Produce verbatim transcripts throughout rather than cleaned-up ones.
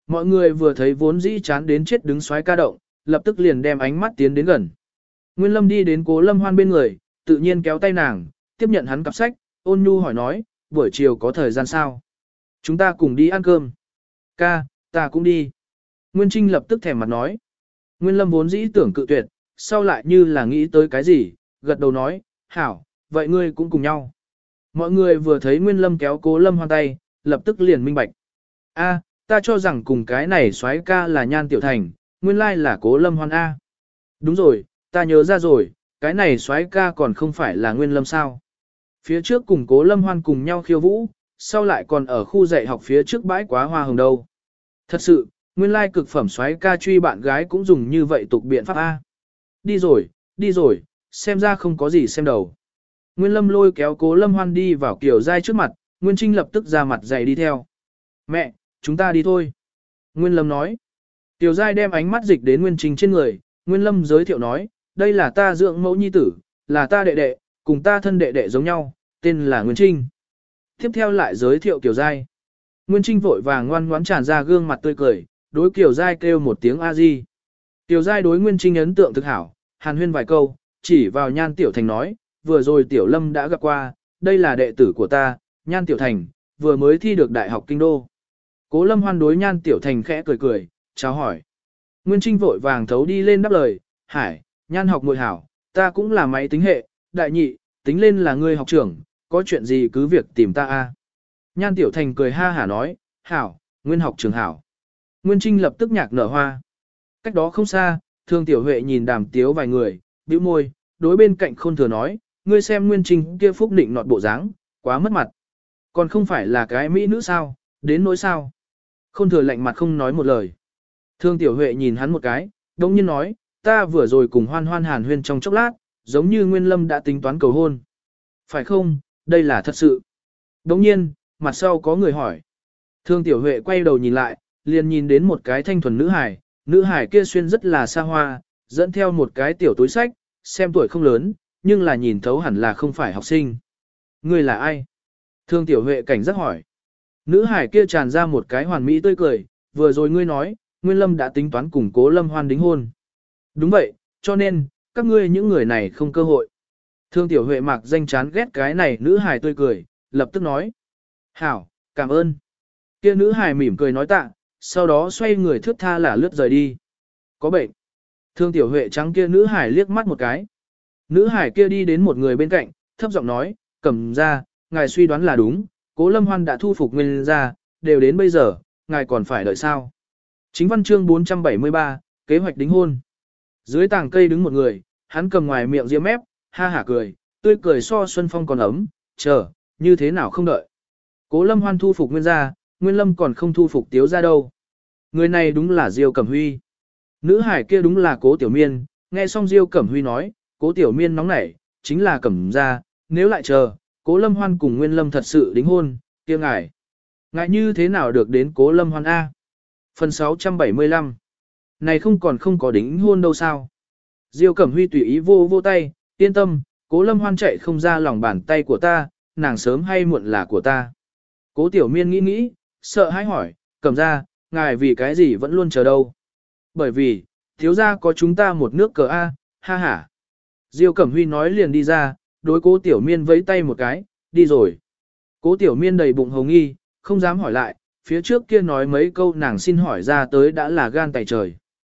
Mọi người vừa thấy vốn dĩ chán đến chết đứng xoáy ca động, lập tức liền đem ánh mắt tiến đến gần. Nguyên Lâm đi đến Cố Lâm Hoan bên người, tự nhiên kéo tay nàng, tiếp nhận hắn cặp sách, ôn nhu hỏi nói, buổi chiều có thời gian sao? Chúng ta cùng đi ăn cơm. Ca, ta cũng đi. Nguyên Trinh lập tức thèm mặt nói. Nguyên Lâm vốn dĩ tưởng cự tuyệt, sau lại như là nghĩ tới cái gì, gật đầu nói, hảo, vậy ngươi cũng cùng nhau. Mọi người vừa thấy Nguyên Lâm kéo Cố Lâm Hoan tay, lập tức liền minh bạch. A, ta cho rằng cùng cái này soái ca là Nhan Tiểu Thành, nguyên lai là Cố Lâm Hoan A. Đúng rồi, ta nhớ ra rồi, cái này soái ca còn không phải là Nguyên Lâm sao. Phía trước cùng Cố Lâm Hoan cùng nhau khiêu vũ, sau lại còn ở khu dạy học phía trước bãi quá hoa hồng đâu. Thật sự, nguyên lai cực phẩm soái ca truy bạn gái cũng dùng như vậy tục biện pháp A. Đi rồi, đi rồi, xem ra không có gì xem đầu. Nguyên Lâm lôi kéo Cố Lâm Hoan đi vào Kiều Giai trước mặt, Nguyên Trinh lập tức ra mặt dày đi theo. Mẹ, chúng ta đi thôi. Nguyên Lâm nói. Kiều Giai đem ánh mắt dịch đến Nguyên Trinh trên người, Nguyên Lâm giới thiệu nói, đây là ta dưỡng mẫu nhi tử, là ta đệ đệ, cùng ta thân đệ đệ giống nhau, tên là Nguyên Trinh. Tiếp theo lại giới thiệu Kiều Giai. Nguyên Trinh vội vàng ngoan ngoãn tràn ra gương mặt tươi cười, đối Kiều Giai kêu một tiếng A-di. Kiều Giai đối Nguyên Trinh ấn tượng thực hảo, hàn huyên vài câu, chỉ vào Nhan Tiểu Thành nói, vừa rồi Tiểu Lâm đã gặp qua, đây là đệ tử của ta, Nhan Tiểu Thành, vừa mới thi được Đại học Kinh Đô. Cố Lâm Hoan đối Nhan Tiểu Thành khẽ cười cười, chào hỏi. Nguyên Trinh vội vàng thấu đi lên đáp lời, hải, Nhan học muội hảo, ta cũng là máy tính hệ, đại nhị, tính lên là ngươi học trưởng, có chuyện gì cứ việc tìm ta a. Nhan Tiểu Thành cười ha hả nói, hảo, Nguyên học trưởng hảo. Nguyên Trinh lập tức nhạc nở hoa. Cách đó không xa, Thương Tiểu Huệ nhìn Đàm Tiếu vài người, bĩu môi, đối bên cạnh Khôn Thừa nói, ngươi xem Nguyên Trinh kia phúc định nọt bộ dáng, quá mất mặt. Còn không phải là cái mỹ nữ sao, đến nỗi sao. Khôn Thừa lạnh mặt không nói một lời. Thương Tiểu Huệ nhìn hắn một cái, đồng nhiên nói, ta vừa rồi cùng Hoan Hoan hàn huyên trong chốc lát, giống như Nguyên Lâm đã tính toán cầu hôn. Phải không, đây là thật sự. Đồng nhiên, mặt sau có người hỏi. Thương Tiểu Huệ quay đầu nhìn lại, liền nhìn đến một cái thanh thuần nữ hải, nữ hải kia xuyên rất là xa hoa, dẫn theo một cái tiểu túi sách, xem tuổi không lớn, nhưng là nhìn thấu hẳn là không phải học sinh. Người là ai? Thương Tiểu Huệ cảnh giác hỏi. Nữ hải kia tràn ra một cái hoàn mỹ tươi cười, vừa rồi ngươi nói, Nguyên Lâm đã tính toán cùng Cố Lâm Hoan đính hôn. Đúng vậy, cho nên, các ngươi những người này không cơ hội. Thương Tiểu Huệ mặc danh chán ghét cái này nữ hải tươi cười, lập tức nói. Hảo, cảm ơn. Kia nữ hải mỉm cười nói tạ, sau đó xoay người thướt tha lả lướt rời đi. Có bệnh. Thương Tiểu Huệ trắng kia nữ hải liếc mắt một cái. Nữ hải kia đi đến một người bên cạnh, thấp giọng nói, Cẩm ra, ngài suy đoán là đúng, Cố Lâm Hoan đã thu phục Nguyên ra, đều đến bây giờ, ngài còn phải đợi sao. Chính văn chương bốn trăm bảy mươi ba, kế hoạch đính hôn. Dưới tàng cây đứng một người, hắn cầm ngoài miệng diêm mép, ha hả cười, tươi cười so xuân phong còn ấm, chờ, như thế nào không đợi. Cố Lâm Hoan thu phục Nguyên gia, Nguyên Lâm còn không thu phục Tiếu gia đâu. Người này đúng là Diêu Cẩm Huy. Nữ hải kia đúng là Cố Tiểu Miên, nghe xong Diêu Cẩm Huy nói, Cố Tiểu Miên nóng nảy, chính là Cẩm gia, nếu lại chờ, Cố Lâm Hoan cùng Nguyên Lâm thật sự đính hôn, kia ngài. Ngài như thế nào được đến Cố Lâm Hoan A? Phần sáu trăm bảy mươi lăm. Này không còn không có đính hôn đâu sao? Diêu Cẩm Huy tùy ý vô vô tay, yên tâm, Cố Lâm Hoan chạy không ra lòng bàn tay của ta, nàng sớm hay muộn là của ta. Cố Tiểu Miên nghĩ nghĩ, sợ hãi hỏi, Cẩm ra, ngài vì cái gì vẫn luôn chờ đâu? Bởi vì, thiếu gia có chúng ta một nước cờ A, ha ha. Diêu Cẩm Huy nói liền đi ra, đối Cố Tiểu Miên vẫy tay một cái, đi rồi. Cố Tiểu Miên đầy bụng hồng nghi, không dám hỏi lại, phía trước kia nói mấy câu nàng xin hỏi ra tới đã là gan tày trời.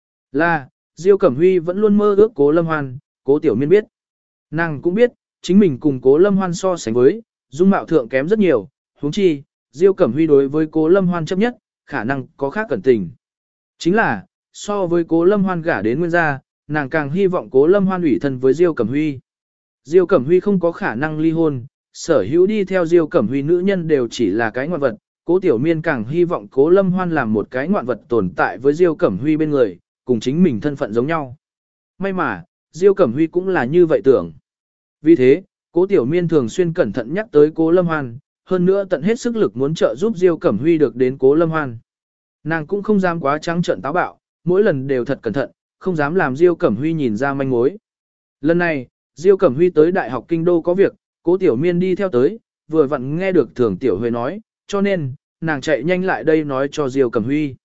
Là, Diêu Cẩm Huy vẫn luôn mơ ước Cố Lâm Hoan, Cố Tiểu Miên biết. Nàng cũng biết, chính mình cùng Cố Lâm Hoan so sánh với, dung mạo thượng kém rất nhiều, huống chi, Diêu Cẩm Huy đối với Cố Lâm Hoan chấp nhất, khả năng có khác cẩn tình. Chính là, so với Cố Lâm Hoan gả đến Nguyên gia, nàng càng hy vọng Cố Lâm Hoan ủy thân với Diêu Cẩm Huy. Diêu Cẩm Huy không có khả năng ly hôn, sở hữu đi theo Diêu Cẩm Huy nữ nhân đều chỉ là cái ngoạn vật, Cố Tiểu Miên càng hy vọng Cố Lâm Hoan làm một cái ngoạn vật tồn tại với Diêu Cẩm Huy bên người, cùng chính mình thân phận giống nhau. May mà, Diêu Cẩm Huy cũng là như vậy tưởng. Vì thế, Cố Tiểu Miên thường xuyên cẩn thận nhắc tới Cố Lâm Hoan, hơn nữa tận hết sức lực muốn trợ giúp Diêu Cẩm Huy được đến Cố Lâm Hoan. Nàng cũng không dám quá trắng trợn táo bạo, mỗi lần đều thật cẩn thận, không dám làm Diêu Cẩm Huy nhìn ra manh mối. Lần này, Diêu Cẩm Huy tới Đại học Kinh Đô có việc, Cố Tiểu Miên đi theo tới, vừa vặn nghe được Thường Tiểu Huệ nói, cho nên, nàng chạy nhanh lại đây nói cho Diêu Cẩm Huy.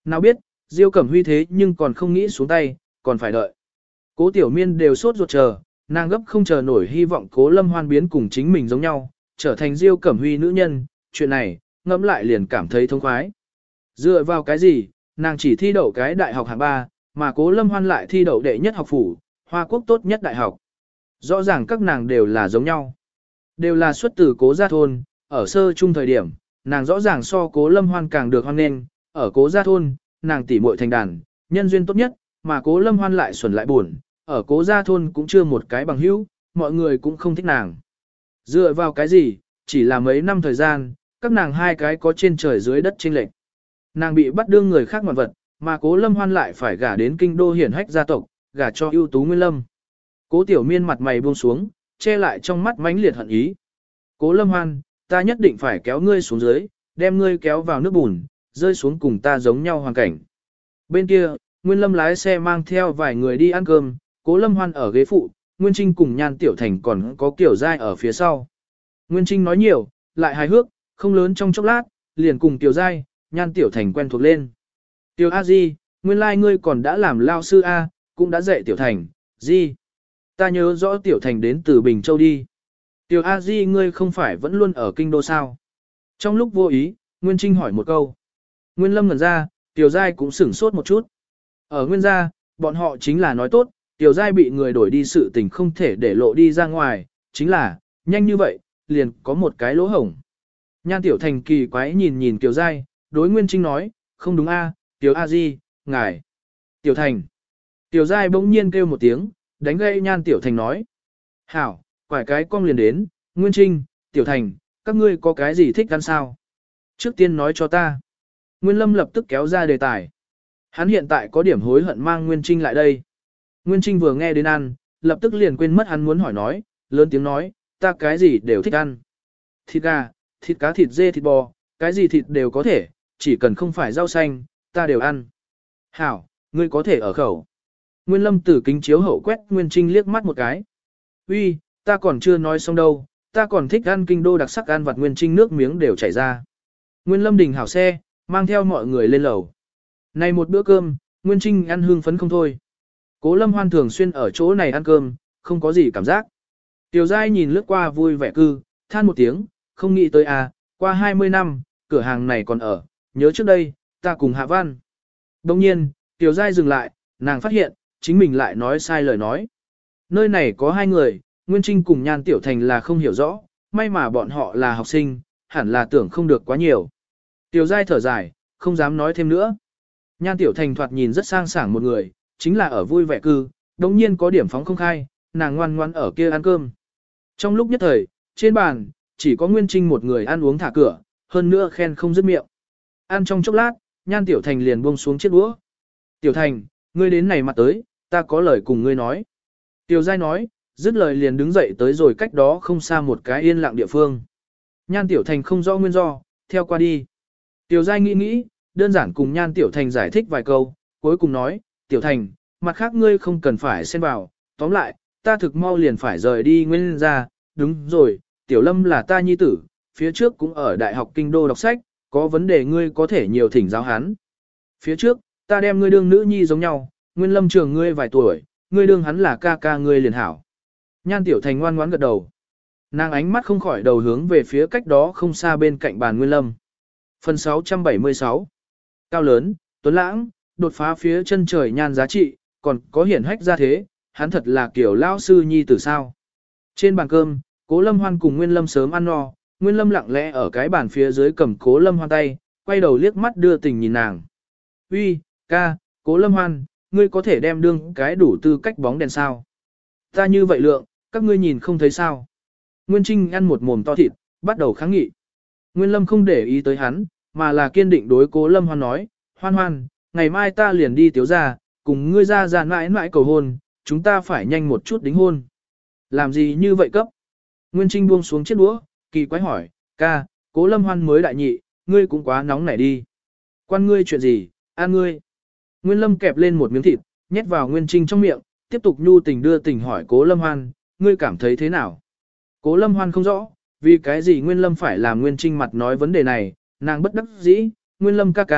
Nào biết, Diêu Cẩm Huy thế nhưng còn không nghĩ xuống tay, còn phải đợi. Cố Tiểu Miên đều sốt ruột chờ, nàng gấp không chờ nổi hy vọng Cố Lâm Hoan biến cùng chính mình giống nhau, trở thành Diêu Cẩm Huy nữ nhân, chuyện này, ngẫm lại liền cảm thấy thông khoái. Dựa vào cái gì, nàng chỉ thi đậu cái đại học hạng ba, mà Cố Lâm Hoan lại thi đậu đệ nhất học phủ, Hoa Quốc tốt nhất đại học. Rõ ràng các nàng đều là giống nhau. Đều là xuất từ Cố gia thôn, ở sơ trung thời điểm, nàng rõ ràng so Cố Lâm Hoan càng được hoan nghênh, ở Cố gia thôn, nàng tỉ muội thành đàn, nhân duyên tốt nhất, mà Cố Lâm Hoan lại xuẩn lại buồn, ở Cố gia thôn cũng chưa một cái bằng hữu, mọi người cũng không thích nàng. Dựa vào cái gì, chỉ là mấy năm thời gian, các nàng hai cái có trên trời dưới đất chênh lệch. Nàng bị bắt đương người khác ngoạn vật, mà Cố Lâm Hoan lại phải gả đến kinh đô hiển hách gia tộc, gả cho ưu tú Nguyên Lâm. Cố Tiểu Miên mặt mày buông xuống, che lại trong mắt mãnh liệt hận ý. Cố Lâm Hoan, ta nhất định phải kéo ngươi xuống dưới, đem ngươi kéo vào nước bùn, rơi xuống cùng ta giống nhau hoàn cảnh. Bên kia, Nguyên Lâm lái xe mang theo vài người đi ăn cơm, Cố Lâm Hoan ở ghế phụ, Nguyên Trinh cùng Nhan Tiểu Thành còn có Kiểu Giai ở phía sau. Nguyên Trinh nói nhiều, lại hài hước, không lớn trong chốc lát, liền cùng Tiểu Giai, Nhan Tiểu Thành quen thuộc lên. Tiểu A Di, nguyên lai like ngươi còn đã làm lao sư A, cũng đã dạy Tiểu Thành, Di. Ta nhớ rõ Tiểu Thành đến từ Bình Châu đi. Tiểu A Di ngươi không phải vẫn luôn ở kinh đô sao? Trong lúc vô ý, Nguyên Trinh hỏi một câu. Nguyên Lâm ngẩn ra, Tiểu Giai cũng sửng sốt một chút. Ở Nguyên gia, bọn họ chính là nói tốt, Tiểu Giai bị người đổi đi sự tình không thể để lộ đi ra ngoài, chính là, nhanh như vậy, liền có một cái lỗ hổng. Nhan Tiểu Thành kỳ quái nhìn nhìn Tiểu Giai, đối Nguyên Trinh nói, không đúng a, Tiểu A Di, ngài. Tiểu Thành. Tiểu Giai bỗng nhiên kêu một tiếng, đánh gây Nhan Tiểu Thành nói. Hảo, quải cái cong liền đến, Nguyên Trinh, Tiểu Thành, các ngươi có cái gì thích ăn sao? Trước tiên nói cho ta. Nguyên Lâm lập tức kéo ra đề tài. Hắn hiện tại có điểm hối hận mang Nguyên Trinh lại đây. Nguyên Trinh vừa nghe đến ăn, lập tức liền quên mất hắn muốn hỏi nói, lớn tiếng nói, ta cái gì đều thích ăn. Thịt gà, thịt cá, thịt dê, thịt bò, cái gì thịt đều có thể, chỉ cần không phải rau xanh, ta đều ăn. Hảo, ngươi có thể ở khẩu. Nguyên Lâm từ kính chiếu hậu quét Nguyên Trinh liếc mắt một cái. Uy, ta còn chưa nói xong đâu, ta còn thích ăn kinh đô đặc sắc ăn vặt. Nguyên Trinh nước miếng đều chảy ra. Nguyên Lâm đình hảo xe, mang theo mọi người lên lầu. Này một bữa cơm, Nguyên Trinh ăn hương phấn không thôi. Cố Lâm Hoan thường xuyên ở chỗ này ăn cơm, không có gì cảm giác. Tiểu Giai nhìn lướt qua vui vẻ cư, than một tiếng, không nghĩ tới à, qua hai mươi năm, cửa hàng này còn ở, nhớ trước đây, ta cùng Hạ Văn. Đồng nhiên, Tiểu Giai dừng lại, nàng phát hiện, chính mình lại nói sai lời nói. Nơi này có hai người, Nguyên Trinh cùng Nhan Tiểu Thành là không hiểu rõ, may mà bọn họ là học sinh, hẳn là tưởng không được quá nhiều. Tiểu Giai thở dài, không dám nói thêm nữa. Nhan Tiểu Thành thoạt nhìn rất sang sảng một người, chính là ở vui vẻ cư, đồng nhiên có điểm phóng không khai, nàng ngoan ngoan ở kia ăn cơm. Trong lúc nhất thời, trên bàn, chỉ có Nguyên Trinh một người ăn uống thả cửa, hơn nữa khen không dứt miệng. Ăn trong chốc lát, Nhan Tiểu Thành liền buông xuống chiếc đũa. Tiểu Thành, ngươi đến này mặt tới, ta có lời cùng ngươi nói. Tiểu Giai nói, dứt lời liền đứng dậy tới rồi cách đó không xa một cái yên lặng địa phương. Nhan Tiểu Thành không rõ nguyên do, theo qua đi. Tiểu Giai nghĩ nghĩ, đơn giản cùng Nhan Tiểu Thành giải thích vài câu, cuối cùng nói, Tiểu Thành, mặt khác ngươi không cần phải xen vào, tóm lại, ta thực mau liền phải rời đi Nguyên gia, đúng rồi, Tiểu Lâm là ta nhi tử, phía trước cũng ở Đại học Kinh Đô đọc sách, có vấn đề ngươi có thể nhiều thỉnh giáo hắn. Phía trước, ta đem ngươi đương nữ nhi giống nhau, Nguyên Lâm trường ngươi vài tuổi, ngươi đương hắn là ca ca ngươi liền hảo. Nhan Tiểu Thành ngoan ngoãn gật đầu. Nàng ánh mắt không khỏi đầu hướng về phía cách đó không xa bên cạnh bàn Nguyên Lâm. Phần sáu trăm bảy mươi sáu. Cao lớn, tuấn lãng, đột phá phía chân trời nhan giá trị, còn có hiển hách ra thế, hắn thật là kiểu lao sư nhi tử sao. Trên bàn cơm, Cố Lâm Hoan cùng Nguyên Lâm sớm ăn no, Nguyên Lâm lặng lẽ ở cái bàn phía dưới cầm Cố Lâm Hoan tay, quay đầu liếc mắt đưa tình nhìn nàng. Uy, ca, Cố Lâm Hoan, ngươi có thể đem đương cái đủ tư cách bóng đèn sao? Ta như vậy lượng, các ngươi nhìn không thấy sao? Nguyên Trinh ăn một mồm to thịt, bắt đầu kháng nghị. Nguyên Lâm không để ý tới hắn, mà là kiên định đối Cố Lâm Hoan nói, Hoan Hoan, ngày mai ta liền đi Tiếu gia, cùng ngươi ra ra mãi mãi cầu hôn, chúng ta phải nhanh một chút đính hôn. Làm gì như vậy cấp? Nguyên Trinh buông xuống chiếc đũa, kỳ quái hỏi, ca, Cố Lâm Hoan mới đại nhị, ngươi cũng quá nóng nảy đi. Quan ngươi chuyện gì, an ngươi. Nguyên Lâm kẹp lên một miếng thịt, nhét vào Nguyên Trinh trong miệng, tiếp tục nhu tình đưa tình hỏi Cố Lâm Hoan, ngươi cảm thấy thế nào? Cố Lâm Hoan không rõ, vì cái gì Nguyên Lâm phải làm Nguyên Trinh mặt nói vấn đề này, nàng bất đắc dĩ, Nguyên Lâm ca ca,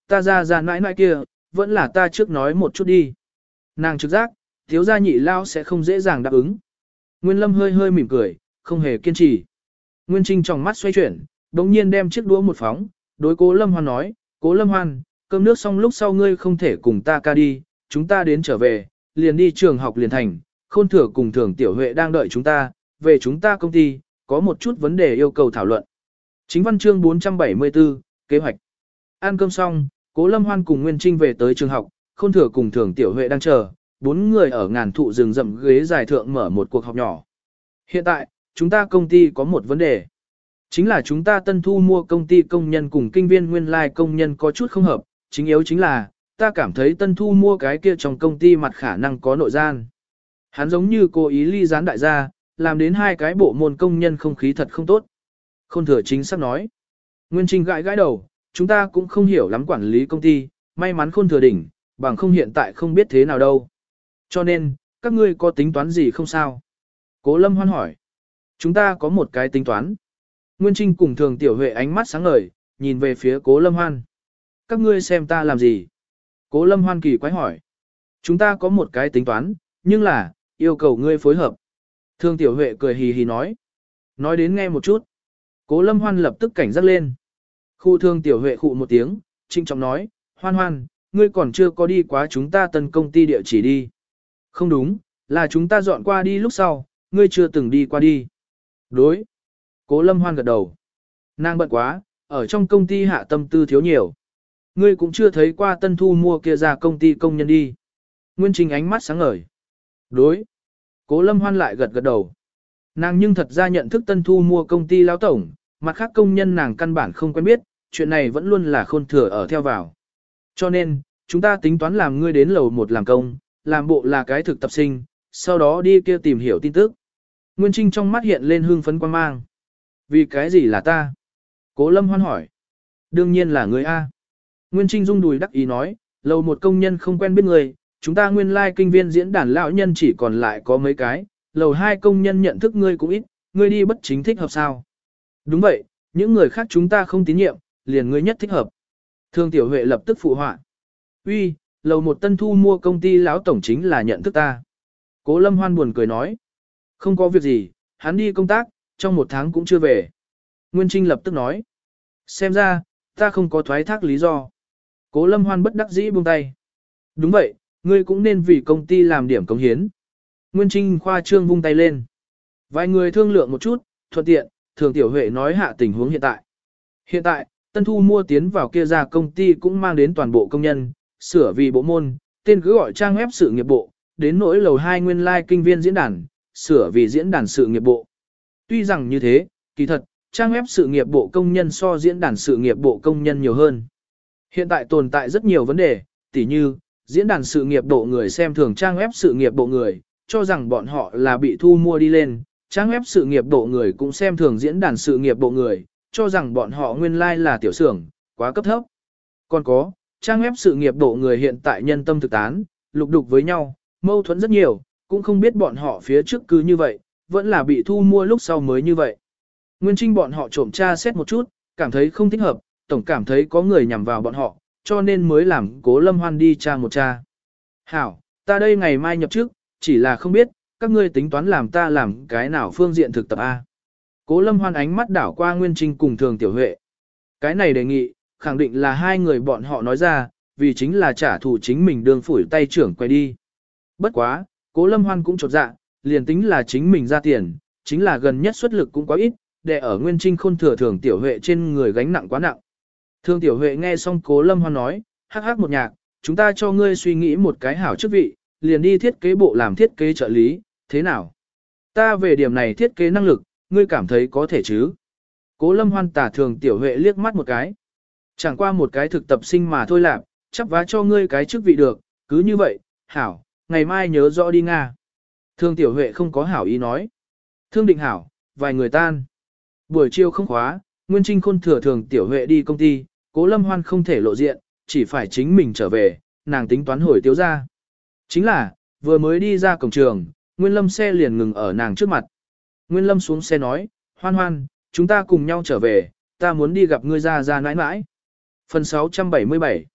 ta ra ra nãi nãi kia, vẫn là ta trước nói một chút đi. Nàng trực giác, thiếu gia nhị lao sẽ không dễ dàng đáp ứng. Nguyên Lâm hơi hơi mỉm cười, không hề kiên trì. Nguyên Trinh trong mắt xoay chuyển, đống nhiên đem chiếc đũa một phóng, đối Cố Lâm Hoan nói, Cố Lâm Hoan, cơm nước xong lúc sau ngươi không thể cùng ta ca đi, chúng ta đến trở về, liền đi trường học liền thành, Khôn Thừa cùng Thường Tiểu Huệ đang đợi chúng ta, về chúng ta công ty, có một chút vấn đề yêu cầu thảo luận. Chính văn chương bốn trăm bảy mươi tư, kế hoạch. Ăn cơm xong, Cố Lâm Hoan cùng Nguyên Trinh về tới trường học, Khôn Thừa cùng Thường Tiểu Huệ đang chờ, bốn người ở ngàn thụ rừng rậm ghế dài thượng mở một cuộc họp nhỏ. Hiện tại, chúng ta công ty có một vấn đề. Chính là chúng ta tân thu mua công ty công nhân cùng kinh viên nguyên lai like công nhân có chút không hợp, chính yếu chính là, ta cảm thấy tân thu mua cái kia trong công ty mặt khả năng có nội gian. Hắn giống như cố ý ly gián đại gia, làm đến hai cái bộ môn công nhân không khí thật không tốt. Khôn Thừa chính xác nói. Nguyên Trinh gãi gãi đầu, chúng ta cũng không hiểu lắm quản lý công ty, may mắn Khôn Thừa đỉnh, bằng không hiện tại không biết thế nào đâu. Cho nên, các ngươi có tính toán gì không sao? Cố Lâm Hoan hỏi. Chúng ta có một cái tính toán. Nguyên Trinh cùng Thường Tiểu Huệ ánh mắt sáng ngời, nhìn về phía Cố Lâm Hoan. Các ngươi xem ta làm gì? Cố Lâm Hoan kỳ quái hỏi. Chúng ta có một cái tính toán, nhưng là, yêu cầu ngươi phối hợp. Thường Tiểu Huệ cười hì hì nói. Nói đến nghe một chút. Cố Lâm Hoan lập tức cảnh giác lên. Khu Thường Tiểu Huệ khụ một tiếng, trinh trọng nói, Hoan Hoan, ngươi còn chưa có đi quá chúng ta tân công ty địa chỉ đi. Không đúng, là chúng ta dọn qua đi lúc sau, ngươi chưa từng đi qua đi. Đối. Cố Lâm Hoan gật đầu. Nàng bận quá, ở trong công ty hạ tâm tư thiếu nhiều. Ngươi cũng chưa thấy qua tân thu mua kia ra công ty công nhân đi. Nguyên Trình ánh mắt sáng ngời. Đối. Cố Lâm Hoan lại gật gật đầu. Nàng nhưng thật ra nhận thức tân thu mua công ty lão tổng, mặt khác công nhân nàng căn bản không quen biết, chuyện này vẫn luôn là Khôn Thừa ở theo vào. Cho nên, chúng ta tính toán làm ngươi đến lầu một làm công, làm bộ là cái thực tập sinh, sau đó đi kia tìm hiểu tin tức. Nguyên Trinh trong mắt hiện lên hương phấn quan mang. Vì cái gì là ta? Cố Lâm Hoan hỏi. Đương nhiên là người A. Nguyên Trinh rung đùi đắc ý nói, lầu một công nhân không quen biết người, chúng ta nguyên lai like kinh viên diễn đàn lão nhân chỉ còn lại có mấy cái, lầu hai công nhân nhận thức ngươi cũng ít, ngươi đi bất chính thích hợp sao? Đúng vậy, những người khác chúng ta không tín nhiệm, liền ngươi nhất thích hợp. Thường Tiểu Huệ lập tức phụ họa. Uy, lầu một tân thu mua công ty lão tổng chính là nhận thức ta. Cố Lâm Hoan buồn cười nói. Không có việc gì, hắn đi công tác, trong một tháng cũng chưa về. Nguyên Trinh lập tức nói. Xem ra, ta không có thoái thác lý do. Cố Lâm Hoan bất đắc dĩ buông tay. Đúng vậy, ngươi cũng nên vì công ty làm điểm cống hiến. Nguyên Trinh khoa trương vung tay lên. Vài người thương lượng một chút, thuận tiện, Thường Tiểu Huệ nói hạ tình huống hiện tại. Hiện tại, tân thu mua tiến vào kia ra công ty cũng mang đến toàn bộ công nhân, sửa vì bộ môn, tên cứ gọi trang web sự nghiệp bộ, đến nỗi lầu hai nguyên lai like kinh viên diễn đàn, sửa vì diễn đàn sự nghiệp bộ. Tuy rằng như thế, kỳ thật, trang web sự nghiệp bộ công nhân so diễn đàn sự nghiệp bộ công nhân nhiều hơn. Hiện tại tồn tại rất nhiều vấn đề, tỉ như, diễn đàn sự nghiệp bộ người xem thường trang web sự nghiệp bộ người, cho rằng bọn họ là bị thu mua đi lên, trang web sự nghiệp bộ người cũng xem thường diễn đàn sự nghiệp bộ người, cho rằng bọn họ nguyên lai like là tiểu xưởng, quá cấp thấp. Còn có, trang web sự nghiệp bộ người hiện tại nhân tâm thực tán, lục đục với nhau, mâu thuẫn rất nhiều, cũng không biết bọn họ phía trước cứ như vậy, vẫn là bị thu mua lúc sau mới như vậy. Nguyên Trinh bọn họ trộm tra xét một chút, cảm thấy không thích hợp, tổng cảm thấy có người nhằm vào bọn họ, cho nên mới làm Cố Lâm Hoan đi tra một tra. Hảo, ta đây ngày mai nhập chức, chỉ là không biết, các ngươi tính toán làm ta làm cái nào phương diện thực tập A. Cố Lâm Hoan ánh mắt đảo qua Nguyên Trinh cùng Thường Tiểu Huệ. Cái này đề nghị, khẳng định là hai người bọn họ nói ra, vì chính là trả thù chính mình đương phủi tay trưởng quay đi. Bất quá, Cố Lâm Hoan cũng chột dạ, liền tính là chính mình ra tiền, chính là gần nhất xuất lực cũng quá ít, để ở Nguyên Trinh Khôn Thừa Thường Tiểu Huệ trên người gánh nặng quá nặng. Thường Tiểu Huệ nghe xong Cố Lâm Hoan nói, hắc hắc một nhạc, chúng ta cho ngươi suy nghĩ một cái hảo chức vị, liền đi thiết kế bộ làm thiết kế trợ lý, thế nào? Ta về điểm này thiết kế năng lực, ngươi cảm thấy có thể chứ? Cố Lâm Hoan tả Thường Tiểu Huệ liếc mắt một cái. Chẳng qua một cái thực tập sinh mà thôi làm, chắp vá cho ngươi cái chức vị được, cứ như vậy, hảo, ngày mai nhớ rõ đi Nga. Thường Tiểu Huệ không có hảo ý nói. Thương định hảo, vài người tan. Buổi chiều không khóa, Nguyên Trinh Khôn Thừa Thường Tiểu Huệ đi công ty, Cố Lâm Hoan không thể lộ diện, chỉ phải chính mình trở về, nàng tính toán hồi Tiếu ra. Chính là, vừa mới đi ra cổng trường, Nguyên Lâm xe liền ngừng ở nàng trước mặt. Nguyên Lâm xuống xe nói, Hoan Hoan, chúng ta cùng nhau trở về, ta muốn đi gặp ngươi ra ra nãi nãi. Phần sáu trăm bảy mươi bảy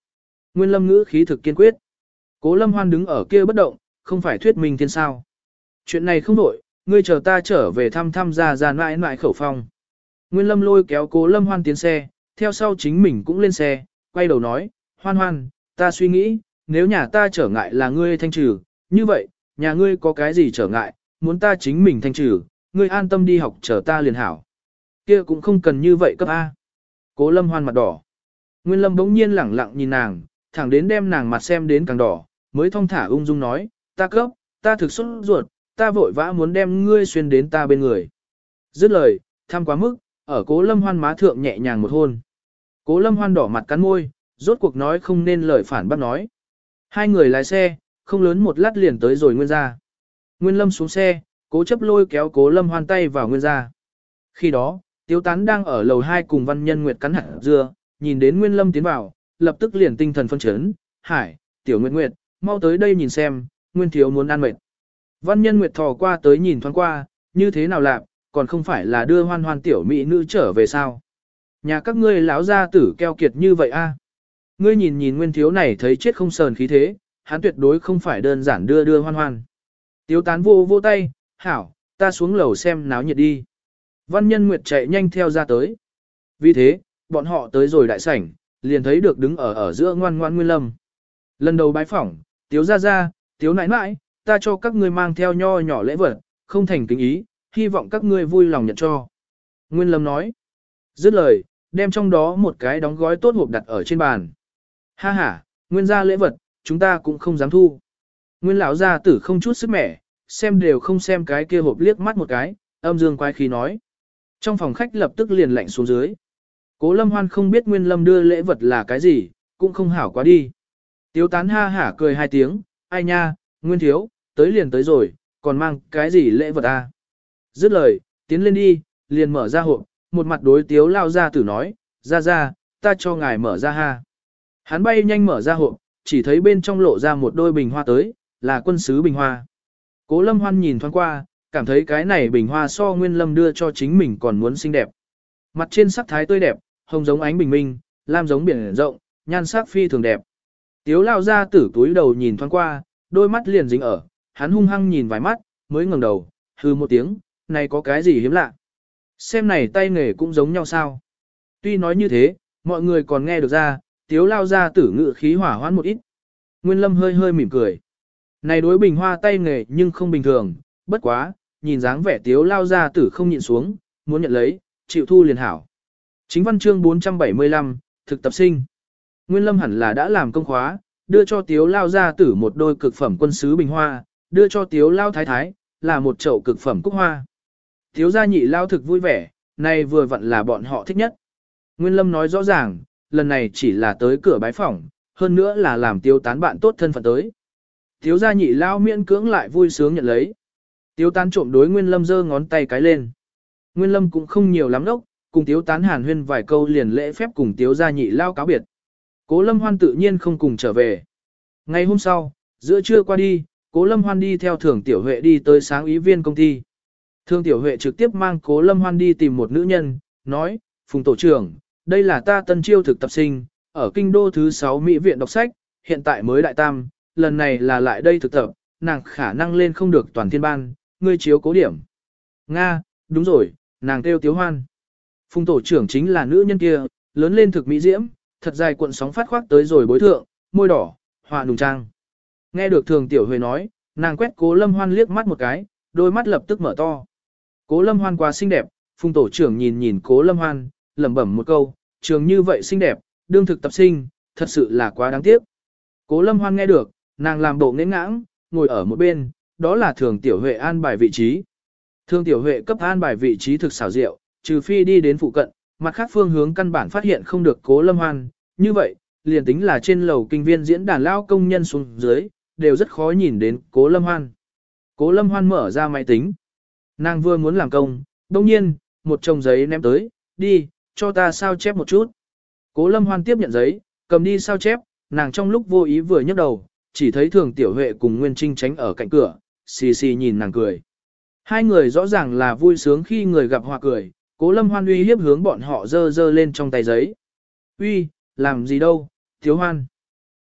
Nguyên Lâm ngữ khí thực kiên quyết. Cố Lâm Hoan đứng ở kia bất động, không phải thuyết minh thiên sao. Chuyện này không đổi, ngươi chờ ta trở về thăm thăm ra ra mãi mãi khẩu phong. Nguyên Lâm lôi kéo Cố Lâm Hoan tiến xe, theo sau chính mình cũng lên xe, quay đầu nói, Hoan Hoan, ta suy nghĩ, nếu nhà ta trở ngại là ngươi thanh trừ, như vậy, nhà ngươi có cái gì trở ngại, muốn ta chính mình thanh trừ, ngươi an tâm đi học chờ ta liền hảo. Kia cũng không cần như vậy cấp A. Cố Lâm Hoan mặt đỏ. Nguyên Lâm bỗng nhiên lẳng lặng nhìn nàng, thẳng đến đem nàng mặt xem đến càng đỏ, mới thong thả ung dung nói, ta cấp, ta thực xuất ruột, ta vội vã muốn đem ngươi xuyên đến ta bên người. Dứt lời, tham quá mức, ở Cố Lâm Hoan má thượng nhẹ nhàng một hôn. Cố Lâm Hoan đỏ mặt cắn môi, rốt cuộc nói không nên lời phản bác nói. Hai người lái xe, không lớn một lát liền tới rồi Nguyên gia. Nguyên Lâm xuống xe, Cố chấp lôi kéo Cố Lâm Hoan tay vào Nguyên gia. Khi đó, Tiếu Tán đang ở lầu hai cùng Văn Nhân Nguyệt cắn hạt dưa, nhìn đến Nguyên Lâm tiến vào, lập tức liền tinh thần phân chấn, "Hải, Tiểu Nguyệt Nguyệt, mau tới đây nhìn xem, Nguyên thiếu muốn ăn mệt." Văn Nhân Nguyệt thò qua tới nhìn thoáng qua, như thế nào lạc, còn không phải là đưa Hoan Hoan tiểu mỹ nữ trở về sao? Nhà các ngươi lão gia tử keo kiệt như vậy a? Ngươi nhìn nhìn Nguyên thiếu này thấy chết không sờn khí thế, hắn tuyệt đối không phải đơn giản đưa đưa Hoan Hoan. Tiếu Tán vô vô tay, "Hảo, ta xuống lầu xem náo nhiệt đi." Văn Nhân Nguyệt chạy nhanh theo ra tới. Vì thế, bọn họ tới rồi đại sảnh, liền thấy được đứng ở ở giữa ngoan ngoan Nguyên Lâm. Lần đầu bái phỏng, Tiếu ra ra, Tiếu nãi nãi, ta cho các ngươi mang theo nho nhỏ lễ vật, không thành kính ý, hy vọng các ngươi vui lòng nhận cho. Nguyên Lâm nói. Dứt lời, đem trong đó một cái đóng gói tốt hộp đặt ở trên bàn. Ha ha, Nguyên gia lễ vật, chúng ta cũng không dám thu. Nguyên lão gia tử không chút sức mẻ, xem đều không xem cái kia hộp liếc mắt một cái, âm dương quái khí nói. Trong phòng khách lập tức liền lạnh xuống dưới. Cố Lâm Hoan không biết Nguyên Lâm đưa lễ vật là cái gì, cũng không hảo quá đi. Tiếu Tán ha hả cười hai tiếng, ai nha, Nguyên thiếu, tới liền tới rồi, còn mang cái gì lễ vật à? Dứt lời, tiến lên đi, liền mở ra hộp, một mặt đối Tiếu lao ra tử nói, ra ra, ta cho ngài mở ra ha. Hắn bay nhanh mở ra hộp, chỉ thấy bên trong lộ ra một đôi bình hoa tới, là quân sứ bình hoa. Cố Lâm Hoan nhìn thoáng qua, cảm thấy cái này bình hoa so Nguyên Lâm đưa cho chính mình còn muốn xinh đẹp. Mặt trên sắc thái tươi đẹp, hồng giống ánh bình minh, lam giống biển rộng, nhan sắc phi thường đẹp. Tiếu lao ra tử túi đầu nhìn thoáng qua, đôi mắt liền dính ở, hắn hung hăng nhìn vài mắt, mới ngẩng đầu, hư một tiếng, này có cái gì hiếm lạ. Xem này tay nghề cũng giống nhau sao. Tuy nói như thế, mọi người còn nghe được ra, tiếu lao ra tử ngự khí hỏa hoãn một ít. Nguyên Lâm hơi hơi mỉm cười. Này đối bình hoa tay nghề nhưng không bình thường, bất quá, nhìn dáng vẻ tiếu lao ra tử không nhịn xuống, muốn nhận lấy, chịu thu liền hảo. Chính văn chương bốn trăm bảy mươi lăm, thực tập sinh. Nguyên Lâm hẳn là đã làm công khóa, đưa cho tiếu lao ra tử một đôi cực phẩm quân sứ bình hoa, đưa cho tiếu lao thái thái, là một chậu cực phẩm cúc hoa. Tiếu gia nhị lao thực vui vẻ, này vừa vặn là bọn họ thích nhất. Nguyên Lâm nói rõ ràng, lần này chỉ là tới cửa bái phỏng, hơn nữa là làm Tiếu Tán bạn tốt thân phận tới. Tiếu gia nhị lao miễn cưỡng lại vui sướng nhận lấy. Tiếu Tán trộm đối Nguyên Lâm giơ ngón tay cái lên. Nguyên Lâm cũng không nhiều lắm đốc, cùng Tiếu Tán hàn huyên vài câu liền lễ phép cùng Tiếu gia nhị lao cáo biệt. Cố Lâm Hoan tự nhiên không cùng trở về. Ngày hôm sau, giữa trưa qua đi, Cố Lâm Hoan đi theo Thường Tiểu Huệ đi tới sáng ý viên công ty. Thường Tiểu Huệ trực tiếp mang Cố Lâm Hoan đi tìm một nữ nhân, nói, Phùng tổ trưởng, đây là ta tân chiêu thực tập sinh, ở kinh đô thứ sáu Mỹ viện đọc sách, hiện tại mới đại tam, lần này là lại đây thực tập, nàng khả năng lên không được toàn thiên ban, ngươi chiếu cố điểm. Nga, đúng rồi, nàng kêu Tiếu Hoan. Phùng tổ trưởng chính là nữ nhân kia, lớn lên thực mỹ diễm, thật dài cuộn sóng phát khoác tới rồi bối thượng, môi đỏ, họa nùng trang. Nghe được Thường Tiểu Huệ nói, nàng quét Cố Lâm Hoan liếc mắt một cái, đôi mắt lập tức mở to. Cố Lâm Hoan quá xinh đẹp, Phùng tổ trưởng nhìn nhìn Cố Lâm Hoan, lẩm bẩm một câu, trường như vậy xinh đẹp, đương thực tập sinh, thật sự là quá đáng tiếc. Cố Lâm Hoan nghe được, nàng làm bộ nghẽn ngãng, ngồi ở một bên, đó là Thường Tiểu Huệ an bài vị trí. Thường Tiểu Huệ cấp an bài vị trí thực xảo diệu, trừ phi đi đến phụ cận, mặt khác phương hướng căn bản phát hiện không được Cố Lâm Hoan, như vậy, liền tính là trên lầu kinh viên diễn đàn lao công nhân xuống dưới, đều rất khó nhìn đến Cố Lâm Hoan. Cố Lâm Hoan mở ra máy tính. Nàng vừa muốn làm công, đồng nhiên, một chồng giấy ném tới, đi, cho ta sao chép một chút. Cố Lâm Hoan tiếp nhận giấy, cầm đi sao chép, nàng trong lúc vô ý vừa nhấc đầu, chỉ thấy Thường Tiểu Huệ cùng Nguyên Trinh tránh ở cạnh cửa, xì xì nhìn nàng cười. Hai người rõ ràng là vui sướng khi người gặp hòa cười, Cố Lâm Hoan uy hiếp hướng bọn họ dơ dơ lên trong tay giấy. Uy, làm gì đâu, Tiếu Hoan.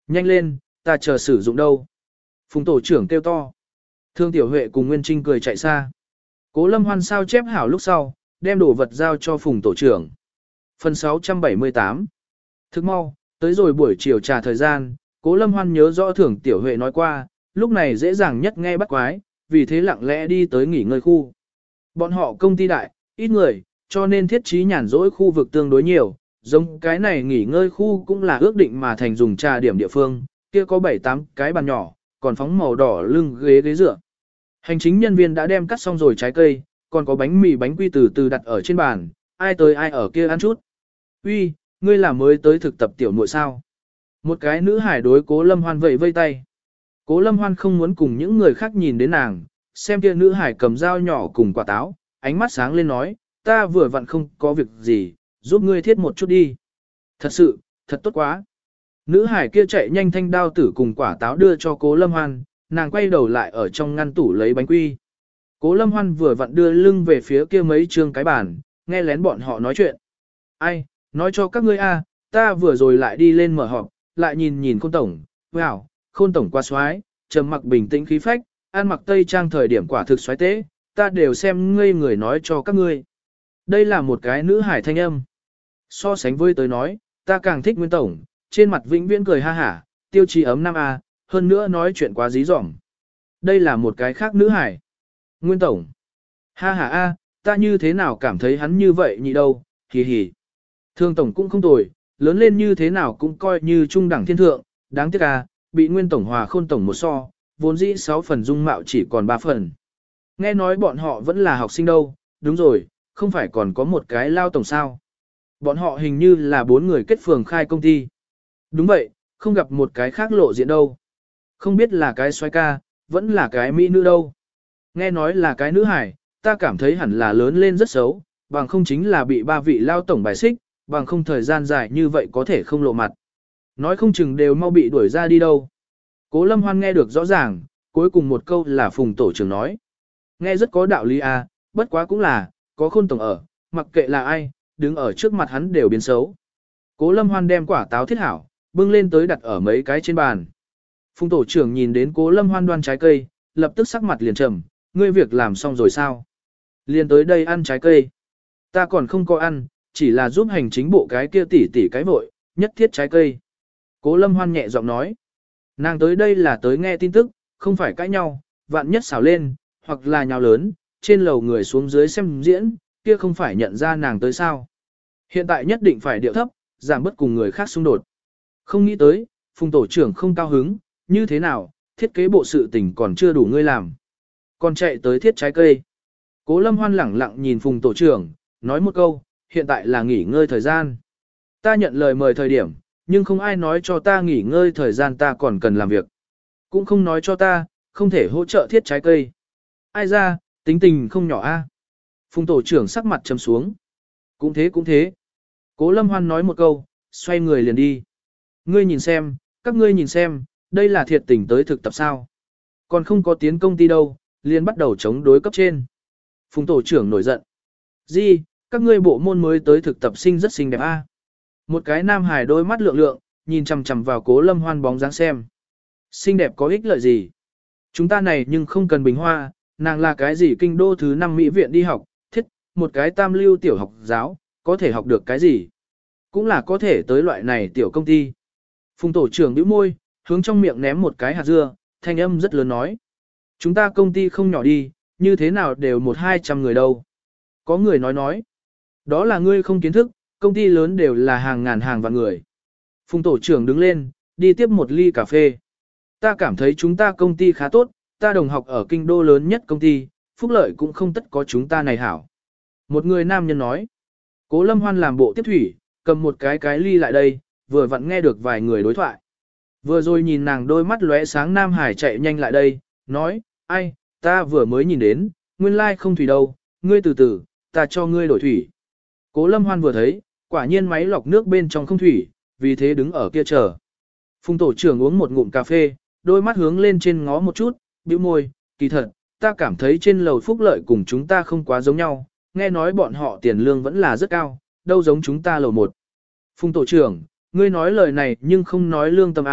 Nhanh lên, ta chờ sử dụng đâu. Phùng tổ trưởng kêu to. Thương Tiểu Huệ cùng Nguyên Trinh cười chạy xa. Cố Lâm Hoan sao chép hảo lúc sau, đem đồ vật giao cho Phùng tổ trưởng. Phần sáu trăm bảy mươi tám. Thức mau, tới rồi buổi chiều trà thời gian, Cố Lâm Hoan nhớ rõ Thường Tiểu Huệ nói qua, lúc này dễ dàng nhất nghe bắt quái, vì thế lặng lẽ đi tới nghỉ ngơi khu. Bọn họ công ty đại, ít người, cho nên thiết trí nhàn rỗi khu vực tương đối nhiều, giống cái này nghỉ ngơi khu cũng là ước định mà thành dùng trà điểm địa phương, kia có bảy tám cái bàn nhỏ, còn phóng màu đỏ lưng ghế ghế dựa. Hành chính nhân viên đã đem cắt xong rồi trái cây, còn có bánh mì bánh quy từ từ đặt ở trên bàn, ai tới ai ở kia ăn chút. Uy, ngươi là mới tới thực tập tiểu muội sao? Một cái nữ hải đối Cố Lâm Hoan vẫy vây tay. Cố Lâm Hoan không muốn cùng những người khác nhìn đến nàng, xem kia nữ hải cầm dao nhỏ cùng quả táo, ánh mắt sáng lên nói, ta vừa vặn không có việc gì, giúp ngươi thiết một chút đi. Thật sự, thật tốt quá. Nữ hải kia chạy nhanh thanh đao tử cùng quả táo đưa cho Cố Lâm Hoan, nàng quay đầu lại ở trong ngăn tủ lấy bánh quy. Cố Lâm Hoan vừa vặn đưa lưng về phía kia mấy trương cái bàn, nghe lén bọn họ nói chuyện. Ai, nói cho các ngươi a, ta vừa rồi lại đi lên mở họp, lại nhìn nhìn Khôn tổng, wow, Khôn tổng qua xoái, trầm mặc bình tĩnh khí phách, ăn mặc tây trang thời điểm quả thực xoái tế, ta đều xem ngây người nói cho các ngươi. Đây là một cái nữ hải thanh âm. So sánh với tới nói, ta càng thích Nguyên tổng, trên mặt vĩnh viễn cười ha hả, tiêu chí ấm năm a, hơn nữa nói chuyện quá dí dỏm. Đây là một cái khác nữ hải. Nguyên tổng. Ha ha a, ta như thế nào cảm thấy hắn như vậy nhỉ đâu, hì hì. Thương tổng cũng không tồi, lớn lên như thế nào cũng coi như trung đẳng thiên thượng, đáng tiếc à, bị Nguyên tổng hòa Khôn tổng một so, vốn dĩ sáu phần dung mạo chỉ còn ba phần. Nghe nói bọn họ vẫn là học sinh đâu, đúng rồi, không phải còn có một cái lao tổng sao. Bọn họ hình như là bốn người kết phường khai công ty. Đúng vậy, không gặp một cái khác lộ diện đâu. Không biết là cái xoay ca, vẫn là cái mỹ nữ đâu. Nghe nói là cái nữ hải, ta cảm thấy hẳn là lớn lên rất xấu, bằng không chính là bị ba vị lao tổng bài xích, bằng không thời gian dài như vậy có thể không lộ mặt. Nói không chừng đều mau bị đuổi ra đi đâu. Cố Lâm Hoan nghe được rõ ràng, cuối cùng một câu là Phùng tổ trưởng nói. Nghe rất có đạo lý à, bất quá cũng là, có Khôn tổng ở, mặc kệ là ai, đứng ở trước mặt hắn đều biến xấu. Cố Lâm Hoan đem quả táo thiết hảo, bưng lên tới đặt ở mấy cái trên bàn. Phùng tổ trưởng nhìn đến Cố Lâm Hoan đoan trái cây, lập tức sắc mặt liền trầm, ngươi việc làm xong rồi sao? Liền tới đây ăn trái cây. Ta còn không có ăn, chỉ là giúp hành chính bộ cái kia tỉ tỉ cái vội, nhất thiết trái cây. Cố Lâm Hoan nhẹ giọng nói. Nàng tới đây là tới nghe tin tức, không phải cãi nhau, vạn nhất xảo lên, hoặc là nhào lớn, trên lầu người xuống dưới xem diễn, kia không phải nhận ra nàng tới sao. Hiện tại nhất định phải điệu thấp, giảm bớt cùng người khác xung đột. Không nghĩ tới, Phùng tổ trưởng không cao hứng, như thế nào, thiết kế bộ sự tình còn chưa đủ ngươi làm. Còn chạy tới thiết trái cây. Cố Lâm Hoan lẳng lặng nhìn Phùng tổ trưởng, nói một câu, hiện tại là nghỉ ngơi thời gian. Ta nhận lời mời thời điểm, nhưng không ai nói cho ta nghỉ ngơi thời gian ta còn cần làm việc. Cũng không nói cho ta, không thể hỗ trợ thiết trái cây. Ai ra, tính tình không nhỏ a. Phùng tổ trưởng sắc mặt trầm xuống. Cũng thế cũng thế. Cố Lâm Hoan nói một câu, xoay người liền đi. Ngươi nhìn xem, các ngươi nhìn xem, đây là thiệt tình tới thực tập sao. Còn không có tiến công ty đâu, liền bắt đầu chống đối cấp trên. Phùng tổ trưởng nổi giận. Gì, các ngươi bộ môn mới tới thực tập sinh rất xinh đẹp a. Một cái nam hài đôi mắt lượng lượng, nhìn chằm chằm vào Cố Lâm Hoan bóng dáng xem. Xinh đẹp có ích lợi gì? Chúng ta này nhưng không cần bình hoa, nàng là cái gì kinh đô thứ năm mỹ viện đi học, thiết, một cái tam lưu tiểu học giáo, có thể học được cái gì? Cũng là có thể tới loại này tiểu công ty. Phùng tổ trưởng bĩu môi, hướng trong miệng ném một cái hạt dưa, thanh âm rất lớn nói. Chúng ta công ty không nhỏ đi, như thế nào đều một hai trăm người đâu. Có người nói nói. Đó là ngươi không kiến thức, công ty lớn đều là hàng ngàn hàng vạn người. Phùng tổ trưởng đứng lên, đi tiếp một ly cà phê. Ta cảm thấy chúng ta công ty khá tốt, ta đồng học ở kinh đô lớn nhất công ty, phúc lợi cũng không tất có chúng ta này hảo. Một người nam nhân nói. Cố Lâm Hoan làm bộ tiếp thủy, cầm một cái cái ly lại đây, vừa vặn nghe được vài người đối thoại. Vừa rồi nhìn nàng đôi mắt lóe sáng Nam Hải chạy nhanh lại đây, nói, ai, ta vừa mới nhìn đến, nguyên lai like không thủy đâu, ngươi từ từ, ta cho ngươi đổi thủy. Cố Lâm Hoan vừa thấy, quả nhiên máy lọc nước bên trong không thủy, vì thế đứng ở kia chờ. Phùng tổ trưởng uống một ngụm cà phê, đôi mắt hướng lên trên ngó một chút, bĩu môi, kỳ thật, ta cảm thấy trên lầu phúc lợi cùng chúng ta không quá giống nhau, nghe nói bọn họ tiền lương vẫn là rất cao, đâu giống chúng ta lầu một. Phùng tổ trưởng, ngươi nói lời này nhưng không nói lương tâm à,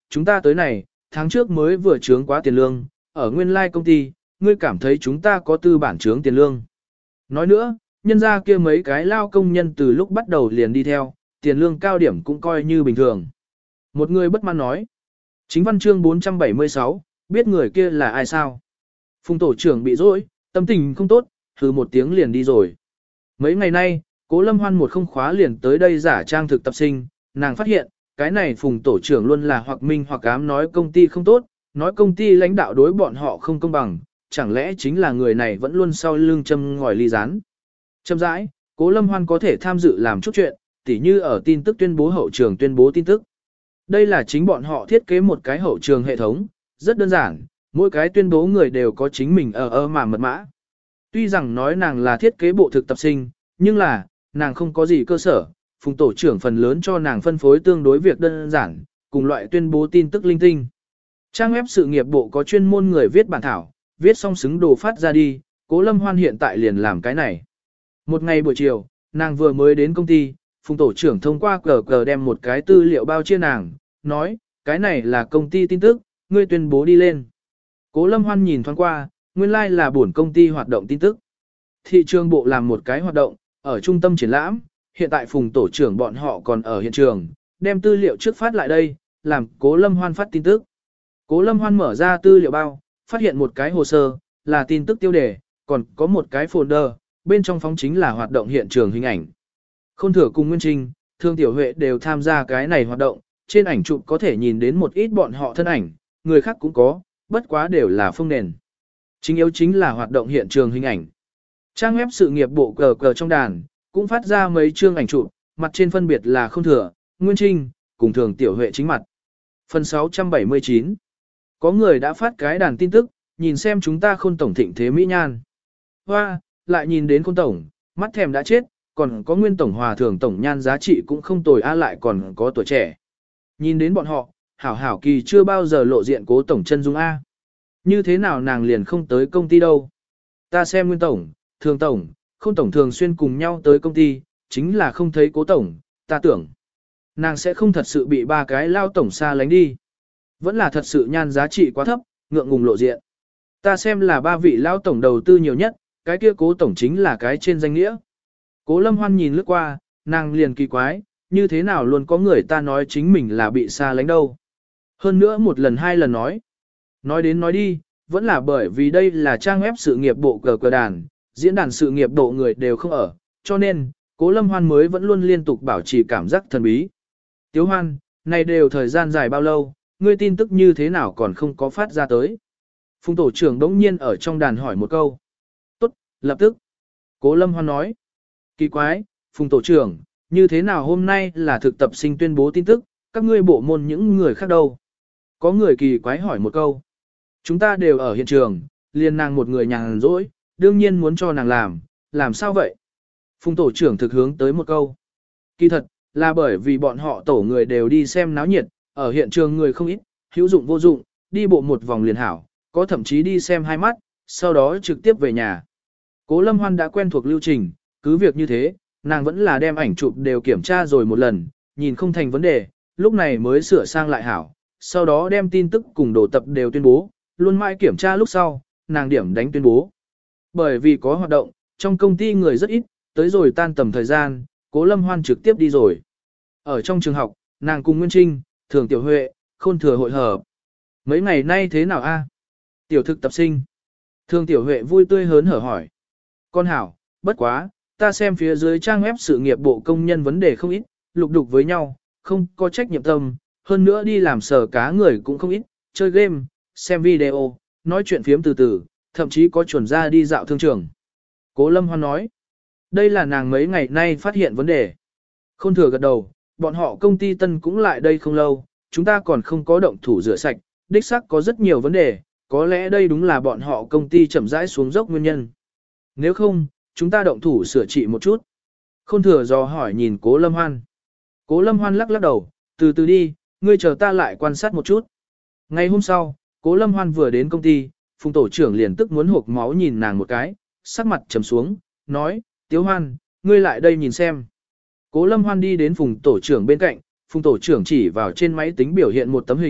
chúng ta tới này, tháng trước mới vừa trướng quá tiền lương, ở nguyên lai công ty, ngươi cảm thấy chúng ta có tư bản trướng tiền lương. Nói nữa, nhân ra kia mấy cái lao công nhân từ lúc bắt đầu liền đi theo, tiền lương cao điểm cũng coi như bình thường. Một người bất mãn nói. Chính văn chương bốn trăm bảy mươi sáu, biết người kia là ai sao? Phùng tổ trưởng bị dỗi, tâm tình không tốt, hừ một tiếng liền đi rồi. Mấy ngày nay, Cố Lâm Hoan một không khóa liền tới đây giả trang thực tập sinh, nàng phát hiện, cái này Phùng tổ trưởng luôn là hoặc minh hoặc ám nói công ty không tốt, nói công ty lãnh đạo đối bọn họ không công bằng, chẳng lẽ chính là người này vẫn luôn sau lưng châm ngòi ly rán. Châm rãi, Cố Lâm Hoan có thể tham dự làm chút chuyện, tỉ như ở tin tức tuyên bố hậu trường tuyên bố tin tức. Đây là chính bọn họ thiết kế một cái hậu trường hệ thống, rất đơn giản, mỗi cái tuyên bố người đều có chính mình ở ơ mà mật mã. Tuy rằng nói nàng là thiết kế bộ thực tập sinh, nhưng là, nàng không có gì cơ sở, Phùng tổ trưởng phần lớn cho nàng phân phối tương đối việc đơn giản, cùng loại tuyên bố tin tức linh tinh. Trang web sự nghiệp bộ có chuyên môn người viết bản thảo, viết xong xứng đồ phát ra đi, Cố Lâm Hoan hiện tại liền làm cái này. Một ngày buổi chiều, nàng vừa mới đến công ty, Phùng tổ trưởng thông qua cờ cờ đem một cái tư liệu bao chia nàng, nói, cái này là công ty tin tức, ngươi tuyên bố đi lên. Cố Lâm Hoan nhìn thoáng qua, nguyên lai like là buồn công ty hoạt động tin tức. Thị trường bộ làm một cái hoạt động, ở trung tâm triển lãm, hiện tại Phùng tổ trưởng bọn họ còn ở hiện trường, đem tư liệu trước phát lại đây, làm Cố Lâm Hoan phát tin tức. Cố Lâm Hoan mở ra tư liệu bao, phát hiện một cái hồ sơ, là tin tức tiêu đề, còn có một cái folder, bên trong phóng chính là hoạt động hiện trường hình ảnh. Khôn Thừa cùng Nguyên Trinh, Thương Tiểu Huệ đều tham gia cái này hoạt động, trên ảnh chụp có thể nhìn đến một ít bọn họ thân ảnh, người khác cũng có, bất quá đều là phông nền. Chính yếu chính là hoạt động hiện trường hình ảnh. Trang web sự nghiệp bộ cờ cờ trong đàn, cũng phát ra mấy chương ảnh chụp, mặt trên phân biệt là Khôn Thừa, Nguyên Trinh, cùng Thường Tiểu Huệ chính mặt. Phần sáu trăm bảy mươi chín. Có người đã phát cái đàn tin tức, nhìn xem chúng ta Khôn tổng thịnh thế mỹ nhan. Hoa, lại nhìn đến Khôn tổng, mắt thèm đã chết, còn có Nguyên tổng hòa thường tổng nhan giá trị cũng không tồi a lại còn có tuổi trẻ. Nhìn đến bọn họ, hảo hảo kỳ chưa bao giờ lộ diện Cố tổng chân dung a. Như thế nào nàng liền không tới công ty đâu? Ta xem Nguyên tổng, Thường tổng, Khôn tổng thường xuyên cùng nhau tới công ty, chính là không thấy Cố tổng, ta tưởng nàng sẽ không thật sự bị ba cái lao tổng xa lánh đi. Vẫn là thật sự nhan giá trị quá thấp, ngượng ngùng lộ diện. Ta xem là ba vị lao tổng đầu tư nhiều nhất, cái kia Cố tổng chính là cái trên danh nghĩa. Cố Lâm Hoan nhìn lướt qua, nàng liền kỳ quái, như thế nào luôn có người ta nói chính mình là bị xa lánh đâu. Hơn nữa một lần hai lần nói. Nói đến nói đi, vẫn là bởi vì đây là trang web sự nghiệp bộ cờ cờ đàn, diễn đàn sự nghiệp bộ người đều không ở, cho nên, Cố Lâm Hoan mới vẫn luôn liên tục bảo trì cảm giác thần bí. Tiếu Hoan, này đều thời gian dài bao lâu, ngươi tin tức như thế nào còn không có phát ra tới. Phùng tổ trưởng đống nhiên ở trong đàn hỏi một câu. Tốt, lập tức. Cố Lâm Hoan nói. Kỳ quái, Phùng tổ trưởng, như thế nào hôm nay là thực tập sinh tuyên bố tin tức, các ngươi bộ môn những người khác đâu? Có người kỳ quái hỏi một câu. Chúng ta đều ở hiện trường, liền nàng một người nhàn rỗi, đương nhiên muốn cho nàng làm, làm sao vậy? Phùng tổ trưởng thực hướng tới một câu. Kỳ thật, là bởi vì bọn họ tổ người đều đi xem náo nhiệt, ở hiện trường người không ít, hữu dụng vô dụng, đi bộ một vòng liền hảo, có thậm chí đi xem hai mắt, sau đó trực tiếp về nhà. Cố Lâm Hoan đã quen thuộc lưu trình, cứ việc như thế, nàng vẫn là đem ảnh chụp đều kiểm tra rồi một lần, nhìn không thành vấn đề, lúc này mới sửa sang lại hảo, sau đó đem tin tức cùng đồ tập đều tuyên bố, luôn mãi kiểm tra lúc sau, nàng điểm đánh tuyên bố. Bởi vì có hoạt động, trong công ty người rất ít, tới rồi tan tầm thời gian, Cố Lâm Hoan trực tiếp đi rồi. Ở trong trường học, nàng cùng Nguyên Trinh, Thường Tiểu Huệ, Khôn Thừa hội hợp. Mấy ngày nay thế nào a? Tiểu thực tập sinh. Thường Tiểu Huệ vui tươi hớn hở hỏi. Con hảo, bất quá, ta xem phía dưới trang web sự nghiệp bộ công nhân vấn đề không ít, lục đục với nhau, không có trách nhiệm tâm, hơn nữa đi làm sở cá người cũng không ít, chơi game, xem video, nói chuyện phiếm từ từ, thậm chí có chuẩn ra đi dạo thương trường. Cố Lâm Hoan nói, đây là nàng mấy ngày nay phát hiện vấn đề. Khôn Thừa gật đầu, bọn họ công ty tân cũng lại đây không lâu, chúng ta còn không có động thủ rửa sạch, đích xác có rất nhiều vấn đề, có lẽ đây đúng là bọn họ công ty chậm rãi xuống dốc nguyên nhân. Nếu không, chúng ta động thủ sửa trị một chút. Khôn Thừa dò hỏi nhìn Cố Lâm Hoan. Cố Lâm Hoan lắc lắc đầu, từ từ đi, ngươi chờ ta lại quan sát một chút. Ngày hôm sau, Cố Lâm Hoan vừa đến công ty, Phùng tổ trưởng liền tức muốn hộc máu nhìn nàng một cái, sắc mặt trầm xuống, nói, Tiếu Hoan, ngươi lại đây nhìn xem. Cố Lâm Hoan đi đến Phùng tổ trưởng bên cạnh, Phùng tổ trưởng chỉ vào trên máy tính biểu hiện một tấm hình,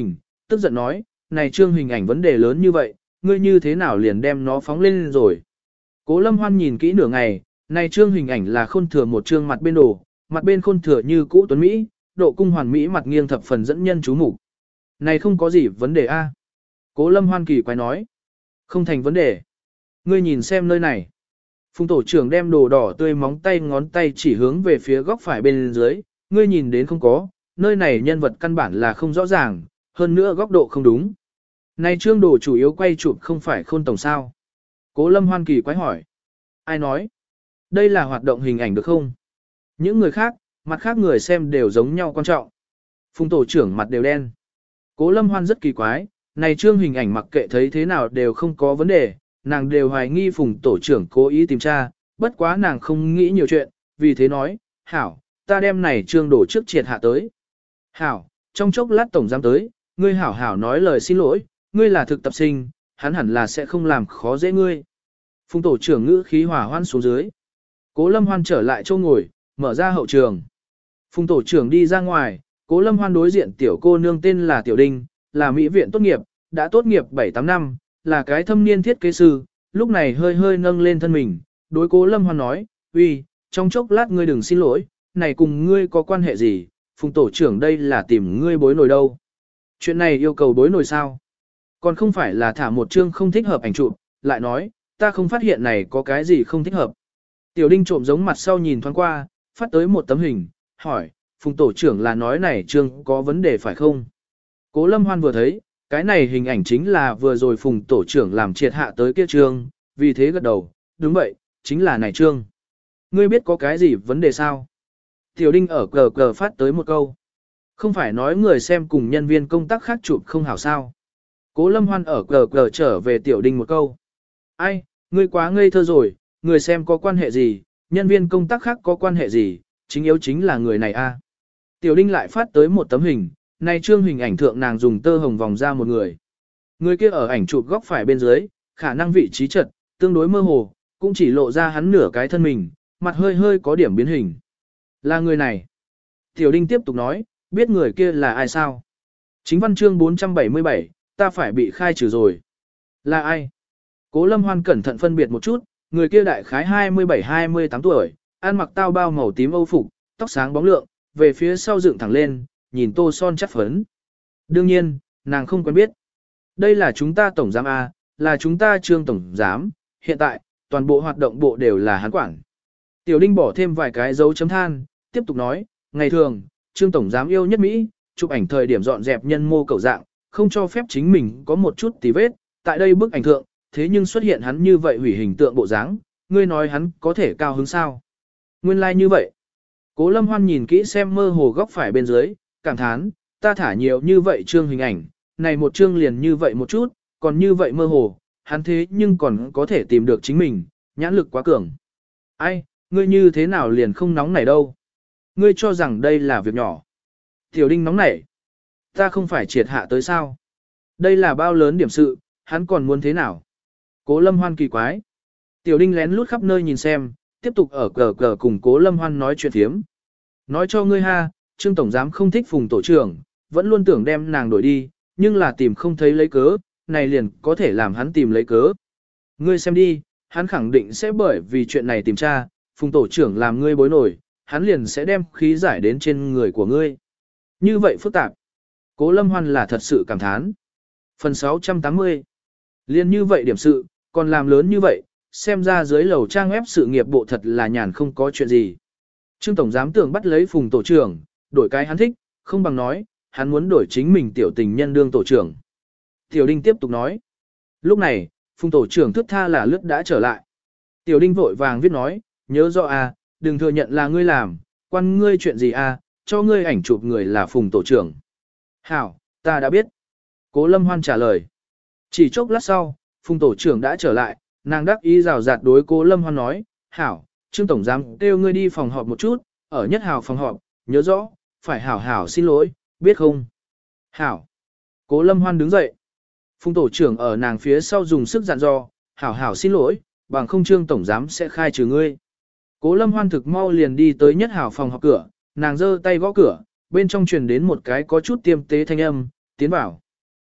tức giận nói, này trương hình ảnh vấn đề lớn như vậy, ngươi như thế nào liền đem nó phóng lên rồi. Cố Lâm Hoan nhìn kỹ nửa ngày, này trương hình ảnh là khôn thừa một trương mặt bên đồ, mặt bên khôn thừa như cũ tuấn Mỹ, độ cung hoàn Mỹ mặt nghiêng thập phần dẫn nhân chú mục. Này không có gì vấn đề a. Cố Lâm Hoan kỳ quái nói, không thành vấn đề. Ngươi nhìn xem nơi này. Phùng tổ trưởng đem đồ đỏ tươi móng tay ngón tay chỉ hướng về phía góc phải bên dưới, ngươi nhìn đến không có, nơi này nhân vật căn bản là không rõ ràng, hơn nữa góc độ không đúng. Này trương đồ chủ yếu quay chụp không phải khôn tổng sao. Cố Lâm Hoan kỳ quái hỏi. Ai nói? Đây là hoạt động hình ảnh được không? Những người khác, mặt khác người xem đều giống nhau quan trọng. Phùng tổ trưởng mặt đều đen. Cố Lâm Hoan rất kỳ quái, này trương hình ảnh mặc kệ thấy thế nào đều không có vấn đề, nàng đều hoài nghi Phùng tổ trưởng cố ý tìm tra, bất quá nàng không nghĩ nhiều chuyện, vì thế nói, hảo, ta đem này trương đổ trước triệt hạ tới. Hảo, trong chốc lát tổng giám tới, ngươi hảo hảo nói lời xin lỗi, ngươi là thực tập sinh, hắn hẳn là sẽ không làm khó dễ ngươi. Phùng tổ trưởng ngữ khí hòa hoan xuống dưới. Cố Lâm Hoan trở lại chỗ ngồi, mở ra hậu trường. Phùng tổ trưởng đi ra ngoài, Cố Lâm Hoan đối diện tiểu cô nương tên là Tiểu Đinh, là mỹ viện tốt nghiệp, đã tốt nghiệp bảy tám năm, là cái thâm niên thiết kế sư, lúc này hơi hơi nâng lên thân mình, đối Cố Lâm Hoan nói, uy, trong chốc lát ngươi đừng xin lỗi, này cùng ngươi có quan hệ gì, Phùng tổ trưởng đây là tìm ngươi bối nổi đâu. Chuyện này yêu cầu bối nổi sao? Còn không phải là thả một chương không thích hợp ảnh chụp, lại nói, ta không phát hiện này có cái gì không thích hợp. Tiểu Đinh trộm giống mặt sau nhìn thoáng qua, phát tới một tấm hình, hỏi, Phùng tổ trưởng là nói này chương có vấn đề phải không? Cố Lâm Hoan vừa thấy, cái này hình ảnh chính là vừa rồi Phùng tổ trưởng làm triệt hạ tới kia chương, vì thế gật đầu, đúng vậy, chính là này chương. Ngươi biết có cái gì vấn đề sao? Tiểu Đinh ở cờ cờ phát tới một câu. Không phải nói người xem cùng nhân viên công tác khác chụp không hảo sao. Cố Lâm Hoan ở cờ cờ trở về Tiểu Đinh một câu. Ai, ngươi quá ngây thơ rồi, người xem có quan hệ gì, nhân viên công tác khác có quan hệ gì, chính yếu chính là người này a. Tiểu Đinh lại phát tới một tấm hình, này trương hình ảnh thượng nàng dùng tơ hồng vòng ra một người. Người kia ở ảnh chụp góc phải bên dưới, khả năng vị trí chật, tương đối mơ hồ, cũng chỉ lộ ra hắn nửa cái thân mình, mặt hơi hơi có điểm biến hình. Là người này. Tiểu Đinh tiếp tục nói, biết người kia là ai sao? Chính văn chương bốn trăm bảy mươi bảy, ta phải bị khai trừ rồi. Là ai? Cố Lâm Hoan cẩn thận phân biệt một chút, người kia đại khái hai mươi bảy hai mươi tám tuổi, ăn mặc tao bao màu tím âu phục, tóc sáng bóng lượng, về phía sau dựng thẳng lên, nhìn tô son chắc phấn. Đương nhiên, nàng không quen biết. Đây là chúng ta tổng giám A, là chúng ta trương tổng giám, hiện tại, toàn bộ hoạt động bộ đều là hắn quản. Tiểu Đinh bỏ thêm vài cái dấu chấm than, tiếp tục nói, ngày thường, trương tổng giám yêu nhất Mỹ, chụp ảnh thời điểm dọn dẹp nhân mô cầu dạng, không cho phép chính mình có một chút tí vết, tại đây bức ảnh thượng, thế nhưng xuất hiện hắn như vậy hủy hình tượng bộ dáng, ngươi nói hắn có thể cao hứng sao? Nguyên lai like như vậy. Cố Lâm Hoan nhìn kỹ xem mơ hồ góc phải bên dưới, cảm thán, ta thả nhiều như vậy chương hình ảnh, này một chương liền như vậy một chút, còn như vậy mơ hồ, hắn thế nhưng còn có thể tìm được chính mình, nhãn lực quá cường. Ai, ngươi như thế nào liền không nóng nảy đâu? Ngươi cho rằng đây là việc nhỏ. Tiểu Đinh nóng nảy. Ta không phải triệt hạ tới sao? Đây là bao lớn điểm sự, hắn còn muốn thế nào? Cố Lâm Hoan kỳ quái. Tiểu Đinh lén lút khắp nơi nhìn xem, tiếp tục ở cờ cờ cùng Cố Lâm Hoan nói chuyện thiếm. Nói cho ngươi ha, Trương Tổng Giám không thích Phùng Tổ trưởng, vẫn luôn tưởng đem nàng đổi đi, nhưng là tìm không thấy lấy cớ, này liền có thể làm hắn tìm lấy cớ. Ngươi xem đi, hắn khẳng định sẽ bởi vì chuyện này tìm tra, Phùng Tổ trưởng làm ngươi bối nổi, hắn liền sẽ đem khí giải đến trên người của ngươi. Như vậy phức tạp. Cố Lâm Hoan là thật sự cảm thán. Phần sáu trăm tám mươi. Liên như vậy điểm sự, còn làm lớn như vậy, xem ra dưới lầu trang web sự nghiệp bộ thật là nhàn không có chuyện gì. Trương Tổng Giám tưởng bắt lấy Phùng Tổ trưởng, đổi cái hắn thích, không bằng nói, hắn muốn đổi chính mình tiểu tình nhân đương Tổ trưởng. Tiểu Đinh tiếp tục nói. Lúc này, Phùng Tổ trưởng thức tha là lướt đã trở lại. Tiểu Đinh vội vàng viết nói, nhớ rõ à, đừng thừa nhận là ngươi làm, quan ngươi chuyện gì à, cho ngươi ảnh chụp người là Phùng Tổ trưởng. Hảo, ta đã biết. Cố Lâm Hoan trả lời. Chỉ chốc lát sau, Phùng Tổ trưởng đã trở lại, nàng đắc ý rào rạt đối Cố Lâm Hoan nói, Hảo, Trương Tổng Giám kêu ngươi đi phòng họp một chút, ở nhất hào phòng họp, nhớ rõ, phải hảo hảo xin lỗi, biết không? Hảo. Cố Lâm Hoan đứng dậy. Phùng Tổ trưởng ở nàng phía sau dùng sức dặn dò, hảo hảo xin lỗi, bằng không Trương Tổng Giám sẽ khai trừ ngươi. Cố Lâm Hoan thực mau liền đi tới nhất hào phòng họp cửa, nàng giơ tay gõ cửa, bên trong truyền đến một cái có chút tiêm tế thanh âm, tiến vào.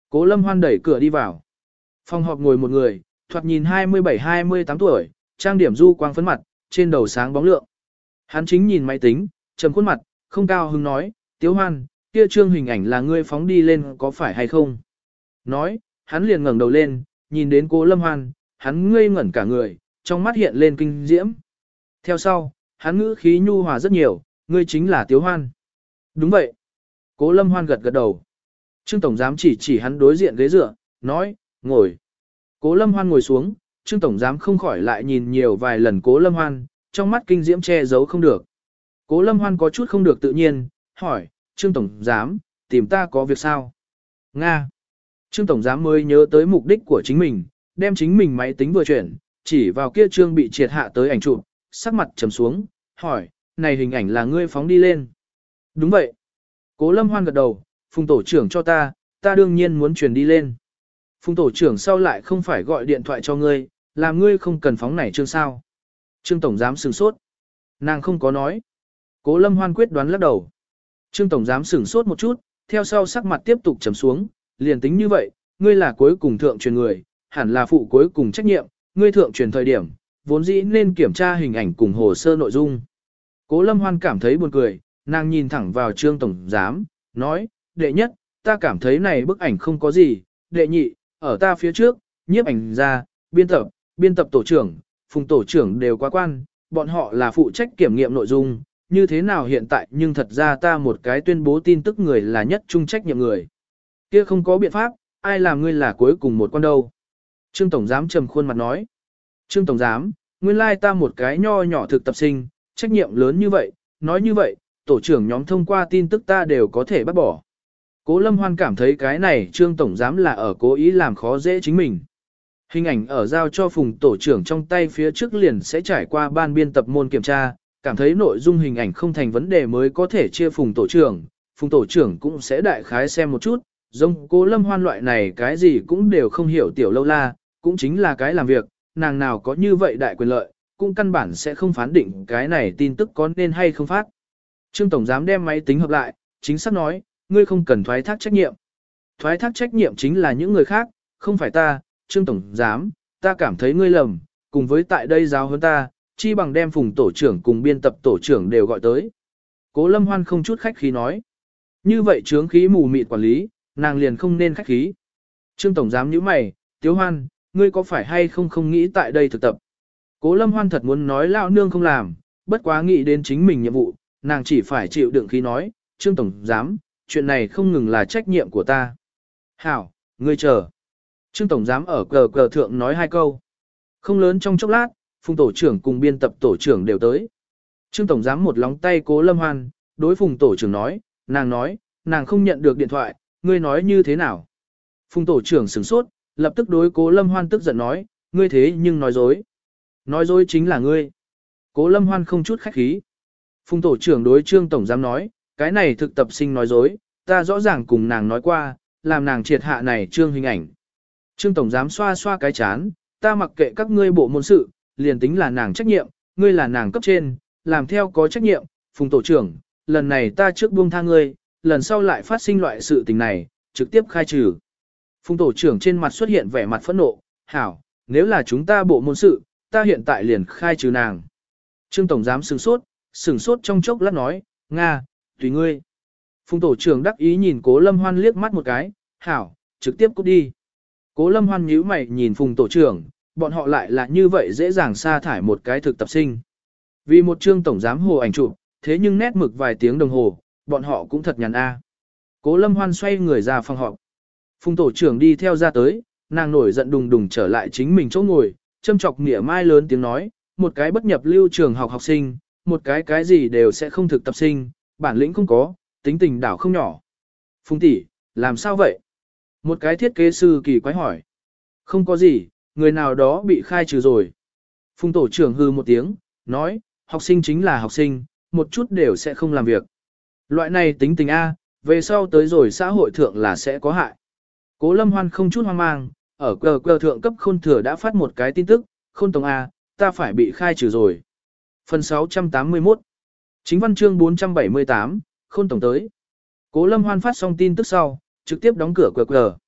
Cố Lâm Hoan đẩy cửa đi vào. Phòng họp ngồi một người, thoạt nhìn hai mươi bảy hai mươi tám tuổi, trang điểm du quang phấn mặt, trên đầu sáng bóng lượng. Hắn chính nhìn máy tính, trầm khuôn mặt, không cao hứng nói, Tiếu Hoan, kia trương hình ảnh là ngươi phóng đi lên có phải hay không? Nói, hắn liền ngẩng đầu lên, nhìn đến Cố Lâm Hoan, hắn ngây ngẩn cả người, trong mắt hiện lên kinh diễm. Theo sau, hắn ngữ khí nhu hòa rất nhiều, ngươi chính là Tiếu Hoan. Đúng vậy. Cố Lâm Hoan gật gật đầu. Trương Tổng Giám chỉ chỉ hắn đối diện ghế dựa, nói, ngồi. Cố Lâm Hoan ngồi xuống, Trương Tổng Giám không khỏi lại nhìn nhiều vài lần Cố Lâm Hoan, trong mắt kinh diễm che giấu không được. Cố Lâm Hoan có chút không được tự nhiên, hỏi, Trương Tổng Giám, tìm ta có việc sao? Nga. Trương Tổng Giám mới nhớ tới mục đích của chính mình, đem chính mình máy tính vừa chuyển, chỉ vào kia trương bị triệt hạ tới ảnh chụp, sắc mặt trầm xuống, hỏi, này hình ảnh là ngươi phóng đi lên. Đúng vậy. Cố Lâm Hoan gật đầu, Phùng tổ trưởng cho ta, ta đương nhiên muốn truyền đi lên. Phùng tổ trưởng sau lại không phải gọi điện thoại cho ngươi, làm ngươi không cần phóng này chương sao. Trương Tổng Giám sửng sốt. Nàng không có nói. Cố Lâm Hoan quyết đoán lắc đầu. Trương Tổng Giám sửng sốt một chút, theo sau sắc mặt tiếp tục trầm xuống, liền tính như vậy, ngươi là cuối cùng thượng truyền người, hẳn là phụ cuối cùng trách nhiệm, ngươi thượng truyền thời điểm, vốn dĩ nên kiểm tra hình ảnh cùng hồ sơ nội dung. Cố Lâm Hoan cảm thấy buồn cười, nàng nhìn thẳng vào Trương Tổng Giám, nói, đệ nhất, ta cảm thấy này bức ảnh không có gì, đệ nhị, ở ta phía trước, nhiếp ảnh gia, biên tập, biên tập tổ trưởng, Phùng tổ trưởng đều quá quan, bọn họ là phụ trách kiểm nghiệm nội dung, như thế nào hiện tại nhưng thật ra ta một cái tuyên bố tin tức người là nhất trung trách nhiệm người. Kia không có biện pháp, ai làm ngươi là cuối cùng một con đâu. Trương Tổng Giám trầm khuôn mặt nói. Trương Tổng Giám, nguyên lai ta một cái nho nhỏ thực tập sinh, trách nhiệm lớn như vậy, nói như vậy, tổ trưởng nhóm thông qua tin tức ta đều có thể bắt bỏ. Cố Lâm Hoan cảm thấy cái này Trương Tổng Giám là ở cố ý làm khó dễ chính mình. Hình ảnh ở giao cho Phùng tổ trưởng trong tay phía trước liền sẽ trải qua ban biên tập môn kiểm tra, cảm thấy nội dung hình ảnh không thành vấn đề mới có thể chia Phùng tổ trưởng, Phùng tổ trưởng cũng sẽ đại khái xem một chút, giống Cố Lâm Hoan loại này cái gì cũng đều không hiểu tiểu lâu la, cũng chính là cái làm việc, nàng nào có như vậy đại quyền lợi, cũng căn bản sẽ không phán định cái này tin tức có nên hay không phát. Trương Tổng Giám đem máy tính hợp lại, chính xác nói, ngươi không cần thoái thác trách nhiệm. Thoái thác trách nhiệm chính là những người khác, không phải ta, Trương Tổng Giám, ta cảm thấy ngươi lầm, cùng với tại đây giáo hơn ta, chi bằng đem Phùng tổ trưởng cùng biên tập tổ trưởng đều gọi tới. Cố Lâm Hoan không chút khách khí nói. Như vậy chướng khí mù mịt quản lý, nàng liền không nên khách khí. Trương Tổng Giám nhíu mày, Tiếu Hoan, ngươi có phải hay không không nghĩ tại đây thực tập? Cố Lâm Hoan thật muốn nói lão nương không làm, bất quá nghĩ đến chính mình nhiệm vụ, nàng chỉ phải chịu đựng khí nói, Trương Tổng Giám, chuyện này không ngừng là trách nhiệm của ta. Hảo, ngươi chờ. Trương Tổng Giám ở cờ cờ thượng nói hai câu. Không lớn trong chốc lát, Phùng tổ trưởng cùng biên tập tổ trưởng đều tới. Trương Tổng Giám một lóng tay Cố Lâm Hoan, đối Phùng tổ trưởng nói, nàng nói, nàng không nhận được điện thoại, ngươi nói như thế nào? Phùng tổ trưởng sửng sốt, lập tức đối Cố Lâm Hoan tức giận nói, ngươi thế nhưng nói dối. Nói dối chính là ngươi. Cố Lâm Hoan không chút khách khí. Phùng tổ trưởng đối Trương Tổng Giám nói, cái này thực tập sinh nói dối, ta rõ ràng cùng nàng nói qua, làm nàng triệt hạ này trương hình ảnh. Trương Tổng Giám xoa xoa cái chán, ta mặc kệ các ngươi bộ môn sự, liền tính là nàng trách nhiệm, ngươi là nàng cấp trên, làm theo có trách nhiệm, Phùng tổ trưởng, lần này ta trước buông tha ngươi, lần sau lại phát sinh loại sự tình này, trực tiếp khai trừ. Phùng tổ trưởng trên mặt xuất hiện vẻ mặt phẫn nộ, hảo, nếu là chúng ta bộ môn sự, ta hiện tại liền khai trừ nàng. Trương Tổng Giám sửng sốt, sửng sốt trong chốc lát nói, Nga, tùy ngươi. Phùng tổ trưởng đắc ý nhìn Cố Lâm Hoan liếc mắt một cái, hảo, trực tiếp cút đi. Cố Lâm Hoan nhíu mày nhìn Phùng tổ trưởng, bọn họ lại là như vậy dễ dàng sa thải một cái thực tập sinh. Vì một Trương Tổng Giám hồ ảnh chụp, thế nhưng nét mực vài tiếng đồng hồ, bọn họ cũng thật nhàn a. Cố Lâm Hoan xoay người ra phòng họp. Phùng tổ trưởng đi theo ra tới, nàng nổi giận đùng đùng trở lại chính mình chỗ ngồi, châm chọc mỉa mai lớn tiếng nói, một cái bất nhập lưu trường học học sinh, một cái cái gì đều sẽ không thực tập sinh, bản lĩnh không có, tính tình đảo không nhỏ. Phùng tỷ, làm sao vậy? Một cái thiết kế sư kỳ quái hỏi. Không có gì, người nào đó bị khai trừ rồi. Phùng tổ trưởng hư một tiếng, nói, học sinh chính là học sinh, một chút đều sẽ không làm việc. Loại này tính tình A, về sau tới rồi xã hội thượng là sẽ có hại. Cố Lâm Hoan không chút hoang mang, ở cờ cờ thượng cấp khôn thừa đã phát một cái tin tức, khôn tổng A, ta phải bị khai trừ rồi. Phần sáu trăm tám mươi mốt Chính văn chương bốn trăm bảy mươi tám, khôn tổng tới. Cố Lâm Hoan phát xong tin tức sau, trực tiếp đóng cửa cờ cờ.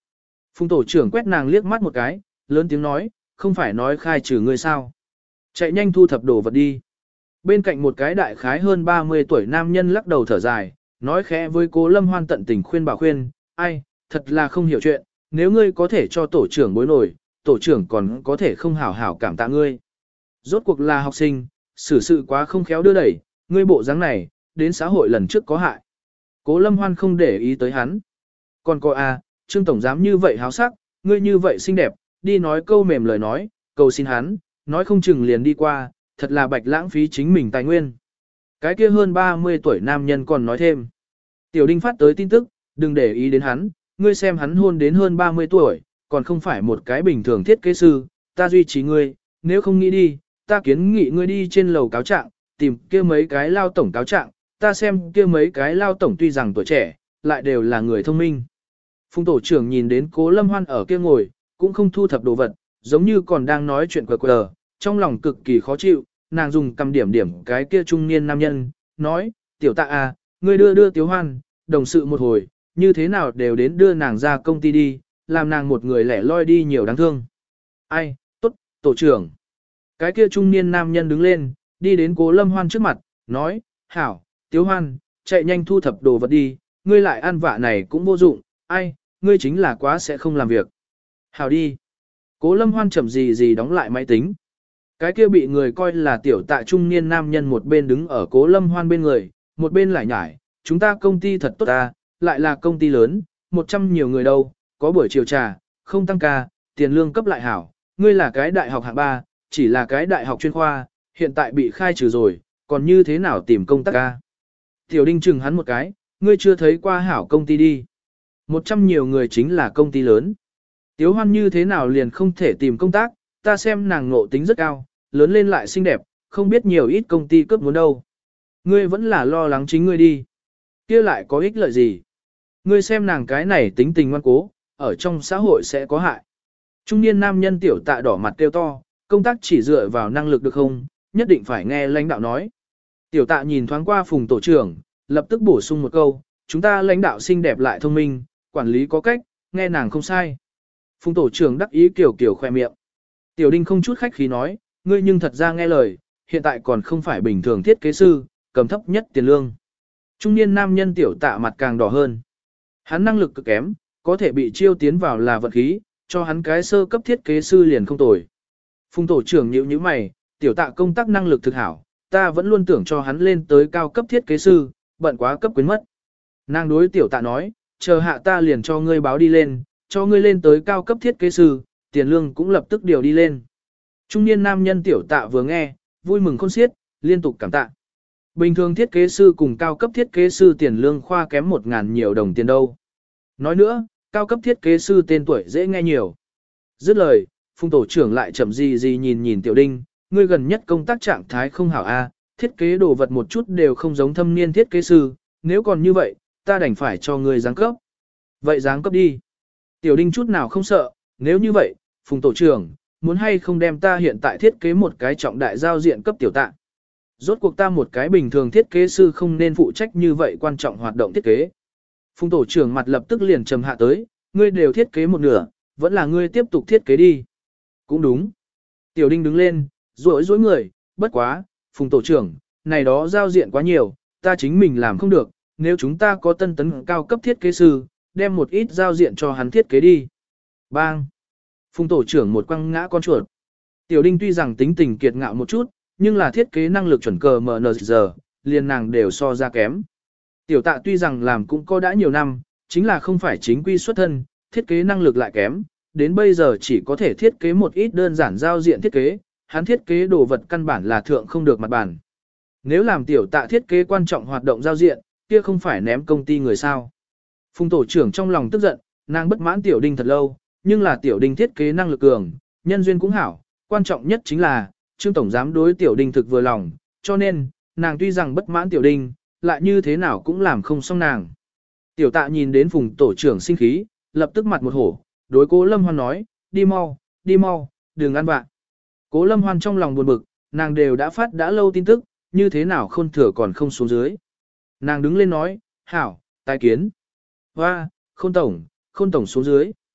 Phùng tổ trưởng quét nàng liếc mắt một cái, lớn tiếng nói, không phải nói khai trừ ngươi sao. Chạy nhanh thu thập đồ vật đi. Bên cạnh một cái đại khái hơn ba mươi tuổi nam nhân lắc đầu thở dài, nói khẽ với Cố Lâm Hoan tận tình khuyên bảo khuyên, ai, thật là không hiểu chuyện, nếu ngươi có thể cho tổ trưởng bối nổi, tổ trưởng còn có thể không hảo hảo cảm tạ ngươi. Rốt cuộc là học sinh, xử sự quá không khéo đưa đẩy, ngươi bộ dáng này, đến xã hội lần trước có hại. Cố Lâm Hoan không để ý tới hắn. Còn cô à, Trương Tổng Giám như vậy háo sắc, ngươi như vậy xinh đẹp, đi nói câu mềm lời nói, cầu xin hắn, nói không chừng liền đi qua, thật là bạch lãng phí chính mình tài nguyên. Cái kia hơn ba mươi tuổi nam nhân còn nói thêm. Tiểu Đinh phát tới tin tức, đừng để ý đến hắn, ngươi xem hắn hôn đến hơn ba mươi tuổi, còn không phải một cái bình thường thiết kế sư, ta duy trì ngươi, nếu không nghĩ đi, ta kiến nghị ngươi đi trên lầu cáo trạng, tìm kia mấy cái lao tổng cáo trạng, ta xem kia mấy cái lao tổng tuy rằng tuổi trẻ, lại đều là người thông minh. Phùng tổ trưởng nhìn đến Cố Lâm Hoan ở kia ngồi, cũng không thu thập đồ vật, giống như còn đang nói chuyện quờ quờ, trong lòng cực kỳ khó chịu, nàng dùng cầm điểm điểm cái kia trung niên nam nhân, nói, tiểu tạ à, ngươi đưa đưa Tiếu Hoan, đồng sự một hồi, như thế nào đều đến đưa nàng ra công ty đi, làm nàng một người lẻ loi đi nhiều đáng thương. Ai, tốt, tổ trưởng. Cái kia trung niên nam nhân đứng lên, đi đến Cố Lâm Hoan trước mặt, nói, hảo, Tiếu Hoan, chạy nhanh thu thập đồ vật đi, ngươi lại ăn vạ này cũng vô dụng, ai, ngươi chính là quá sẽ không làm việc. Hảo đi. Cố Lâm Hoan chậm gì gì đóng lại máy tính. Cái kia bị người coi là tiểu tạ trung niên nam nhân một bên đứng ở Cố Lâm Hoan bên người, một bên lại nhải, chúng ta công ty thật tốt ta, lại là công ty lớn, một trăm nhiều người đâu, có buổi chiều trà, không tăng ca, tiền lương cấp lại hảo, ngươi là cái đại học hạng ba, chỉ là cái đại học chuyên khoa, hiện tại bị khai trừ rồi, còn như thế nào tìm công tác ca. Tiểu Đinh chừng hắn một cái, ngươi chưa thấy qua hảo công ty đi. Một trăm nhiều người chính là công ty lớn. Tiếu Hoan như thế nào liền không thể tìm công tác, ta xem nàng ngộ tính rất cao, lớn lên lại xinh đẹp, không biết nhiều ít công ty cướp muốn đâu. Ngươi vẫn là lo lắng chính ngươi đi. Kia lại có ích lợi gì? Ngươi xem nàng cái này tính tình ngoan cố, ở trong xã hội sẽ có hại. Trung niên nam nhân tiểu tạ đỏ mặt kêu to, công tác chỉ dựa vào năng lực được không, nhất định phải nghe lãnh đạo nói. Tiểu tạ nhìn thoáng qua Phùng tổ trưởng, lập tức bổ sung một câu, chúng ta lãnh đạo xinh đẹp lại thông minh, quản lý có cách, nghe nàng không sai. Phùng tổ trưởng đắc ý kiểu kiểu khoe miệng. Tiểu Đinh không chút khách khí nói, ngươi nhưng thật ra nghe lời, hiện tại còn không phải bình thường thiết kế sư, cầm thấp nhất tiền lương. Trung niên nam nhân tiểu tạ mặt càng đỏ hơn. Hắn năng lực cực kém, có thể bị chiêu tiến vào là vật khí, cho hắn cái sơ cấp thiết kế sư liền không tồi. Phùng tổ trưởng nhíu nhíu mày, tiểu tạ công tác năng lực thực hảo, ta vẫn luôn tưởng cho hắn lên tới cao cấp thiết kế sư, bận quá cấp quyến mất. Nàng đối tiểu tạ nói, chờ hạ ta liền cho ngươi báo đi lên, cho ngươi lên tới cao cấp thiết kế sư, tiền lương cũng lập tức điều đi lên. Trung niên nam nhân tiểu tạ vừa nghe, vui mừng khôn xiết, liên tục cảm tạ. Bình thường thiết kế sư cùng cao cấp thiết kế sư tiền lương khoa kém một ngàn nhiều đồng tiền đâu. Nói nữa, cao cấp thiết kế sư tên tuổi dễ nghe nhiều. Dứt lời, Phùng tổ trưởng lại chậm gì gì nhìn nhìn Tiểu Đinh, ngươi gần nhất công tác trạng thái không hảo a, thiết kế đồ vật một chút đều không giống thâm niên thiết kế sư, nếu còn như vậy, ta đành phải cho ngươi giáng cấp. Vậy giáng cấp đi. Tiểu Đinh chút nào không sợ, nếu như vậy, Phùng tổ trưởng, muốn hay không đem ta hiện tại thiết kế một cái trọng đại giao diện cấp tiểu tạ. Rốt cuộc ta một cái bình thường thiết kế sư không nên phụ trách như vậy quan trọng hoạt động thiết kế. Phùng tổ trưởng mặt lập tức liền trầm hạ tới, ngươi đều thiết kế một nửa, vẫn là ngươi tiếp tục thiết kế đi. Cũng đúng. Tiểu Đinh đứng lên, rối rối người, bất quá, Phùng tổ trưởng, này đó giao diện quá nhiều, ta chính mình làm không được, nếu chúng ta có tân tấn cao cấp thiết kế sư, đem một ít giao diện cho hắn thiết kế đi. Bang! Phùng tổ trưởng một quăng ngã con chuột. Tiểu Đinh tuy rằng tính tình kiệt ngạo một chút, nhưng là thiết kế năng lực chuẩn cờ em en giờ, liền nàng đều so ra kém. Tiểu tạ tuy rằng làm cũng có đã nhiều năm, chính là không phải chính quy xuất thân, thiết kế năng lực lại kém, đến bây giờ chỉ có thể thiết kế một ít đơn giản giao diện thiết kế, hắn thiết kế đồ vật căn bản là thượng không được mặt bản. Nếu làm tiểu tạ thiết kế quan trọng hoạt động giao diện, kia không phải ném công ty người sao. Phùng tổ trưởng trong lòng tức giận, nàng bất mãn Tiểu Đinh thật lâu, nhưng là Tiểu Đinh thiết kế năng lực cường, nhân duyên cũng hảo, quan trọng nhất chính là, Trương Tổng Giám đối Tiểu Đinh thực vừa lòng, cho nên, nàng tuy rằng bất mãn Tiểu Đinh, lại như thế nào cũng làm không xong nàng. Tiểu tạ nhìn đến Phùng tổ trưởng sinh khí, lập tức mặt một hổ, đối Cố Lâm Hoan nói, đi mau, đi mau, đừng ăn vạ. Cố Lâm Hoan trong lòng buồn bực, nàng đều đã phát đã lâu tin tức, như thế nào khôn thừa còn không xuống dưới. Nàng đứng lên nói, hảo, tài kiến. Hoa, khôn tổng, khôn tổng xuống dưới.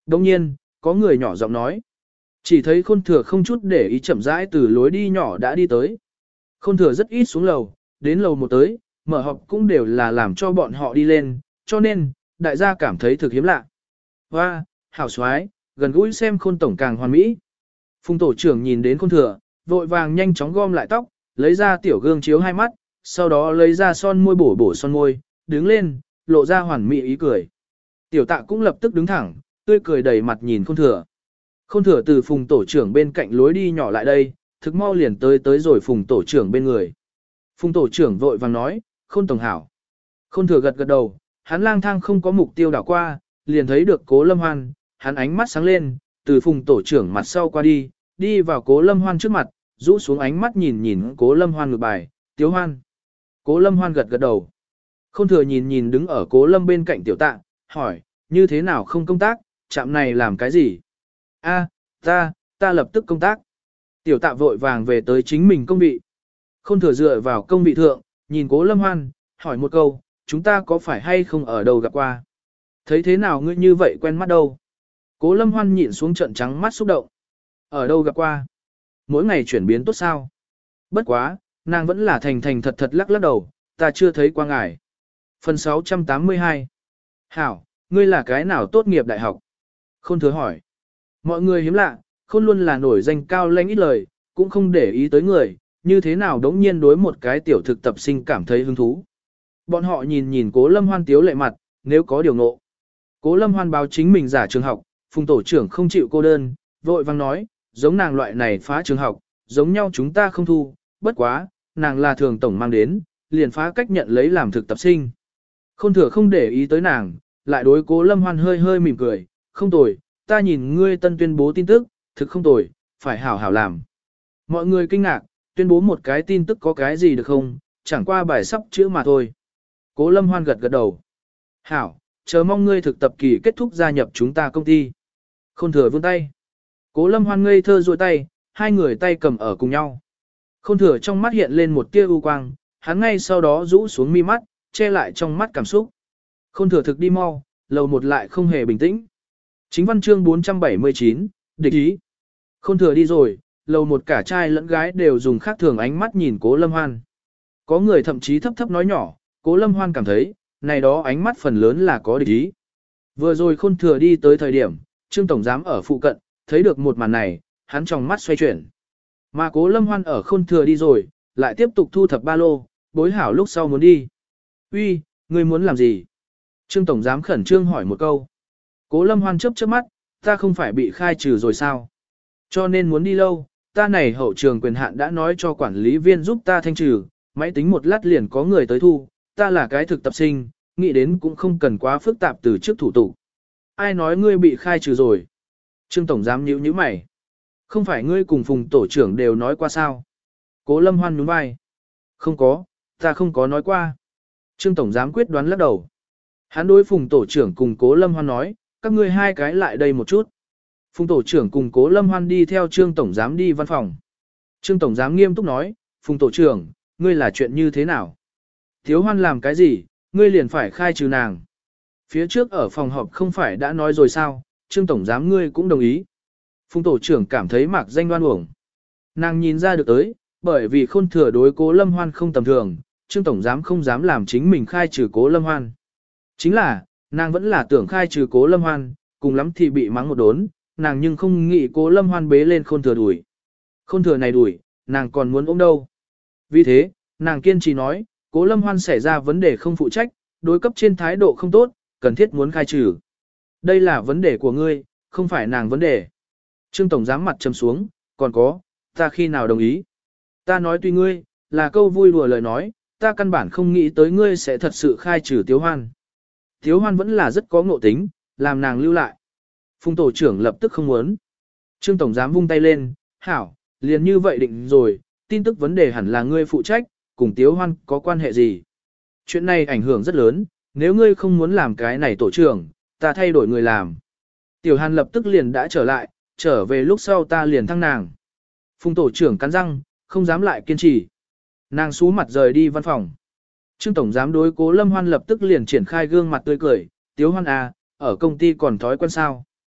Đồng nhiên, có người nhỏ giọng nói. Chỉ thấy khôn thừa không chút để ý chậm rãi từ lối đi nhỏ đã đi tới. Khôn thừa rất ít xuống lầu, đến lầu một tới, mở họp cũng đều là làm cho bọn họ đi lên, cho nên, đại gia cảm thấy thực hiếm lạ. Hoa, hảo xoái, gần gũi xem khôn tổng càng hoàn mỹ. Phùng tổ trưởng nhìn đến khôn thừa, vội vàng nhanh chóng gom lại tóc, lấy ra tiểu gương chiếu hai mắt, sau đó lấy ra son môi bổ bổ son môi, đứng lên, lộ ra hoàn mỹ ý cười. Tiểu tạ cũng lập tức đứng thẳng, tươi cười đầy mặt nhìn khôn thừa. Khôn thừa từ phùng tổ trưởng bên cạnh lối đi nhỏ lại đây, thực mau liền tới tới rồi phùng tổ trưởng bên người. Phùng tổ trưởng vội vàng nói, khôn tổng hảo. Khôn thừa gật gật đầu, hắn lang thang không có mục tiêu đảo qua, liền thấy được cố lâm hoan, hắn ánh mắt sáng lên, từ phùng tổ trưởng mặt sau qua đi, đi vào cố lâm hoan trước mặt, rũ xuống ánh mắt nhìn nhìn cố lâm hoan ngược bài, tiếu hoan. Cố lâm hoan gật gật đầu. Khôn thừa nhìn nhìn đứng ở cố lâm bên cạnh tiểu tạ, hỏi, như thế nào không công tác, trạm này làm cái gì? A, ta, ta lập tức công tác. Tiểu tạ vội vàng về tới chính mình công vị. Khôn thừa dựa vào công vị thượng, nhìn cố lâm hoan, hỏi một câu, chúng ta có phải hay không ở đâu gặp qua? Thấy thế nào ngươi như vậy quen mắt đâu? Cố lâm hoan nhịn xuống trận trắng mắt xúc động. Ở đâu gặp qua? Mỗi ngày chuyển biến tốt sao? Bất quá, nàng vẫn là thành thành thật thật lắc lắc đầu, ta chưa thấy qua ngài. Phần sáu trăm tám mươi hai. Hảo, ngươi là cái nào tốt nghiệp đại học? Khôn thừa hỏi. Mọi người hiếm lạ, khôn luôn là nổi danh cao lanh ít lời, cũng không để ý tới người, như thế nào đống nhiên đối một cái tiểu thực tập sinh cảm thấy hứng thú. Bọn họ nhìn nhìn cố lâm hoan tiếu lệ mặt, nếu có điều ngộ. Cố lâm hoan báo chính mình giả trường học, phùng tổ trưởng không chịu cô đơn, vội vang nói, giống nàng loại này phá trường học, giống nhau chúng ta không thu, bất quá, nàng là thường tổng mang đến, liền phá cách nhận lấy làm thực tập sinh. Khôn thừa không để ý tới nàng, lại đối cố lâm hoan hơi hơi mỉm cười, không tồi, ta nhìn ngươi tân tuyên bố tin tức, thực không tồi, phải hảo hảo làm. Mọi người kinh ngạc, tuyên bố một cái tin tức có cái gì được không, chẳng qua bài sắp chữ mà thôi. Cố lâm hoan gật gật đầu. Hảo, chờ mong ngươi thực tập kỳ kết thúc gia nhập chúng ta công ty. Khôn thừa vươn tay. Cố lâm hoan ngây thơ duỗi tay, hai người tay cầm ở cùng nhau. Khôn thừa trong mắt hiện lên một tia ưu quang, hắn ngay sau đó rũ xuống mi mắt, che lại trong mắt cảm xúc. Khôn thừa thực đi mau, lầu một lại không hề bình tĩnh. Chính văn chương bốn trăm bảy mươi chín, địch ý. Khôn thừa đi rồi, lầu một cả trai lẫn gái đều dùng khác thường ánh mắt nhìn cố lâm hoan. Có người thậm chí thấp thấp nói nhỏ, cố lâm hoan cảm thấy, này đó ánh mắt phần lớn là có địch ý. Vừa rồi khôn thừa đi tới thời điểm, Trương Tổng Giám ở phụ cận, thấy được một màn này, hắn trong mắt xoay chuyển. Mà cố lâm hoan ở khôn thừa đi rồi, lại tiếp tục thu thập ba lô, bối hảo lúc sau muốn đi. Uy, ngươi muốn làm gì? Trương Tổng Giám khẩn trương hỏi một câu. Cố lâm hoan chớp chớp mắt, ta không phải bị khai trừ rồi sao? Cho nên muốn đi lâu, ta này hậu trường quyền hạn đã nói cho quản lý viên giúp ta thanh trừ, máy tính một lát liền có người tới thu, ta là cái thực tập sinh, nghĩ đến cũng không cần quá phức tạp từ trước thủ tục. Ai nói ngươi bị khai trừ rồi? Trương Tổng Giám nhíu nhíu mày. Không phải ngươi cùng Phùng tổ trưởng đều nói qua sao? Cố lâm hoan nhún vai. Không có, ta không có nói qua. Trương Tổng Giám quyết đoán lắc đầu. Hắn đối Phùng tổ trưởng cùng Cố lâm hoan nói, các ngươi hai cái lại đây một chút. Phùng tổ trưởng cùng Cố lâm hoan đi theo Trương Tổng Giám đi văn phòng. Trương Tổng Giám nghiêm túc nói, Phùng tổ trưởng, ngươi là chuyện như thế nào? Thiếu hoan làm cái gì, ngươi liền phải khai trừ nàng. Phía trước ở phòng họp không phải đã nói rồi sao, Trương Tổng Giám ngươi cũng đồng ý. Phùng tổ trưởng cảm thấy mạc danh đoan uổng. Nàng nhìn ra được tới, bởi vì khôn thừa đối Cố lâm hoan không tầm thường, Trương Tổng Giám không dám làm chính mình khai trừ Cố lâm hoan. Chính là, nàng vẫn là tưởng khai trừ Cố lâm hoan, cùng lắm thì bị mắng một đốn, nàng nhưng không nghĩ Cố lâm hoan bế lên khôn thừa đuổi. Khôn thừa này đuổi, nàng còn muốn ôm đâu. Vì thế, nàng kiên trì nói, Cố lâm hoan xảy ra vấn đề không phụ trách, đối cấp trên thái độ không tốt, cần thiết muốn khai trừ. Đây là vấn đề của ngươi, không phải nàng vấn đề. Trương Tổng Giám mặt trầm xuống, còn có, ta khi nào đồng ý. Ta nói tùy ngươi, là câu vui đùa lời nói, ta căn bản không nghĩ tới ngươi sẽ thật sự khai trừ Tiếu Hoan. Tiếu Hoan vẫn là rất có ngộ tính, làm nàng lưu lại. Phùng tổ trưởng lập tức không muốn. Trương Tổng Giám vung tay lên, hảo, liền như vậy định rồi, tin tức vấn đề hẳn là ngươi phụ trách, cùng Tiếu Hoan có quan hệ gì. Chuyện này ảnh hưởng rất lớn, nếu ngươi không muốn làm cái này tổ trưởng, ta thay đổi người làm. Tiểu Hàn lập tức liền đã trở lại, trở về lúc sau ta liền thăng nàng. Phùng tổ trưởng cắn răng, không dám lại kiên trì. Nàng xú mặt rời đi văn phòng. Trương Tổng Giám đối Cố Lâm Hoan lập tức liền triển khai gương mặt tươi cười, Tiếu Hoan à, ở công ty còn thói quen sao.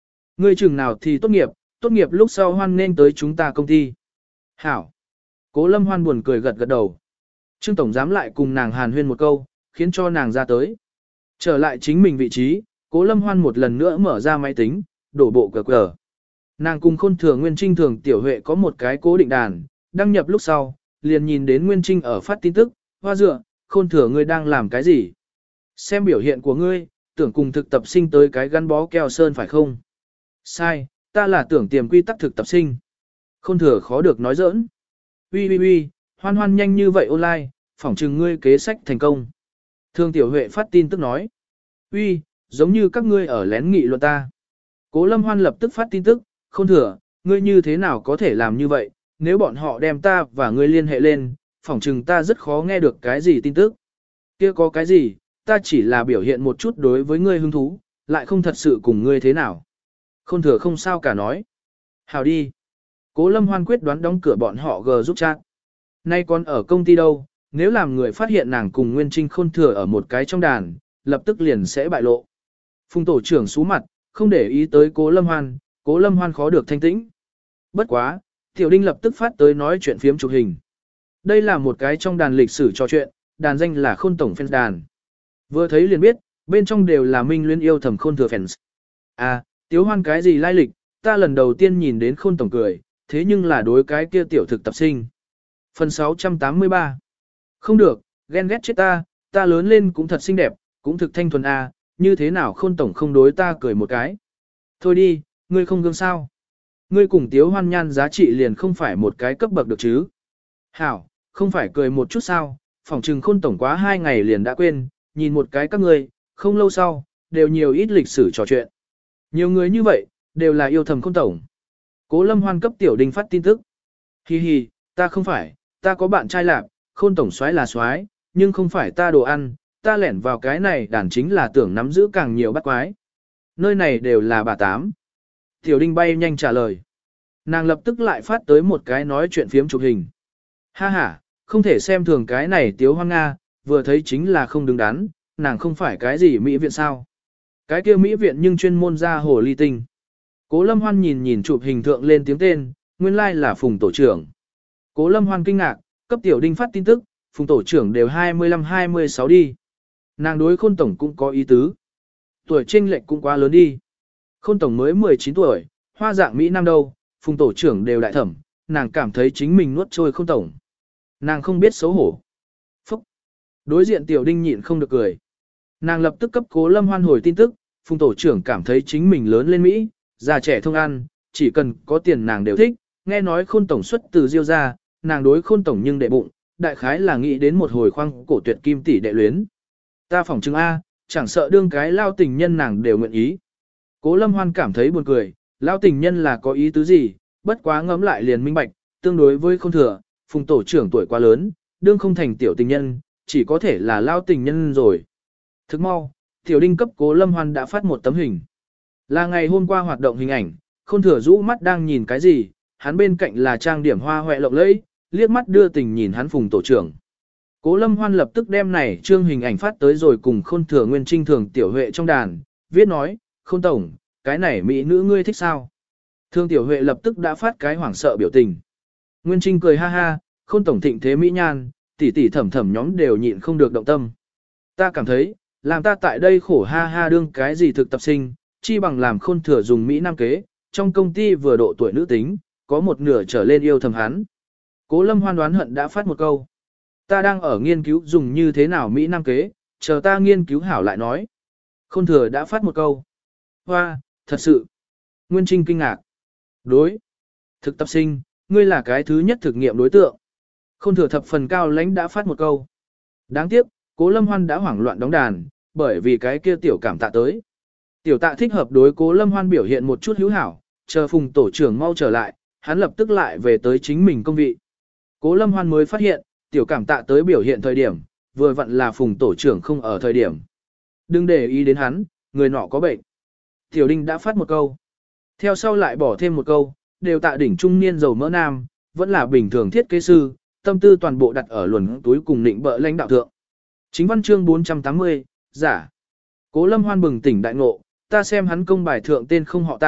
Ngươi chừng nào thì tốt nghiệp, tốt nghiệp lúc sau hoan nên tới chúng ta công ty. Hảo. Cố Lâm Hoan buồn cười gật gật đầu. Trương Tổng Giám lại cùng nàng hàn huyên một câu, khiến cho nàng ra tới. Trở lại chính mình vị trí, Cố Lâm Hoan một lần nữa mở ra máy tính, đổ bộ cờ cờ. Nàng cùng Khôn Thừa Nguyên Trinh Thường Tiểu Huệ có một cái cố định đàn, đăng nhập lúc sau, liền nhìn đến Nguyên Trinh ở phát tin tức, hoa dựa, Khôn Thừa ngươi đang làm cái gì? Xem biểu hiện của ngươi, tưởng cùng thực tập sinh tới cái gắn bó keo sơn phải không? Sai, ta là tưởng tiềm quy tắc thực tập sinh. Khôn Thừa khó được nói giỡn. Ui ui ui, Hoan Hoan nhanh như vậy online, phỏng chừng ngươi kế sách thành công. Thương Tiểu Huệ phát tin tức nói. Uy, giống như các ngươi ở lén nghị luận ta. Cố Lâm Hoan lập tức phát tin tức, Khôn Thừa, ngươi như thế nào có thể làm như vậy, nếu bọn họ đem ta và ngươi liên hệ lên, phỏng chừng ta rất khó nghe được cái gì tin tức. Kia có cái gì, ta chỉ là biểu hiện một chút đối với ngươi hứng thú, lại không thật sự cùng ngươi thế nào. Khôn Thừa không sao cả nói. Hào đi. Cố Lâm Hoan quyết đoán đóng cửa bọn họ G giúp chat. Nay còn ở công ty đâu, nếu làm người phát hiện nàng cùng Nguyên Trinh Khôn Thừa ở một cái trong đàn, lập tức liền sẽ bại lộ. Phùng tổ trưởng sú mặt, không để ý tới Cố Lâm Hoan, Cố Lâm Hoan khó được thanh tĩnh. Bất quá, Tiểu Đinh lập tức phát tới nói chuyện phiếm chụp hình. Đây là một cái trong đàn lịch sử trò chuyện, đàn danh là Khôn Tổng Fans đàn. Vừa thấy liền biết, bên trong đều là minh luyến yêu thầm Khôn Thừa Fans. À, Tiếu Hoan cái gì lai lịch, ta lần đầu tiên nhìn đến Khôn Tổng cười, thế nhưng là đối cái kia tiểu thực tập sinh. Phần sáu trăm tám mươi ba. Không được, ghen ghét chết ta, ta lớn lên cũng thật xinh đẹp, cũng thực thanh thuần à, như thế nào Khôn Tổng không đối ta cười một cái. Thôi đi, ngươi không gương sao. Ngươi cùng Tiếu Hoan nhan giá trị liền không phải một cái cấp bậc được chứ. Hảo, không phải cười một chút sao, phỏng trừng Khôn Tổng quá hai ngày liền đã quên, nhìn một cái các ngươi, không lâu sau, đều nhiều ít lịch sử trò chuyện. Nhiều người như vậy, đều là yêu thầm Khôn Tổng. Cố Lâm Hoan cấp Tiểu Đinh phát tin tức. Hi hi, ta không phải, ta có bạn trai lạc, Khôn Tổng soái là soái, nhưng không phải ta đồ ăn, ta lẻn vào cái này đàn chính là tưởng nắm giữ càng nhiều bắt quái. Nơi này đều là bà tám. Tiểu Đinh bay nhanh trả lời. Nàng lập tức lại phát tới một cái nói chuyện phiếm chụp hình. Ha ha, không thể xem thường cái này Tiếu Hoan Nga, vừa thấy chính là không đứng đắn, nàng không phải cái gì mỹ viện sao. Cái kia mỹ viện nhưng chuyên môn ra hồ ly tinh. Cố Lâm Hoan nhìn nhìn chụp hình thượng lên tiếng tên, nguyên lai like là Phùng tổ trưởng. Cố Lâm Hoan kinh ngạc, cấp Tiểu Đinh phát tin tức, Phùng tổ trưởng đều hai mươi lăm hai mươi sáu đi. Nàng đối Khôn Tổng cũng có ý tứ. Tuổi chênh lệch cũng quá lớn đi. Khôn Tổng mới mười chín tuổi, hoa dạng Mỹ Nam đâu, Phùng tổ trưởng đều đại thẩm, nàng cảm thấy chính mình nuốt trôi Khôn Tổng. Nàng không biết xấu hổ. Phúc! Đối diện Tiểu Đinh nhịn không được cười. Nàng lập tức cấp Cố Lâm Hoan hồi tin tức, Phùng tổ trưởng cảm thấy chính mình lớn lên Mỹ, già trẻ thông ăn, chỉ cần có tiền nàng đều thích, nghe nói Khôn Tổng xuất từ Diêu ra, nàng đối Khôn Tổng nhưng đệ bụng, đại khái là nghĩ đến một hồi khoang cổ tuyệt kim tỷ đệ luyến. Ta phỏng chứng A, chẳng sợ đương cái lao tình nhân nàng đều nguyện ý. Cố Lâm Hoan cảm thấy buồn cười, lao tình nhân là có ý tứ gì, bất quá ngẫm lại liền minh bạch, tương đối với Khôn Thừa, Phùng tổ trưởng tuổi quá lớn, đương không thành tiểu tình nhân, chỉ có thể là lao tình nhân rồi. Thức mau, Tiểu Đinh cấp Cố Lâm Hoan đã phát một tấm hình. Là ngày hôm qua hoạt động hình ảnh, Khôn Thừa rũ mắt đang nhìn cái gì, hắn bên cạnh là trang điểm hoa hoẹ lộng lẫy, liếc mắt đưa tình nhìn hắn Phùng tổ trưởng. Cố Lâm Hoan lập tức đem này trương hình ảnh phát tới rồi cùng Khôn Thừa Nguyên Trinh Thường Tiểu Huệ trong đàn, viết nói, Khôn Tổng, cái này mỹ nữ ngươi thích sao? Thương Tiểu Huệ lập tức đã phát cái hoảng sợ biểu tình. Nguyên Trinh cười ha ha, Khôn Tổng thịnh thế mỹ nhan, tỷ tỷ thẩm thẩm nhóm đều nhịn không được động tâm. Ta cảm thấy, làm ta tại đây khổ ha ha đương cái gì thực tập sinh, chi bằng làm Khôn Thừa dùng mỹ nam kế, trong công ty vừa độ tuổi nữ tính, có một nửa trở lên yêu thầm hắn. Cố Lâm Hoan đoán hận đã phát một câu. Ta đang ở nghiên cứu dùng như thế nào mỹ nam kế, chờ ta nghiên cứu hảo lại nói. Khôn Thừa đã phát một câu. Hoa, thật sự. Nguyên Trinh kinh ngạc. Đối. Thực tập sinh, ngươi là cái thứ nhất thực nghiệm đối tượng. Khôn Thừa thập phần cao lãnh đã phát một câu. Đáng tiếc, Cố Lâm Hoan đã hoảng loạn đóng đàn, bởi vì cái kia tiểu cảm tạ tới. Tiểu tạ thích hợp đối Cố Lâm Hoan biểu hiện một chút hữu hảo, chờ Phùng tổ trưởng mau trở lại, hắn lập tức lại về tới chính mình công vị. Cố Lâm Hoan mới phát hiện, tiểu cảm tạ tới biểu hiện thời điểm, vừa vặn là Phùng tổ trưởng không ở thời điểm. Đừng để ý đến hắn, người nọ có bệnh. Tiểu Đinh đã phát một câu. Theo sau lại bỏ thêm một câu, đều tạ đỉnh trung niên giàu mỡ nam, vẫn là bình thường thiết kế sư, tâm tư toàn bộ đặt ở luồn túi cùng định bợ lãnh đạo thượng. Chính văn chương bốn trăm tám mươi, giả. Cố Lâm Hoan bừng tỉnh đại ngộ, ta xem hắn công bài thượng tên không họ tạ,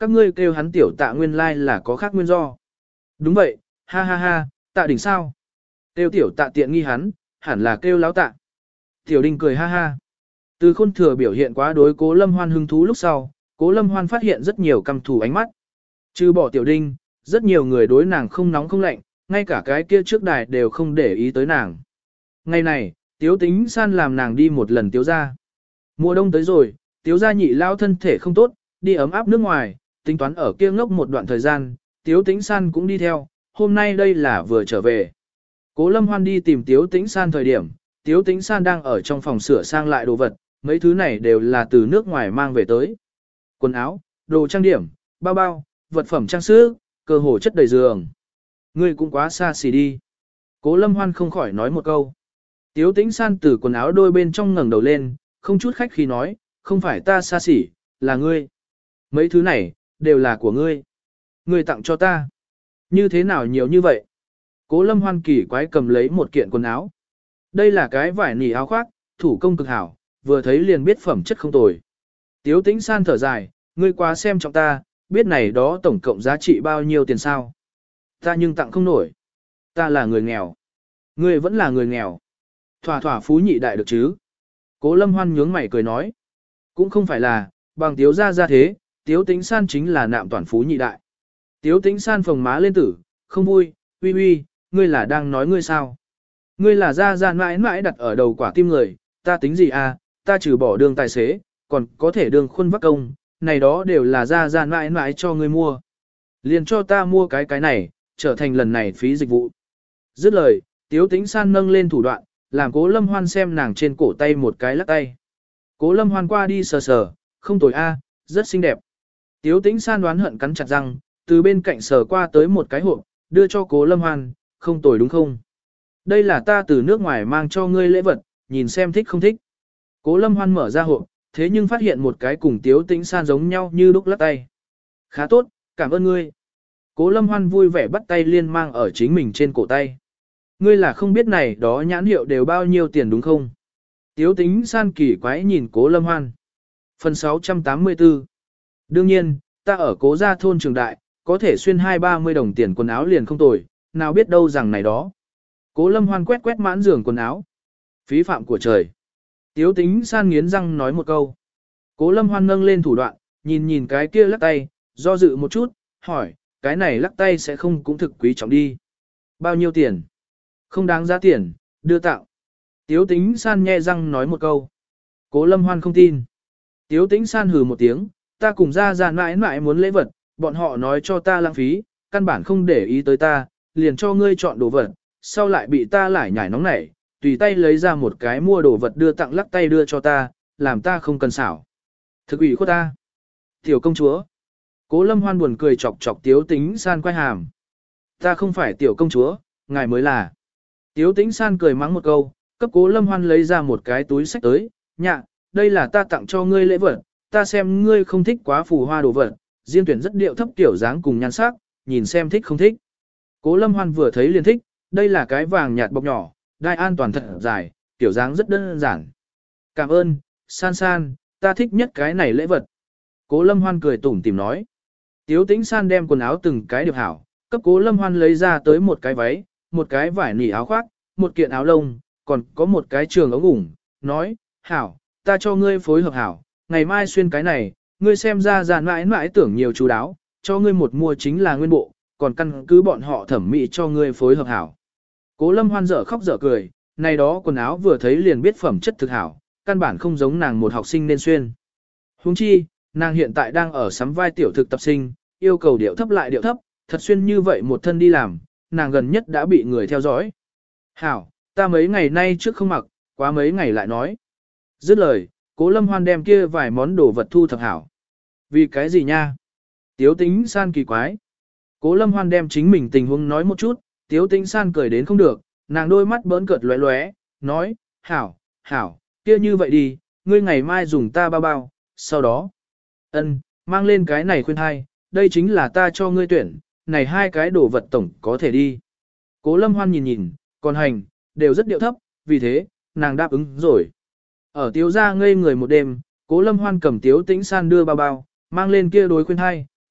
các ngươi kêu hắn tiểu tạ nguyên lai là có khác nguyên do. Đúng vậy, ha ha ha, tạ đỉnh sao? Kêu tiểu tạ tiện nghi hắn, hẳn là kêu láo tạ. Tiểu đình cười ha ha. Từ khôn thừa biểu hiện quá đối cố lâm hoan hứng thú lúc sau, cố lâm hoan phát hiện rất nhiều căm thù ánh mắt. Trừ bỏ tiểu đinh, rất nhiều người đối nàng không nóng không lạnh, ngay cả cái kia trước đài đều không để ý tới nàng. Ngày này, tiếu tính san làm nàng đi một lần tiếu ra. Mùa đông tới rồi, tiếu gia nhị lao thân thể không tốt, đi ấm áp nước ngoài, tính toán ở kia ngốc một đoạn thời gian, tiếu tĩnh san cũng đi theo, hôm nay đây là vừa trở về. Cố lâm hoan đi tìm tiếu tĩnh san thời điểm, tiếu tĩnh san đang ở trong phòng sửa sang lại đồ vật, mấy thứ này đều là từ nước ngoài mang về tới. Quần áo, đồ trang điểm, bao bao, vật phẩm trang sức, cơ hồ chất đầy giường. Ngươi cũng quá xa xỉ đi. Cố lâm hoan không khỏi nói một câu. Tiếu tĩnh san từ quần áo đôi bên trong ngẩng đầu lên, không chút khách khí nói, không phải ta xa xỉ, là ngươi. Mấy thứ này, đều là của ngươi. Ngươi tặng cho ta. Như thế nào nhiều như vậy? Cố lâm hoan kỳ quái cầm lấy một kiện quần áo. Đây là cái vải nỉ áo khoác, thủ công cực hảo, vừa thấy liền biết phẩm chất không tồi. Tiếu tĩnh san thở dài, ngươi quá xem trọng ta, biết này đó tổng cộng giá trị bao nhiêu tiền sao? Ta nhưng tặng không nổi. Ta là người nghèo. Ngươi vẫn là người nghèo. Thỏa thỏa phú nhị đại được chứ? Cố lâm hoan nhướng mày cười nói. Cũng không phải là, bằng tiếu ra ra thế, tiếu tĩnh san chính là nạm toàn phú nhị đại. Tiếu tĩnh san phồng má lên tử, không vui, uy uy, ngươi là đang nói ngươi sao? Ngươi là ra ra mãi mãi đặt ở đầu quả tim người, ta tính gì à, ta trừ bỏ đường tài xế, còn có thể đường khuôn vắc công, này đó đều là ra ra mãi mãi cho ngươi mua. Liền cho ta mua cái cái này, trở thành lần này phí dịch vụ. Dứt lời, tiếu tĩnh san nâng lên thủ đoạn, làm cố lâm hoan xem nàng trên cổ tay một cái lắc tay. Cố lâm hoan qua đi sờ sờ, không tồi a, rất xinh đẹp. Tiếu tĩnh san đoán hận cắn chặt răng, từ bên cạnh sờ qua tới một cái hộp, đưa cho cố lâm hoan, không tồi đúng không? Đây là ta từ nước ngoài mang cho ngươi lễ vật, nhìn xem thích không thích. Cố lâm hoan mở ra hộp, thế nhưng phát hiện một cái cùng tiếu tĩnh san giống nhau như đúc lắc tay. Khá tốt, cảm ơn ngươi. Cố lâm hoan vui vẻ bắt tay liên mang ở chính mình trên cổ tay. Ngươi là không biết này đó nhãn hiệu đều bao nhiêu tiền đúng không? Tiếu tĩnh san kỳ quái nhìn cố lâm hoan. Phần sáu trăm tám mươi tư. Đương nhiên, ta ở cố gia thôn trường đại, có thể xuyên hai ba mươi đồng tiền quần áo liền không tồi, nào biết đâu rằng này đó. Cố lâm hoan quét quét mãn giường quần áo. Phí phạm của trời. Tiếu tĩnh san nghiến răng nói một câu. Cố lâm hoan nâng lên thủ đoạn, nhìn nhìn cái kia lắc tay, do dự một chút, hỏi, cái này lắc tay sẽ không cũng thực quý trọng đi. Bao nhiêu tiền? Không đáng giá tiền, đưa tặng. Tiếu tĩnh san nhe răng nói một câu. Cố lâm hoan không tin. Tiếu tĩnh san hừ một tiếng, ta cùng ra ra mãi mãi muốn lễ vật, bọn họ nói cho ta lãng phí, căn bản không để ý tới ta, liền cho ngươi chọn đồ vật, sau lại bị ta lải nhải nóng nảy, tùy tay lấy ra một cái mua đồ vật đưa tặng lắc tay đưa cho ta, làm ta không cần xảo. Thực ủy khuất ta. Tiểu công chúa. Cố lâm hoan buồn cười chọc chọc tiếu tĩnh san quay hàm. Ta không phải tiểu công chúa, ngài mới là. Tiếu tĩnh san cười mắng một câu, cấp cố lâm hoan lấy ra một cái túi sách tới, nhạ, đây là ta tặng cho ngươi lễ vật, ta xem ngươi không thích quá phù hoa đồ vật, riêng tuyển rất điệu thấp tiểu dáng cùng nhan sắc, nhìn xem thích không thích. Cố lâm hoan vừa thấy liền thích, đây là cái vàng nhạt bọc nhỏ, đai an toàn thật dài, tiểu dáng rất đơn giản. Cảm ơn, san san, ta thích nhất cái này lễ vật. Cố lâm hoan cười tủm tỉm nói. Tiếu tĩnh san đem quần áo từng cái điệp hảo, cấp cố lâm hoan lấy ra tới một cái váy, một cái vải nỉ áo khoác, một kiện áo lông, còn có một cái trường ống ủng, nói, hảo, ta cho ngươi phối hợp hảo, ngày mai xuyên cái này, ngươi xem ra giàn mãi mãi tưởng nhiều chú đáo, cho ngươi một mua chính là nguyên bộ, còn căn cứ bọn họ thẩm mỹ cho ngươi phối hợp hảo. Cố lâm hoan dở khóc dở cười, này đó quần áo vừa thấy liền biết phẩm chất thực hảo, căn bản không giống nàng một học sinh nên xuyên. Huống chi, nàng hiện tại đang ở sắm vai tiểu thực tập sinh, yêu cầu điệu thấp lại điệu thấp, thật xuyên như vậy một thân đi làm, nàng gần nhất đã bị người theo dõi. Hảo, ta mấy ngày nay trước không mặc, quá mấy ngày lại nói. Dứt lời, cố lâm hoan đem kia vài món đồ vật thu thập hảo. Vì cái gì nha? Tiếu tĩnh san kỳ quái. Cố lâm hoan đem chính mình tình huống nói một chút, tiếu tĩnh san cười đến không được, nàng đôi mắt bỡn cợt lóe lóe, nói, hảo, hảo, kia như vậy đi, ngươi ngày mai dùng ta bao bao, sau đó, ân, mang lên cái này khuyên thai, đây chính là ta cho ngươi tuyển, này hai cái đồ vật tổng có thể đi. Cố lâm hoan nhìn nhìn, còn hành, đều rất điệu thấp, vì thế, nàng đáp ứng rồi. Ở tiếu gia ngây người một đêm, cố lâm hoan cầm tiếu tĩnh san đưa bao bao, mang lên kia đối khuyên thai,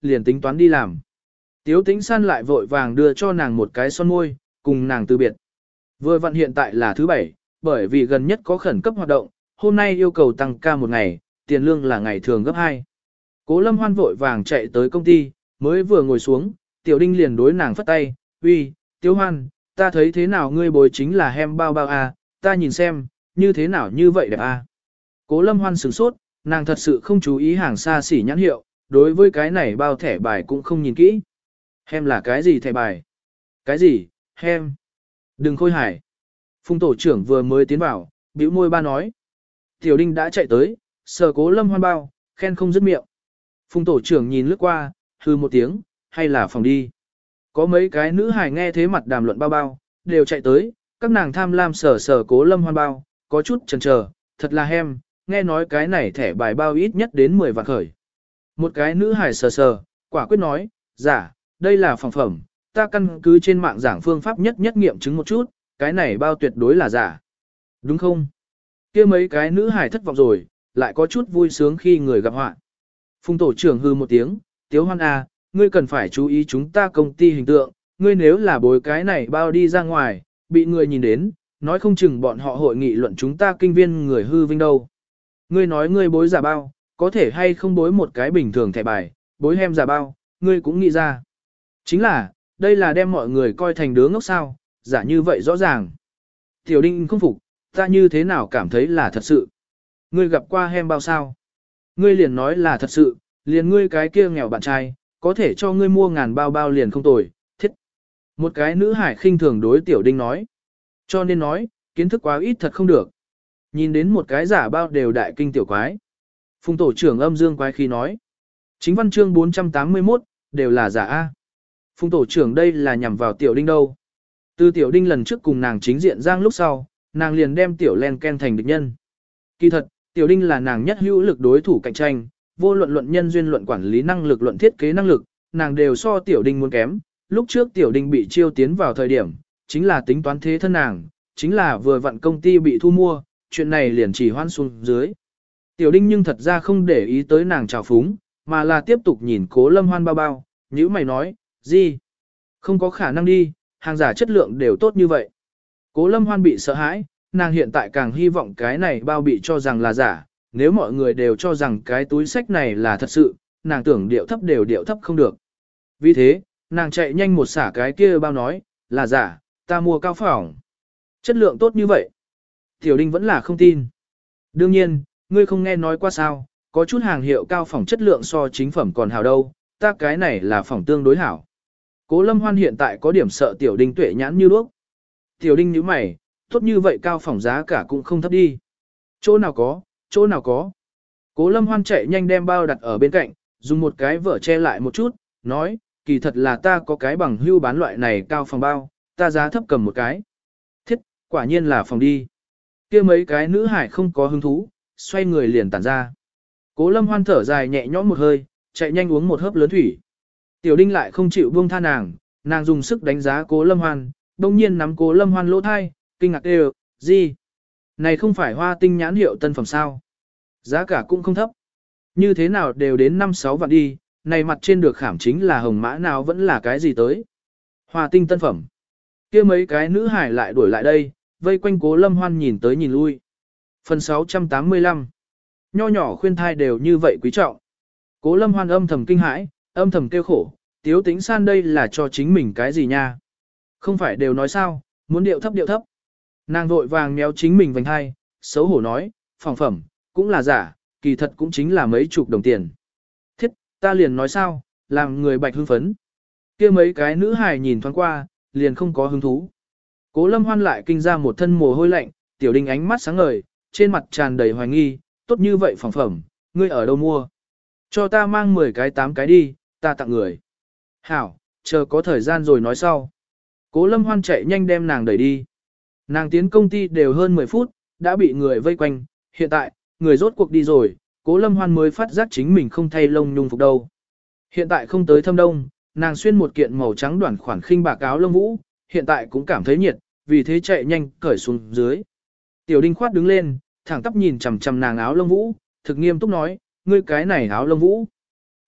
liền tính toán đi làm. Tiếu Tĩnh San lại vội vàng đưa cho nàng một cái son môi, cùng nàng từ biệt. Vừa vặn hiện tại là thứ bảy, bởi vì gần nhất có khẩn cấp hoạt động, hôm nay yêu cầu tăng ca một ngày, tiền lương là ngày thường gấp hai. Cố Lâm Hoan vội vàng chạy tới công ty, mới vừa ngồi xuống, Tiểu Đinh liền đối nàng phất tay, uy, Tiếu Hoan, ta thấy thế nào ngươi bồi chính là hem bao bao à, ta nhìn xem, như thế nào như vậy đẹp à. Cố Lâm Hoan sửng sốt, nàng thật sự không chú ý hàng xa xỉ nhãn hiệu, đối với cái này bao thẻ bài cũng không nhìn kỹ. Hem là cái gì thẻ bài? Cái gì, hem? Đừng khôi hài. Phùng tổ trưởng vừa mới tiến vào, bĩu môi ba nói. Tiểu Đinh đã chạy tới, sờ Cố Lâm Hoan bao, khen không dứt miệng. Phùng tổ trưởng nhìn lướt qua, hư một tiếng, hay là phòng đi. Có mấy cái nữ hài nghe thế mặt đàm luận bao bao, đều chạy tới, các nàng tham lam sờ sờ Cố Lâm Hoan bao, có chút chần chờ, thật là hem, nghe nói cái này thẻ bài bao ít nhất đến mười vạn khởi. Một cái nữ hài sờ sờ, quả quyết nói, giả, đây là phòng phẩm, ta căn cứ trên mạng giảng phương pháp nhất nhất nghiệm chứng một chút, cái này bao tuyệt đối là giả. Đúng không? Kia mấy cái nữ hài thất vọng rồi, lại có chút vui sướng khi người gặp họa. Phùng tổ trưởng hư một tiếng, Tiếu Hoan à, ngươi cần phải chú ý chúng ta công ty hình tượng, ngươi nếu là bối cái này bao đi ra ngoài, bị người nhìn đến, nói không chừng bọn họ hội nghị luận chúng ta kinh viên người hư vinh đâu. Ngươi nói ngươi bối giả bao, có thể hay không bối một cái bình thường thẻ bài, bối hem giả bao, ngươi cũng nghĩ ra. Chính là, đây là đem mọi người coi thành đứa ngốc sao, giả như vậy rõ ràng. Tiểu Đinh không phục, ta như thế nào cảm thấy là thật sự. Ngươi gặp qua hem bao sao? Ngươi liền nói là thật sự, liền ngươi cái kia nghèo bạn trai, có thể cho ngươi mua ngàn bao bao liền không tồi, thiết. Một cái nữ hải khinh thường đối Tiểu Đinh nói. Cho nên nói, kiến thức quá ít thật không được. Nhìn đến một cái giả bao đều đại kinh tiểu quái. Phùng tổ trưởng âm dương quái khí nói. Chính văn chương bốn trăm tám mươi mốt, đều là giả A. Phùng tổ trưởng đây là nhằm vào Tiểu Đinh đâu. Từ Tiểu Đinh lần trước cùng nàng chính diện giang lúc sau, nàng liền đem Tiểu Len Ken thành địch nhân. Kỳ thật, Tiểu Đinh là nàng nhất hữu lực đối thủ cạnh tranh, vô luận luận nhân duyên luận quản lý năng lực luận thiết kế năng lực, nàng đều so Tiểu Đinh muốn kém. Lúc trước Tiểu Đinh bị chiêu tiến vào thời điểm, chính là tính toán thế thân nàng, chính là vừa vặn công ty bị thu mua, chuyện này liền chỉ hoan xuống dưới. Tiểu Đinh nhưng thật ra không để ý tới nàng trào phúng, mà là tiếp tục nhìn Cố Lâm Hoan bao bao, nhữ mày nói, gì? Không có khả năng đi, hàng giả chất lượng đều tốt như vậy. Cố Lâm Hoan bị sợ hãi, nàng hiện tại càng hy vọng cái này bao bị cho rằng là giả, nếu mọi người đều cho rằng cái túi sách này là thật sự, nàng tưởng điệu thấp đều điệu thấp không được. Vì thế, nàng chạy nhanh một xả cái kia bao nói, là giả, ta mua cao phỏng. Chất lượng tốt như vậy. Tiểu Đinh vẫn là không tin. Đương nhiên, ngươi không nghe nói qua sao, có chút hàng hiệu cao phỏng chất lượng so chính phẩm còn hảo đâu, ta cái này là phỏng tương đối hảo. Cố Lâm Hoan hiện tại có điểm sợ Tiểu Đinh tuệ nhãn như đuốc. Tiểu Đinh nhíu mày, tốt như vậy cao phỏng giá cả cũng không thấp đi. Chỗ nào có, chỗ nào có. Cố Lâm Hoan chạy nhanh đem bao đặt ở bên cạnh, dùng một cái vở che lại một chút, nói, kỳ thật là ta có cái bằng hưu bán loại này cao phỏng bao, ta giá thấp cầm một cái. Thiết, quả nhiên là phòng đi. Kia mấy cái nữ hải không có hứng thú, xoay người liền tản ra. Cố Lâm Hoan thở dài nhẹ nhõm một hơi, chạy nhanh uống một hớp lớn thủy. Tiểu Đinh lại không chịu buông tha nàng, nàng dùng sức đánh giá Cố Lâm Hoan, đông nhiên nắm Cố Lâm Hoan lỗ thai, kinh ngạc đều, gì? Này không phải hoa tinh nhãn hiệu tân phẩm sao? Giá cả cũng không thấp. Như thế nào đều đến năm sáu vạn đi, này mặt trên được khảm chính là hồng mã nào vẫn là cái gì tới. Hoa tinh tân phẩm. Kia mấy cái nữ hải lại đuổi lại đây, vây quanh Cố Lâm Hoan nhìn tới nhìn lui. Phần sáu trăm tám mươi lăm. Nho nhỏ khuyên thai đều như vậy quý trọng. Cố Lâm Hoan âm thầm kinh hãi, âm thầm kêu khổ, Tiếu Tĩnh San đây là cho chính mình cái gì nha? Không phải đều nói sao, muốn điệu thấp điệu thấp. Nàng vội vàng méo chính mình vành hai, xấu hổ nói, phỏng phẩm, cũng là giả, kỳ thật cũng chính là mấy chục đồng tiền. Thiết, ta liền nói sao, làm người bạch hưng phấn. Kia mấy cái nữ hài nhìn thoáng qua, liền không có hứng thú. Cố Lâm Hoan lại kinh ra một thân mồ hôi lạnh, Tiểu Đinh ánh mắt sáng ngời, trên mặt tràn đầy hoài nghi, tốt như vậy phỏng phẩm, ngươi ở đâu mua? Cho ta mang mười cái tám cái đi, ta tặng người. Hảo, chờ có thời gian rồi nói sau. Cố Lâm Hoan chạy nhanh đem nàng đẩy đi. Nàng tiến công ty đều hơn mười phút, đã bị người vây quanh, hiện tại, người rốt cuộc đi rồi, Cố Lâm Hoan mới phát giác chính mình không thay lông nhung phục đâu. Hiện tại không tới thâm đông, nàng xuyên một kiện màu trắng đoản khoản khinh bạc áo lông vũ, hiện tại cũng cảm thấy nhiệt, vì thế chạy nhanh cởi xuống dưới. Tiểu Đinh khoát đứng lên, thẳng tắp nhìn chằm chằm nàng áo lông vũ, thực nghiêm túc nói, ngươi cái này áo lông vũ.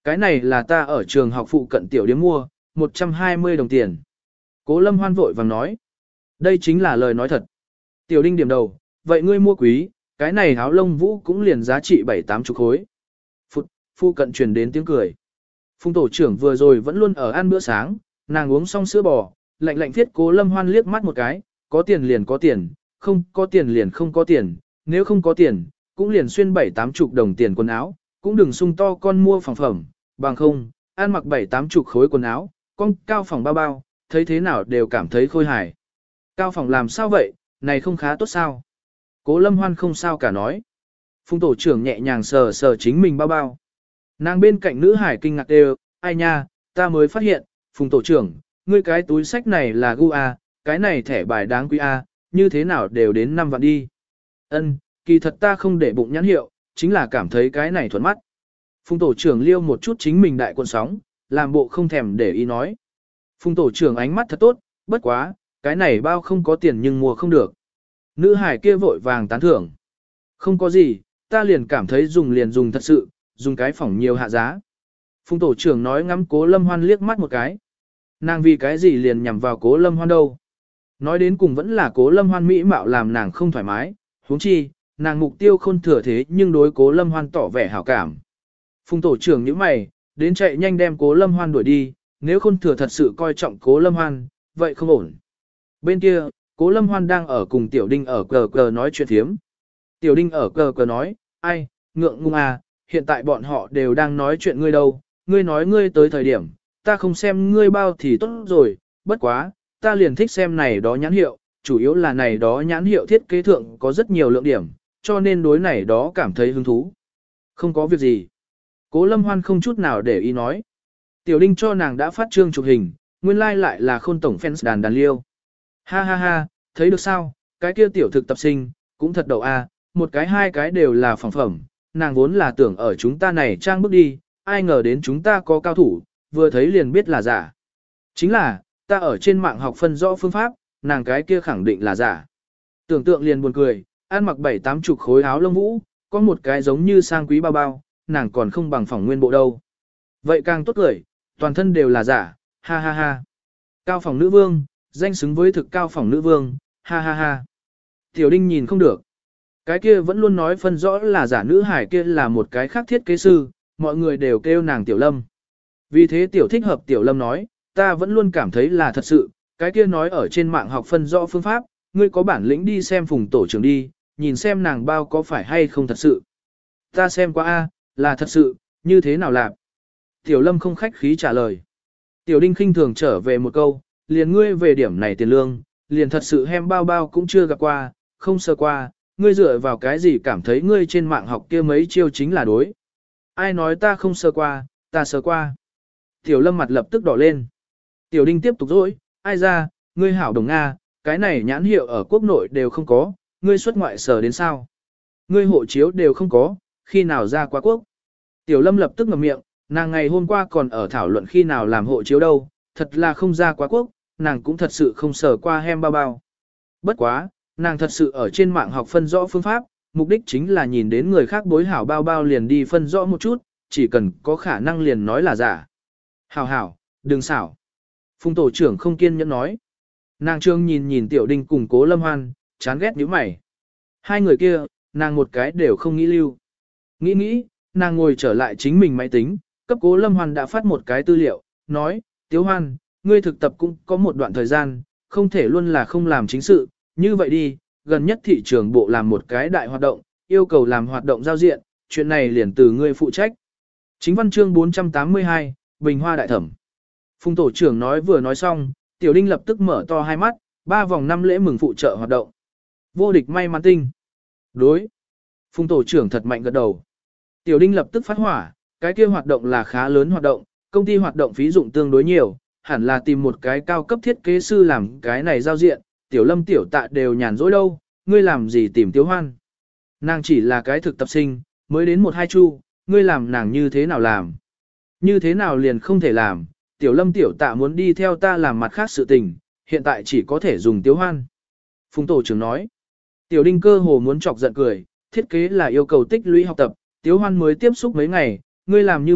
Cái này là ta ở trường học phụ cận tiểu điếm mua, một trăm hai mươi đồng tiền. Cố Lâm Hoan vội vàng nói. Đây chính là lời nói thật. Tiểu Đinh điểm đầu, vậy ngươi mua quý, cái này áo lông vũ cũng liền giá trị bảy tám chục khối. Phụt, phu cận truyền đến tiếng cười. Phùng tổ trưởng vừa rồi vẫn luôn ở ăn bữa sáng, nàng uống xong sữa bò, lạnh lạnh thiết Cố Lâm Hoan liếc mắt một cái, có tiền liền có tiền, không có tiền liền không có tiền, nếu không có tiền, cũng liền xuyên bảy tám chục đồng tiền quần áo, cũng đừng sung to con mua phòng phẩm, bằng không, ăn mặc bảy tám chục khối quần áo, con cao phòng bao bao, thấy thế nào đều cảm thấy khôi hài. Cao phòng làm sao vậy, này không khá tốt sao? Cố Lâm Hoan không sao cả nói. Phùng tổ trưởng nhẹ nhàng sờ sờ chính mình bao bao. Nàng bên cạnh nữ hải kinh ngạc đều, ai nha, ta mới phát hiện, Phùng tổ trưởng, ngươi cái túi sách này là gu A, cái này thẻ bài đáng quý A, như thế nào đều đến năm vạn đi. Ân, kỳ thật ta không để bụng nhãn hiệu, chính là cảm thấy cái này thuận mắt. Phùng tổ trưởng liêu một chút chính mình đại cuộn sóng, làm bộ không thèm để ý nói. Phùng tổ trưởng ánh mắt thật tốt, bất quá, cái này bao không có tiền nhưng mua không được. Nữ hải kia vội vàng tán thưởng. Không có gì, ta liền cảm thấy dùng liền dùng thật sự, dùng cái phỏng nhiều hạ giá. Phùng tổ trưởng nói ngắm Cố Lâm Hoan liếc mắt một cái. Nàng vì cái gì liền nhằm vào Cố Lâm Hoan đâu. Nói đến cùng vẫn là Cố Lâm Hoan mỹ mạo làm nàng không thoải mái, huống chi, nàng mục tiêu không thừa thế nhưng đối Cố Lâm Hoan tỏ vẻ hảo cảm. Phùng tổ trưởng nhíu mày, đến chạy nhanh đem Cố Lâm Hoan đuổi đi, nếu Khôn Thừa thật sự coi trọng Cố Lâm Hoan, vậy không ổn. Bên kia, Cố Lâm Hoan đang ở cùng Tiểu Đinh ở cờ cờ nói chuyện thiếm. Tiểu Đinh ở cờ cờ nói, ai, ngượng ngung à, hiện tại bọn họ đều đang nói chuyện ngươi đâu, ngươi nói ngươi tới thời điểm, ta không xem ngươi bao thì tốt rồi, bất quá, ta liền thích xem này đó nhãn hiệu, chủ yếu là này đó nhãn hiệu thiết kế thượng có rất nhiều lượng điểm, cho nên đối này đó cảm thấy hứng thú. Không có việc gì. Cố Lâm Hoan không chút nào để ý nói. Tiểu Đinh cho nàng đã phát trương chụp hình, nguyên lai like lại là Khôn tổng fans đàn đàn liêu. Ha ha ha, thấy được sao, cái kia tiểu thực tập sinh, cũng thật đầu a, một cái hai cái đều là phỏng phẩm, nàng vốn là tưởng ở chúng ta này trang bước đi, ai ngờ đến chúng ta có cao thủ, vừa thấy liền biết là giả. Chính là, ta ở trên mạng học phân rõ phương pháp, nàng cái kia khẳng định là giả. Tưởng tượng liền buồn cười, ăn mặc bảy tám chục khối áo lông vũ, có một cái giống như sang quý bao bao, nàng còn không bằng phỏng nguyên bộ đâu. Vậy càng tốt cười, toàn thân đều là giả, ha ha ha. Cao phỏng nữ vương, danh xứng với thực cao phỏng nữ vương, ha ha ha. Tiểu Đinh nhìn không được. Cái kia vẫn luôn nói phân rõ là giả nữ hải kia là một cái khác thiết kế sư, mọi người đều kêu nàng Tiểu Lâm. Vì thế Tiểu thích hợp Tiểu Lâm nói, ta vẫn luôn cảm thấy là thật sự, cái kia nói ở trên mạng học phân rõ phương pháp, ngươi có bản lĩnh đi xem Phùng tổ trưởng đi, nhìn xem nàng bao có phải hay không thật sự. Ta xem qua a, là thật sự, như thế nào làm? Tiểu Lâm không khách khí trả lời. Tiểu Đinh khinh thường trở về một câu, liền ngươi về điểm này tiền lương, liền thật sự hem bao bao cũng chưa gặp qua, không sơ qua, ngươi dựa vào cái gì cảm thấy ngươi trên mạng học kia mấy chiêu chính là đối. Ai nói ta không sơ qua, ta sơ qua. Tiểu Lâm mặt lập tức đỏ lên. Tiểu Đinh tiếp tục dỗi, ai ra, ngươi hảo đồng Nga, cái này nhãn hiệu ở quốc nội đều không có, ngươi xuất ngoại sở đến sao? Ngươi hộ chiếu đều không có, khi nào ra qua quốc? Tiểu Lâm lập tức ngậm miệng, nàng ngày hôm qua còn ở thảo luận khi nào làm hộ chiếu đâu, thật là không ra quá quốc, nàng cũng thật sự không sở qua hem bao bao. Bất quá, nàng thật sự ở trên mạng học phân rõ phương pháp, mục đích chính là nhìn đến người khác bối hảo bao bao liền đi phân rõ một chút, chỉ cần có khả năng liền nói là giả. Hảo hảo, đừng xảo. Phùng tổ trưởng không kiên nhẫn nói. Nàng trương nhìn nhìn Tiểu Đinh cùng Cố Lâm Hoan, chán ghét nhíu mày. Hai người kia, nàng một cái đều không nghĩ lưu. Nghĩ nghĩ, nàng ngồi trở lại chính mình máy tính, cấp Cố Lâm Hoan đã phát một cái tư liệu, nói, Tiếu Hoan, ngươi thực tập cũng có một đoạn thời gian, không thể luôn là không làm chính sự, như vậy đi, gần nhất thị trường bộ làm một cái đại hoạt động, yêu cầu làm hoạt động giao diện, chuyện này liền từ ngươi phụ trách. Chính văn chương bốn trăm tám mươi hai, Bình Hoa Đại Thẩm. Phùng tổ trưởng nói vừa nói xong, Tiểu Đinh lập tức mở to hai mắt, ba vòng năm lễ mừng phụ trợ hoạt động. Vô địch may mắn tinh. Đối. Phùng tổ trưởng thật mạnh gật đầu. Tiểu Đinh lập tức phát hỏa, cái kia hoạt động là khá lớn hoạt động, công ty hoạt động phí dụng tương đối nhiều, hẳn là tìm một cái cao cấp thiết kế sư làm cái này giao diện, Tiểu Lâm Tiểu Tạ đều nhàn rỗi đâu, ngươi làm gì tìm Tiếu Hoan. Nàng chỉ là cái thực tập sinh, mới đến một hai chu, ngươi làm nàng như thế nào làm. Như thế nào liền không thể làm, Tiểu Lâm Tiểu Tạ muốn đi theo ta làm mặt khác sự tình, hiện tại chỉ có thể dùng Tiếu Hoan. Phùng tổ trưởng nói, Tiểu Đinh cơ hồ muốn chọc giận cười, thiết kế là yêu cầu tích lũy học tập, Tiếu Hoan mới tiếp xúc mấy ngày, ngươi làm như vậy,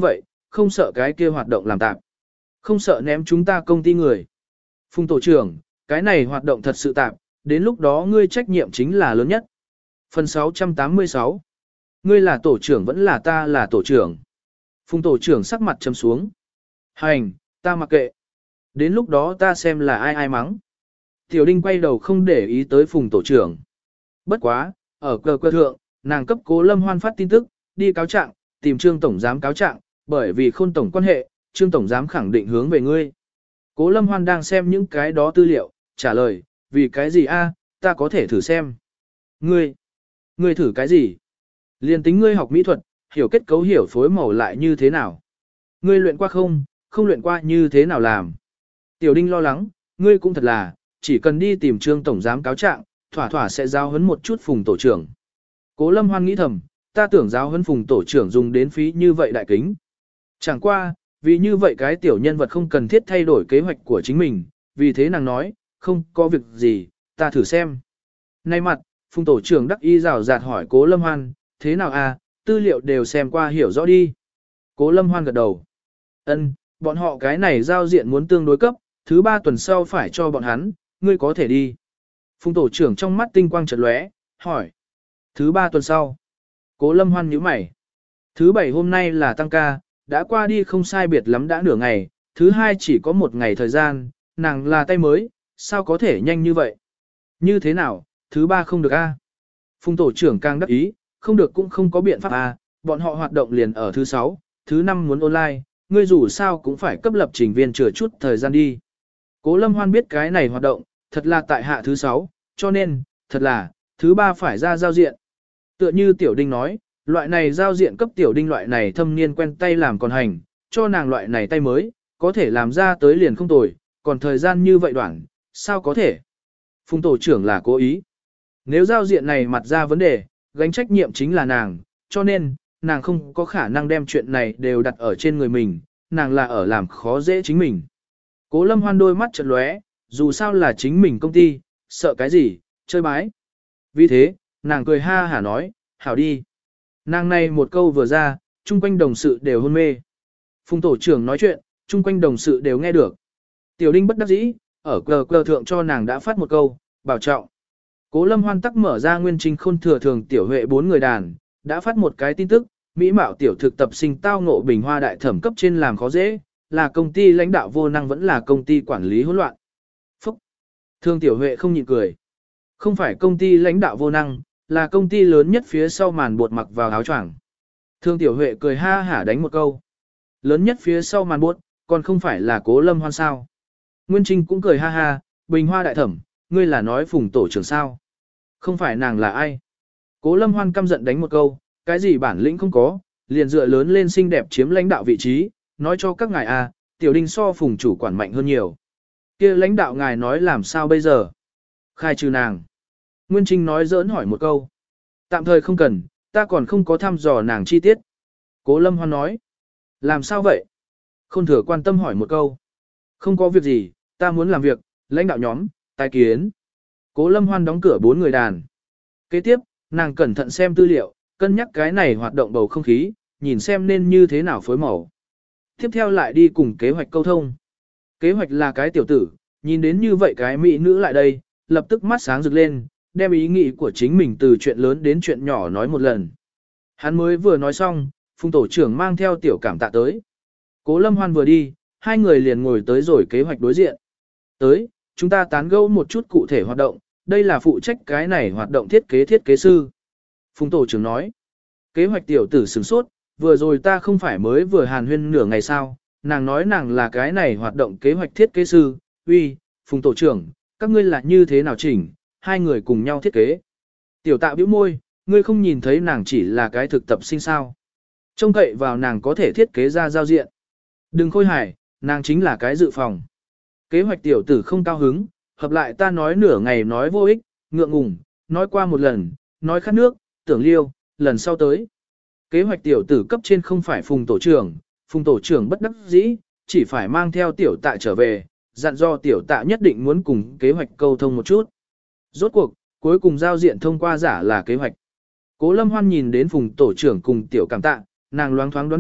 không sợ cái kia hoạt động làm tạp. Không sợ ném chúng ta công ty người. Phùng tổ trưởng, cái này hoạt động thật sự tạp, đến lúc đó ngươi trách nhiệm chính là lớn nhất. Phần sáu trăm tám mươi sáu. Ngươi là tổ trưởng vẫn là ta là tổ trưởng. Phùng tổ trưởng sắc mặt trầm xuống. Hành, ta mặc kệ. Đến lúc đó ta xem là ai ai mắng. Tiểu Đinh quay đầu không để ý tới Phùng tổ trưởng. Bất quá, ở cờ cơ thượng, nàng cấp Cố Lâm Hoan phát tin tức, đi cáo trạng, tìm Trương tổng giám cáo trạng, bởi vì khôn tổng quan hệ, Trương tổng giám khẳng định hướng về ngươi. Cố Lâm Hoan đang xem những cái đó tư liệu, trả lời, vì cái gì a, ta có thể thử xem. Ngươi, ngươi thử cái gì? Liên tính ngươi học mỹ thuật, hiểu kết cấu hiểu phối màu lại như thế nào? Ngươi luyện qua không, không luyện qua như thế nào làm? Tiểu Đinh lo lắng, ngươi cũng thật là, chỉ cần đi tìm Trương tổng giám cáo trạng, thỏa thỏa sẽ giao huấn một chút Phùng tổ trưởng. Cố Lâm Hoan nghĩ thầm, ta tưởng giao huấn Phùng tổ trưởng dùng đến phí như vậy đại kính. Chẳng qua, vì như vậy cái tiểu nhân vật không cần thiết thay đổi kế hoạch của chính mình, vì thế nàng nói, không có việc gì, ta thử xem. Nay mặt, Phùng tổ trưởng đắc y rào rạt hỏi Cố Lâm Hoan, thế nào à, tư liệu đều xem qua hiểu rõ đi. Cố Lâm Hoan gật đầu. Ân, bọn họ cái này giao diện muốn tương đối cấp, thứ ba tuần sau phải cho bọn hắn, ngươi có thể đi. Phùng tổ trưởng trong mắt tinh quang chợt lóe, hỏi. Thứ ba tuần sau. Cố Lâm Hoan nhíu mày. Thứ bảy hôm nay là tăng ca, đã qua đi không sai biệt lắm đã nửa ngày, thứ hai chỉ có một ngày thời gian, nàng là tay mới, sao có thể nhanh như vậy? Như thế nào, thứ ba không được a? À? Phùng tổ trưởng càng đắc ý, không được cũng không có biện pháp a, à, bọn họ hoạt động liền ở thứ sáu, thứ năm muốn online, ngươi dù sao cũng phải cấp lập trình viên chừa chút thời gian đi. Cố Lâm Hoan biết cái này hoạt động, thật là tại hạ thứ sáu, cho nên, thật là, thứ ba phải ra giao diện. Tựa như Tiểu Đinh nói, loại này giao diện cấp Tiểu Đinh loại này thâm niên quen tay làm còn hành, cho nàng loại này tay mới, có thể làm ra tới liền không tồi, còn thời gian như vậy đoạn, sao có thể? Phùng tổ trưởng là cố ý. Nếu giao diện này mặt ra vấn đề, gánh trách nhiệm chính là nàng, cho nên, nàng không có khả năng đem chuyện này đều đặt ở trên người mình, nàng là ở làm khó dễ chính mình. Cố Lâm Hoan đôi mắt chợt lóe, dù sao là chính mình công ty, sợ cái gì, chơi bái. Vì thế, nàng cười ha hả nói, hảo đi. Nàng này một câu vừa ra, chung quanh đồng sự đều hôn mê. Phùng tổ trưởng nói chuyện, chung quanh đồng sự đều nghe được. Tiểu Đinh bất đắc dĩ, ở cờ cờ thượng cho nàng đã phát một câu, bảo trọng. Cố Lâm Hoan tắc mở ra nguyên trình khôn thừa thường tiểu huệ bốn người đàn, đã phát một cái tin tức, mỹ mạo tiểu thực tập sinh tao ngộ bình hoa đại thẩm cấp trên làm khó dễ, là công ty lãnh đạo vô năng vẫn là công ty quản lý hỗn loạn. Phúc! Thương tiểu huệ không nhịn cười. Không phải công ty lãnh đạo vô năng, là công ty lớn nhất phía sau màn bột mặc vào áo choàng. Thương tiểu huệ cười ha hả đánh một câu. Lớn nhất phía sau màn bột, còn không phải là Cố Lâm Hoan sao. Nguyên Trinh cũng cười ha ha, bình hoa đại thẩm, ngươi là nói Phùng tổ trưởng sao. Không phải nàng là ai. Cố Lâm Hoan căm giận đánh một câu, cái gì bản lĩnh không có, liền dựa lớn lên xinh đẹp chiếm lãnh đạo vị trí, nói cho các ngài à, Tiểu Đinh so Phùng chủ quản mạnh hơn nhiều. Kia lãnh đạo ngài nói làm sao bây giờ? Khai trừ nàng. Nguyên Trinh nói giỡn hỏi một câu. Tạm thời không cần, ta còn không có thăm dò nàng chi tiết. Cố Lâm Hoan nói. Làm sao vậy? Không thừa quan tâm hỏi một câu. Không có việc gì, ta muốn làm việc, lãnh đạo nhóm, tài kiến. Cố Lâm Hoan đóng cửa bốn người đàn. Kế tiếp, nàng cẩn thận xem tư liệu, cân nhắc cái này hoạt động bầu không khí, nhìn xem nên như thế nào phối màu. Tiếp theo lại đi cùng kế hoạch câu thông. Kế hoạch là cái tiểu tử, nhìn đến như vậy cái mỹ nữ lại đây, lập tức mắt sáng rực lên, đem ý nghĩ của chính mình từ chuyện lớn đến chuyện nhỏ nói một lần. Hắn mới vừa nói xong, Phùng tổ trưởng mang theo tiểu cảm tạ tới. Cố Lâm Hoan vừa đi, hai người liền ngồi tới rồi kế hoạch đối diện. Tới, chúng ta tán gẫu một chút cụ thể hoạt động, đây là phụ trách cái này hoạt động thiết kế thiết kế sư. Phùng tổ trưởng nói, kế hoạch tiểu tử sửng sốt, vừa rồi ta không phải mới vừa hàn huyên nửa ngày sao, nàng nói nàng là cái này hoạt động kế hoạch thiết kế sư, uy, Phùng tổ trưởng, các ngươi là như thế nào chỉnh, hai người cùng nhau thiết kế. Tiểu tạ bĩu môi, ngươi không nhìn thấy nàng chỉ là cái thực tập sinh sao. Trông cậy vào nàng có thể thiết kế ra giao diện. Đừng khôi hài, nàng chính là cái dự phòng. Kế hoạch tiểu tử không cao hứng, hợp lại ta nói nửa ngày nói vô ích, ngượng ngùng, nói qua một lần, nói khát nước, tưởng liêu, lần sau tới. Kế hoạch tiểu tử cấp trên không phải Phùng tổ trưởng, Phùng tổ trưởng bất đắc dĩ, chỉ phải mang theo tiểu tạ trở về, dặn do tiểu tạ nhất định muốn cùng kế hoạch câu thông một chút. Rốt cuộc, cuối cùng giao diện thông qua giả là kế hoạch. Cố Lâm Hoan nhìn đến Phùng tổ trưởng cùng tiểu cảm tạ, nàng loáng thoáng đoán được,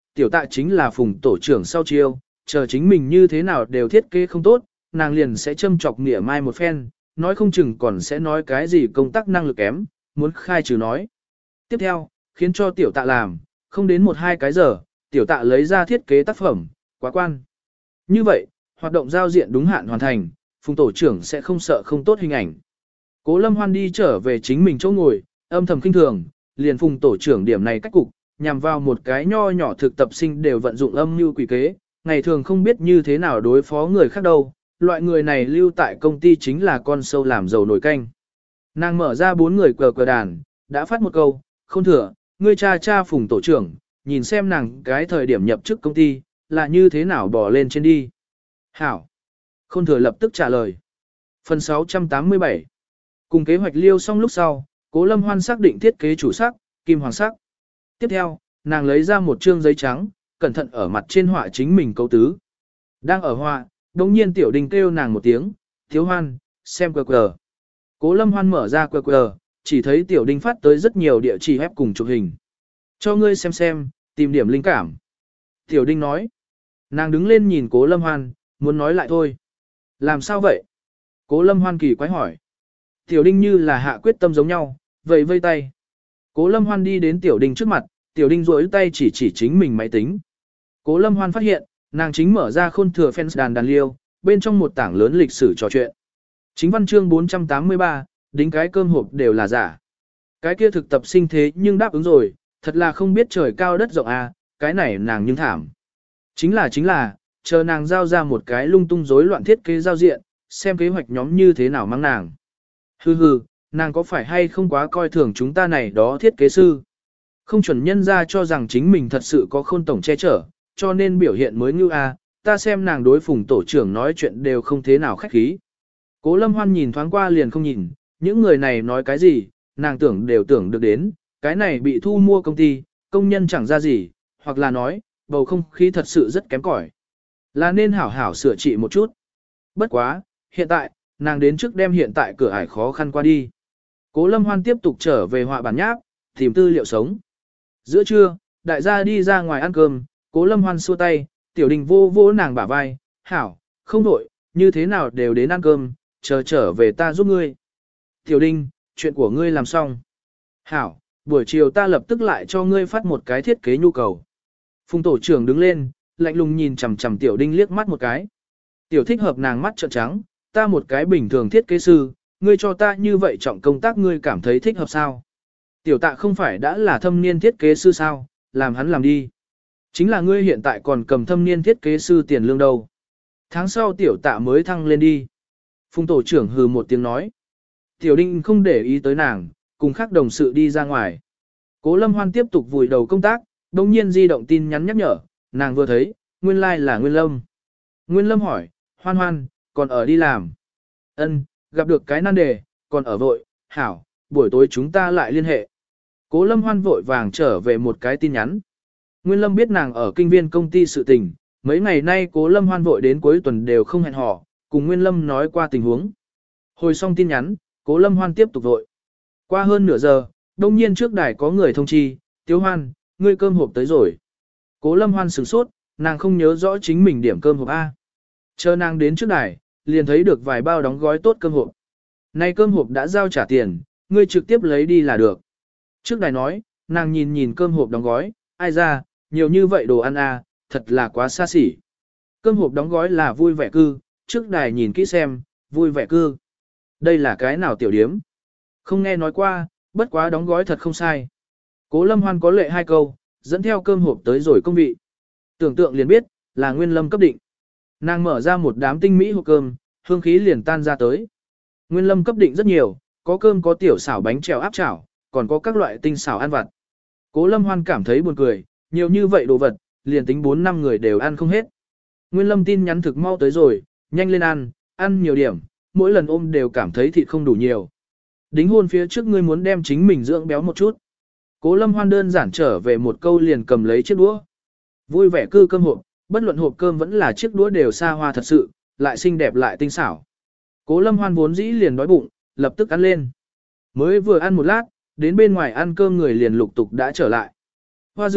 tiểu tạ chính là phùng tổ trưởng sau chiêu, chờ chính mình như thế nào đều thiết kế không tốt, nàng liền sẽ châm chọc mỉa mai một phen, nói không chừng còn sẽ nói cái gì công tác năng lực kém, muốn khai trừ nói. Tiếp theo, khiến cho tiểu tạ làm, không đến một hai cái giờ, tiểu tạ lấy ra thiết kế tác phẩm, quá quan. Như vậy, hoạt động giao diện đúng hạn hoàn thành, phùng tổ trưởng sẽ không sợ không tốt hình ảnh. Cố Lâm Hoan đi trở về chính mình chỗ ngồi, âm thầm kinh thường, liền phùng tổ trưởng điểm này cách cục, nhằm vào một cái nho nhỏ thực tập sinh đều vận dụng âm mưu quỷ kế, ngày thường không biết như thế nào đối phó người khác đâu, loại người này lưu tại công ty chính là con sâu làm dầu nổi canh. Nàng mở ra bốn người cờ cờ đàn, đã phát một câu, không thừa, ngươi cha cha phùng tổ trưởng, nhìn xem nàng cái thời điểm nhập chức công ty, là như thế nào bỏ lên trên đi. Hảo. Không thừa lập tức trả lời. Phần sáu trăm tám mươi bảy. Cùng kế hoạch liêu xong lúc sau, Cố Lâm Hoan xác định thiết kế chủ sắc, kim hoàng sắc. Tiếp theo, nàng lấy ra một trương giấy trắng, cẩn thận ở mặt trên họa chính mình câu tứ. Đang ở họa, đồng nhiên Tiểu Đình kêu nàng một tiếng, Thiếu Hoan, xem qr qr. Cố Lâm Hoan mở ra qr qr, chỉ thấy Tiểu Đình phát tới rất nhiều địa chỉ web cùng chụp hình. Cho ngươi xem xem, tìm điểm linh cảm. Tiểu Đinh nói. Nàng đứng lên nhìn Cố Lâm Hoan, muốn nói lại thôi. Làm sao vậy? Cố Lâm Hoan kỳ quái hỏi. Tiểu Đinh như là hạ quyết tâm giống nhau, vẫy vây tay. Cố Lâm Hoan đi đến Tiểu Đinh trước mặt, Tiểu Đinh duỗi tay chỉ chỉ chính mình máy tính. Cố Lâm Hoan phát hiện, nàng chính mở ra khôn thừa fans đàn đàn liêu, bên trong một tảng lớn lịch sử trò chuyện. Chính văn chương bốn trăm tám mươi ba, đính cái cơm hộp đều là giả. Cái kia thực tập sinh thế nhưng đáp ứng rồi, thật là không biết trời cao đất rộng à, cái này nàng nhưng thảm. Chính là chính là, chờ nàng giao ra một cái lung tung rối loạn thiết kế giao diện, xem kế hoạch nhóm như thế nào mang nàng. Hừ hừ, nàng có phải hay không quá coi thường chúng ta này đó thiết kế sư. Không chuẩn nhân ra cho rằng chính mình thật sự có khôn tổng che chở, cho nên biểu hiện mới như a, ta xem nàng đối phùng tổ trưởng nói chuyện đều không thế nào khách khí. Cố Lâm Hoan nhìn thoáng qua liền không nhìn, những người này nói cái gì, nàng tưởng đều tưởng được đến, cái này bị thu mua công ty, công nhân chẳng ra gì, hoặc là nói, bầu không khí thật sự rất kém cỏi. Là nên hảo hảo sửa trị một chút. Bất quá, hiện tại, nàng đến trước đem hiện tại cửa ải khó khăn qua đi. Cố Lâm Hoan tiếp tục trở về họa bản nháp, tìm tư liệu sống. Giữa trưa, đại gia đi ra ngoài ăn cơm, Cố Lâm Hoan xua tay, Tiểu Đình vô vô nàng bả vai, hảo, không đổi, như thế nào đều đến ăn cơm, chờ trở về ta giúp ngươi. Tiểu Đình, chuyện của ngươi làm xong. Hảo, buổi chiều ta lập tức lại cho ngươi phát một cái thiết kế nhu cầu. Phùng tổ trưởng đứng lên, lạnh lùng nhìn chằm chằm Tiểu Đinh liếc mắt một cái. Tiểu thích hợp nàng mắt trợn trắng, ta một cái bình thường thiết kế sư, ngươi cho ta như vậy trọng công tác ngươi cảm thấy thích hợp sao? Tiểu tạ không phải đã là thâm niên thiết kế sư sao, làm hắn làm đi. Chính là ngươi hiện tại còn cầm thâm niên thiết kế sư tiền lương đâu. Tháng sau tiểu tạ mới thăng lên đi. Phùng tổ trưởng hừ một tiếng nói. Tiểu Đinh không để ý tới nàng, cùng khác đồng sự đi ra ngoài. Cố Lâm Hoan tiếp tục vùi đầu công tác, đồng nhiên di động tin nhắn nhắc nhở, nàng vừa thấy, nguyên lai like là Nguyên Lâm. Nguyên Lâm hỏi, Hoan Hoan, còn ở đi làm. Ân, gặp được cái nan đề, còn ở vội, hảo, buổi tối chúng ta lại liên hệ. Cố Lâm Hoan vội vàng trở về một cái tin nhắn. Nguyên Lâm biết nàng ở kinh viên công ty sự tình, mấy ngày nay Cố Lâm Hoan vội đến cuối tuần đều không hẹn hò, cùng Nguyên Lâm nói qua tình huống. Hồi xong tin nhắn, Cố Lâm Hoan tiếp tục vội. Qua hơn nửa giờ, đông nhiên trước đài có người thông chi, Tiếu Hoan, ngươi cơm hộp tới rồi. Cố Lâm Hoan sửng sốt, nàng không nhớ rõ chính mình điểm cơm hộp A. Chờ nàng đến trước đài, liền thấy được vài bao đóng gói tốt cơm hộp. Nay cơm hộp đã giao trả tiền, ngươi trực tiếp lấy đi là được. Trước đài nói, nàng nhìn nhìn cơm hộp đóng gói, ai ra, nhiều như vậy đồ ăn a, thật là quá xa xỉ. Cơm hộp đóng gói là vui vẻ cư, trước đài nhìn kỹ xem, vui vẻ cư. Đây là cái nào tiểu điếm? Không nghe nói qua, bất quá đóng gói thật không sai. Cố Lâm Hoan có lệ hai câu, dẫn theo cơm hộp tới rồi công vị. Tưởng tượng liền biết, là Nguyên Lâm cấp định. Nàng mở ra một đám tinh mỹ hộp cơm, hương khí liền tan ra tới. Nguyên Lâm cấp định rất nhiều, có cơm có tiểu xảo bánh trèo áp chảo, còn có các loại tinh xảo ăn vặt. Cố Lâm Hoan cảm thấy buồn cười, nhiều như vậy đồ vật, liền tính bốn năm người đều ăn không hết. Nguyên Lâm tin nhắn thực mau tới rồi, nhanh lên ăn, ăn nhiều điểm, mỗi lần ôm đều cảm thấy thịt không đủ nhiều. Đính hôn phía trước ngươi muốn đem chính mình dưỡng béo một chút. Cố Lâm Hoan đơn giản trở về một câu liền cầm lấy chiếc đũa. Vui vẻ cư cơm hộp, bất luận hộp cơm vẫn là chiếc đũa đều xa hoa thật sự, lại xinh đẹp lại tinh xảo. Cố Lâm Hoan vốn dĩ liền đói bụng, lập tức ăn lên. Mới vừa ăn một lát, đến bên ngoài ăn cơm người liền lục tục đã trở lại. Hoa dựa,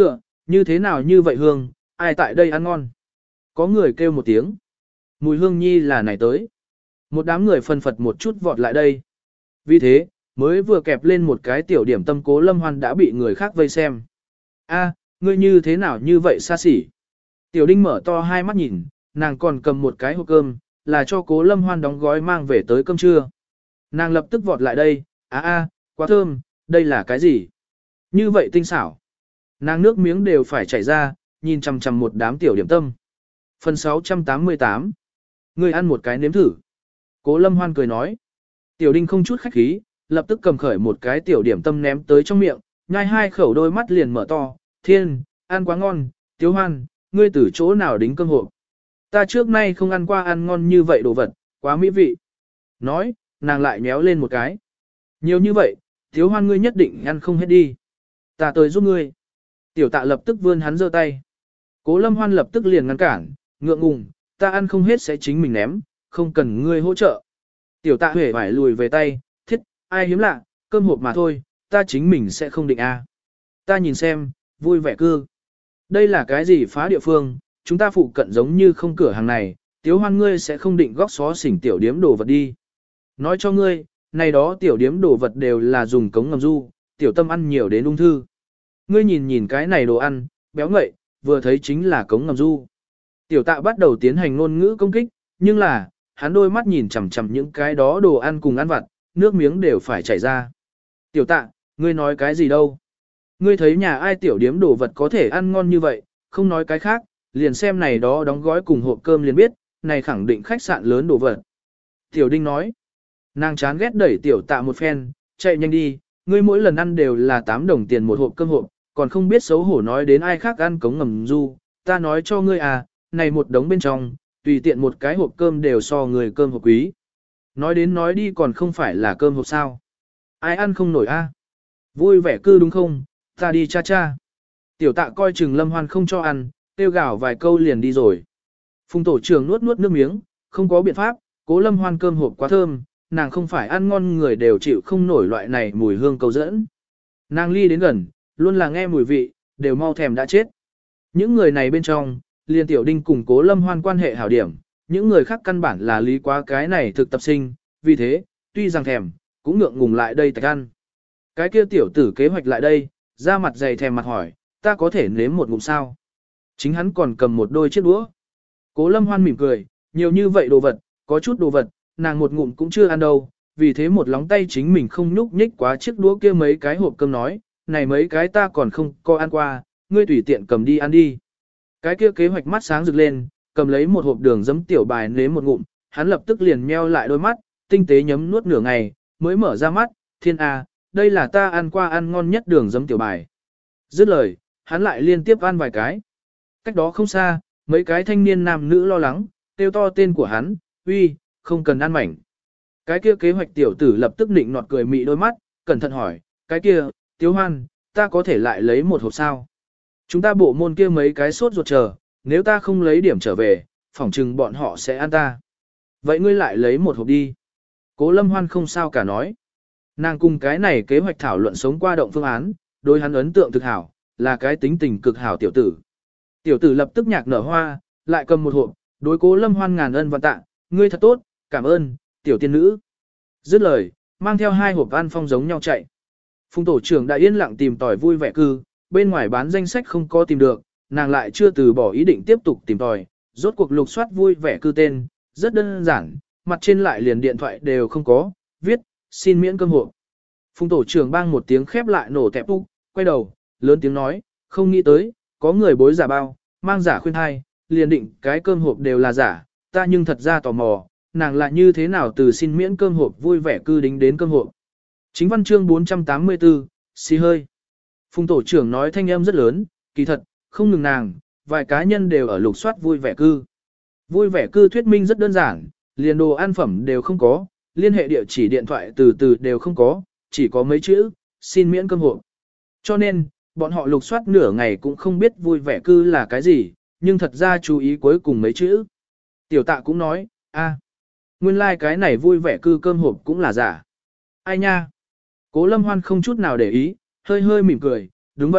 như thế nào như vậy hương, ai tại đây ăn ngon. Có người kêu một tiếng. Mùi hương nhi là này tới. Một đám người phân phật một chút vọt lại đây. Vì thế, mới vừa kẹp lên một cái tiểu điểm tâm Cố Lâm Hoan đã bị người khác vây xem. A, ngươi như thế nào như vậy xa xỉ. Tiểu Đinh mở to hai mắt nhìn, nàng còn cầm một cái hộp cơm, là cho Cố Lâm Hoan đóng gói mang về tới cơm trưa. Nàng lập tức vọt lại đây, a a, quá thơm, đây là cái gì? Như vậy tinh xảo. Nàng nước miếng đều phải chảy ra, nhìn chằm chằm một đám tiểu điểm tâm. Phần sáu trăm tám mươi tám. Ngươi ăn một cái nếm thử. Cố Lâm Hoan cười nói. Tiểu Đinh không chút khách khí, lập tức cầm khởi một cái tiểu điểm tâm ném tới trong miệng, nhai hai khẩu đôi mắt liền mở to. Thiên, ăn quá ngon, Tiếu Hoan, ngươi từ chỗ nào đính cơm hộp? Ta trước nay không ăn qua ăn ngon như vậy đồ vật, quá mỹ vị. Nói, nàng lại méo lên một cái. Nhiều như vậy, Tiếu Hoan ngươi nhất định ăn không hết đi. Ta tới giúp ngươi. Tiểu Tạ lập tức vươn hắn giơ tay. Cố Lâm Hoan lập tức liền ngăn cản, ngượng ngùng, ta ăn không hết sẽ chính mình ném, không cần ngươi hỗ trợ. Tiểu Tạ huệ phải lùi về tay, thiết, ai hiếm lạ, cơm hộp mà thôi, ta chính mình sẽ không định a. Ta nhìn xem, vui vẻ cư. Đây là cái gì phá địa phương, chúng ta phụ cận giống như không cửa hàng này, Tiếu Hoan ngươi sẽ không định góc xó xỉnh tiểu điếm đồ vật đi. Nói cho ngươi, này đó tiểu điếm đồ vật đều là dùng cống ngầm du, tiểu tâm ăn nhiều đến ung thư. Ngươi nhìn nhìn cái này đồ ăn, béo ngậy, vừa thấy chính là cống ngầm du. Tiểu Tạ bắt đầu tiến hành ngôn ngữ công kích, nhưng là, hắn đôi mắt nhìn chằm chằm những cái đó đồ ăn cùng ăn vặt, nước miếng đều phải chảy ra. Tiểu Tạ, ngươi nói cái gì đâu? Ngươi thấy nhà ai tiểu điếm đồ vật có thể ăn ngon như vậy, không nói cái khác, liền xem này đó đóng gói cùng hộp cơm liền biết, này khẳng định khách sạn lớn đồ vật. Tiểu Đinh nói, nàng chán ghét đẩy Tiểu Tạ một phen, chạy nhanh đi, ngươi mỗi lần ăn đều là tám đồng tiền một hộp cơm hộp, còn không biết xấu hổ nói đến ai khác ăn cống ngầm du, ta nói cho ngươi à, này một đống bên trong, tùy tiện một cái hộp cơm đều so người cơm hộp quý. Nói đến nói đi còn không phải là cơm hộp sao. Ai ăn không nổi a? Vui vẻ cư đúng không, ta đi cha cha. Tiểu Tạ coi chừng Lâm Hoan không cho ăn, tiêu gào vài câu liền đi rồi. Phùng tổ trưởng nuốt nuốt nước miếng, không có biện pháp, Cố Lâm Hoan cơm hộp quá thơm, nàng không phải ăn ngon người đều chịu không nổi loại này mùi hương cầu dẫn. Nàng ly đến gần, luôn là nghe mùi vị, đều mau thèm đã chết. Những người này bên trong, liền Tiểu Đinh cùng Cố Lâm Hoan quan hệ hảo điểm, những người khác căn bản là lý quá cái này thực tập sinh, vì thế, tuy rằng thèm, cũng ngượng ngùng lại đây tạch ăn. Cái kia tiểu tử kế hoạch lại đây, ra mặt dày thèm mặt hỏi, ta có thể nếm một ngụm sao? Chính hắn còn cầm một đôi chiếc đũa. Cố Lâm Hoan mỉm cười, nhiều như vậy đồ vật, có chút đồ vật, nàng một ngụm cũng chưa ăn đâu, vì thế một lóng tay chính mình không nhúc nhích quá chiếc đũa kia mấy cái hộp cơm nói, này mấy cái ta còn không có ăn qua, ngươi tùy tiện cầm đi ăn đi. Cái kia kế hoạch mắt sáng rực lên, cầm lấy một hộp đường giấm tiểu bài nếm một ngụm, hắn lập tức liền meo lại đôi mắt, tinh tế nhấm nuốt nửa ngày, mới mở ra mắt, thiên a, đây là ta ăn qua ăn ngon nhất đường giấm tiểu bài. Dứt lời, hắn lại liên tiếp ăn vài cái. Cách đó không xa, mấy cái thanh niên nam nữ lo lắng, kêu to tên của hắn, uy, không cần ăn mảnh. Cái kia kế hoạch tiểu tử lập tức nịnh nọt cười mị đôi mắt, cẩn thận hỏi, cái kia, Tiếu Hoan, ta có thể lại lấy một hộp sao? Chúng ta bộ môn kia mấy cái sốt ruột chờ, nếu ta không lấy điểm trở về, phỏng chừng bọn họ sẽ ăn ta. Vậy ngươi lại lấy một hộp đi. Cố Lâm Hoan không sao cả nói. Nàng cùng cái này kế hoạch thảo luận sống qua động phương án, đối hắn ấn tượng thực hảo, là cái tính tình cực hảo tiểu tử. Tiểu tử lập tức nhạc nở hoa, lại cầm một hộp, đối Cố Lâm Hoan ngàn ân vạn tạ, ngươi thật tốt, cảm ơn, tiểu tiên nữ. Dứt lời, mang theo hai hộp ăn phong giống nhau chạy. Phùng tổ trưởng đã yên lặng tìm tòi vui vẻ cư, bên ngoài bán danh sách không có tìm được, nàng lại chưa từ bỏ ý định tiếp tục tìm tòi, rốt cuộc lục soát vui vẻ cư tên, rất đơn giản, mặt trên lại liền điện thoại đều không có, viết, xin miễn cơm hộp. Phùng tổ trưởng bang một tiếng khép lại nổ tẹp úc, quay đầu, lớn tiếng nói, không nghĩ tới, có người bối giả bao, mang giả khuyên hai, liền định cái cơm hộp đều là giả, ta nhưng thật ra tò mò, nàng lại như thế nào từ xin miễn cơm hộp vui vẻ cư đính đến cơm hộp. Chính văn chương bốn trăm tám mươi tư, xì hơi. Phùng tổ trưởng nói thanh âm rất lớn, kỳ thật, không ngừng nàng, vài cá nhân đều ở lục soát vui vẻ cư. Vui vẻ cư thuyết minh rất đơn giản, liền đồ ăn phẩm đều không có, liên hệ địa chỉ điện thoại từ từ đều không có, chỉ có mấy chữ, xin miễn cơm hộp. Cho nên, bọn họ lục soát nửa ngày cũng không biết vui vẻ cư là cái gì, nhưng thật ra chú ý cuối cùng mấy chữ. Tiểu Tạ cũng nói, a, nguyên lai like cái này vui vẻ cư cơm hộp cũng là giả. Ai nha? Cố Lâm Hoan không chút nào để ý, hơi hơi mỉm cười, đúng vậy,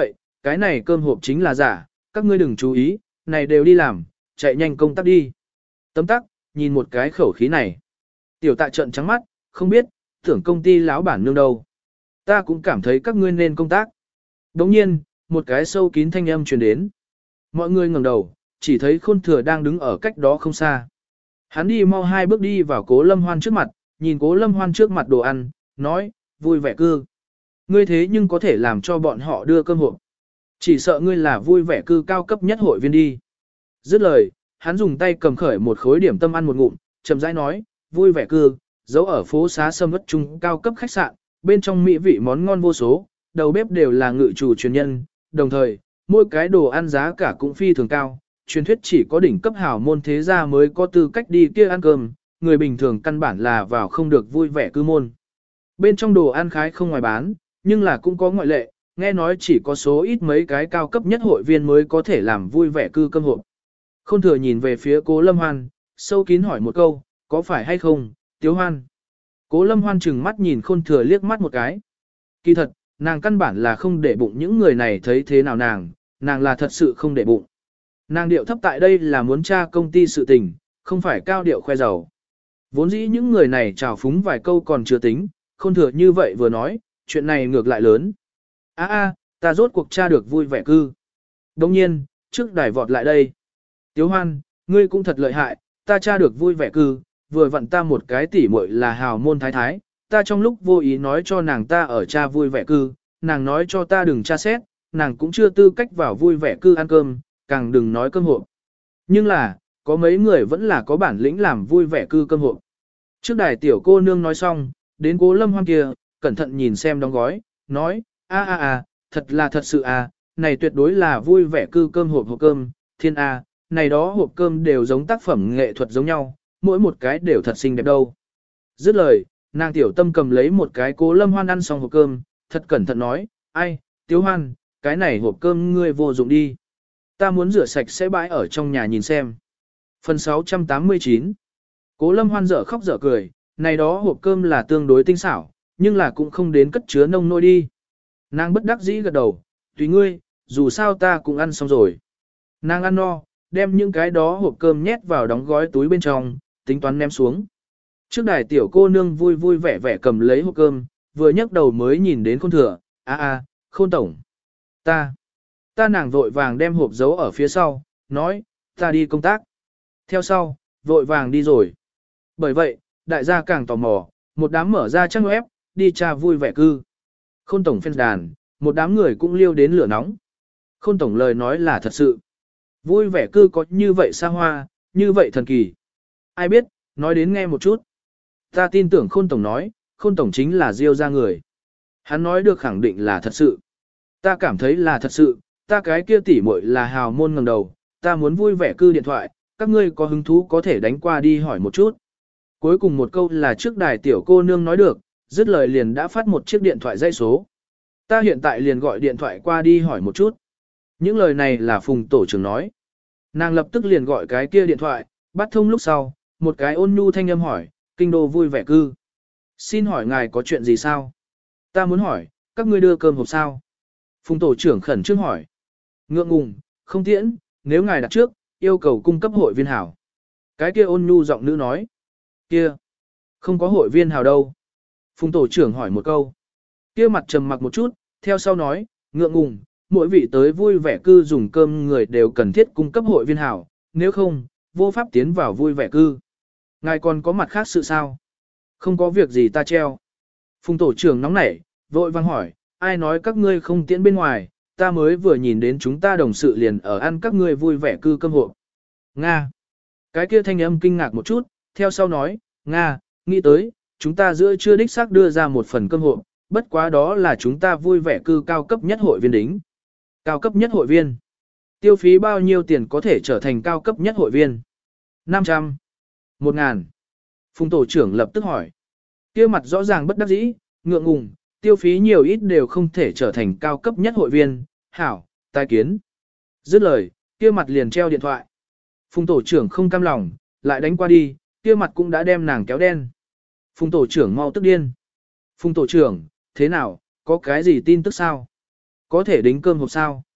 cái này cơm hộp chính là giả, các ngươi đừng chú ý, này đều đi làm, chạy nhanh công tác đi. Tấm tắc, nhìn một cái khẩu khí này. Tiểu tạ trợn trắng mắt, không biết, tưởng công ty lão bản nương đâu. Ta cũng cảm thấy các ngươi nên công tác. Đồng nhiên, một cái sâu kín thanh âm truyền đến. Mọi người ngẩng đầu, chỉ thấy Khôn Thừa đang đứng ở cách đó không xa. Hắn đi mau hai bước đi vào Cố Lâm Hoan trước mặt, nhìn Cố Lâm Hoan trước mặt đồ ăn, nói, vui vẻ cư. Ngươi thế nhưng có thể làm cho bọn họ đưa cơm hộp. Chỉ sợ ngươi là vui vẻ cư cao cấp nhất hội viên đi. Dứt lời, hắn dùng tay cầm khởi một khối điểm tâm ăn một ngụm, chậm rãi nói, vui vẻ cư, giấu ở phố xá sâm ất trung cao cấp khách sạn, bên trong mỹ vị món ngon vô số, đầu bếp đều là ngự chủ truyền nhân, đồng thời, mỗi cái đồ ăn giá cả cũng phi thường cao, truyền thuyết chỉ có đỉnh cấp hảo môn thế gia mới có tư cách đi kia ăn cơm, người bình thường căn bản là vào không được vui vẻ cư môn. Bên trong đồ ăn khái không ngoài bán, nhưng là cũng có ngoại lệ, nghe nói chỉ có số ít mấy cái cao cấp nhất hội viên mới có thể làm vui vẻ cư cơm hộp. Khôn Thừa nhìn về phía Cố Lâm Hoan, sâu kín hỏi một câu, có phải hay không, Tiếu Hoan? Cố Lâm Hoan chừng mắt nhìn Khôn Thừa liếc mắt một cái. Kỳ thật, nàng căn bản là không để bụng những người này thấy thế nào nàng, nàng là thật sự không để bụng. Nàng điệu thấp tại đây là muốn tra công ty sự tình, không phải cao điệu khoe giàu. Vốn dĩ những người này trào phúng vài câu còn chưa tính, Khôn Thừa như vậy vừa nói, chuyện này ngược lại lớn. A a, ta rốt cuộc tra được vui vẻ cư. Đồng nhiên, trước đài vọt lại đây. Tiếu Hoan, ngươi cũng thật lợi hại, ta tra được vui vẻ cư, vừa vặn ta một cái tỉ muội là hào môn thái thái, ta trong lúc vô ý nói cho nàng ta ở tra vui vẻ cư, nàng nói cho ta đừng tra xét, nàng cũng chưa tư cách vào vui vẻ cư ăn cơm, càng đừng nói cơm hộp. Nhưng là, có mấy người vẫn là có bản lĩnh làm vui vẻ cư cơm hộp. Trước đài tiểu cô nương nói xong, đến Cố Lâm Hoan kia, cẩn thận nhìn xem đóng gói, nói, a a a, thật là thật sự à, này tuyệt đối là vui vẻ cư cơm hộp hộp cơm, thiên a, này đó hộp cơm đều giống tác phẩm nghệ thuật giống nhau, mỗi một cái đều thật xinh đẹp đâu. Dứt lời, nàng tiểu tâm cầm lấy một cái Cố Lâm Hoan ăn xong hộp cơm, thật cẩn thận nói, ai, Tiếu Hoan, cái này hộp cơm ngươi vô dụng đi. Ta muốn rửa sạch sẽ bãi ở trong nhà nhìn xem. Phần sáu trăm tám mươi chín. Cố Lâm Hoan dở khóc dở cười, này đó hộp cơm là tương đối tinh xảo, nhưng là cũng không đến cất chứa nông nôi đi. Nàng bất đắc dĩ gật đầu, tùy ngươi, dù sao ta cũng ăn xong rồi. Nàng ăn no, đem những cái đó hộp cơm nhét vào đóng gói túi bên trong, tính toán ném xuống. Trước đài tiểu cô nương vui vui vẻ vẻ cầm lấy hộp cơm, vừa nhấc đầu mới nhìn đến Khôn Thừa, a a, Khôn tổng. Ta, ta nàng vội vàng đem hộp giấu ở phía sau, nói, ta đi công tác. Theo sau, vội vàng đi rồi. Bởi vậy, đại gia càng tò mò, một đám mở ra trang web, đi tra vui vẻ cư. Khôn tổng phên đàn, một đám người cũng liêu đến lửa nóng. Khôn tổng lời nói là thật sự. Vui vẻ cư có như vậy xa hoa, như vậy thần kỳ. Ai biết, nói đến nghe một chút. Ta tin tưởng Khôn tổng nói, Khôn tổng chính là Diêu ra người. Hắn nói được khẳng định là thật sự. Ta cảm thấy là thật sự, ta cái kia tỉ muội là hào môn ngẩng đầu, ta muốn vui vẻ cư điện thoại, các ngươi có hứng thú có thể đánh qua đi hỏi một chút. Cuối cùng một câu là trước đài tiểu cô nương nói được, dứt lời liền đã phát một chiếc điện thoại dây số. Ta hiện tại liền gọi điện thoại qua đi hỏi một chút. Những lời này là Phùng tổ trưởng nói. Nàng lập tức liền gọi cái kia điện thoại, bắt thông lúc sau, một cái ôn nhu thanh âm hỏi, kinh đô vui vẻ cư. Xin hỏi ngài có chuyện gì sao? Ta muốn hỏi, các ngươi đưa cơm hộp sao? Phùng tổ trưởng khẩn trương hỏi. Ngượng ngùng, không tiễn, nếu ngài đặt trước, yêu cầu cung cấp hội viên hảo. Cái kia ôn nhu giọng nữ nói. Kia, không có hội viên hảo đâu. Phùng tổ trưởng hỏi một câu. Kia mặt trầm mặc một chút, theo sau nói, ngượng ngùng, mỗi vị tới vui vẻ cư dùng cơm người đều cần thiết cung cấp hội viên hảo, nếu không, vô pháp tiến vào vui vẻ cư. Ngài còn có mặt khác sự sao? Không có việc gì ta treo. Phùng tổ trưởng nóng nảy, vội vang hỏi, ai nói các ngươi không tiễn bên ngoài, ta mới vừa nhìn đến chúng ta đồng sự liền ở ăn các ngươi vui vẻ cư cơm hộp. Nga. Cái kia thanh âm kinh ngạc một chút, theo sau nói, Nga, nghĩ tới, chúng ta giữa chưa đích xác đưa ra một phần cơm hộp, bất quá đó là chúng ta vui vẻ cư cao cấp nhất hội viên đính. Cao cấp nhất hội viên. Tiêu phí bao nhiêu tiền có thể trở thành cao cấp nhất hội viên? năm trăm. một ngàn. Phùng tổ trưởng lập tức hỏi. Kia mặt rõ ràng bất đắc dĩ, ngượng ngùng, tiêu phí nhiều ít đều không thể trở thành cao cấp nhất hội viên. Hảo, tai kiến. Dứt lời, kia mặt liền treo điện thoại. Phùng tổ trưởng không cam lòng, lại đánh qua đi, kia mặt cũng đã đem nàng kéo đen. Phùng tổ trưởng mau tức điên. Phùng tổ trưởng, thế nào, có cái gì tin tức sao? Có thể đính cơm hộp sao?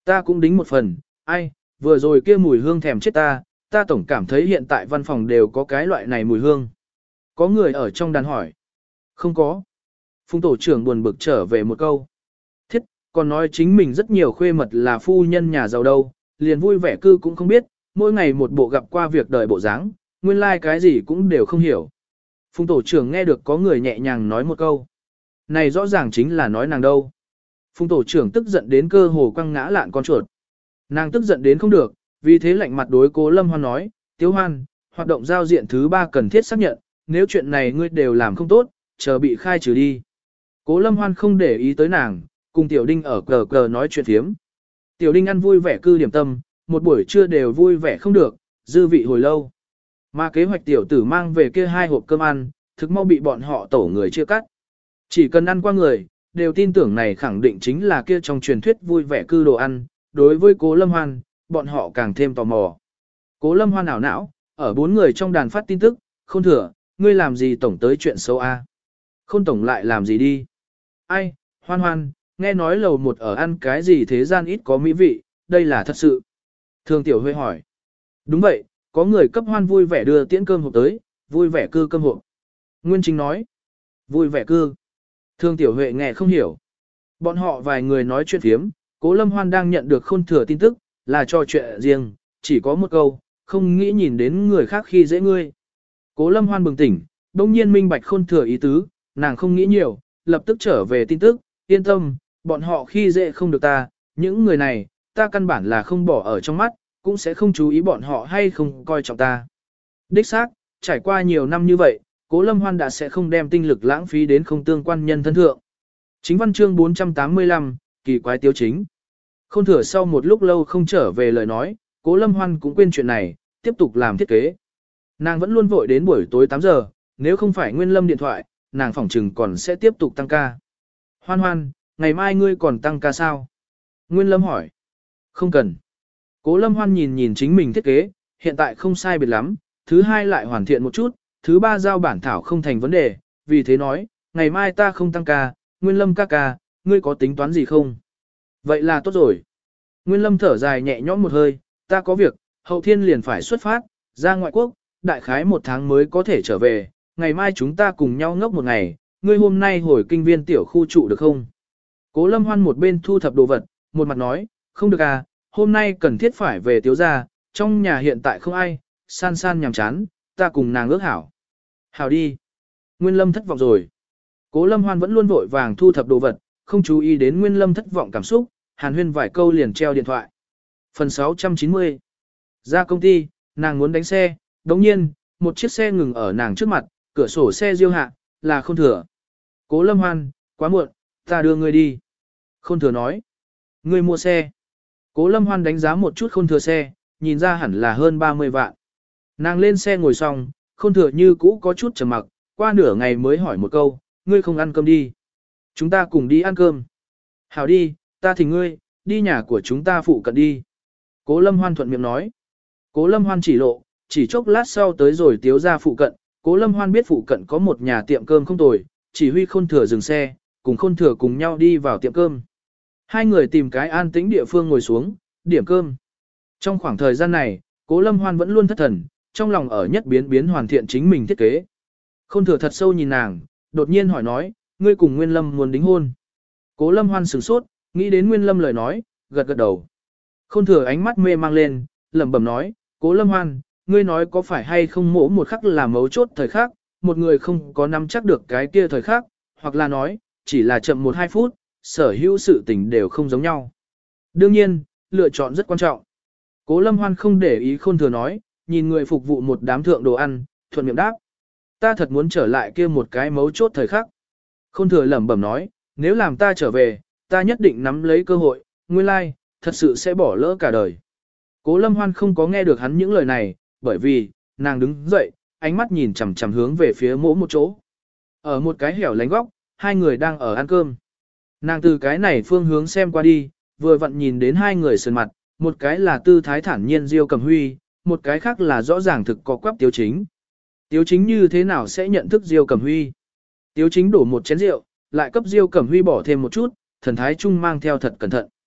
Ta cũng đính một phần, ai, vừa rồi kia mùi hương thèm chết ta, ta tổng cảm thấy hiện tại văn phòng đều có cái loại này mùi hương. Có người ở trong đàn hỏi. Không có. Phùng tổ trưởng buồn bực trở về một câu. Thiết, còn nói chính mình rất nhiều khuê mật là phu nhân nhà giàu đâu, liền vui vẻ cư cũng không biết, mỗi ngày một bộ gặp qua việc đời bộ dáng, nguyên lai like cái gì cũng đều không hiểu. Phùng tổ trưởng nghe được có người nhẹ nhàng nói một câu. Này rõ ràng chính là nói nàng đâu. Phùng tổ trưởng tức giận đến cơ hồ quăng ngã lạn con chuột. Nàng tức giận đến không được, vì thế lạnh mặt đối Cố Lâm Hoan nói, Tiếu Hoan, hoạt động giao diện thứ ba cần thiết xác nhận, nếu chuyện này ngươi đều làm không tốt, chờ bị khai trừ đi. Cố Lâm Hoan không để ý tới nàng, cùng Tiểu Đinh ở cờ cờ nói chuyện thiếm. Tiểu Đinh ăn vui vẻ cư điểm tâm, một buổi trưa đều vui vẻ không được, dư vị hồi lâu. Mà kế hoạch tiểu tử mang về kia hai hộp cơm ăn, thực mau bị bọn họ tổ người chia cắt. Chỉ cần ăn qua người, đều tin tưởng này khẳng định chính là kia trong truyền thuyết vui vẻ cư đồ ăn, đối với Cố Lâm Hoan, bọn họ càng thêm tò mò. Cố Lâm Hoan ảo não, ở bốn người trong đàn phát tin tức, Khôn Thừa, ngươi làm gì tổng tới chuyện xấu a? Khôn tổng lại làm gì đi? Ai, Hoan Hoan, nghe nói lầu một ở ăn cái gì thế gian ít có mỹ vị, đây là thật sự. Thường Tiểu Huệ hỏi. Đúng vậy, có người cấp Hoan vui vẻ đưa tiễn cơm hộp tới, vui vẻ cư cơm hộp. Nguyên Chính nói. Vui vẻ cư. Thường Tiểu Huệ nghe không hiểu. Bọn họ vài người nói chuyện phiếm, Cố Lâm Hoan đang nhận được Khôn Thừa tin tức, là cho chuyện riêng, chỉ có một câu, không nghĩ nhìn đến người khác khi dễ ngươi. Cố Lâm Hoan bừng tỉnh, đông nhiên minh bạch Khôn Thừa ý tứ, nàng không nghĩ nhiều, lập tức trở về tin tức, yên tâm, bọn họ khi dễ không được ta, những người này, ta căn bản là không bỏ ở trong mắt, cũng sẽ không chú ý bọn họ hay không coi trọng ta. Đích xác, trải qua nhiều năm như vậy, Cố Lâm Hoan đã sẽ không đem tinh lực lãng phí đến không tương quan nhân thân thượng. Chính văn chương bốn trăm tám mươi lăm, kỳ quái tiêu chính. Khôn Thừa sau một lúc lâu không trở về lời nói, Cố Lâm Hoan cũng quên chuyện này, tiếp tục làm thiết kế. Nàng vẫn luôn vội đến buổi tối tám giờ, nếu không phải Nguyên Lâm điện thoại, nàng phỏng trừng còn sẽ tiếp tục tăng ca. Hoan Hoan, ngày mai ngươi còn tăng ca sao? Nguyên Lâm hỏi. Không cần. Cố Lâm Hoan nhìn nhìn chính mình thiết kế, hiện tại không sai biệt lắm, thứ hai lại hoàn thiện một chút, thứ ba giao bản thảo không thành vấn đề, vì thế nói, ngày mai ta không tăng ca, Nguyên Lâm ca ca, ngươi có tính toán gì không? Vậy là tốt rồi. Nguyên Lâm thở dài nhẹ nhõm một hơi, ta có việc, hậu thiên liền phải xuất phát, ra ngoại quốc, đại khái một tháng mới có thể trở về, ngày mai chúng ta cùng nhau ngốc một ngày, ngươi hôm nay hồi kinh viên tiểu khu trụ được không? Cố Lâm Hoan một bên thu thập đồ vật, một mặt nói, không được à, hôm nay cần thiết phải về Tiếu gia, trong nhà hiện tại không ai, san san nhàm chán, ta cùng nàng ước hảo. Hảo đi. Nguyên Lâm thất vọng rồi. Cố Lâm Hoan vẫn luôn vội vàng thu thập đồ vật, không chú ý đến Nguyên Lâm thất vọng cảm xúc, hàn huyên vài câu liền treo điện thoại. Phần sáu trăm chín mươi. Ra công ty, nàng muốn đánh xe, đồng nhiên, một chiếc xe ngừng ở nàng trước mặt, cửa sổ xe diêu hạ, là Khôn Thừa. Cố Lâm Hoan, quá muộn, ta đưa ngươi đi. Khôn Thừa nói. Ngươi mua xe. Cố Lâm Hoan đánh giá một chút Khôn Thừa xe, nhìn ra hẳn là hơn ba mươi vạn. Nàng lên xe ngồi xong, Khôn Thừa như cũ có chút trầm mặc, qua nửa ngày mới hỏi một câu, ngươi không ăn cơm đi. Chúng ta cùng đi ăn cơm. Hảo đi, ta thỉnh ngươi, đi nhà của chúng ta phụ cận đi. Cố Lâm Hoan thuận miệng nói. Cố Lâm Hoan chỉ lộ, chỉ chốc lát sau tới rồi Tiếu gia phụ cận, Cố Lâm Hoan biết phụ cận có một nhà tiệm cơm không tồi, chỉ huy Khôn Thừa dừng xe, cùng Khôn Thừa cùng nhau đi vào tiệm cơm. Hai người tìm cái an tĩnh địa phương ngồi xuống, điểm cơm. Trong khoảng thời gian này, Cố Lâm Hoan vẫn luôn thất thần, trong lòng ở nhất biến biến hoàn thiện chính mình thiết kế. Khôn Thừa thật sâu nhìn nàng, đột nhiên hỏi nói, ngươi cùng Nguyên Lâm muốn đính hôn. Cố Lâm Hoan sửng sốt, nghĩ đến Nguyên Lâm lời nói, gật gật đầu. Khôn Thừa ánh mắt mê mang lên, lẩm bẩm nói, Cố Lâm Hoan, ngươi nói có phải hay không mỗ một khắc là mấu chốt thời khắc, một người không có nắm chắc được cái kia thời khắc, hoặc là nói, chỉ là chậm một hai phút, sở hữu sự tình đều không giống nhau. Đương nhiên, lựa chọn rất quan trọng. Cố Lâm Hoan không để ý Khôn Thừa nói, nhìn người phục vụ một đám thượng đồ ăn, thuận miệng đáp. Ta thật muốn trở lại kia một cái mấu chốt thời khắc. Khôn Thừa lẩm bẩm nói, nếu làm ta trở về, ta nhất định nắm lấy cơ hội, nguyên lai, thật sự sẽ bỏ lỡ cả đời. Cố Lâm Hoan không có nghe được hắn những lời này, bởi vì, nàng đứng dậy, ánh mắt nhìn chằm chằm hướng về phía mỗ một chỗ. Ở một cái hẻo lánh góc, hai người đang ở ăn cơm. Nàng từ cái này phương hướng xem qua đi, vừa vặn nhìn đến hai người sườn mặt, một cái là tư thái thản nhiên Diêu Cẩm Huy, một cái khác là rõ ràng thực có quắp Tiếu Chính. Tiếu Chính như thế nào sẽ nhận thức Diêu Cẩm Huy? Tiếu Chính đổ một chén rượu, lại cấp Diêu Cẩm Huy bỏ thêm một chút, thần thái trung mang theo thật cẩn thận.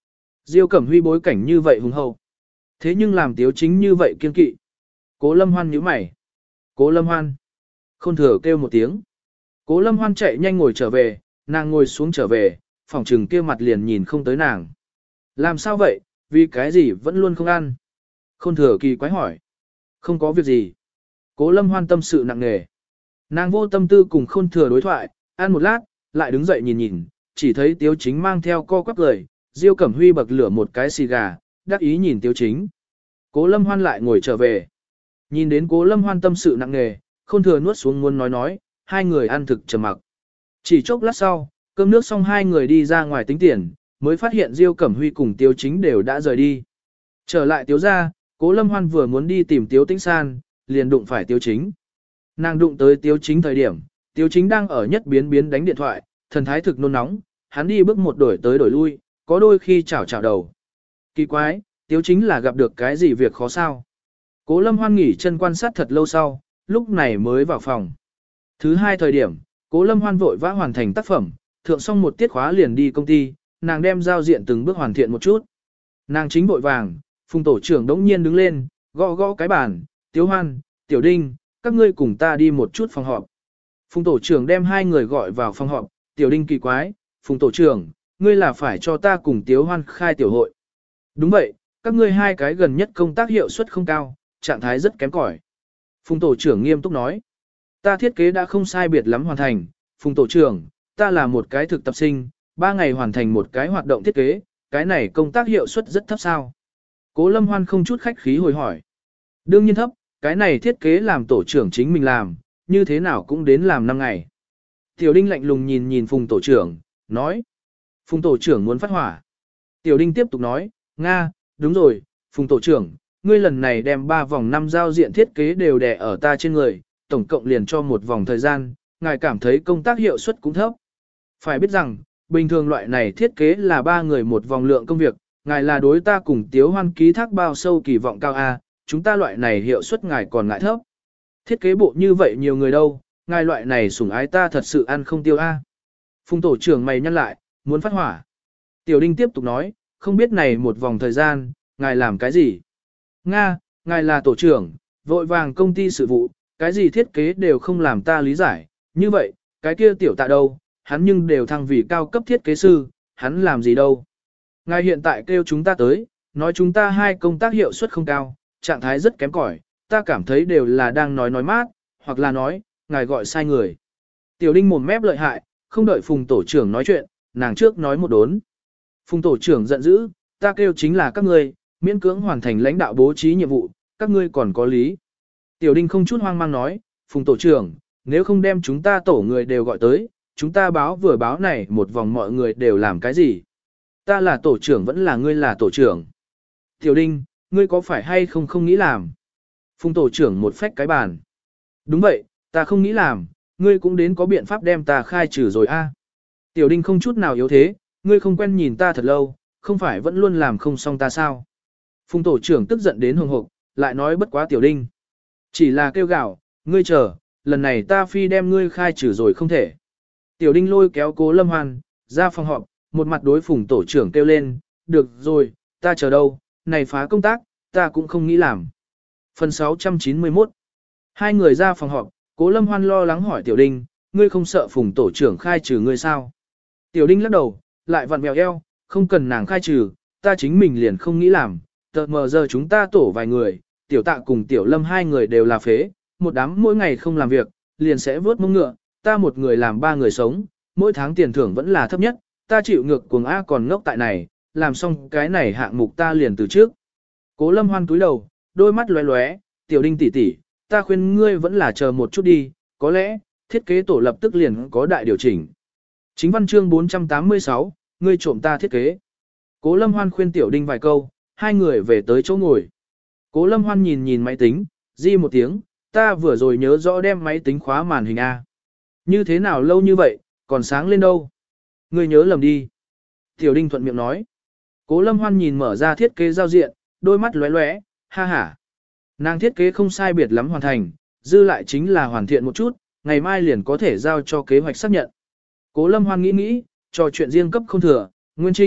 Diêu Cẩm Huy bối cảnh như vậy hùng hậu. Thế nhưng làm Tiếu Chính như vậy kiên kỵ. Cố Lâm Hoan nhíu mày. Cố Lâm Hoan. Khôn Thừa kêu một tiếng. Cố Lâm Hoan chạy nhanh ngồi trở về, nàng ngồi xuống trở về, phòng trừng kia mặt liền nhìn không tới nàng. Làm sao vậy, vì cái gì vẫn luôn không ăn? Khôn Thừa kỳ quái hỏi. Không có việc gì. Cố Lâm Hoan tâm sự nặng nề. Nàng vô tâm tư cùng Khôn Thừa đối thoại, ăn một lát, lại đứng dậy nhìn nhìn, chỉ thấy Tiếu Chính mang theo co quắp cười, Diêu Cẩm Huy bậc lửa một cái xì gà, đắc ý nhìn Tiếu Chính. Cố Lâm Hoan lại ngồi trở về. Nhìn đến Cố Lâm Hoan tâm sự nặng nề, Khôn Thừa nuốt xuống muốn nói nói, hai người ăn thực trầm mặc. Chỉ chốc lát sau, cơm nước xong hai người đi ra ngoài tính tiền, mới phát hiện Diêu Cẩm Huy cùng Tiếu Chính đều đã rời đi. Trở lại Tiếu gia, Cố Lâm Hoan vừa muốn đi tìm Tiếu Tĩnh San, liền đụng phải Tiếu Chính. Nàng đụng tới Tiếu Chính thời điểm, Tiếu Chính đang ở nhất biến biến đánh điện thoại, thần thái thực nôn nóng, hắn đi bước một đổi tới đổi lui, có đôi khi chảo chảo đầu. Kỳ quái, Tiếu Chính là gặp được cái gì việc khó sao? Cố Lâm Hoan nghỉ chân quan sát thật lâu sau, lúc này mới vào phòng. Thứ hai thời điểm, Cố Lâm Hoan vội vã hoàn thành tác phẩm, thượng xong một tiết khóa liền đi công ty, nàng đem giao diện từng bước hoàn thiện một chút. Nàng chính vội vàng, Phùng tổ trưởng đống nhiên đứng lên, gõ gõ cái bàn, Tiếu Hoan, Tiểu Đinh, các ngươi cùng ta đi một chút phòng họp. Phùng tổ trưởng đem hai người gọi vào phòng họp, Tiểu Đinh kỳ quái, Phùng tổ trưởng, ngươi là phải cho ta cùng Tiếu Hoan khai tiểu hội. Đúng vậy, các ngươi hai cái gần nhất công tác hiệu suất không cao, trạng thái rất kém cỏi. Phùng tổ trưởng nghiêm túc nói, ta thiết kế đã không sai biệt lắm hoàn thành, Phùng tổ trưởng, ta là một cái thực tập sinh, ba ngày hoàn thành một cái hoạt động thiết kế, cái này công tác hiệu suất rất thấp sao. Cố Lâm Hoan không chút khách khí hồi hỏi. Đương nhiên thấp, cái này thiết kế làm tổ trưởng chính mình làm, như thế nào cũng đến làm năm ngày. Tiểu Đinh lạnh lùng nhìn nhìn Phùng tổ trưởng, nói. Phùng tổ trưởng muốn phát hỏa. Tiểu Đinh tiếp tục nói, Nga, đúng rồi, Phùng tổ trưởng, ngươi lần này đem ba vòng năm giao diện thiết kế đều đè ở ta trên người, tổng cộng liền cho một vòng thời gian, ngài cảm thấy công tác hiệu suất cũng thấp. Phải biết rằng, bình thường loại này thiết kế là ba người một vòng lượng công việc, ngài là đối ta cùng Tiếu Hoan ký thác bao sâu kỳ vọng cao a, chúng ta loại này hiệu suất ngài còn ngại thấp. Thiết kế bộ như vậy nhiều người đâu, ngài loại này sủng ái ta thật sự ăn không tiêu a. Phùng tổ trưởng mày nhăn lại, muốn phát hỏa. Tiểu Đinh tiếp tục nói, không biết này một vòng thời gian, ngài làm cái gì? Nga, ngài là tổ trưởng, vội vàng công ty sự vụ, cái gì thiết kế đều không làm ta lý giải. Như vậy, cái kia tiểu tạ đâu, hắn nhưng đều thăng vì cao cấp thiết kế sư, hắn làm gì đâu? Ngài hiện tại kêu chúng ta tới, nói chúng ta hai công tác hiệu suất không cao, trạng thái rất kém cỏi, ta cảm thấy đều là đang nói nói mát, hoặc là nói, ngài gọi sai người. Tiểu Đinh mồm mép lợi hại, không đợi Phùng tổ trưởng nói chuyện, nàng trước nói một đốn. Phùng tổ trưởng giận dữ, ta kêu chính là các ngươi, miễn cưỡng hoàn thành lãnh đạo bố trí nhiệm vụ, các ngươi còn có lý. Tiểu Đinh không chút hoang mang nói, Phùng tổ trưởng, nếu không đem chúng ta tổ người đều gọi tới, chúng ta báo vừa báo này một vòng mọi người đều làm cái gì? Ta là tổ trưởng vẫn là ngươi là tổ trưởng. Tiểu Đinh, ngươi có phải hay không không nghĩ làm? Phùng tổ trưởng một phách cái bàn. Đúng vậy, ta không nghĩ làm, ngươi cũng đến có biện pháp đem ta khai trừ rồi a. Tiểu Đinh không chút nào yếu thế, ngươi không quen nhìn ta thật lâu, không phải vẫn luôn làm không xong ta sao? Phùng tổ trưởng tức giận đến hùng hộc, lại nói bất quá Tiểu Đinh. Chỉ là kêu gào, ngươi chờ, lần này ta phi đem ngươi khai trừ rồi không thể. Tiểu Đinh lôi kéo Cố Lâm Hoan, ra phòng họp, một mặt đối Phùng tổ trưởng kêu lên, được rồi, ta chờ đâu, này phá công tác, ta cũng không nghĩ làm. Phần sáu trăm chín mươi mốt. Hai người ra phòng họp, Cố Lâm Hoan lo lắng hỏi Tiểu Đinh, ngươi không sợ Phùng tổ trưởng khai trừ ngươi sao? Tiểu Đinh lắc đầu, lại vặn vẹo eo, không cần nàng khai trừ, ta chính mình liền không nghĩ làm, tờ mờ giờ chúng ta tổ vài người, Tiểu Tạ cùng Tiểu Lâm hai người đều là phế, một đám mỗi ngày không làm việc, liền sẽ vớt mông ngựa, ta một người làm ba người sống, mỗi tháng tiền thưởng vẫn là thấp nhất, ta chịu ngược cuồng A còn ngốc tại này, làm xong cái này hạng mục ta liền từ trước. Cố Lâm Hoan túi đầu, đôi mắt lóe lóe, Tiểu Đinh tỷ tỷ, ta khuyên ngươi vẫn là chờ một chút đi, có lẽ, thiết kế tổ lập tức liền có đại điều chỉnh. Chính văn chương bốn trăm tám mươi sáu, ngươi trộm ta thiết kế. Cố Lâm Hoan khuyên Tiểu Đinh vài câu, hai người về tới chỗ ngồi. Cố Lâm Hoan nhìn nhìn máy tính, di một tiếng, ta vừa rồi nhớ rõ đem máy tính khóa màn hình A. Như thế nào lâu như vậy, còn sáng lên đâu? Ngươi nhớ lầm đi. Tiểu Đinh thuận miệng nói. Cố Lâm Hoan nhìn mở ra thiết kế giao diện, đôi mắt lóe lóe, ha ha. Nàng thiết kế không sai biệt lắm hoàn thành, dư lại chính là hoàn thiện một chút, ngày mai liền có thể giao cho kế hoạch xác nhận. Cố Lâm Hoan nghĩ nghĩ, trò chuyện riêng cấp không thừa, Nguyên Trinh,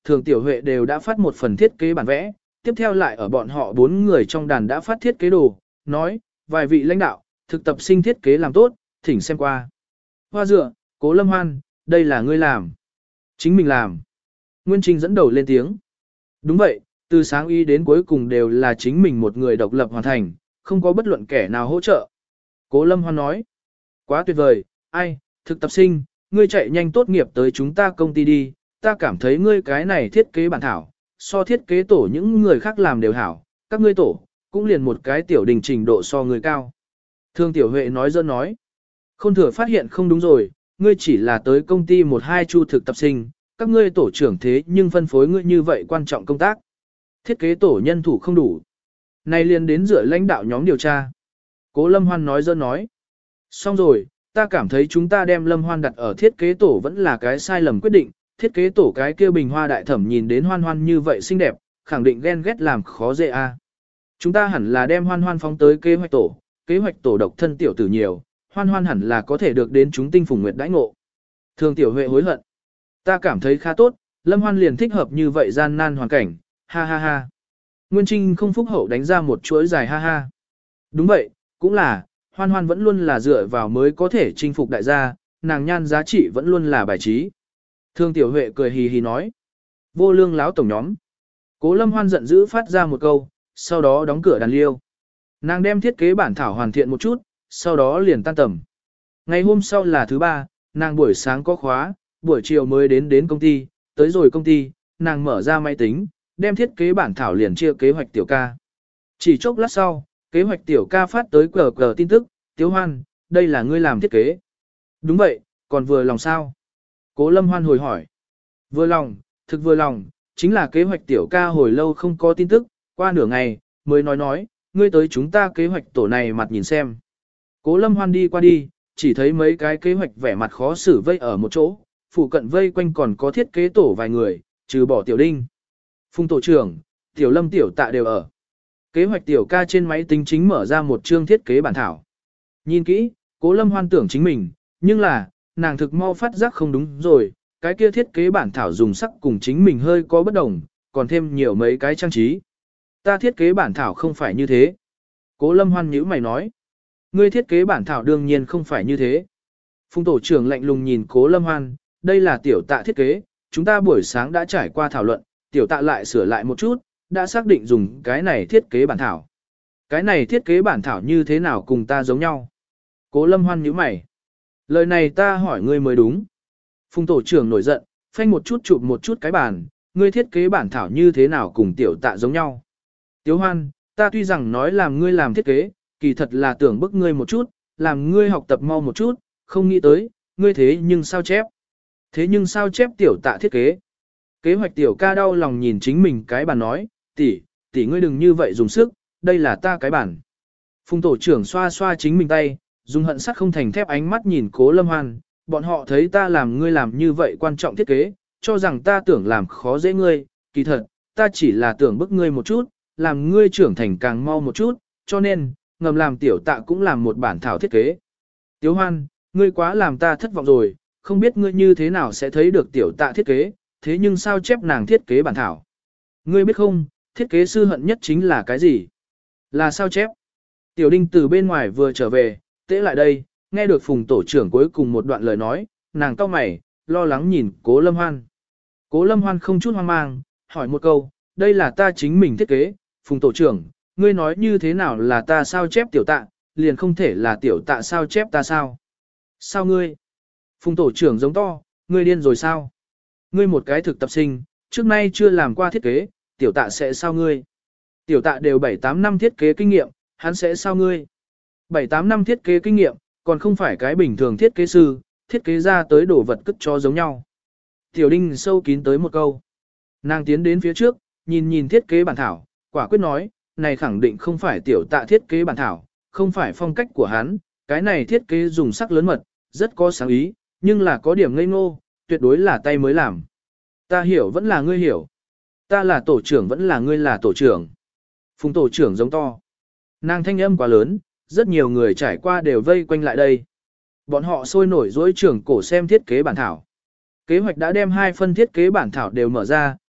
Thường Tiểu Huệ đều đã phát một phần thiết kế bản vẽ, tiếp theo lại ở bọn họ bốn người trong đàn đã phát thiết kế đồ, nói, vài vị lãnh đạo, thực tập sinh thiết kế làm tốt, thỉnh xem qua. Hoa dựa, Cố Lâm Hoan, đây là ngươi làm. Chính mình làm. Nguyên Trinh dẫn đầu lên tiếng. Đúng vậy, từ sáng y đến cuối cùng đều là chính mình một người độc lập hoàn thành, không có bất luận kẻ nào hỗ trợ. Cố Lâm Hoan nói. Quá tuyệt vời, ai, thực tập sinh, ngươi chạy nhanh tốt nghiệp tới chúng ta công ty đi, ta cảm thấy ngươi cái này thiết kế bản thảo, so thiết kế tổ những người khác làm đều hảo, các ngươi tổ, cũng liền một cái tiểu đình trình độ so người cao. Thương Tiểu Huệ nói dơ nói. Không thừa phát hiện không đúng rồi, ngươi chỉ là tới công ty một hai chu thực tập sinh, các ngươi tổ trưởng thế nhưng phân phối ngươi như vậy quan trọng công tác. Thiết kế tổ nhân thủ không đủ. Này liền đến dựa lãnh đạo nhóm điều tra. Cố Lâm Hoan nói dơ nói. Xong rồi, ta cảm thấy chúng ta đem Lâm Hoan đặt ở thiết kế tổ vẫn là cái sai lầm quyết định. Thiết kế tổ cái kia bình hoa đại thẩm nhìn đến Hoan Hoan như vậy xinh đẹp, khẳng định ghen ghét làm khó dễ a. Chúng ta hẳn là đem Hoan Hoan phóng tới kế hoạch tổ, kế hoạch tổ độc thân tiểu tử nhiều, Hoan Hoan hẳn là có thể được đến chúng tinh phùng nguyệt đãi ngộ. Thường Tiểu Huệ hối hận. Ta cảm thấy khá tốt, Lâm Hoan liền thích hợp như vậy gian nan hoàn cảnh, ha ha ha. Nguyên Trinh không phúc hậu đánh ra một chuỗi dài ha ha. Đúng vậy, cũng là, Hoan Hoan vẫn luôn là dựa vào mới có thể chinh phục đại gia, nàng nhan giá trị vẫn luôn là bài trí. Thương Tiểu Huệ cười hì hì nói. Vô lương láo tổng nhóm. Cố Lâm Hoan giận dữ phát ra một câu, sau đó đóng cửa đàn liêu. Nàng đem thiết kế bản thảo hoàn thiện một chút, sau đó liền tan tầm. Ngày hôm sau là thứ ba, nàng buổi sáng có khóa, buổi chiều mới đến đến công ty, tới rồi công ty, nàng mở ra máy tính, đem thiết kế bản thảo liền chia kế hoạch tiểu ca. Chỉ chốc lát sau, kế hoạch tiểu ca phát tới cờ cờ tin tức, Tiếu Hoan, đây là ngươi làm thiết kế. Đúng vậy, còn vừa lòng sao? Cố Lâm Hoan hồi hỏi. Vừa lòng, thực vừa lòng, chính là kế hoạch tiểu ca hồi lâu không có tin tức, qua nửa ngày, mới nói nói, ngươi tới chúng ta kế hoạch tổ này mặt nhìn xem. Cố Lâm Hoan đi qua đi, chỉ thấy mấy cái kế hoạch vẻ mặt khó xử vây ở một chỗ, phụ cận vây quanh còn có thiết kế tổ vài người, trừ bỏ tiểu đinh. Phùng tổ trưởng, tiểu lâm tiểu tạ đều ở. Kế hoạch tiểu ca trên máy tính chính mở ra một chương thiết kế bản thảo. Nhìn kỹ, Cố Lâm Hoan tưởng chính mình, nhưng là, nàng thực mau phát giác không đúng rồi, cái kia thiết kế bản thảo dùng sắc cùng chính mình hơi có bất đồng, còn thêm nhiều mấy cái trang trí. Ta thiết kế bản thảo không phải như thế. Cố Lâm Hoan nhíu mày nói. Ngươi thiết kế bản thảo đương nhiên không phải như thế. Phùng tổ trưởng lạnh lùng nhìn Cố Lâm Hoan, đây là tiểu tạ thiết kế, chúng ta buổi sáng đã trải qua thảo luận, tiểu tạ lại sửa lại một chút, đã xác định dùng cái này thiết kế bản thảo. Cái này thiết kế bản thảo như thế nào cùng ta giống nhau? Cố Lâm Hoan nhíu mày. Lời này ta hỏi ngươi mới đúng. Phùng tổ trưởng nổi giận, phanh một chút chụp một chút cái bàn, ngươi thiết kế bản thảo như thế nào cùng tiểu tạ giống nhau? Tiếu Hoan, ta tuy rằng nói làm ngươi làm thiết kế, kỳ thật là tưởng bức ngươi một chút, làm ngươi học tập mau một chút, không nghĩ tới, ngươi thế nhưng sao chép? Thế nhưng sao chép tiểu tạ thiết kế? Kế hoạch tiểu ca đau lòng nhìn chính mình cái bàn nói, tỷ, tỷ ngươi đừng như vậy dùng sức, đây là ta cái bàn. Phùng tổ trưởng xoa xoa chính mình tay, dùng hận sắt không thành thép ánh mắt nhìn Cố Lâm Hoan, bọn họ thấy ta làm ngươi làm như vậy quan trọng thiết kế, cho rằng ta tưởng làm khó dễ ngươi, kỳ thật, ta chỉ là tưởng bức ngươi một chút, làm ngươi trưởng thành càng mau một chút, cho nên, ngầm làm tiểu tạ cũng làm một bản thảo thiết kế. Tiếu Hoan, ngươi quá làm ta thất vọng rồi, không biết ngươi như thế nào sẽ thấy được tiểu tạ thiết kế, thế nhưng sao chép nàng thiết kế bản thảo. Ngươi biết không, thiết kế sư hận nhất chính là cái gì? Là sao chép. Tiểu Đinh từ bên ngoài vừa trở về, tễ lại đây, nghe được Phùng tổ trưởng cuối cùng một đoạn lời nói, nàng cau mày, lo lắng nhìn Cố Lâm Hoan. Cố Lâm Hoan không chút hoang mang, hỏi một câu, đây là ta chính mình thiết kế, Phùng tổ trưởng, ngươi nói như thế nào là ta sao chép tiểu tạ, liền không thể là tiểu tạ sao chép ta sao? Sao ngươi? Phùng tổ trưởng giống to, ngươi điên rồi sao? Ngươi một cái thực tập sinh, trước nay chưa làm qua thiết kế, tiểu tạ sẽ sao ngươi? Tiểu tạ đều bảy tám năm thiết kế kinh nghiệm, hắn sẽ sao ngươi? bảy tám năm thiết kế kinh nghiệm, còn không phải cái bình thường thiết kế sư, thiết kế ra tới đổ vật cất cho giống nhau. Tiểu Đinh sâu kín tới một câu. Nàng tiến đến phía trước, nhìn nhìn thiết kế bản thảo, quả quyết nói, này khẳng định không phải tiểu tạ thiết kế bản thảo, không phải phong cách của hắn, cái này thiết kế dùng sắc lớn mật, rất có sáng ý, nhưng là có điểm ngây ngô, tuyệt đối là tay mới làm. Ta hiểu vẫn là ngươi hiểu. Ta là tổ trưởng vẫn là ngươi là tổ trưởng. Phùng tổ trưởng giống to. Nàng thanh âm quá lớn, rất nhiều người trải qua đều vây quanh lại đây. Bọn họ sôi nổi dối trưởng cổ xem thiết kế bản thảo. Kế hoạch đã đem hai phân thiết kế bản thảo đều mở ra,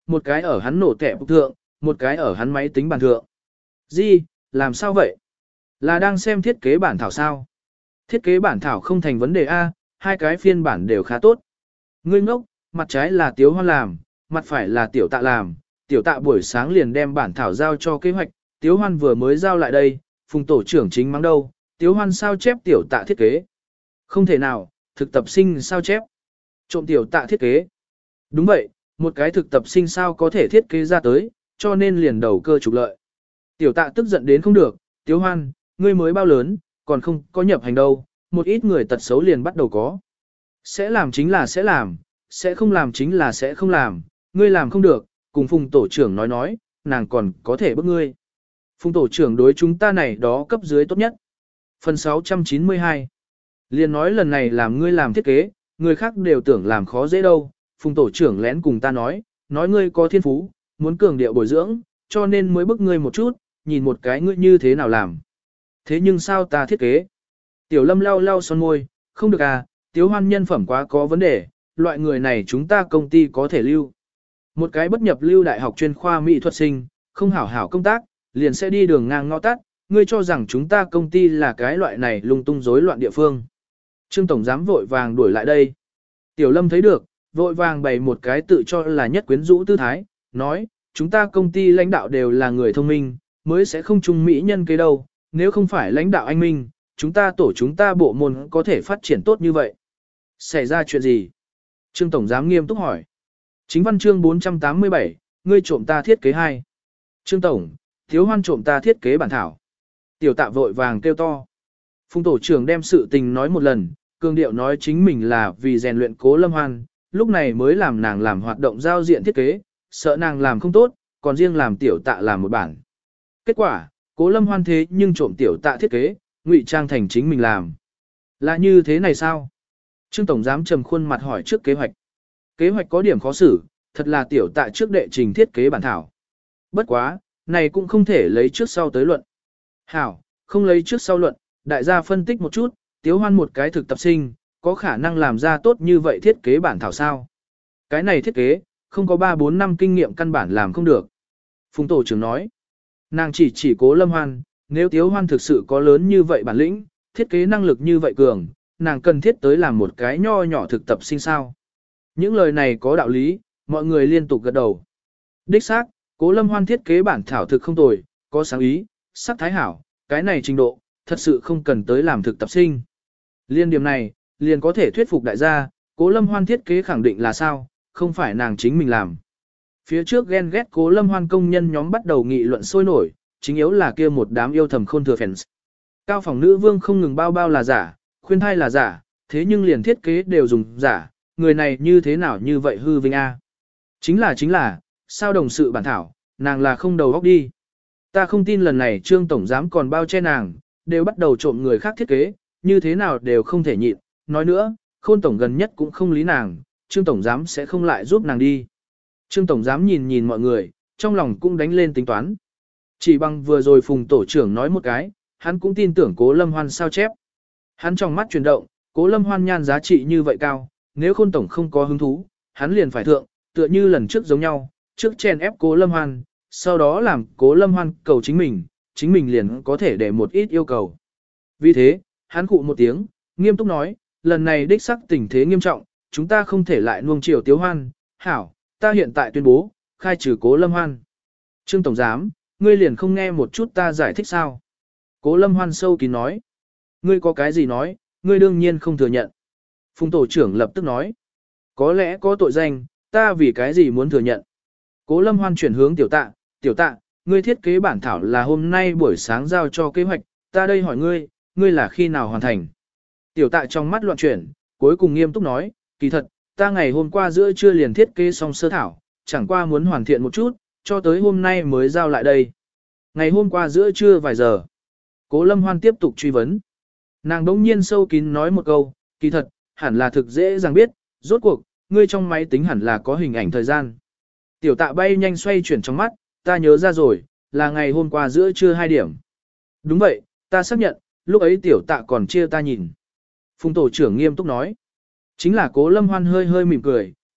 một cái ở hắn nổ tẹp thượng, một cái ở hắn máy tính bàn thượng. Gì, làm sao vậy? Là đang xem thiết kế bản thảo sao? Thiết kế bản thảo không thành vấn đề A, hai cái phiên bản đều khá tốt. Ngươi ngốc, mặt trái là Tiếu Hoan làm, mặt phải là Tiểu Tạ làm. Tiểu Tạ buổi sáng liền đem bản thảo giao cho kế hoạch, Tiếu Hoan vừa mới giao lại đây, Phùng tổ trưởng chính mắng đâu, Tiếu Hoan sao chép Tiểu Tạ thiết kế. Không thể nào, thực tập sinh sao chép. Trộm Tiểu Tạ thiết kế. Đúng vậy, một cái thực tập sinh sao có thể thiết kế ra tới, cho nên liền đầu cơ trục lợi. Tiểu Tạ tức giận đến không được, Tiếu Hoan, ngươi mới bao lớn, còn không có nhập hành đâu, một ít người tật xấu liền bắt đầu có. Sẽ làm chính là sẽ làm, sẽ không làm chính là sẽ không làm, ngươi làm không được, cùng Phùng tổ trưởng nói nói, nàng còn có thể bức ngươi. Phùng tổ trưởng đối chúng ta này đó cấp dưới tốt nhất. Phần sáu trăm chín mươi hai. Liền nói lần này làm ngươi làm thiết kế, người khác đều tưởng làm khó dễ đâu. Phùng tổ trưởng lén cùng ta nói, nói ngươi có thiên phú, muốn cường điệu bồi dưỡng, cho nên mới bức ngươi một chút, nhìn một cái ngươi như thế nào làm. Thế nhưng sao ta thiết kế? Tiểu Lâm lau lau son môi, không được à, Tiếu Hoan nhân phẩm quá có vấn đề, loại người này chúng ta công ty có thể lưu. Một cái bất nhập lưu đại học chuyên khoa mỹ thuật sinh, không hảo hảo công tác, liền sẽ đi đường ngang ngõ tắt, ngươi cho rằng chúng ta công ty là cái loại này lung tung rối loạn địa phương. Trương Tổng Giám vội vàng đuổi lại đây. Tiểu Lâm thấy được, vội vàng bày một cái tự cho là nhất quyến rũ tư thái, nói, chúng ta công ty lãnh đạo đều là người thông minh, mới sẽ không chung mỹ nhân kế đâu, nếu không phải lãnh đạo anh minh, chúng ta tổ chúng ta bộ môn có thể phát triển tốt như vậy. Xảy ra chuyện gì? Trương Tổng Giám nghiêm túc hỏi. Chính văn chương bốn trăm tám mươi bảy, ngươi trộm ta thiết kế hai. Trương Tổng, Tiếu Hoan trộm ta thiết kế bản thảo. Tiểu Tạ vội vàng kêu to. Phùng tổ trưởng đem sự tình nói một lần, cường điệu nói chính mình là vì rèn luyện Cố Lâm Hoan, lúc này mới làm nàng làm hoạt động giao diện thiết kế, sợ nàng làm không tốt, còn riêng làm Tiểu Tạ làm một bản. Kết quả, Cố Lâm Hoan thế nhưng trộm Tiểu Tạ thiết kế, ngụy trang thành chính mình làm. Là như thế này sao? Trương Tổng Giám trầm khuôn mặt hỏi trước kế hoạch. Kế hoạch có điểm khó xử, thật là Tiểu Tạ trước đệ trình thiết kế bản thảo. Bất quá, này cũng không thể lấy trước sau tới luận. Hảo, không lấy trước sau luận, đại gia phân tích một chút, Tiếu Hoan một cái thực tập sinh, có khả năng làm ra tốt như vậy thiết kế bản thảo sao? Cái này thiết kế, không có ba bốn năm kinh nghiệm căn bản làm không được. Phùng tổ trưởng nói, nàng chỉ chỉ Cố Lâm Hoan, nếu Tiếu Hoan thực sự có lớn như vậy bản lĩnh, thiết kế năng lực như vậy cường, nàng cần thiết tới làm một cái nho nhỏ thực tập sinh sao. Những lời này có đạo lý, mọi người liên tục gật đầu. Đích xác, Cố Lâm Hoan thiết kế bản thảo thực không tồi, có sáng ý, sắc thái hảo, cái này trình độ, thật sự không cần tới làm thực tập sinh. Liên điểm này, liền có thể thuyết phục đại gia, Cố Lâm Hoan thiết kế khẳng định là sao, không phải nàng chính mình làm. Phía trước ghen ghét Cố Lâm Hoan công nhân nhóm bắt đầu nghị luận sôi nổi, chính yếu là kia một đám yêu thầm khôn thừa fans. Cao phòng nữ vương không ngừng bao bao là giả, khuyên thai là giả, thế nhưng liền thiết kế đều dùng giả, người này như thế nào như vậy hư vinh a? Chính là chính là, sao đồng sự bản thảo, nàng là không đầu óc đi. Ta không tin lần này Trương Tổng Giám còn bao che nàng, đều bắt đầu trộm người khác thiết kế, như thế nào đều không thể nhịn. Nói nữa, Khôn Tổng gần nhất cũng không lý nàng, Trương Tổng Giám sẽ không lại giúp nàng đi. Trương Tổng Giám nhìn nhìn mọi người, trong lòng cũng đánh lên tính toán. Chỉ bằng vừa rồi Phùng Tổ trưởng nói một cái, hắn cũng tin tưởng Cố Lâm Hoan sao chép. Hắn trong mắt chuyển động, Cố Lâm Hoan nhan giá trị như vậy cao, nếu Khôn Tổng không có hứng thú, hắn liền phải thượng, tựa như lần trước giống nhau, trước chèn ép Cố Lâm Hoan, sau đó làm Cố Lâm Hoan cầu chính mình, chính mình liền có thể để một ít yêu cầu. Vì thế, hắn cụ một tiếng, nghiêm túc nói, lần này đích sắc tình thế nghiêm trọng, chúng ta không thể lại nuông chiều Tiếu Hoan, hảo, ta hiện tại tuyên bố, khai trừ Cố Lâm Hoan. Trương Tổng Giám, ngươi liền không nghe một chút ta giải thích sao? Cố Lâm Hoan sâu kín nói, ngươi có cái gì nói, ngươi đương nhiên không thừa nhận. Phùng Tổ trưởng lập tức nói, có lẽ có tội danh, ta vì cái gì muốn thừa nhận. Cố Lâm Hoan chuyển hướng Tiểu Tạ, Tiểu Tạ, ngươi thiết kế bản thảo là hôm nay buổi sáng giao cho kế hoạch, ta đây hỏi ngươi, ngươi là khi nào hoàn thành? Tiểu Tạ trong mắt loạn chuyển, cuối cùng nghiêm túc nói, kỳ thật, ta ngày hôm qua giữa trưa liền thiết kế xong sơ thảo, chẳng qua muốn hoàn thiện một chút, cho tới hôm nay mới giao lại đây. Ngày hôm qua giữa trưa vài giờ. Cố Lâm Hoan tiếp tục truy vấn. Nàng đống nhiên sâu kín nói một câu, kỳ thật, hẳn là thực dễ dàng biết, rốt cuộc, ngươi trong máy tính hẳn là có hình ảnh thời gian. Tiểu Tạ bay nhanh xoay chuyển trong mắt, ta nhớ ra rồi, là ngày hôm qua giữa trưa hai điểm. Đúng vậy, ta xác nhận, lúc ấy Tiểu Tạ còn chia ta nhìn. Phùng Tổ trưởng nghiêm túc nói. Chính là Cố Lâm Hoan hơi hơi mỉm cười,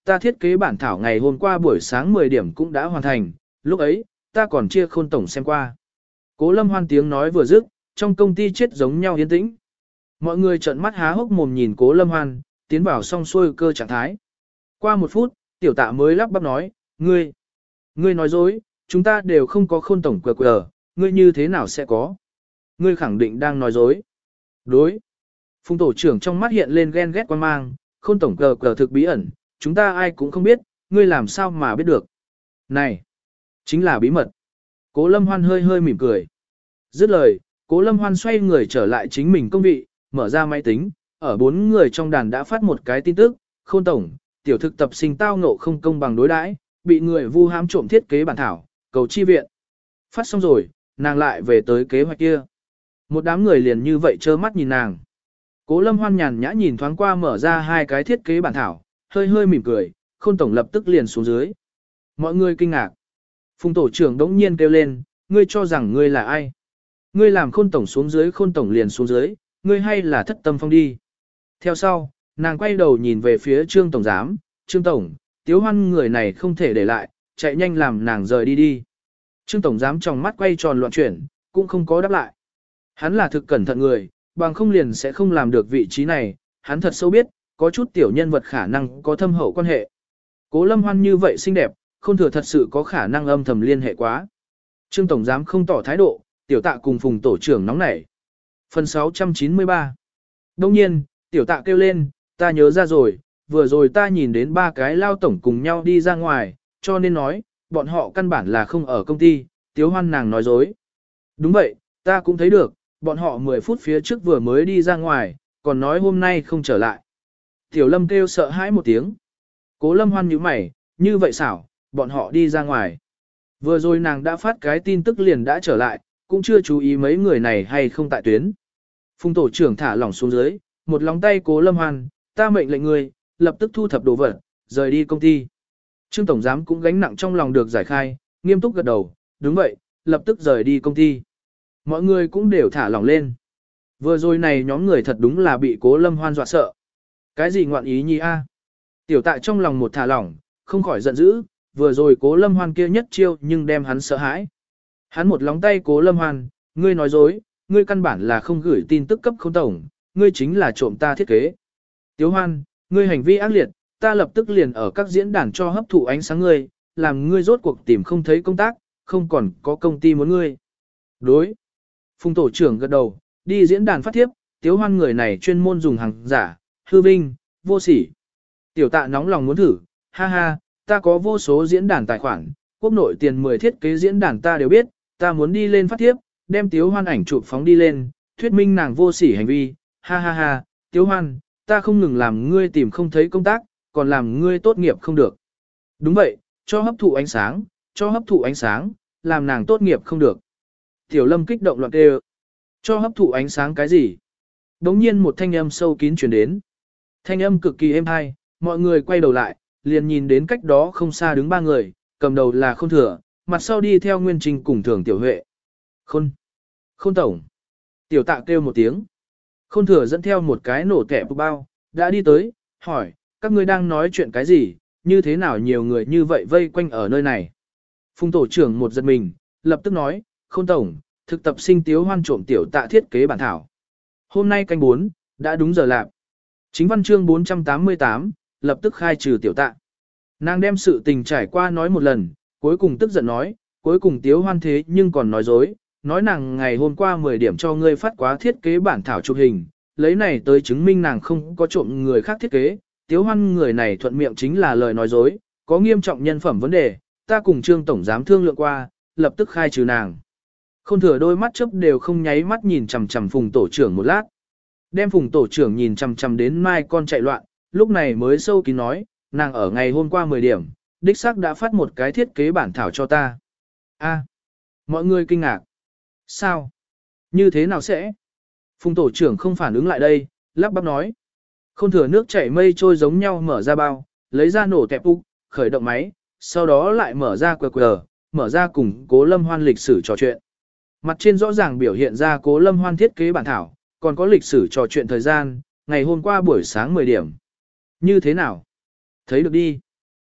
ta thiết kế bản thảo ngày hôm qua buổi sáng mười điểm cũng đã hoàn thành, lúc ấy, ta còn chia Khôn tổng xem qua. Cố Lâm Hoan tiếng nói vừa dứt, trong công ty chết giống nhau yên tĩnh. Mọi người trợn mắt há hốc mồm nhìn Cố Lâm Hoan, tiến vào xong xuôi cơ trạng thái. Qua một phút, tiểu tạ mới lắp bắp nói, ngươi, ngươi nói dối, chúng ta đều không có Khôn tổng quờ quờ, ngươi như thế nào sẽ có? Ngươi khẳng định đang nói dối. Đối. Phùng tổ trưởng trong mắt hiện lên ghen ghét quan mang, Khôn tổng cờ cờ thực bí ẩn, chúng ta ai cũng không biết, ngươi làm sao mà biết được. Này, chính là bí mật. Cố Lâm Hoan hơi hơi mỉm cười. Dứt lời, Cố Lâm Hoan xoay người trở lại chính mình công vị, mở ra máy tính, ở bốn người trong đàn đã phát một cái tin tức, Khôn tổng, tiểu thực tập sinh tao ngộ không công bằng đối đãi, bị người vu hãm trộm thiết kế bản thảo, cầu chi viện. Phát xong rồi, nàng lại về tới kế hoạch kia. Một đám người liền như vậy trơ mắt nhìn nàng. Cố Lâm Hoan nhàn nhã nhìn thoáng qua mở ra hai cái thiết kế bản thảo, hơi hơi mỉm cười, Khôn tổng lập tức liền xuống dưới. Mọi người kinh ngạc. Phùng tổ trưởng đống nhiên kêu lên, ngươi cho rằng ngươi là ai? Ngươi làm Khôn tổng xuống dưới, Khôn tổng liền xuống dưới, ngươi hay là thất tâm phong đi. Theo sau, nàng quay đầu nhìn về phía Trương tổng giám, Trương tổng, Tiếu Hoan người này không thể để lại, chạy nhanh làm nàng rời đi đi. Trương tổng giám trong mắt quay tròn loạn chuyển, cũng không có đáp lại. Hắn là thực cẩn thận người, bằng không liền sẽ không làm được vị trí này, hắn thật sâu biết, có chút tiểu nhân vật khả năng có thâm hậu quan hệ. Cố Lâm Hoan như vậy xinh đẹp, Khôn thừa thật sự có khả năng âm thầm liên hệ quá. Trương tổng giám không tỏ thái độ, tiểu tạ cùng Phùng tổ trưởng nóng nảy. Phần sáu trăm chín mươi ba. Đông nhiên, tiểu tạ kêu lên, ta nhớ ra rồi, vừa rồi ta nhìn đến ba cái lao tổng cùng nhau đi ra ngoài, cho nên nói, bọn họ căn bản là không ở công ty, Tiếu Hoan nàng nói dối. Đúng vậy, ta cũng thấy được, bọn họ mười phút phía trước vừa mới đi ra ngoài, còn nói hôm nay không trở lại. Tiểu Lâm kêu sợ hãi một tiếng. Cố Lâm Hoan nhíu mày, như vậy xảo, bọn họ đi ra ngoài. Vừa rồi nàng đã phát cái tin tức liền đã trở lại, cũng chưa chú ý mấy người này hay không tại tuyến. Phùng tổ trưởng thả lỏng xuống dưới, một lòng tay Cố Lâm Hoan, ta mệnh lệnh ngươi, lập tức thu thập đồ vật, rời đi công ty. Trương tổng giám cũng gánh nặng trong lòng được giải khai, nghiêm túc gật đầu, đúng vậy, lập tức rời đi công ty. Mọi người cũng đều thả lỏng lên. Vừa rồi này nhóm người thật đúng là bị Cố Lâm Hoan dọa sợ. Cái gì ngoạn ý nhi a? Tiểu tại trong lòng một thả lỏng, không khỏi giận dữ, vừa rồi Cố Lâm Hoan kia nhất chiêu nhưng đem hắn sợ hãi. Hắn một lóng tay Cố Lâm Hoan, ngươi nói dối, ngươi căn bản là không gửi tin tức cấp Khôn tổng, ngươi chính là trộm ta thiết kế. Tiếu Hoan, ngươi hành vi ác liệt, ta lập tức liền ở các diễn đàn cho hấp thụ ánh sáng ngươi, làm ngươi rốt cuộc tìm không thấy công tác, không còn có công ty muốn ngươi. Đối. Phùng tổ trưởng gật đầu, đi diễn đàn phát thiếp, Tiếu Hoan người này chuyên môn dùng hàng giả, hư vinh, vô sỉ. Tiểu tạ nóng lòng muốn thử, ha ha, ta có vô số diễn đàn tài khoản, quốc nội tiền mười thiết kế diễn đàn ta đều biết, ta muốn đi lên phát thiếp, đem Tiếu Hoan ảnh chụp phóng đi lên, thuyết minh nàng vô sỉ hành vi, ha ha ha, Tiếu Hoan, ta không ngừng làm ngươi tìm không thấy công tác, còn làm ngươi tốt nghiệp không được. Đúng vậy, cho hấp thụ ánh sáng, cho hấp thụ ánh sáng, làm nàng tốt nghiệp không được. Tiểu Lâm kích động loạn kêu. Cho hấp thụ ánh sáng cái gì? Đống nhiên một thanh âm sâu kín truyền đến. Thanh âm cực kỳ êm hay, mọi người quay đầu lại, liền nhìn đến cách đó không xa đứng ba người, cầm đầu là Khôn thừa, mặt sau đi theo Nguyên Trình cùng Thường Tiểu Huệ. Khôn! Khôn tổng! Tiểu tạ kêu một tiếng. Khôn thừa dẫn theo một cái nổ kẹp bao, đã đi tới, hỏi, các ngươi đang nói chuyện cái gì, như thế nào nhiều người như vậy vây quanh ở nơi này. Phùng tổ trưởng một giật mình, lập tức nói, Khôn tổng, thực tập sinh Tiếu Hoan trộm tiểu tạ thiết kế bản thảo. Hôm nay canh bốn, đã đúng giờ lạp. Chính văn chương bốn trăm tám mươi tám, lập tức khai trừ tiểu tạ. Nàng đem sự tình trải qua nói một lần, cuối cùng tức giận nói, cuối cùng Tiếu Hoan thế nhưng còn nói dối, nói nàng ngày hôm qua mười điểm cho ngươi phát quá thiết kế bản thảo chụp hình, lấy này tới chứng minh nàng không có trộm người khác thiết kế. Tiếu Hoan người này thuận miệng chính là lời nói dối, có nghiêm trọng nhân phẩm vấn đề, ta cùng Trương tổng giám thương lượng qua, lập tức khai trừ nàng. Khôn thừa đôi mắt chớp đều không nháy mắt nhìn chằm chằm Phùng tổ trưởng một lát. Đem Phùng tổ trưởng nhìn chằm chằm đến mai con chạy loạn, lúc này mới sâu kín nói, nàng ở ngày hôm qua mười điểm, đích xác đã phát một cái thiết kế bản thảo cho ta. A, mọi người kinh ngạc. Sao? Như thế nào sẽ? Phùng tổ trưởng không phản ứng lại đây, lắp bắp nói. Khôn thừa nước chảy mây trôi giống nhau mở ra bao, lấy ra nổ tẹp úc, khởi động máy, sau đó lại mở ra quy quy, mở ra cùng Cố Lâm Hoan lịch sử trò chuyện. Mặt trên rõ ràng biểu hiện ra Cố Lâm Hoan thiết kế bản thảo, còn có lịch sử trò chuyện thời gian, ngày hôm qua buổi sáng mười điểm. Như thế nào? Thấy được đi.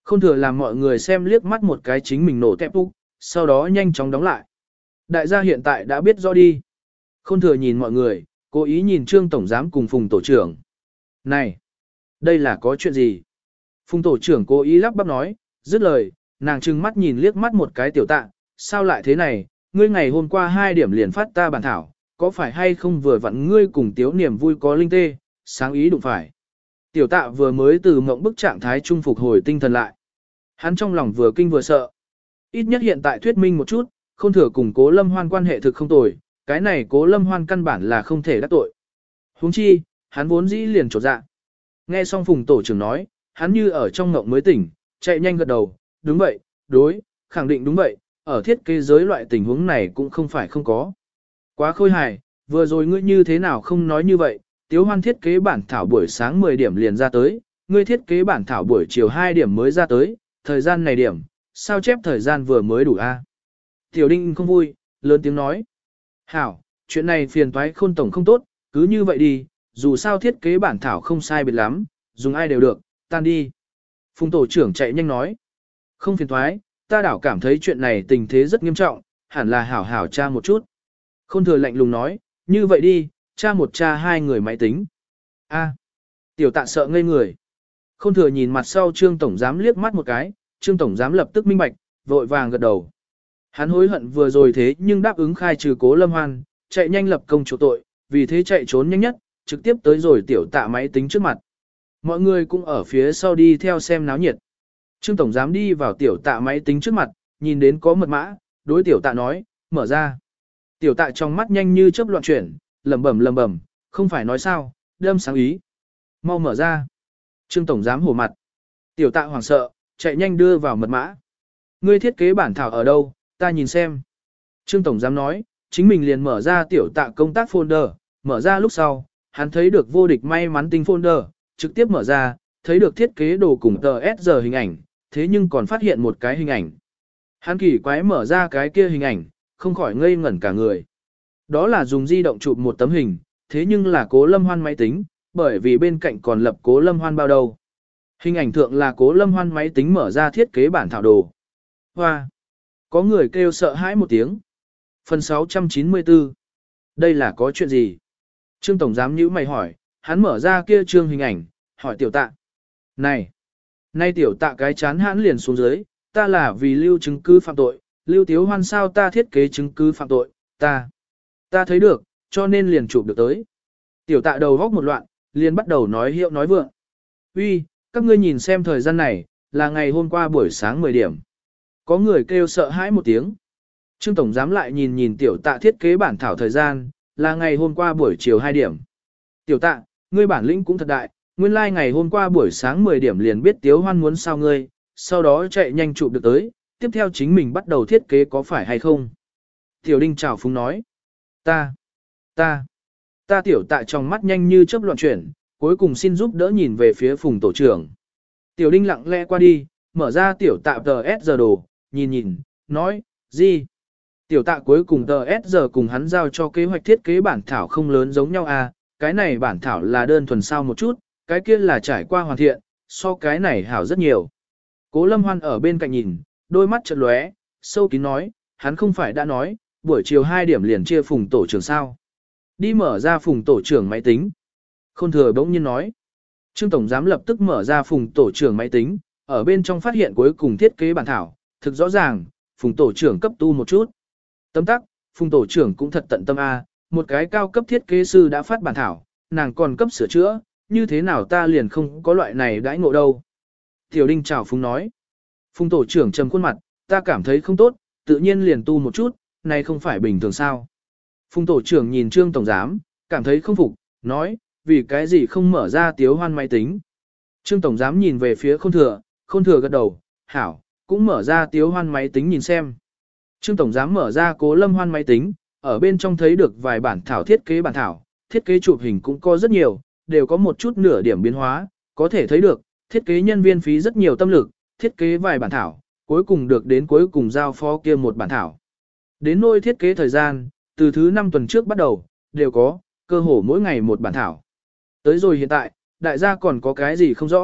Không thừa làm mọi người xem liếc mắt một cái chính mình nổ tẹp úc, sau đó nhanh chóng đóng lại. Đại gia hiện tại đã biết rõ đi. Không thừa nhìn mọi người, cố ý nhìn Trương Tổng Giám cùng Phùng Tổ trưởng. Này, đây là có chuyện gì? Phùng Tổ trưởng cố ý lắp bắp nói, dứt lời, nàng trừng mắt nhìn liếc mắt một cái tiểu tạ, sao lại thế này, ngươi ngày hôm qua hai điểm liền phát ta bản thảo, có phải hay không vừa vặn ngươi cùng tiếu niềm vui có linh tê, sáng ý đụng phải. Tiểu tạ vừa mới từ mộng bức trạng thái trung phục hồi tinh thần lại. Hắn trong lòng vừa kinh vừa sợ. Ít nhất hiện tại thuyết minh một chút, không thừa cùng Cố Lâm Hoan quan hệ thực không tồi, cái này Cố Lâm Hoan căn bản là không thể đắc tội. Huống chi, hắn vốn dĩ liền trột dạ. Nghe xong Phùng Tổ trưởng nói, hắn như ở trong ngộng mới tỉnh, chạy nhanh gật đầu, đúng vậy, đối, khẳng định đúng vậy, ở thiết kế giới loại tình huống này cũng không phải không có. Quá khôi hài, vừa rồi ngươi như thế nào không nói như vậy, Tiếu Hoan thiết kế bản thảo buổi sáng mười điểm liền ra tới, ngươi thiết kế bản thảo buổi chiều hai điểm mới ra tới, thời gian này điểm, sao chép thời gian vừa mới đủ a? Tiểu Đinh không vui, lớn tiếng nói. Hảo, chuyện này phiền toái Khôn tổng không tốt, cứ như vậy đi, dù sao thiết kế bản thảo không sai biệt lắm, dùng ai đều được, tan đi. Phùng Tổ trưởng chạy nhanh nói. Không phiền toái, ta đảo cảm thấy chuyện này tình thế rất nghiêm trọng, hẳn là hảo hảo tra một chút. Khôn thừa lạnh lùng nói, như vậy đi, tra một tra hai người máy tính. A, tiểu tạ sợ ngây người. Khôn thừa nhìn mặt sau Trương Tổng Giám liếc mắt một cái, Trương Tổng Giám lập tức minh bạch, vội vàng gật đầu. Hắn hối hận vừa rồi thế nhưng đáp ứng khai trừ Cố Lâm Hoan, chạy nhanh lập công chỗ tội, vì thế chạy trốn nhanh nhất, trực tiếp tới rồi tiểu tạ máy tính trước mặt. Mọi người cũng ở phía sau đi theo xem náo nhiệt. Trương Tổng Giám đi vào tiểu tạ máy tính trước mặt, nhìn đến có mật mã, đối tiểu tạ nói, mở ra. Tiểu tạ trong mắt nhanh như chớp loạn chuyển, lầm bẩm lầm bẩm, không phải nói sao, đâm sáng ý. Mau mở ra. Trương Tổng Giám hổ mặt. Tiểu tạ hoảng sợ, chạy nhanh đưa vào mật mã. Ngươi thiết kế bản thảo ở đâu, ta nhìn xem. Trương Tổng Giám nói, chính mình liền mở ra tiểu tạ công tác folder, mở ra lúc sau, hắn thấy được vô địch may mắn tinh folder, trực tiếp mở ra, thấy được thiết kế đồ cùng tờ ét giờ hình ảnh, thế nhưng còn phát hiện một cái hình ảnh. Hắn kỳ quái mở ra cái kia hình ảnh, không khỏi ngây ngẩn cả người. Đó là dùng di động chụp một tấm hình, thế nhưng là Cố Lâm Hoan máy tính, bởi vì bên cạnh còn lập Cố Lâm Hoan bao đầu. Hình ảnh thượng là Cố Lâm Hoan máy tính mở ra thiết kế bản thảo đồ. Hoa! Có người kêu sợ hãi một tiếng. Phần sáu trăm chín mươi tư. Đây là có chuyện gì? Trương Tổng Giám nhíu mày hỏi, hắn mở ra kia trương hình ảnh, hỏi tiểu tạ. Này! Nay tiểu tạ cái chán hãn liền xuống dưới, ta là vì lưu chứng cứ phạm tội, lưu Tiếu Hoan sao ta thiết kế chứng cứ phạm tội, ta. Ta thấy được, cho nên liền chụp được tới. Tiểu tạ đầu góc một loạn, liền bắt đầu nói hiệu nói vượng. Uy, các ngươi nhìn xem thời gian này, là ngày hôm qua buổi sáng mười điểm. Có người kêu sợ hãi một tiếng. Trương Tổng Giám lại nhìn nhìn tiểu tạ thiết kế bản thảo thời gian, là ngày hôm qua buổi chiều hai điểm. Tiểu tạ, ngươi bản lĩnh cũng thật đại, nguyên lai like ngày hôm qua buổi sáng mười điểm liền biết Tiếu Hoan muốn sao ngươi, sau đó chạy nhanh chụp được tới, tiếp theo chính mình bắt đầu thiết kế có phải hay không. Tiểu Đinh chào phúng nói. Ta, ta, ta tiểu tạ trong mắt nhanh như chớp loạn chuyển, cuối cùng xin giúp đỡ nhìn về phía Phùng Tổ trưởng. Tiểu Đinh lặng lẽ qua đi, mở ra tiểu tạ tờ ét giờ đồ, nhìn nhìn, nói, gì? Tiểu tạ cuối cùng tờ ét giờ cùng hắn giao cho kế hoạch thiết kế bản thảo không lớn giống nhau à, cái này bản thảo là đơn thuần sao một chút, cái kia là trải qua hoàn thiện, so cái này hảo rất nhiều. Cố Lâm Hoan ở bên cạnh nhìn, đôi mắt chợt lóe, sâu kín nói, hắn không phải đã nói, buổi chiều hai điểm liền chia Phùng Tổ trưởng sao. Đi mở ra Phùng Tổ trưởng máy tính. Khôn thừa bỗng nhiên nói. Trương Tổng Giám lập tức mở ra Phùng Tổ trưởng máy tính, ở bên trong phát hiện cuối cùng thiết kế bản thảo, thực rõ ràng, Phùng Tổ trưởng cấp tu một chút. Tấm tắc, Phùng Tổ trưởng cũng thật tận tâm A, một cái cao cấp thiết kế sư đã phát bản thảo, nàng còn cấp sửa chữa, như thế nào ta liền không có loại này đãi ngộ đâu. Tiểu Đinh chào Phùng nói. Phùng Tổ trưởng trầm khuôn mặt, ta cảm thấy không tốt, tự nhiên liền tu một chút, này không phải bình thường sao. Phùng Tổ trưởng nhìn Trương Tổng Giám, cảm thấy không phục, nói, vì cái gì không mở ra Tiếu Hoan máy tính. Trương Tổng Giám nhìn về phía Khôn Thừa, Khôn Thừa gật đầu, hảo, cũng mở ra Tiếu Hoan máy tính nhìn xem. Trương Tổng Giám mở ra Cố Lâm Hoan máy tính, ở bên trong thấy được vài bản thảo thiết kế bản thảo, thiết kế chụp hình cũng có rất nhiều, đều có một chút nửa điểm biến hóa, có thể thấy được, thiết kế nhân viên phí rất nhiều tâm lực, thiết kế vài bản thảo, cuối cùng được đến cuối cùng giao phó kia một bản thảo. Đến nôi thiết kế thời gian, từ thứ năm tuần trước bắt đầu, đều có, cơ hồ mỗi ngày một bản thảo. Tới rồi hiện tại, đại gia còn có cái gì không rõ,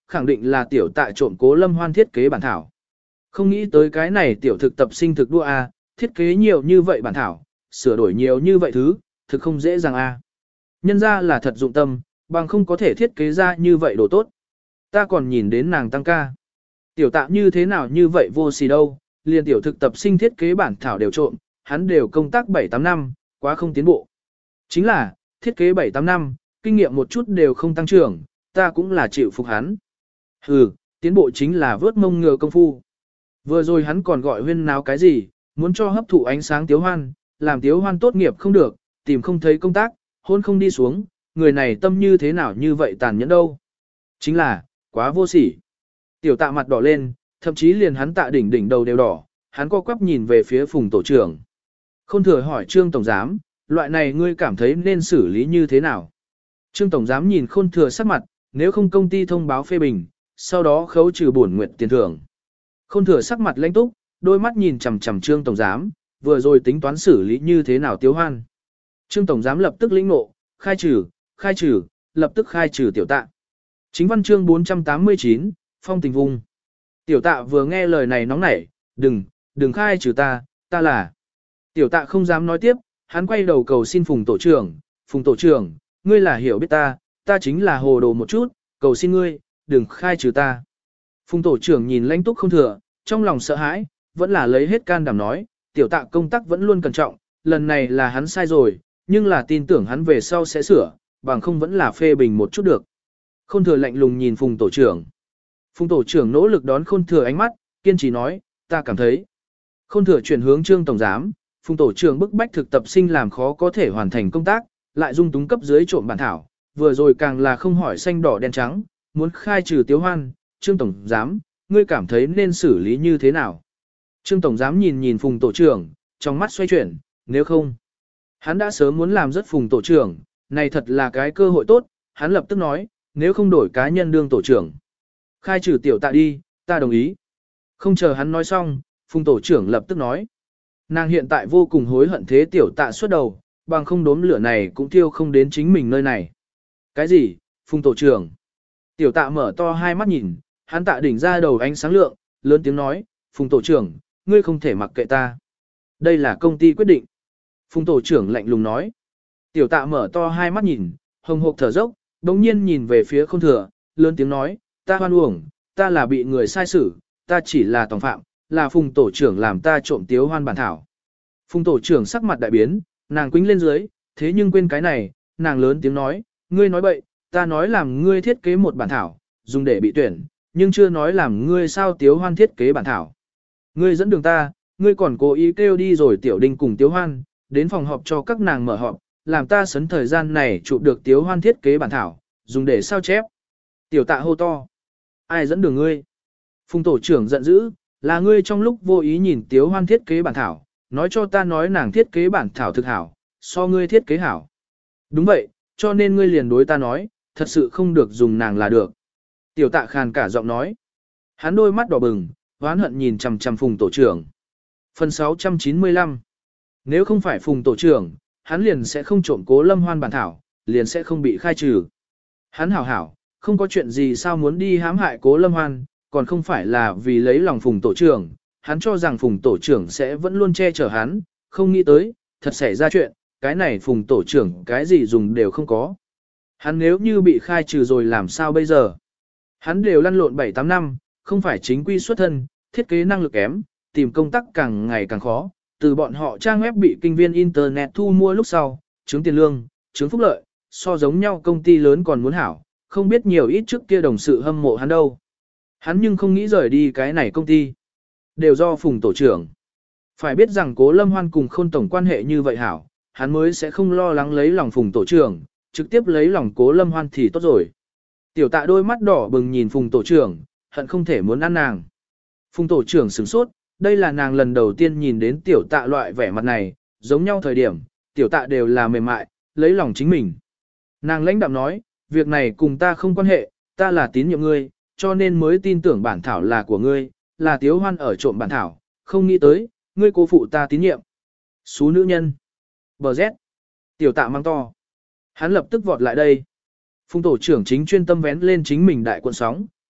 khẳng định là tiểu tạ trộm Cố Lâm Hoan thiết kế bản thảo. Không nghĩ tới cái này tiểu thực tập sinh thực đua a, thiết kế nhiều như vậy bản thảo, sửa đổi nhiều như vậy thứ, thực không dễ dàng a. Nhân ra là thật dụng tâm, bằng không có thể thiết kế ra như vậy đồ tốt. Ta còn nhìn đến nàng tăng ca. Tiểu tạ như thế nào như vậy vô xì đâu, liền tiểu thực tập sinh thiết kế bản thảo đều trộm, hắn đều công tác bảy tám năm, quá không tiến bộ. Chính là, thiết kế bảy tám năm, kinh nghiệm một chút đều không tăng trưởng, ta cũng là chịu phục hắn. Hừ, tiến bộ chính là vớt mông ngựa công phu. Vừa rồi hắn còn gọi huyên náo cái gì, muốn cho hấp thụ ánh sáng Tiếu Hoan, làm Tiếu Hoan tốt nghiệp không được, tìm không thấy công tác, hôn không đi xuống, người này tâm như thế nào như vậy tàn nhẫn đâu. Chính là, quá vô sỉ. Tiểu tạ mặt đỏ lên, thậm chí liền hắn tạ đỉnh đỉnh đầu đều đỏ, hắn co quắp nhìn về phía Phùng tổ trưởng. Khôn thừa hỏi Trương Tổng Giám, loại này ngươi cảm thấy nên xử lý như thế nào? Trương Tổng Giám nhìn Khôn thừa sắc mặt, nếu không công ty thông báo phê bình, sau đó khấu trừ bổn nguyện tiền thưởng. Khôn thừa sắc mặt lãnh túc, đôi mắt nhìn chằm chằm Trương Tổng Giám, vừa rồi tính toán xử lý như thế nào Tiếu Hoan. Trương Tổng Giám lập tức lĩnh ngộ, khai trừ, khai trừ, lập tức khai trừ tiểu tạ. Chính văn chương bốn trăm tám mươi chín, phong tình vùng. Tiểu tạ vừa nghe lời này nóng nảy, đừng, đừng khai trừ ta, ta là. Tiểu tạ không dám nói tiếp, hắn quay đầu cầu xin Phùng tổ trưởng, Phùng tổ trưởng, ngươi là hiểu biết ta, ta chính là hồ đồ một chút, cầu xin ngươi, đừng khai trừ ta. Phùng tổ trưởng nhìn lãnh túc không thừa, trong lòng sợ hãi, vẫn là lấy hết can đảm nói, tiểu tạ công tác vẫn luôn cẩn trọng, lần này là hắn sai rồi, nhưng là tin tưởng hắn về sau sẽ sửa, bằng không vẫn là phê bình một chút được. Khôn thừa lạnh lùng nhìn Phùng tổ trưởng. Phùng tổ trưởng nỗ lực đón Khôn thừa ánh mắt, kiên trì nói, ta cảm thấy. Khôn thừa chuyển hướng Trương Tổng Giám, Phùng tổ trưởng bức bách thực tập sinh làm khó có thể hoàn thành công tác, lại dung túng cấp dưới trộm bản thảo, vừa rồi càng là không hỏi xanh đỏ đen trắng, muốn khai trừ Tiếu Hoan, Trương Tổng Giám, ngươi cảm thấy nên xử lý như thế nào? Trương Tổng Giám nhìn nhìn Phùng tổ trưởng, trong mắt xoay chuyển, nếu không. Hắn đã sớm muốn làm rất Phùng tổ trưởng, này thật là cái cơ hội tốt, hắn lập tức nói, nếu không đổi cá nhân đương tổ trưởng. Khai trừ tiểu tạ đi, ta đồng ý. Không chờ hắn nói xong, Phùng tổ trưởng lập tức nói. Nàng hiện tại vô cùng hối hận thế tiểu tạ xuất đầu, bằng không đốm lửa này cũng thiêu không đến chính mình nơi này. Cái gì, Phùng tổ trưởng? Tiểu tạ mở to hai mắt nhìn, hắn tạ đỉnh ra đầu ánh sáng lượng, lớn tiếng nói, Phùng tổ trưởng, ngươi không thể mặc kệ ta. Đây là công ty quyết định. Phùng tổ trưởng lạnh lùng nói. Tiểu tạ mở to hai mắt nhìn, hồng hộc thở dốc, đồng nhiên nhìn về phía Khôn thừa, lớn tiếng nói, ta hoan uổng, ta là bị người sai xử, ta chỉ là tòng phạm, là Phùng tổ trưởng làm ta trộm Tiếu Hoan bản thảo. Phùng tổ trưởng sắc mặt đại biến, nàng quýnh lên dưới, thế nhưng quên cái này, nàng lớn tiếng nói, ngươi nói bậy, ta nói làm ngươi thiết kế một bản thảo, dùng để bị tuyển, nhưng chưa nói làm ngươi sao Tiếu Hoan thiết kế bản thảo. Ngươi dẫn đường ta, ngươi còn cố ý kêu đi rồi Tiểu Đinh cùng Tiếu Hoan, đến phòng họp cho các nàng mở họp, làm ta sấn thời gian này chụp được Tiếu Hoan thiết kế bản thảo, dùng để sao chép. Tiểu tạ hô to. Ai dẫn đường ngươi? Phùng tổ trưởng giận dữ, là ngươi trong lúc vô ý nhìn Tiếu Hoan thiết kế bản thảo, nói cho ta nói nàng thiết kế bản thảo thực hảo, so ngươi thiết kế hảo. Đúng vậy, cho nên ngươi liền đối ta nói, thật sự không được dùng nàng là được. Tiểu tạ khàn cả giọng nói. Hắn đôi mắt đỏ bừng, oán hận nhìn chằm chằm Phùng tổ trưởng. Phần sáu trăm chín mươi lăm. Nếu không phải Phùng tổ trưởng, hắn liền sẽ không trộm Cố Lâm Hoan bản thảo, liền sẽ không bị khai trừ. Hắn hảo hảo, không có chuyện gì sao muốn đi hãm hại Cố Lâm Hoan, còn không phải là vì lấy lòng Phùng tổ trưởng, hắn cho rằng Phùng tổ trưởng sẽ vẫn luôn che chở hắn, không nghĩ tới, thật xảy ra chuyện, cái này Phùng tổ trưởng cái gì dùng đều không có. Hắn nếu như bị khai trừ rồi làm sao bây giờ? Hắn đều lăn lộn bảy tám năm, không phải chính quy xuất thân, thiết kế năng lực kém, tìm công tác càng ngày càng khó, từ bọn họ trang web bị kinh viên Internet thu mua lúc sau, chứng tiền lương, chứng phúc lợi, so giống nhau công ty lớn còn muốn hảo, không biết nhiều ít trước kia đồng sự hâm mộ hắn đâu. Hắn nhưng không nghĩ rời đi cái này công ty. Đều do Phùng tổ trưởng. Phải biết rằng Cố Lâm Hoan cùng Khôn tổng quan hệ như vậy hảo, hắn mới sẽ không lo lắng lấy lòng Phùng tổ trưởng, trực tiếp lấy lòng Cố Lâm Hoan thì tốt rồi. Tiểu tạ đôi mắt đỏ bừng nhìn Phùng tổ trưởng, hận không thể muốn ăn nàng. Phùng tổ trưởng sửng sốt, đây là nàng lần đầu tiên nhìn đến tiểu tạ loại vẻ mặt này, giống nhau thời điểm, tiểu tạ đều là mềm mại, lấy lòng chính mình. Nàng lãnh đạm nói, việc này cùng ta không quan hệ, ta là tín nhiệm ngươi, cho nên mới tin tưởng bản thảo là của ngươi, là Tiếu Hoan ở trộm bản thảo, không nghĩ tới, ngươi cố phụ ta tín nhiệm. Xú nữ nhân. Bờ Z. Tiểu tạ mang to. Hắn lập tức vọt lại đây. Phùng tổ trưởng chính chuyên tâm vén lên chính mình đại cuộn sóng,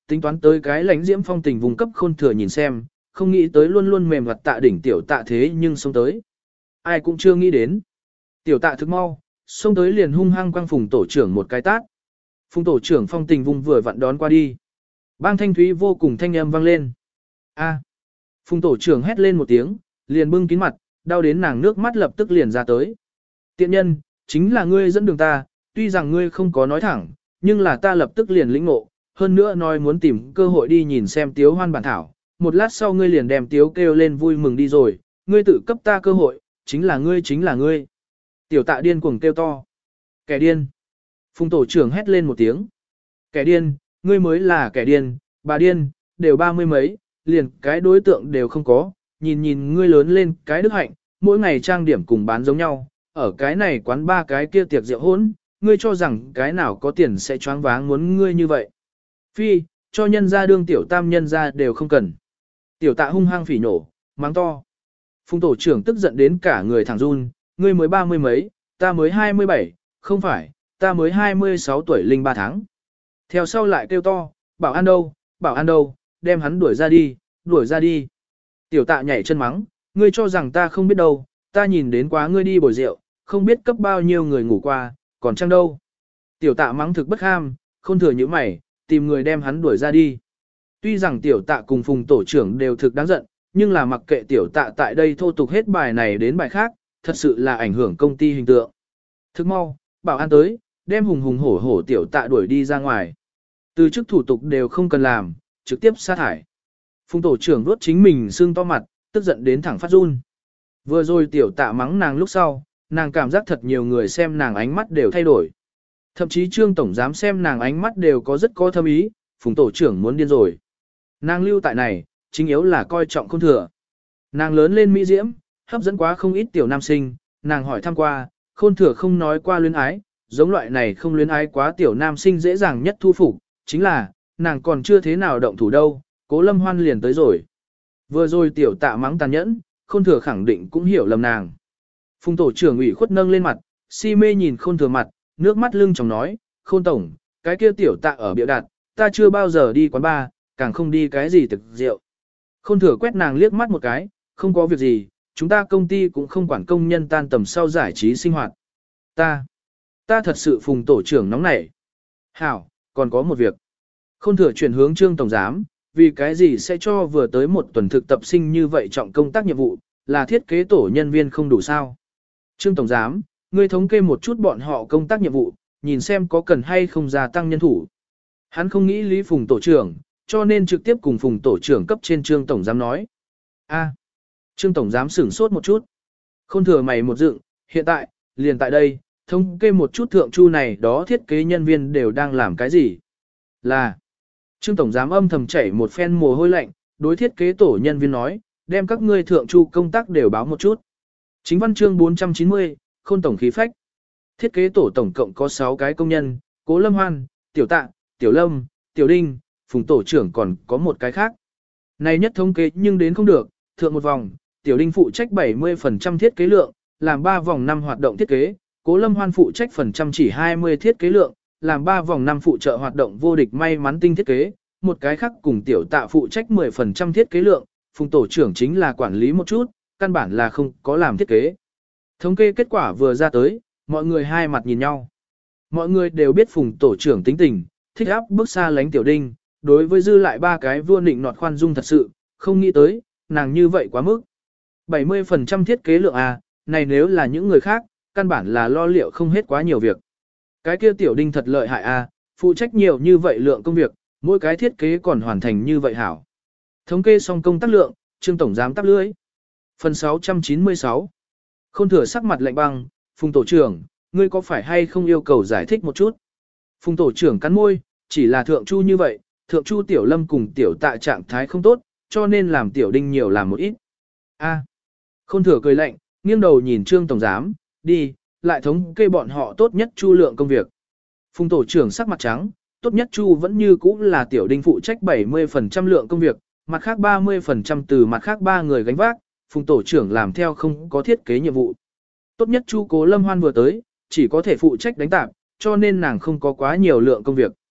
tính toán tới cái lãnh diễm phong tình vùng cấp khôn thừa nhìn xem, không nghĩ tới luôn luôn mềm mặt tạ đỉnh tiểu tạ thế nhưng xông tới. Ai cũng chưa nghĩ đến. Tiểu tạ thức mau, xông tới liền hung hăng quăng phùng tổ trưởng một cái tát. Phùng tổ trưởng phong tình vùng vừa vặn đón qua đi. Bang thanh thúy vô cùng thanh âm vang lên. A. Phùng tổ trưởng hét lên một tiếng, liền bưng kín mặt, đau đến nàng nước mắt lập tức liền ra tới. Tiện nhân, chính là ngươi dẫn đường ta, tuy rằng ngươi không có nói thẳng, nhưng là ta lập tức liền lĩnh ngộ, hơn nữa nói muốn tìm cơ hội đi nhìn xem tiếu hoan bản thảo, một lát sau ngươi liền đem tiếu kêu lên vui mừng đi rồi, ngươi tự cấp ta cơ hội, chính là ngươi chính là ngươi. Tiểu tạ điên cuồng kêu to. Kẻ điên. Phùng tổ trưởng hét lên một tiếng. Kẻ điên, ngươi mới là kẻ điên, bà điên, đều ba mươi mấy, liền cái đối tượng đều không có, nhìn nhìn ngươi lớn lên cái đức hạnh, mỗi ngày trang điểm cùng bán giống nhau, ở cái này quán ba cái kia tiệc rượu hỗn, ngươi cho rằng cái nào có tiền sẽ choáng váng muốn ngươi như vậy. Phi, cho nhân gia đương tiểu tam nhân gia đều không cần. Tiểu tạ hung hăng phỉ nổ, mắng to. Phùng tổ trưởng tức giận đến cả người thẳng run, ngươi mới ba mươi mấy, ta mới hai mươi bảy, không phải, ta mới hai mươi sáu tuổi linh ba tháng. Theo sau lại kêu to, bảo an đâu, bảo an đâu, đem hắn đuổi ra đi, đuổi ra đi. Tiểu tạ nhảy chân mắng, ngươi cho rằng ta không biết đâu, ta nhìn đến quá ngươi đi bồi rượu, không biết cấp bao nhiêu người ngủ qua, còn chăng đâu. Tiểu tạ mắng thực bất ham, không thừa những mày, tìm người đem hắn đuổi ra đi. Tuy rằng tiểu tạ cùng phùng tổ trưởng đều thực đáng giận, nhưng là mặc kệ tiểu tạ tại đây thô tục hết bài này đến bài khác, thật sự là ảnh hưởng công ty hình tượng. Thức mau, bảo an tới, đem hùng hùng hổ hổ tiểu tạ đuổi đi ra ngoài. Từ chức thủ tục đều không cần làm, trực tiếp sát thải. Phùng tổ trưởng vuốt chính mình sưng to mặt, tức giận đến thẳng phát run. Vừa rồi tiểu tạ mắng nàng lúc sau, nàng cảm giác thật nhiều người xem nàng ánh mắt đều thay đổi. Thậm chí trương tổng giám xem nàng ánh mắt đều có rất có thâm ý, phùng tổ trưởng muốn điên rồi. Nàng lưu tại này, chính yếu là coi trọng khôn thừa. Nàng lớn lên mỹ diễm, hấp dẫn quá không ít tiểu nam sinh, nàng hỏi thăm qua, khôn thừa không nói qua luyến ái, giống loại này không luyến ái quá tiểu nam sinh dễ dàng nhất thu phục, chính là, nàng còn chưa thế nào động thủ đâu, Cố Lâm Hoan liền tới rồi. Vừa rồi tiểu tạ mắng tàn nhẫn, khôn thừa khẳng định cũng hiểu lầm nàng. Phùng tổ trưởng ủy khuất nâng lên mặt, si mê nhìn khôn thừa mặt, nước mắt lưng tròng nói, khôn tổng, cái kia tiểu tạ ở bịa đặt, ta chưa bao giờ đi quán bar, càng không đi cái gì thực rượu. Khôn thừa quét nàng liếc mắt một cái, không có việc gì, chúng ta công ty cũng không quản công nhân tan tầm sau giải trí sinh hoạt. Ta, ta thật sự phùng tổ trưởng nóng nảy. Hảo, còn có một việc. Khôn thừa chuyển hướng trương tổng giám, vì cái gì sẽ cho vừa tới một tuần thực tập sinh như vậy trọng công tác nhiệm vụ, là thiết kế tổ nhân viên không đủ sao. Trương tổng giám, ngươi thống kê một chút bọn họ công tác nhiệm vụ, nhìn xem có cần hay không gia tăng nhân thủ. Hắn không nghĩ Lý Phùng tổ trưởng, cho nên trực tiếp cùng Phùng tổ trưởng cấp trên Trương tổng giám nói. A, Trương tổng giám sửng sốt một chút. Khôn thừa mày một dựng, hiện tại, liền tại đây, thống kê một chút thượng chu này đó thiết kế nhân viên đều đang làm cái gì. Là, Trương tổng giám âm thầm chảy một phen mồ hôi lạnh, đối thiết kế tổ nhân viên nói, đem các ngươi thượng chu công tác đều báo một chút. Chính văn chương bốn trăm chín mươi, khôn tổng khí phách. Thiết kế tổ tổng cộng có sáu cái công nhân, Cố Lâm Hoan, Tiểu Tạ, Tiểu Lâm, Tiểu Đinh, Phùng tổ trưởng còn có một cái khác. Này nhất thống kế nhưng đến không được, thượng một vòng, Tiểu Đinh phụ trách bảy mươi phần trăm thiết kế lượng, làm ba vòng năm hoạt động thiết kế, Cố Lâm Hoan phụ trách phần trăm chỉ hai mươi thiết kế lượng, làm ba vòng năm phụ trợ hoạt động vô địch may mắn tinh thiết kế, một cái khác cùng Tiểu Tạ phụ trách mười phần trăm thiết kế lượng, Phùng tổ trưởng chính là quản lý một chút, căn bản là không có làm thiết kế. Thống kê kết quả vừa ra tới, mọi người hai mặt nhìn nhau. Mọi người đều biết Phùng tổ trưởng tính tình, thích áp bước xa lánh Tiểu Đinh, đối với dư lại ba cái vua nịnh nọt khoan dung thật sự, không nghĩ tới, nàng như vậy quá mức. bảy mươi phần trăm thiết kế lượng à, này nếu là những người khác, căn bản là lo liệu không hết quá nhiều việc. Cái kia Tiểu Đinh thật lợi hại à, phụ trách nhiều như vậy lượng công việc, mỗi cái thiết kế còn hoàn thành như vậy hảo. Thống kê xong công tác lượng, Trương tổng giám tắp lưới. Phần sáu trăm chín mươi sáu. Khôn thừa sắc mặt lạnh băng, Phùng tổ trưởng, ngươi có phải hay không yêu cầu giải thích một chút? Phùng tổ trưởng cắn môi, chỉ là thượng chu như vậy, thượng chu Tiểu Lâm cùng Tiểu Tạ trạng thái không tốt, cho nên làm Tiểu Đinh nhiều làm một ít. A. Khôn thừa cười lạnh, nghiêng đầu nhìn Trương tổng giám, đi, lại thống kê bọn họ tốt nhất chu lượng công việc. Phùng tổ trưởng sắc mặt trắng, tốt nhất chu vẫn như cũ là Tiểu Đinh phụ trách bảy mươi phần trăm lượng công việc, mặt khác ba mươi phần trăm từ mặt khác ba người gánh vác, Phùng tổ trưởng làm theo không có thiết kế nhiệm vụ. Tốt nhất chu Cố Lâm Hoan vừa tới, chỉ có thể phụ trách đánh tạp, cho nên nàng không có quá nhiều lượng công việc.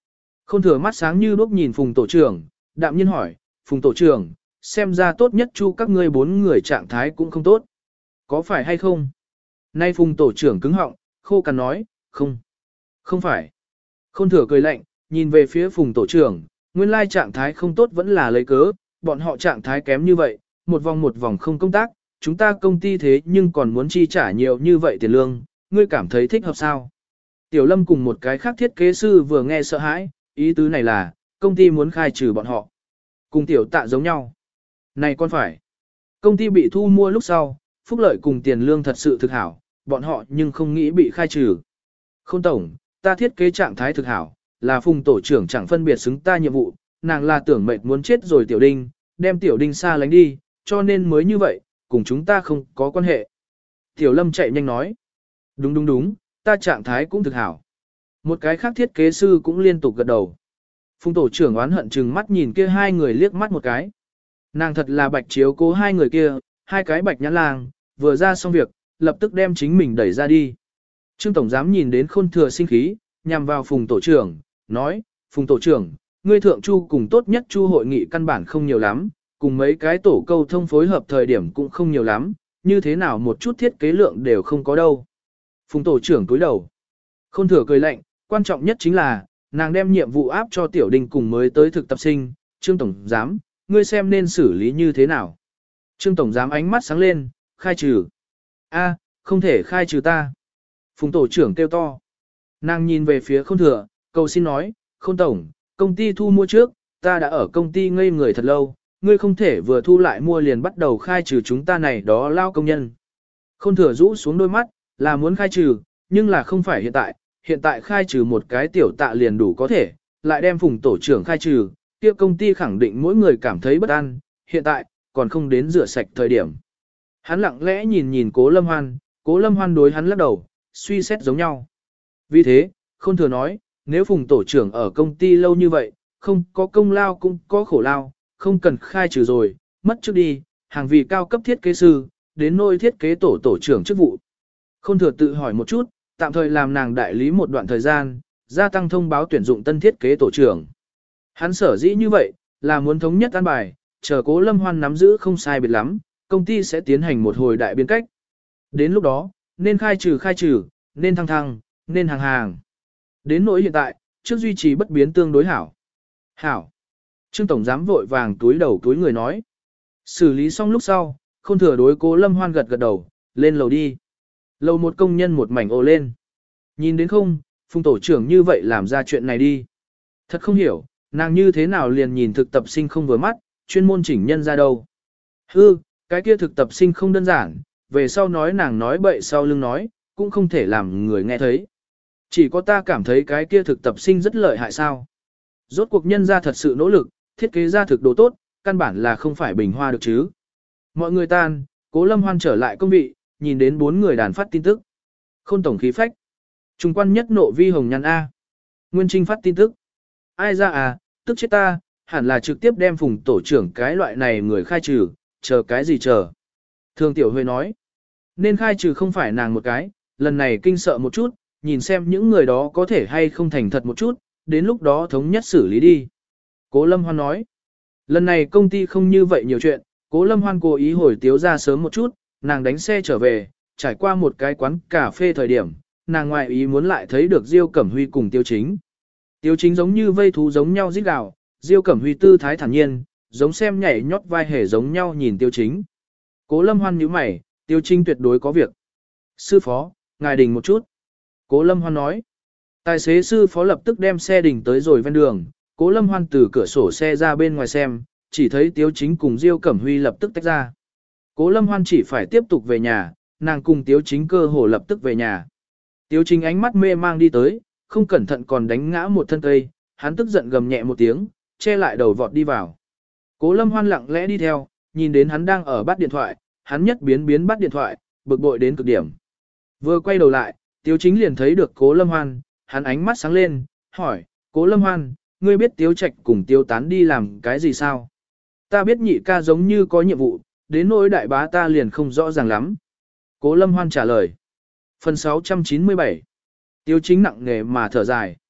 Khôn thừa mắt sáng như đuốc nhìn Phùng tổ trưởng, đạm nhiên hỏi, Phùng tổ trưởng, xem ra tốt nhất chu các ngươi bốn người trạng thái cũng không tốt. Có phải hay không? Nay Phùng tổ trưởng cứng họng, khô cằn nói, không. Không phải. Khôn thừa cười lạnh, nhìn về phía Phùng tổ trưởng, nguyên lai trạng thái không tốt vẫn là lấy cớ, bọn họ trạng thái kém như vậy, một vòng một vòng không công tác, chúng ta công ty thế nhưng còn muốn chi trả nhiều như vậy tiền lương, ngươi cảm thấy thích hợp sao? Tiểu Lâm cùng một cái khác thiết kế sư vừa nghe sợ hãi, ý tứ này là, công ty muốn khai trừ bọn họ. Cùng tiểu tạ giống nhau. Này con phải. Công ty bị thu mua lúc sau, phúc lợi cùng tiền lương thật sự thực hảo, bọn họ nhưng không nghĩ bị khai trừ. Không tổng, ta thiết kế trạng thái thực hảo, là Phùng tổ trưởng chẳng phân biệt xứng ta nhiệm vụ, nàng là tưởng mệt muốn chết rồi tiểu đinh, đem tiểu đinh xa lánh đi, cho nên mới như vậy, cùng chúng ta không có quan hệ. Tiểu Lâm chạy nhanh nói. Đúng đúng đúng, ta trạng thái cũng thực hảo. Một cái khác thiết kế sư cũng liên tục gật đầu. Phùng tổ trưởng oán hận chừng mắt nhìn kia hai người liếc mắt một cái. Nàng thật là bạch chiếu cố hai người kia, hai cái bạch nhãn lang, vừa ra xong việc, lập tức đem chính mình đẩy ra đi. Trương tổng giám nhìn đến Khôn thừa sinh khí, nhằm vào Phùng tổ trưởng, nói, Phùng tổ trưởng, ngươi thượng chu cùng tốt nhất chu hội nghị căn bản không nhiều lắm, cùng mấy cái tổ câu thông phối hợp thời điểm cũng không nhiều lắm, như thế nào một chút thiết kế lượng đều không có đâu. Phùng tổ trưởng cúi đầu. Khôn thừa cười lạnh, quan trọng nhất chính là, nàng đem nhiệm vụ áp cho tiểu đinh cùng mới tới thực tập sinh, Trương tổng giám, ngươi xem nên xử lý như thế nào. Trương tổng giám ánh mắt sáng lên, khai trừ. A, không thể khai trừ ta. Phùng tổ trưởng kêu to. Nàng nhìn về phía Khôn thừa, cầu xin nói, Khôn tổng, công ty thu mua trước, ta đã ở công ty ngây người thật lâu, ngươi không thể vừa thu lại mua liền bắt đầu khai trừ chúng ta này đó lao công nhân. Khôn thừa rũ xuống đôi mắt, là muốn khai trừ, nhưng là không phải hiện tại, hiện tại khai trừ một cái tiểu tạ liền đủ có thể, lại đem Phùng tổ trưởng khai trừ, kia công ty khẳng định mỗi người cảm thấy bất an, hiện tại, còn không đến rửa sạch thời điểm. Hắn lặng lẽ nhìn nhìn Cố Lâm Hoan, Cố Lâm Hoan đối hắn lắc đầu, suy xét giống nhau. Vì thế, Khôn thừa nói, nếu Phùng tổ trưởng ở công ty lâu như vậy, không có công lao cũng có khổ lao, không cần khai trừ rồi, mất trước đi, hàng vì cao cấp thiết kế sư, đến nôi thiết kế tổ tổ trưởng chức vụ. Khôn thừa tự hỏi một chút, tạm thời làm nàng đại lý một đoạn thời gian, gia tăng thông báo tuyển dụng tân thiết kế tổ trưởng. Hắn sở dĩ như vậy, là muốn thống nhất an bài, chờ Cố Lâm Hoan nắm giữ không sai biệt lắm, công ty sẽ tiến hành một hồi đại biến cách. Đến lúc đó, nên khai trừ khai trừ, nên thăng thăng, nên hàng hàng. Đến nỗi hiện tại, trước duy trì bất biến tương đối hảo. Hảo. Trương tổng giám vội vàng túi đầu túi người nói. Xử lý xong lúc sau, Khôn thừa đối Cố Lâm Hoan gật gật đầu, lên lầu đi. Lầu một công nhân một mảnh ồ lên. Nhìn đến không, Phùng tổ trưởng như vậy làm ra chuyện này đi. Thật không hiểu, nàng như thế nào liền nhìn thực tập sinh không vừa mắt, chuyên môn chỉnh nhân ra đâu. Hư, cái kia thực tập sinh không đơn giản, về sau nói nàng nói bậy sau lưng nói, cũng không thể làm người nghe thấy. Chỉ có ta cảm thấy cái kia thực tập sinh rất lợi hại sao. Rốt cuộc nhân ra thật sự nỗ lực, thiết kế ra thực đồ tốt, căn bản là không phải bình hoa được chứ. Mọi người tan, Cố Lâm Hoan trở lại công vị, nhìn đến bốn người đàn phát tin tức. Khôn tổng khí phách. Trung quan nhất nộ vi hồng nhăn A. Nguyên Trinh phát tin tức. Ai ra à, tức chết ta, hẳn là trực tiếp đem Phùng tổ trưởng cái loại này người khai trừ, chờ cái gì chờ. Thường Tiểu Huệ nói. Nên khai trừ không phải nàng một cái, lần này kinh sợ một chút, nhìn xem những người đó có thể hay không thành thật một chút, đến lúc đó thống nhất xử lý đi. Cố Lâm Hoan nói. Lần này công ty không như vậy nhiều chuyện, Cố Lâm Hoan cố ý hồi tiếu ra sớm một chút, nàng đánh xe trở về, trải qua một cái quán cà phê thời điểm, nàng ngoại ý muốn lại thấy được Diêu Cẩm Huy cùng Tiêu Chính. Tiêu Chính giống như vây thú giống nhau rít gào, Diêu Cẩm Huy tư thái thản nhiên, giống xem nhảy nhót vai hề giống nhau nhìn Tiêu Chính. Cố Lâm Hoan nhíu mày, Tiêu Chính tuyệt đối có việc. Sư phó, ngài đình một chút. Cố Lâm Hoan nói. Tài xế sư phó lập tức đem xe đình tới rồi ven đường, Cố Lâm Hoan từ cửa sổ xe ra bên ngoài xem, chỉ thấy Tiêu Chính cùng Diêu Cẩm Huy lập tức tách ra. Cố Lâm Hoan chỉ phải tiếp tục về nhà, nàng cùng Tiêu Chính cơ hồ lập tức về nhà. Tiêu Chính ánh mắt mê mang đi tới, không cẩn thận còn đánh ngã một thân cây, hắn tức giận gầm nhẹ một tiếng, che lại đầu vọt đi vào. Cố Lâm Hoan lặng lẽ đi theo, nhìn đến hắn đang ở bắt điện thoại, hắn nhất biến biến bắt điện thoại, bực bội đến cực điểm. Vừa quay đầu lại, Tiêu Chính liền thấy được Cố Lâm Hoan, hắn ánh mắt sáng lên, hỏi, Cố Lâm Hoan, ngươi biết Tiêu Trạch cùng Tiêu Tán đi làm cái gì sao? Ta biết nhị ca giống như có nhiệm vụ, đến nỗi đại bá ta liền không rõ ràng lắm. Cố Lâm Hoan trả lời. Phần sáu trăm chín mươi bảy. Tiêu Chính nặng nề mà thở dài.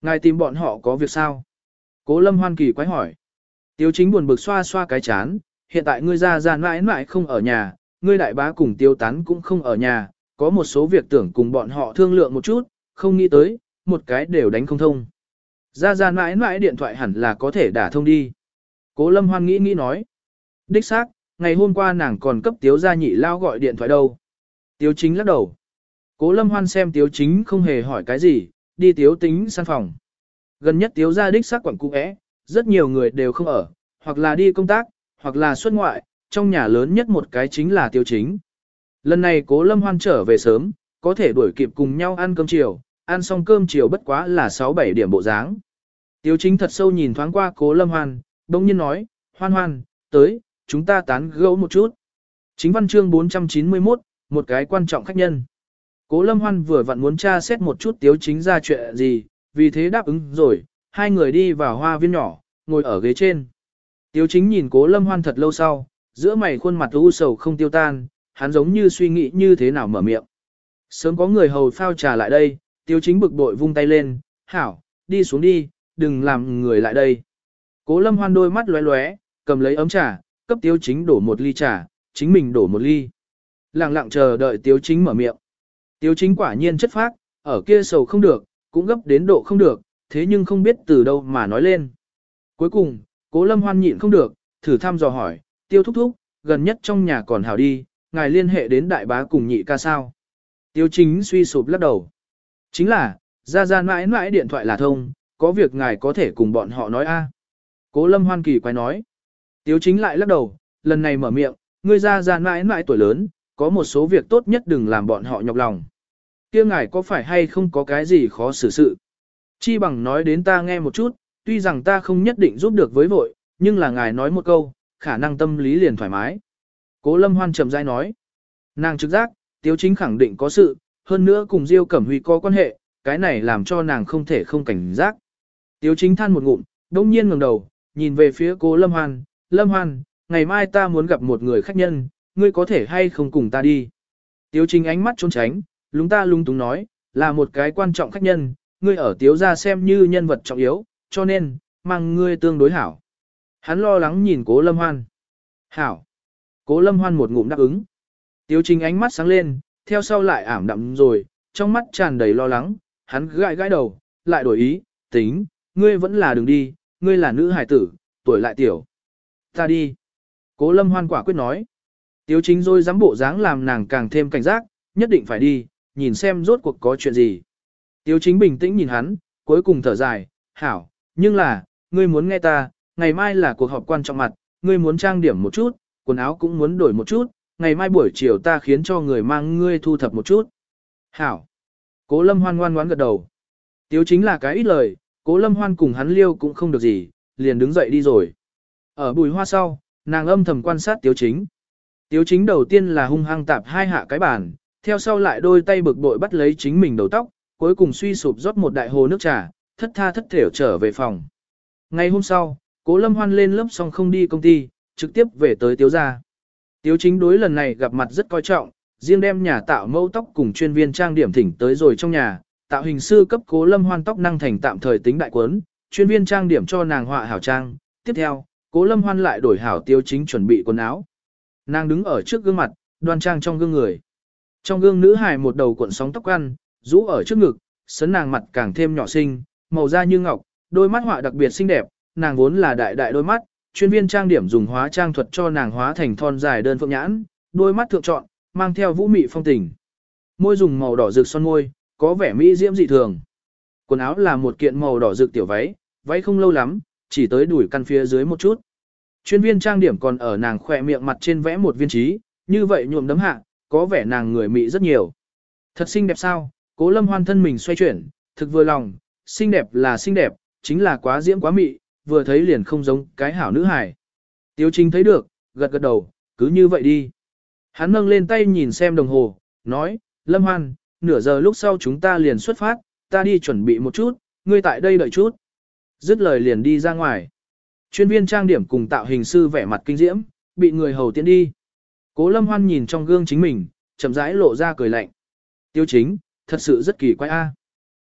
Ngài tìm bọn họ có việc sao? Cố Lâm Hoan kỳ quái hỏi. Tiếu chính buồn bực xoa xoa cái chán, hiện tại ngươi ra ra mãi mãi không ở nhà, ngươi đại bá cùng tiêu tán cũng không ở nhà, có một số việc tưởng cùng bọn họ thương lượng một chút, không nghĩ tới, một cái đều đánh không thông. Ra ra mãi mãi điện thoại hẳn là có thể đả thông đi. Cố Lâm Hoan nghĩ nghĩ nói. Đích xác, ngày hôm qua nàng còn cấp tiếu gia nhị lao gọi điện thoại đâu. Tiếu chính lắc đầu. Cố Lâm Hoan xem tiếu chính không hề hỏi cái gì, đi tiếu tính san phòng. Gần nhất tiếu gia đích xác quẩn cũ é, rất nhiều người đều không ở, hoặc là đi công tác, hoặc là xuất ngoại, trong nhà lớn nhất một cái chính là tiếu chính. Lần này Cố Lâm Hoan trở về sớm, có thể đuổi kịp cùng nhau ăn cơm chiều, ăn xong cơm chiều bất quá là sáu bảy điểm bộ dáng. Tiếu chính thật sâu nhìn thoáng qua Cố Lâm Hoan, bỗng nhiên nói, Hoan Hoan, tới, chúng ta tán gẫu một chút. Chính văn chương bốn trăm chín mươi mốt, một cái quan trọng khách nhân. Cố Lâm Hoan vừa vặn muốn tra xét một chút tiếu chính ra chuyện gì, vì thế đáp ứng rồi, hai người đi vào hoa viên nhỏ, ngồi ở ghế trên. Tiếu chính nhìn Cố Lâm Hoan thật lâu sau, giữa mày khuôn mặt u sầu không tiêu tan, hắn giống như suy nghĩ như thế nào mở miệng. Sớm có người hầu phao trà lại đây, tiếu chính bực bội vung tay lên, hảo, đi xuống đi, đừng làm người lại đây. Cố Lâm Hoan đôi mắt lóe lóe, cầm lấy ấm trà, cấp tiếu chính đổ một ly trà, chính mình đổ một ly. Lặng lặng chờ đợi tiếu chính mở miệng. Tiếu chính quả nhiên chất phác, ở kia sầu không được, cũng gấp đến độ không được, thế nhưng không biết từ đâu mà nói lên. Cuối cùng, Cố Lâm Hoan nhịn không được, thử thăm dò hỏi, tiêu thúc thúc, gần nhất trong nhà còn hảo đi, ngài liên hệ đến đại bá cùng nhị ca sao. Tiếu chính suy sụp lắc đầu. Chính là, ra ra mãi mãi điện thoại là thông, có việc ngài có thể cùng bọn họ nói a. Cố Lâm Hoan kỳ quái nói. Tiếu chính lại lắc đầu, lần này mở miệng, ngươi ra ra mãi mãi tuổi lớn, có một số việc tốt nhất đừng làm bọn họ nhọc lòng. Kia ngài có phải hay không có cái gì khó xử sự? Chi bằng nói đến ta nghe một chút, tuy rằng ta không nhất định giúp được với vội, nhưng là ngài nói một câu, khả năng tâm lý liền thoải mái. Cố Lâm Hoan trầm rãi nói. Nàng trực giác, Tiếu chính khẳng định có sự, hơn nữa cùng Diêu Cẩm Huy có quan hệ, cái này làm cho nàng không thể không cảnh giác. Tiếu chính than một ngụm, đông nhiên ngẩng đầu, nhìn về phía Cố Lâm Hoan, Lâm Hoan, ngày mai ta muốn gặp một người khách nhân, ngươi có thể hay không cùng ta đi. Tiếu chính ánh mắt trốn tránh, lúng ta lung túng nói, là một cái quan trọng khách nhân, ngươi ở Tiếu gia xem như nhân vật trọng yếu, cho nên, mang ngươi tương đối hảo. Hắn lo lắng nhìn Cố Lâm Hoan. Hảo. Cố Lâm Hoan một ngụm đáp ứng. Tiếu chính ánh mắt sáng lên, theo sau lại ảm đạm rồi, trong mắt tràn đầy lo lắng, hắn gãi gãi đầu, lại đổi ý, tính, ngươi vẫn là đừng đi, ngươi là nữ hải tử, tuổi lại tiểu. Ta đi. Cố Lâm Hoan quả quyết nói. Tiếu chính rồi dám bộ dáng làm nàng càng thêm cảnh giác, nhất định phải đi, nhìn xem rốt cuộc có chuyện gì. Tiếu chính bình tĩnh nhìn hắn, cuối cùng thở dài, hảo, nhưng là, ngươi muốn nghe ta, ngày mai là cuộc họp quan trọng mặt, ngươi muốn trang điểm một chút, quần áo cũng muốn đổi một chút, ngày mai buổi chiều ta khiến cho người mang ngươi thu thập một chút. Hảo. Cố Lâm Hoan ngoan ngoãn gật đầu. Tiếu chính là cái ít lời, Cố Lâm Hoan cùng hắn liêu cũng không được gì, liền đứng dậy đi rồi. Ở bùi hoa sau, nàng âm thầm quan sát Tiếu chính. Tiếu chính đầu tiên là hung hăng tạp hai hạ cái bàn, theo sau lại đôi tay bực bội bắt lấy chính mình đầu tóc, cuối cùng suy sụp rót một đại hồ nước trà, thất tha thất thểu trở về phòng. Ngày hôm sau, Cố Lâm Hoan lên lớp xong không đi công ty, trực tiếp về tới Tiếu gia. Tiếu chính đối lần này gặp mặt rất coi trọng, riêng đem nhà tạo mẫu tóc cùng chuyên viên trang điểm thỉnh tới rồi trong nhà, tạo hình sư cấp Cố Lâm Hoan tóc năng thành tạm thời tính đại quấn, chuyên viên trang điểm cho nàng họa hảo trang. Tiếp theo, Cố Lâm Hoan lại đổi hảo Tiếu chính chuẩn bị quần áo. Nàng đứng ở trước gương mặt, đoan trang trong gương người. Trong gương nữ hài một đầu cuộn sóng tóc ăn, rũ ở trước ngực, sấn nàng mặt càng thêm nhỏ xinh, màu da như ngọc, đôi mắt họa đặc biệt xinh đẹp, nàng vốn là đại đại đôi mắt, chuyên viên trang điểm dùng hóa trang thuật cho nàng hóa thành thon dài đơn phượng nhãn, đôi mắt thượng trọn, mang theo vũ mị phong tình. Môi dùng màu đỏ rực son môi, có vẻ mỹ diễm dị thường. Quần áo là một kiện màu đỏ rực tiểu váy, váy không lâu lắm, chỉ tới đuổi căn phía dưới một chút. Chuyên viên trang điểm còn ở nàng khỏe miệng mặt trên vẽ một viên trí, như vậy nhuộm đấm hạ, có vẻ nàng người mỹ rất nhiều. Thật xinh đẹp sao? Cố Lâm Hoan thân mình xoay chuyển, thực vừa lòng, xinh đẹp là xinh đẹp, chính là quá diễm quá mị, vừa thấy liền không giống cái hảo nữ hài. Tiếu chính thấy được, gật gật đầu, cứ như vậy đi. Hắn nâng lên tay nhìn xem đồng hồ, nói, Lâm Hoan, nửa giờ lúc sau chúng ta liền xuất phát, ta đi chuẩn bị một chút, ngươi tại đây đợi chút. Dứt lời liền đi ra ngoài. Chuyên viên trang điểm cùng tạo hình sư vẻ mặt kinh diễm, bị người hầu tiễn đi. Cố Lâm Hoan nhìn trong gương chính mình, chậm rãi lộ ra cười lạnh. Tiêu chính, thật sự rất kỳ quái a.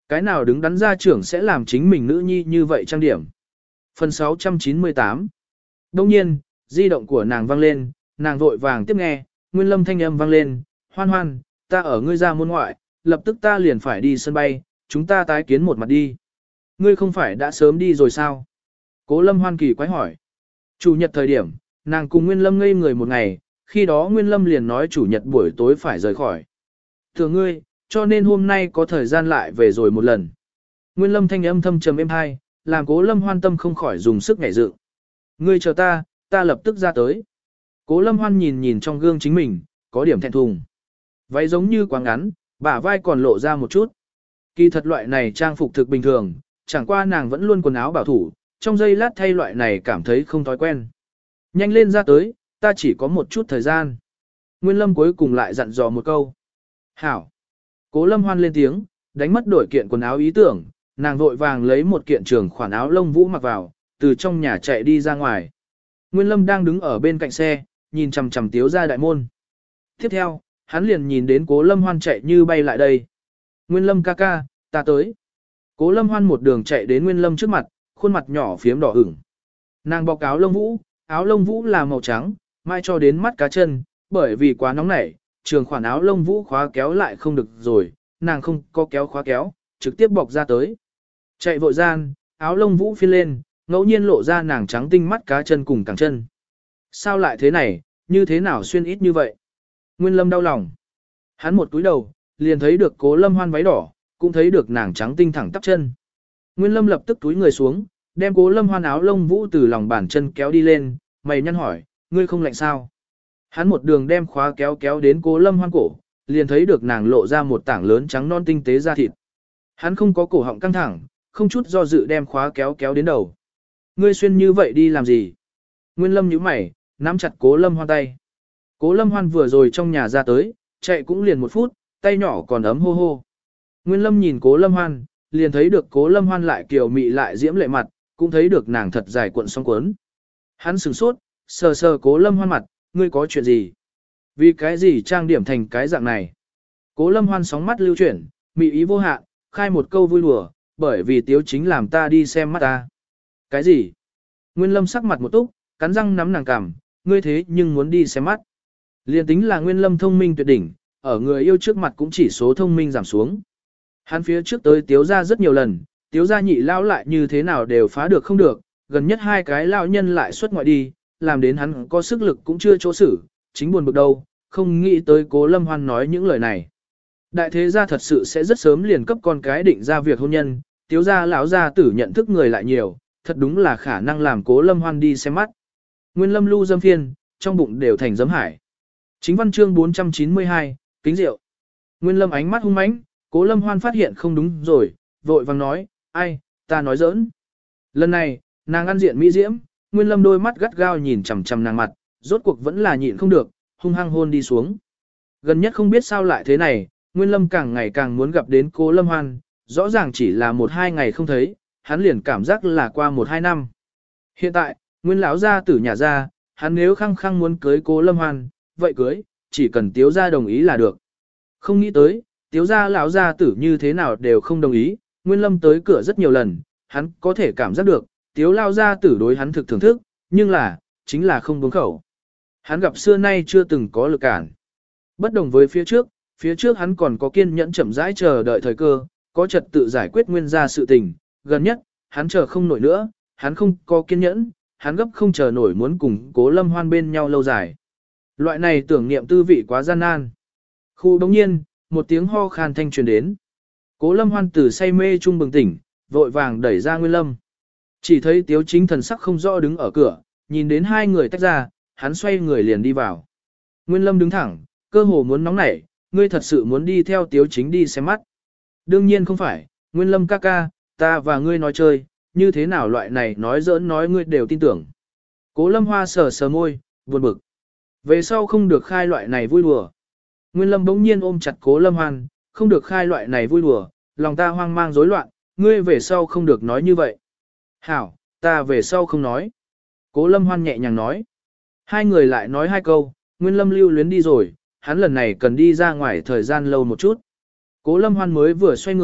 Cái nào đứng đắn gia trưởng sẽ làm chính mình nữ nhi như vậy trang điểm. Phần sáu trăm chín mươi tám. Đông nhiên, di động của nàng vang lên, nàng vội vàng tiếp nghe, Nguyên Lâm thanh âm vang lên, hoan hoan, ta ở ngươi ra môn ngoại, lập tức ta liền phải đi sân bay, chúng ta tái kiến một mặt đi. Ngươi không phải đã sớm đi rồi sao? Cố Lâm Hoan kỳ quái hỏi. Chủ nhật thời điểm, nàng cùng Nguyên Lâm ngây người một ngày, khi đó Nguyên Lâm liền nói chủ nhật buổi tối phải rời khỏi. Thưa ngươi, cho nên hôm nay có thời gian lại về rồi một lần. Nguyên Lâm thanh âm thâm trầm êm hai, làm Cố Lâm Hoan tâm không khỏi dùng sức nhảy dựng. Ngươi chờ ta, ta lập tức ra tới. Cố Lâm Hoan nhìn nhìn trong gương chính mình, có điểm thẹn thùng. Váy giống như quá ngắn, bả vai còn lộ ra một chút. Kỳ thật loại này trang phục thực bình thường, chẳng qua nàng vẫn luôn quần áo bảo thủ, trong giây lát thay loại này cảm thấy không thói quen. Nhanh lên ra tới, ta chỉ có một chút thời gian. Nguyên Lâm cuối cùng lại dặn dò một câu. Hảo. Cố Lâm Hoan lên tiếng, đánh mất đổi kiện quần áo ý tưởng, nàng vội vàng lấy một kiện trường khoản áo lông vũ mặc vào, từ trong nhà chạy đi ra ngoài. Nguyên Lâm đang đứng ở bên cạnh xe, nhìn chằm chằm Tiếu gia đại môn. Tiếp theo, hắn liền nhìn đến Cố Lâm Hoan chạy như bay lại đây. Nguyên Lâm ca ca, ta tới. Cố Lâm Hoan một đường chạy đến Nguyên Lâm trước mặt, khuôn mặt nhỏ phiếm đỏ ửng. Nàng bọc áo lông vũ, áo lông vũ là màu trắng, mai cho đến mắt cá chân, bởi vì quá nóng nảy, trường khoản áo lông vũ khóa kéo lại không được rồi, nàng không có kéo khóa kéo, trực tiếp bọc ra tới. Chạy vội gian, áo lông vũ phiên lên, ngẫu nhiên lộ ra nàng trắng tinh mắt cá chân cùng cẳng chân. Sao lại thế này, như thế nào xuyên ít như vậy? Nguyên Lâm đau lòng. Hắn một túi đầu, liền thấy được Cố Lâm Hoan váy đỏ, cũng thấy được nàng trắng tinh thẳng tắp chân. Nguyên Lâm lập tức túi người xuống, đem Cố Lâm Hoan áo lông vũ từ lòng bàn chân kéo đi lên, mày nhăn hỏi, ngươi không lạnh sao? Hắn một đường đem khóa kéo kéo đến Cố Lâm Hoan cổ, liền thấy được nàng lộ ra một tảng lớn trắng non tinh tế da thịt. Hắn không có cổ họng căng thẳng, không chút do dự đem khóa kéo kéo đến đầu. Ngươi xuyên như vậy đi làm gì? Nguyên Lâm nhíu mày, nắm chặt Cố Lâm Hoan tay. Cố Lâm Hoan vừa rồi trong nhà ra tới, chạy cũng liền một phút, tay nhỏ còn ấm hô hô. Nguyên Lâm nhìn Cố Lâm Hoan, liền thấy được Cố Lâm Hoan lại kiều mị lại diễm lệ mặt, cũng thấy được nàng thật dài cuộn song cuốn. Hắn sửng sốt, sờ sờ Cố Lâm Hoan mặt, ngươi có chuyện gì? Vì cái gì trang điểm thành cái dạng này? Cố Lâm Hoan sóng mắt lưu chuyển, mị ý vô hạn, khai một câu vui đùa, bởi vì Tiếu Chính làm ta đi xem mắt ta. Cái gì? Nguyên Lâm sắc mặt một túc, cắn răng nắm nàng cằm, ngươi thế nhưng muốn đi xem mắt. Liên tính là Nguyên Lâm thông minh tuyệt đỉnh, ở người yêu trước mặt cũng chỉ số thông minh giảm xuống. Hắn phía trước tới Tiếu gia rất nhiều lần, Tiếu gia nhị lao lại như thế nào đều phá được không được, gần nhất hai cái lão nhân lại xuất ngoại đi, làm đến hắn có sức lực cũng chưa chỗ xử, chính buồn bực đâu, không nghĩ tới Cố Lâm Hoan nói những lời này. Đại thế gia thật sự sẽ rất sớm liền cấp con cái định ra việc hôn nhân, Tiếu gia lão gia tử nhận thức người lại nhiều, thật đúng là khả năng làm Cố Lâm Hoan đi xem mắt. Nguyên Lâm lưu dâm phiên, trong bụng đều thành giấm hải. Chính văn chương bốn trăm chín mươi hai, kính rượu. Nguyên Lâm ánh mắt hung mãnh, Cố Lâm Hoan phát hiện không đúng rồi, vội vàng nói, ai, ta nói giỡn. Lần này, nàng ăn diện mỹ diễm, Nguyên Lâm đôi mắt gắt gao nhìn chằm chằm nàng mặt, rốt cuộc vẫn là nhịn không được, hung hăng hôn đi xuống. Gần nhất không biết sao lại thế này, Nguyên Lâm càng ngày càng muốn gặp đến Cố Lâm Hoan, rõ ràng chỉ là một hai ngày không thấy, hắn liền cảm giác là qua một hai năm. Hiện tại, Nguyên lão gia tử nhà ra, hắn nếu khăng khăng muốn cưới Cố Lâm Hoan, vậy cưới, chỉ cần Tiếu gia đồng ý là được. Không nghĩ tới, Tiếu gia lão gia tử như thế nào đều không đồng ý, Nguyên Lâm tới cửa rất nhiều lần, hắn có thể cảm giác được, Tiếu lão gia tử đối hắn thực thưởng thức, nhưng là, chính là không buông khẩu. Hắn gặp xưa nay chưa từng có lực cản. Bất đồng với phía trước, phía trước hắn còn có kiên nhẫn chậm rãi chờ đợi thời cơ, có trật tự giải quyết nguyên gia sự tình, gần nhất, hắn chờ không nổi nữa, hắn không có kiên nhẫn, hắn gấp không chờ nổi muốn cùng Cố Lâm Hoan bên nhau lâu dài. Loại này tưởng niệm tư vị quá gian nan. Khu đống nhiên, một tiếng ho khan thanh truyền đến. Cố Lâm Hoan từ say mê trung bừng tỉnh, vội vàng đẩy ra Nguyên Lâm. Chỉ thấy Tiếu Chính thần sắc không rõ đứng ở cửa, nhìn đến hai người tách ra, hắn xoay người liền đi vào. Nguyên Lâm đứng thẳng, cơ hồ muốn nóng nảy, ngươi thật sự muốn đi theo Tiếu Chính đi xem mắt. Đương nhiên không phải, Nguyên Lâm ca ca, ta và ngươi nói chơi, như thế nào loại này nói giỡn nói ngươi đều tin tưởng. Cố Lâm Hoa sờ sờ môi, buồn bực. Về sau không được khai loại này vui đùa. Nguyên Lâm bỗng nhiên ôm chặt Cố Lâm Hoan, không được khai loại này vui đùa, lòng ta hoang mang rối loạn, ngươi về sau không được nói như vậy. Hảo, ta về sau không nói. Cố Lâm Hoan nhẹ nhàng nói. Hai người lại nói hai câu, Nguyên Lâm lưu luyến đi rồi, hắn lần này cần đi ra ngoài thời gian lâu một chút. Cố Lâm Hoan mới vừa xoay người,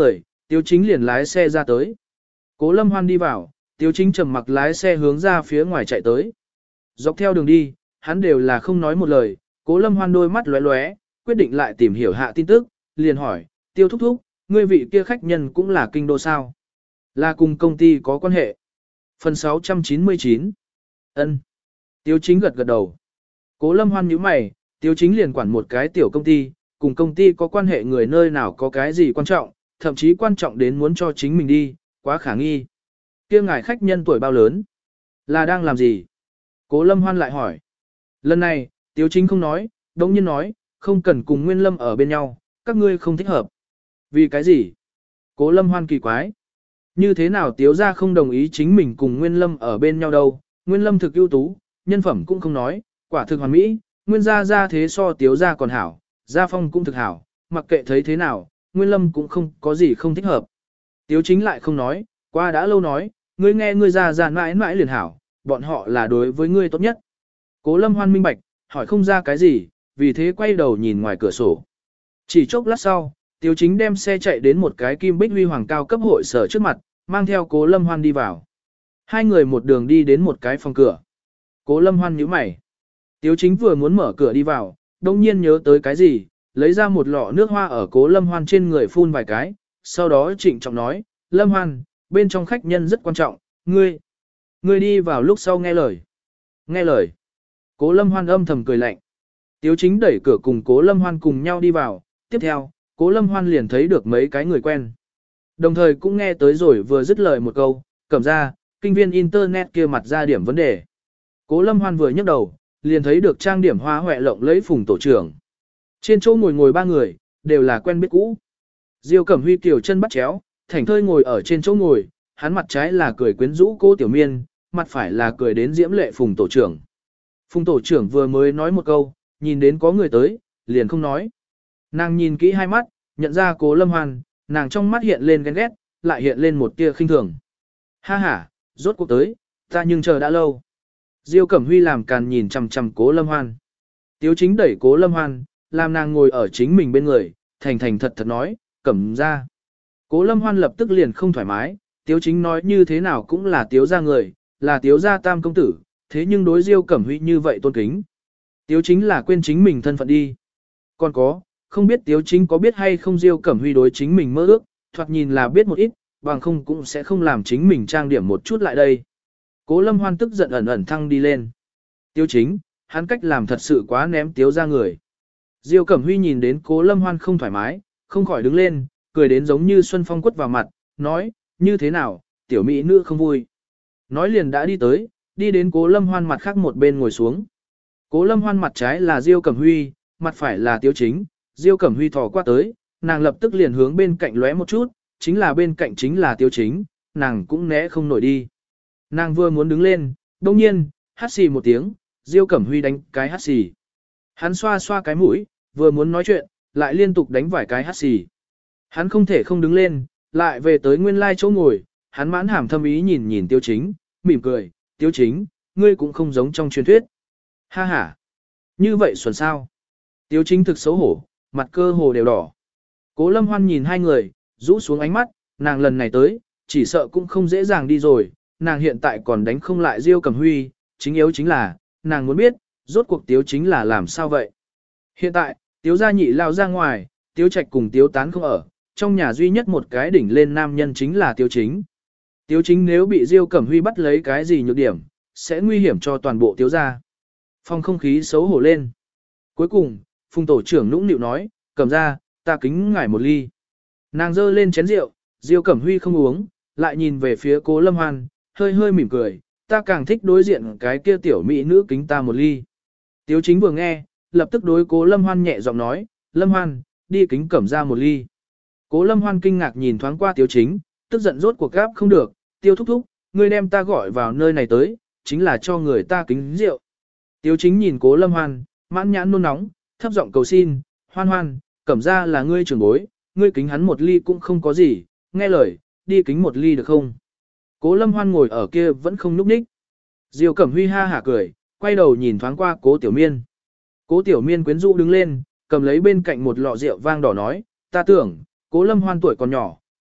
Tiếu chính liền lái xe ra tới. Cố Lâm Hoan đi vào, Tiếu chính trầm mặc lái xe hướng ra phía ngoài chạy tới. Dọc theo đường đi, hắn đều là không nói một lời, Cố Lâm Hoan đôi mắt lóe lóe, quyết định lại tìm hiểu hạ tin tức, liền hỏi, Tiêu thúc thúc, ngươi vị kia khách nhân cũng là kinh đô sao? Là cùng công ty có quan hệ. Phần sáu trăm chín mươi chín. Ân. Tiếu chính gật gật đầu. Cố Lâm Hoan nhíu mày, Tiếu chính liền quản một cái tiểu công ty, cùng công ty có quan hệ người nơi nào có cái gì quan trọng, thậm chí quan trọng đến muốn cho chính mình đi, quá khả nghi. Kia ngài khách nhân tuổi bao lớn? Là đang làm gì? Cố Lâm Hoan lại hỏi. Lần này, Tiếu chính không nói, đống nhiên nói, không cần cùng Nguyên Lâm ở bên nhau, các ngươi không thích hợp. Vì cái gì? Cố Lâm Hoan kỳ quái. Như thế nào Tiếu gia không đồng ý chính mình cùng Nguyên Lâm ở bên nhau đâu? Nguyên Lâm thực ưu tú, nhân phẩm cũng không nói, quả thực hoàn mỹ, Nguyên gia gia thế so Tiếu gia còn hảo, gia phong cũng thực hảo, mặc kệ thấy thế nào, Nguyên Lâm cũng không có gì không thích hợp. Tiếu chính lại không nói, qua đã lâu nói, ngươi nghe ngươi gia gia mãi mãi liền hảo, bọn họ là đối với ngươi tốt nhất. Cố Lâm Hoan minh bạch, hỏi không ra cái gì, vì thế quay đầu nhìn ngoài cửa sổ. Chỉ chốc lát sau, Tiếu chính đem xe chạy đến một cái kim bích huy hoàng cao cấp hội sở trước mặt, mang theo Cố Lâm Hoan đi vào. Hai người một đường đi đến một cái phòng cửa. Cố Lâm Hoan nhíu mày. Tiếu chính vừa muốn mở cửa đi vào, đông nhiên nhớ tới cái gì, lấy ra một lọ nước hoa ở Cố Lâm Hoan trên người phun vài cái, sau đó trịnh trọng nói, Lâm Hoan, bên trong khách nhân rất quan trọng, ngươi, ngươi đi vào lúc sau nghe lời. Nghe lời. Cố Lâm Hoan âm thầm cười lạnh. Tiếu chính đẩy cửa cùng Cố Lâm Hoan cùng nhau đi vào, tiếp theo, Cố Lâm Hoan liền thấy được mấy cái người quen. Đồng thời cũng nghe tới rồi vừa dứt lời một câu, cẩm ra, kinh viên internet kia mặt ra điểm vấn đề. Cố Lâm Hoan vừa nhấc đầu, liền thấy được trang điểm hoa hoẹ lộng lấy Phùng tổ trưởng. Trên chỗ ngồi ngồi ba người, đều là quen biết cũ. Diêu Cẩm Huy kiều chân bắt chéo, thảnh thơi ngồi ở trên chỗ ngồi, hắn mặt trái là cười quyến rũ Cố Tiểu Miên, mặt phải là cười đến diễm lệ Phùng tổ trưởng. Phùng tổ trưởng vừa mới nói một câu, nhìn đến có người tới, liền không nói. Nàng nhìn kỹ hai mắt, nhận ra Cố Lâm Hoan, nàng trong mắt hiện lên ghen ghét, lại hiện lên một tia khinh thường. Ha ha, rốt cuộc tới, ta nhưng chờ đã lâu. Diêu Cẩm Huy làm càn nhìn chằm chằm Cố Lâm Hoan. Tiếu chính đẩy Cố Lâm Hoan, làm nàng ngồi ở chính mình bên người, thành thành thật thật nói, Cẩm ra. Cố Lâm Hoan lập tức liền không thoải mái, Tiếu chính nói như thế nào cũng là Tiếu gia người, là Tiếu gia tam công tử, thế nhưng đối Diêu Cẩm Huy như vậy tôn kính. Tiếu chính là quên chính mình thân phận đi. Còn có, không biết Tiếu chính có biết hay không Diêu Cẩm Huy đối chính mình mơ ước, thoạt nhìn là biết một ít, bằng không cũng sẽ không làm chính mình trang điểm một chút lại đây. Cố Lâm Hoan tức giận ẩn ẩn thăng đi lên. Tiếu chính, hắn cách làm thật sự quá ném Tiếu ra người. Diêu Cẩm Huy nhìn đến Cố Lâm Hoan không thoải mái, không khỏi đứng lên, cười đến giống như xuân phong quất vào mặt, nói, như thế nào, tiểu mỹ nữ không vui. Nói liền đã đi tới, đi đến Cố Lâm Hoan mặt khác một bên ngồi xuống. Cố Lâm Hoan mặt trái là Diêu Cẩm Huy, mặt phải là Tiếu chính, Diêu Cẩm Huy thò qua tới, nàng lập tức liền hướng bên cạnh lóe một chút, chính là bên cạnh chính là Tiếu chính, nàng cũng né không nổi đi. Nàng vừa muốn đứng lên, đồng nhiên, hắt xì một tiếng, Diêu Cẩm Huy đánh cái hắt xì. Hắn xoa xoa cái mũi, vừa muốn nói chuyện, lại liên tục đánh vài cái hắt xì. Hắn không thể không đứng lên, lại về tới nguyên lai chỗ ngồi, hắn mãn hàm thâm ý nhìn nhìn Tiếu chính, mỉm cười, Tiếu chính, ngươi cũng không giống trong truyền thuyết. Ha ha, như vậy xuẩn sao? Tiếu chính thực xấu hổ, mặt cơ hồ đều đỏ. Cố Lâm Hoan nhìn hai người, rũ xuống ánh mắt, nàng lần này tới, chỉ sợ cũng không dễ dàng đi rồi, nàng hiện tại còn đánh không lại Diêu Cẩm Huy, chính yếu chính là, nàng muốn biết, rốt cuộc Tiếu chính là làm sao vậy. Hiện tại, Tiếu gia nhị lao ra ngoài, Tiếu Trạch cùng Tiếu Tán không ở, trong nhà duy nhất một cái đỉnh lên nam nhân chính là Tiếu chính. Tiếu chính nếu bị Diêu Cẩm Huy bắt lấy cái gì nhược điểm, sẽ nguy hiểm cho toàn bộ Tiếu gia. Phong không khí xấu hổ lên. Cuối cùng, Phùng tổ trưởng nũng nịu nói, Cẩm ra, ta kính ngài một ly. Nàng dơ lên chén rượu, Diêu Cẩm Huy không uống, lại nhìn về phía Cố Lâm Hoan, hơi hơi mỉm cười, ta càng thích đối diện cái kia tiểu mỹ nữ kính ta một ly. Tiếu chính vừa nghe, lập tức đối Cố Lâm Hoan nhẹ giọng nói, Lâm Hoan, đi kính Cẩm ra một ly. Cố Lâm Hoan kinh ngạc nhìn thoáng qua Tiếu chính, tức giận rốt cuộc gáp không được, Tiêu thúc thúc, ngươi đem ta gọi vào nơi này tới, chính là cho người ta kính rượu. Tiếu chính nhìn Cố Lâm Hoan, mãn nhãn nôn nóng, thấp giọng cầu xin, Hoan Hoan, Cẩm ra là ngươi trưởng bối, ngươi kính hắn một ly cũng không có gì, nghe lời, đi kính một ly được không? Cố Lâm Hoan ngồi ở kia vẫn không núp ních. Diêu Cẩm Huy ha hả cười, quay đầu nhìn thoáng qua Cố Tiểu Miên. Cố Tiểu Miên quyến rũ đứng lên, cầm lấy bên cạnh một lọ rượu vang đỏ nói, ta tưởng, Cố Lâm Hoan tuổi còn nhỏ,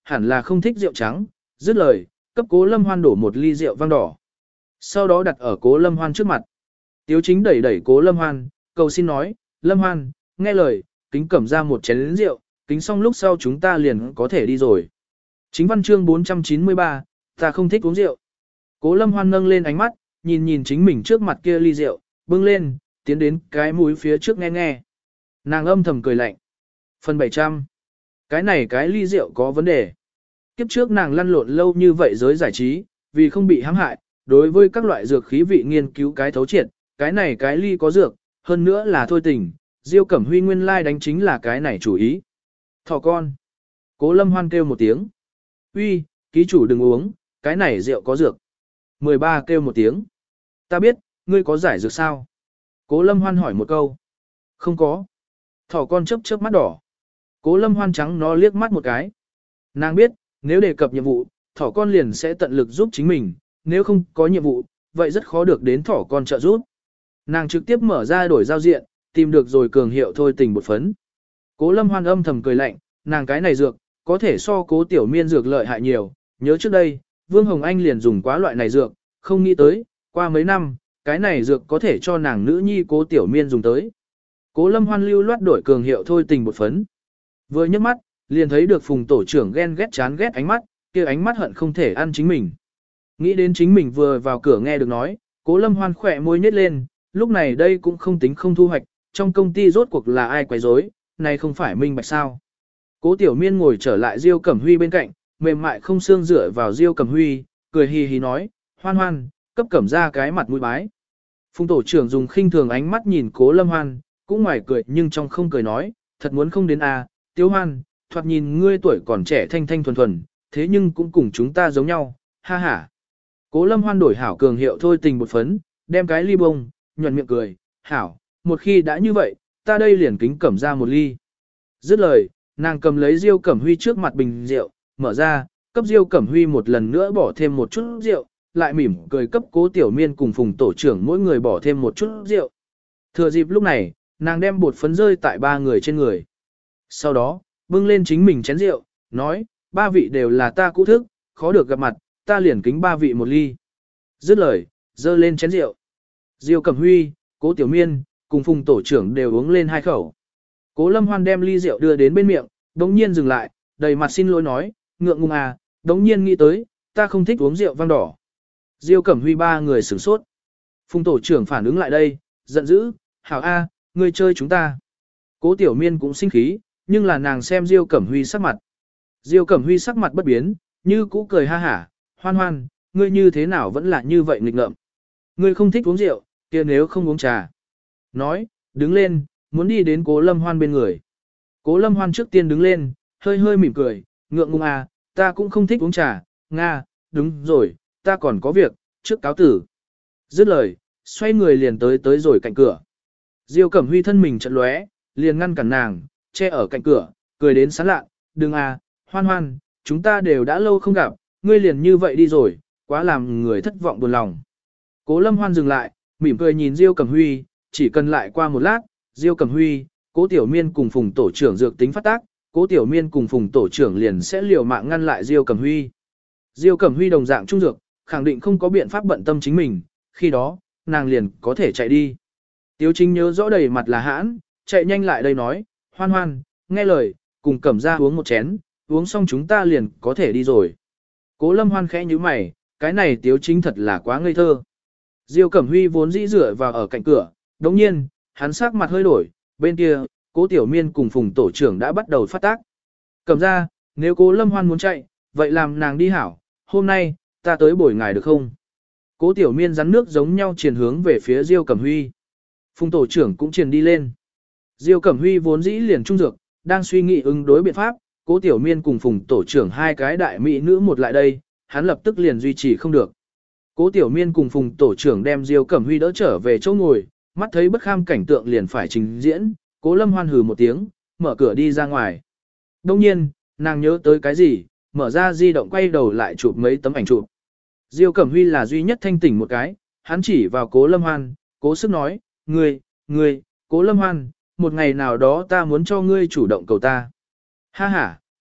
hẳn là không thích rượu trắng, dứt lời, cấp Cố Lâm Hoan đổ một ly rượu vang đỏ. Sau đó đặt ở Cố Lâm Hoan trước mặt. Tiếu Chính đẩy đẩy Cố Lâm Hoan, cầu xin nói, Lâm Hoan, nghe lời, kính cẩm ra một chén rượu, kính xong lúc sau chúng ta liền có thể đi rồi. Chính văn chương bốn trăm chín mươi ba, ta không thích uống rượu. Cố Lâm Hoan nâng lên ánh mắt, nhìn nhìn chính mình trước mặt kia ly rượu, bưng lên, tiến đến cái mũi phía trước nghe nghe. Nàng âm thầm cười lạnh. Phần bảy trăm. Cái này cái ly rượu có vấn đề. Kiếp trước nàng lăn lộn lâu như vậy giới giải trí, vì không bị hãm hại, đối với các loại dược khí vị nghiên cứu cái thấu triệt, cái này cái ly có dược, hơn nữa là thôi tình, Diêu Cẩm Huy nguyên lai đánh chính là cái này chủ ý. Thỏ con. Cố Lâm Hoan kêu một tiếng. Uy, ký chủ đừng uống, cái này rượu có dược. mười ba kêu một tiếng. Ta biết, ngươi có giải dược sao? Cố Lâm Hoan hỏi một câu. Không có. Thỏ con chớp chớp mắt đỏ. Cố Lâm Hoan trắng nó liếc mắt một cái. Nàng biết, nếu đề cập nhiệm vụ, thỏ con liền sẽ tận lực giúp chính mình, nếu không có nhiệm vụ, vậy rất khó được đến thỏ con trợ giúp. Nàng trực tiếp mở ra đổi giao diện, tìm được rồi cường hiệu thôi tình bột phấn. Cố Lâm Hoan âm thầm cười lạnh, nàng cái này dược, có thể so Cố Tiểu Miên dược lợi hại nhiều, nhớ trước đây, Vương Hồng Anh liền dùng quá loại này dược, không nghĩ tới, qua mấy năm, cái này dược có thể cho nàng nữ nhi Cố Tiểu Miên dùng tới. Cố Lâm Hoan lưu loát đổi cường hiệu thôi tình bột phấn. Vừa nhấc mắt, liền thấy được Phùng tổ trưởng ghen ghét chán ghét ánh mắt, kia ánh mắt hận không thể ăn chính mình. Nghĩ đến chính mình vừa vào cửa nghe được nói, Cố Lâm Hoan khỏe môi nhếch lên, lúc này đây cũng không tính không thu hoạch, trong công ty rốt cuộc là ai quấy rối, này không phải minh bạch sao. Cố Tiểu Miên ngồi trở lại Diêu Cẩm Huy bên cạnh, mềm mại không xương dựa vào Diêu Cẩm Huy, cười hì hì nói, Hoan Hoan, cấp Cẩm ra cái mặt mũi bái. Phùng tổ trưởng dùng khinh thường ánh mắt nhìn Cố Lâm Hoan, cũng ngoài cười nhưng trong không cười nói, thật muốn không đến à, Tiêu Hoan, thoạt nhìn ngươi tuổi còn trẻ thanh thanh thuần thuần, thế nhưng cũng cùng chúng ta giống nhau, ha ha. Cố Lâm Hoan đổi hảo cường hiệu thôi tình một phấn, đem cái ly bông, nhuận miệng cười, hảo, một khi đã như vậy, ta đây liền kính Cẩm ra một ly. Dứt lời, nàng cầm lấy Diêu Cẩm Huy trước mặt bình rượu, mở ra, cấp Diêu Cẩm Huy một lần nữa bỏ thêm một chút rượu, lại mỉm cười cấp Cố Tiểu Miên cùng Phùng tổ trưởng mỗi người bỏ thêm một chút rượu. Thừa dịp lúc này, nàng đem bột phấn rơi tại ba người trên người. Sau đó, bưng lên chính mình chén rượu, nói, ba vị đều là ta cũ thức, khó được gặp mặt, ta liền kính ba vị một ly. Dứt lời, dơ lên chén rượu. Diêu Cẩm Huy, Cố Tiểu Miên, cùng Phùng tổ trưởng đều uống lên hai khẩu. Cố Lâm Hoan đem ly rượu đưa đến bên miệng, đống nhiên dừng lại, đầy mặt xin lỗi nói, ngượng ngùng à, đống nhiên nghĩ tới, ta không thích uống rượu vang đỏ. Diêu Cẩm Huy ba người sửng sốt. Phùng tổ trưởng phản ứng lại đây, giận dữ, hảo a, ngươi chơi chúng ta. Cố Tiểu Miên cũng sinh khí, nhưng là nàng xem Diêu Cẩm Huy sắc mặt. Diêu Cẩm Huy sắc mặt bất biến, như cũ cười ha hả, Hoan Hoan, ngươi như thế nào vẫn là như vậy nghịch ngợm. Ngươi không thích uống rượu, kia nếu không uống trà. Nói, đứng lên, muốn đi đến Cố Lâm Hoan bên người. Cố Lâm Hoan trước tiên đứng lên, hơi hơi mỉm cười, ngượng ngùng à, ta cũng không thích uống trà, Nga, đúng rồi, ta còn có việc, trước cáo tử. Dứt lời, xoay người liền tới tới rồi cạnh cửa. Diêu Cẩm Huy thân mình chợt lóe, liền ngăn cản nàng, che ở cạnh cửa, cười đến sán lạ, đừng à, Hoan Hoan, chúng ta đều đã lâu không gặp, ngươi liền như vậy đi rồi, quá làm người thất vọng buồn lòng. Cố Lâm Hoan dừng lại, mỉm cười nhìn Diêu Cẩm Huy, chỉ cần lại qua một lát, Diêu Cẩm Huy, Cố Tiểu Miên cùng Phùng tổ trưởng dược tính phát tác, Cố Tiểu Miên cùng Phùng tổ trưởng liền sẽ liều mạng ngăn lại Diêu Cẩm Huy. Diêu Cẩm Huy đồng dạng trung dược, khẳng định không có biện pháp bận tâm chính mình, khi đó, nàng liền có thể chạy đi. Tiếu Chính nhớ rõ đầy mặt là hãn, chạy nhanh lại đây nói, Hoan Hoan, nghe lời, cùng Cẩm ra uống một chén, uống xong chúng ta liền có thể đi rồi. Cố Lâm Hoan khẽ như mày, cái này Tiếu Chính thật là quá ngây thơ. Diêu Cẩm Huy vốn dĩ rửa vào ở cạnh cửa, đồng nhiên, hắn sắc mặt hơi đổi, bên kia, Cố Tiểu Miên cùng Phùng tổ trưởng đã bắt đầu phát tác. Cẩm ra, nếu Cố Lâm Hoan muốn chạy, vậy làm nàng đi hảo, hôm nay, ta tới bồi ngài được không? Cố Tiểu Miên rắn nước giống nhau truyền hướng về phía Diêu Cẩm Huy. Phùng tổ trưởng cũng truyền đi lên. Diêu Cẩm Huy vốn dĩ liền trung dược, đang suy nghĩ ứng đối biện pháp, Cố Tiểu Miên cùng Phùng tổ trưởng hai cái đại mỹ nữ một lại đây, hắn lập tức liền duy trì không được. Cố Tiểu Miên cùng Phùng tổ trưởng đem Diêu Cẩm Huy đỡ trở về chỗ ngồi, mắt thấy bất kham cảnh tượng liền phải trình diễn, Cố Lâm Hoan hừ một tiếng, mở cửa đi ra ngoài. Đông nhiên, nàng nhớ tới cái gì, mở ra di động quay đầu lại chụp mấy tấm ảnh chụp. Diêu Cẩm Huy là duy nhất thanh tỉnh một cái, hắn chỉ vào Cố Lâm Hoan, cố sức nói, ngươi, ngươi, Cố Lâm Hoan, một ngày nào đó ta muốn cho ngươi chủ động cầu ta. Ha ha,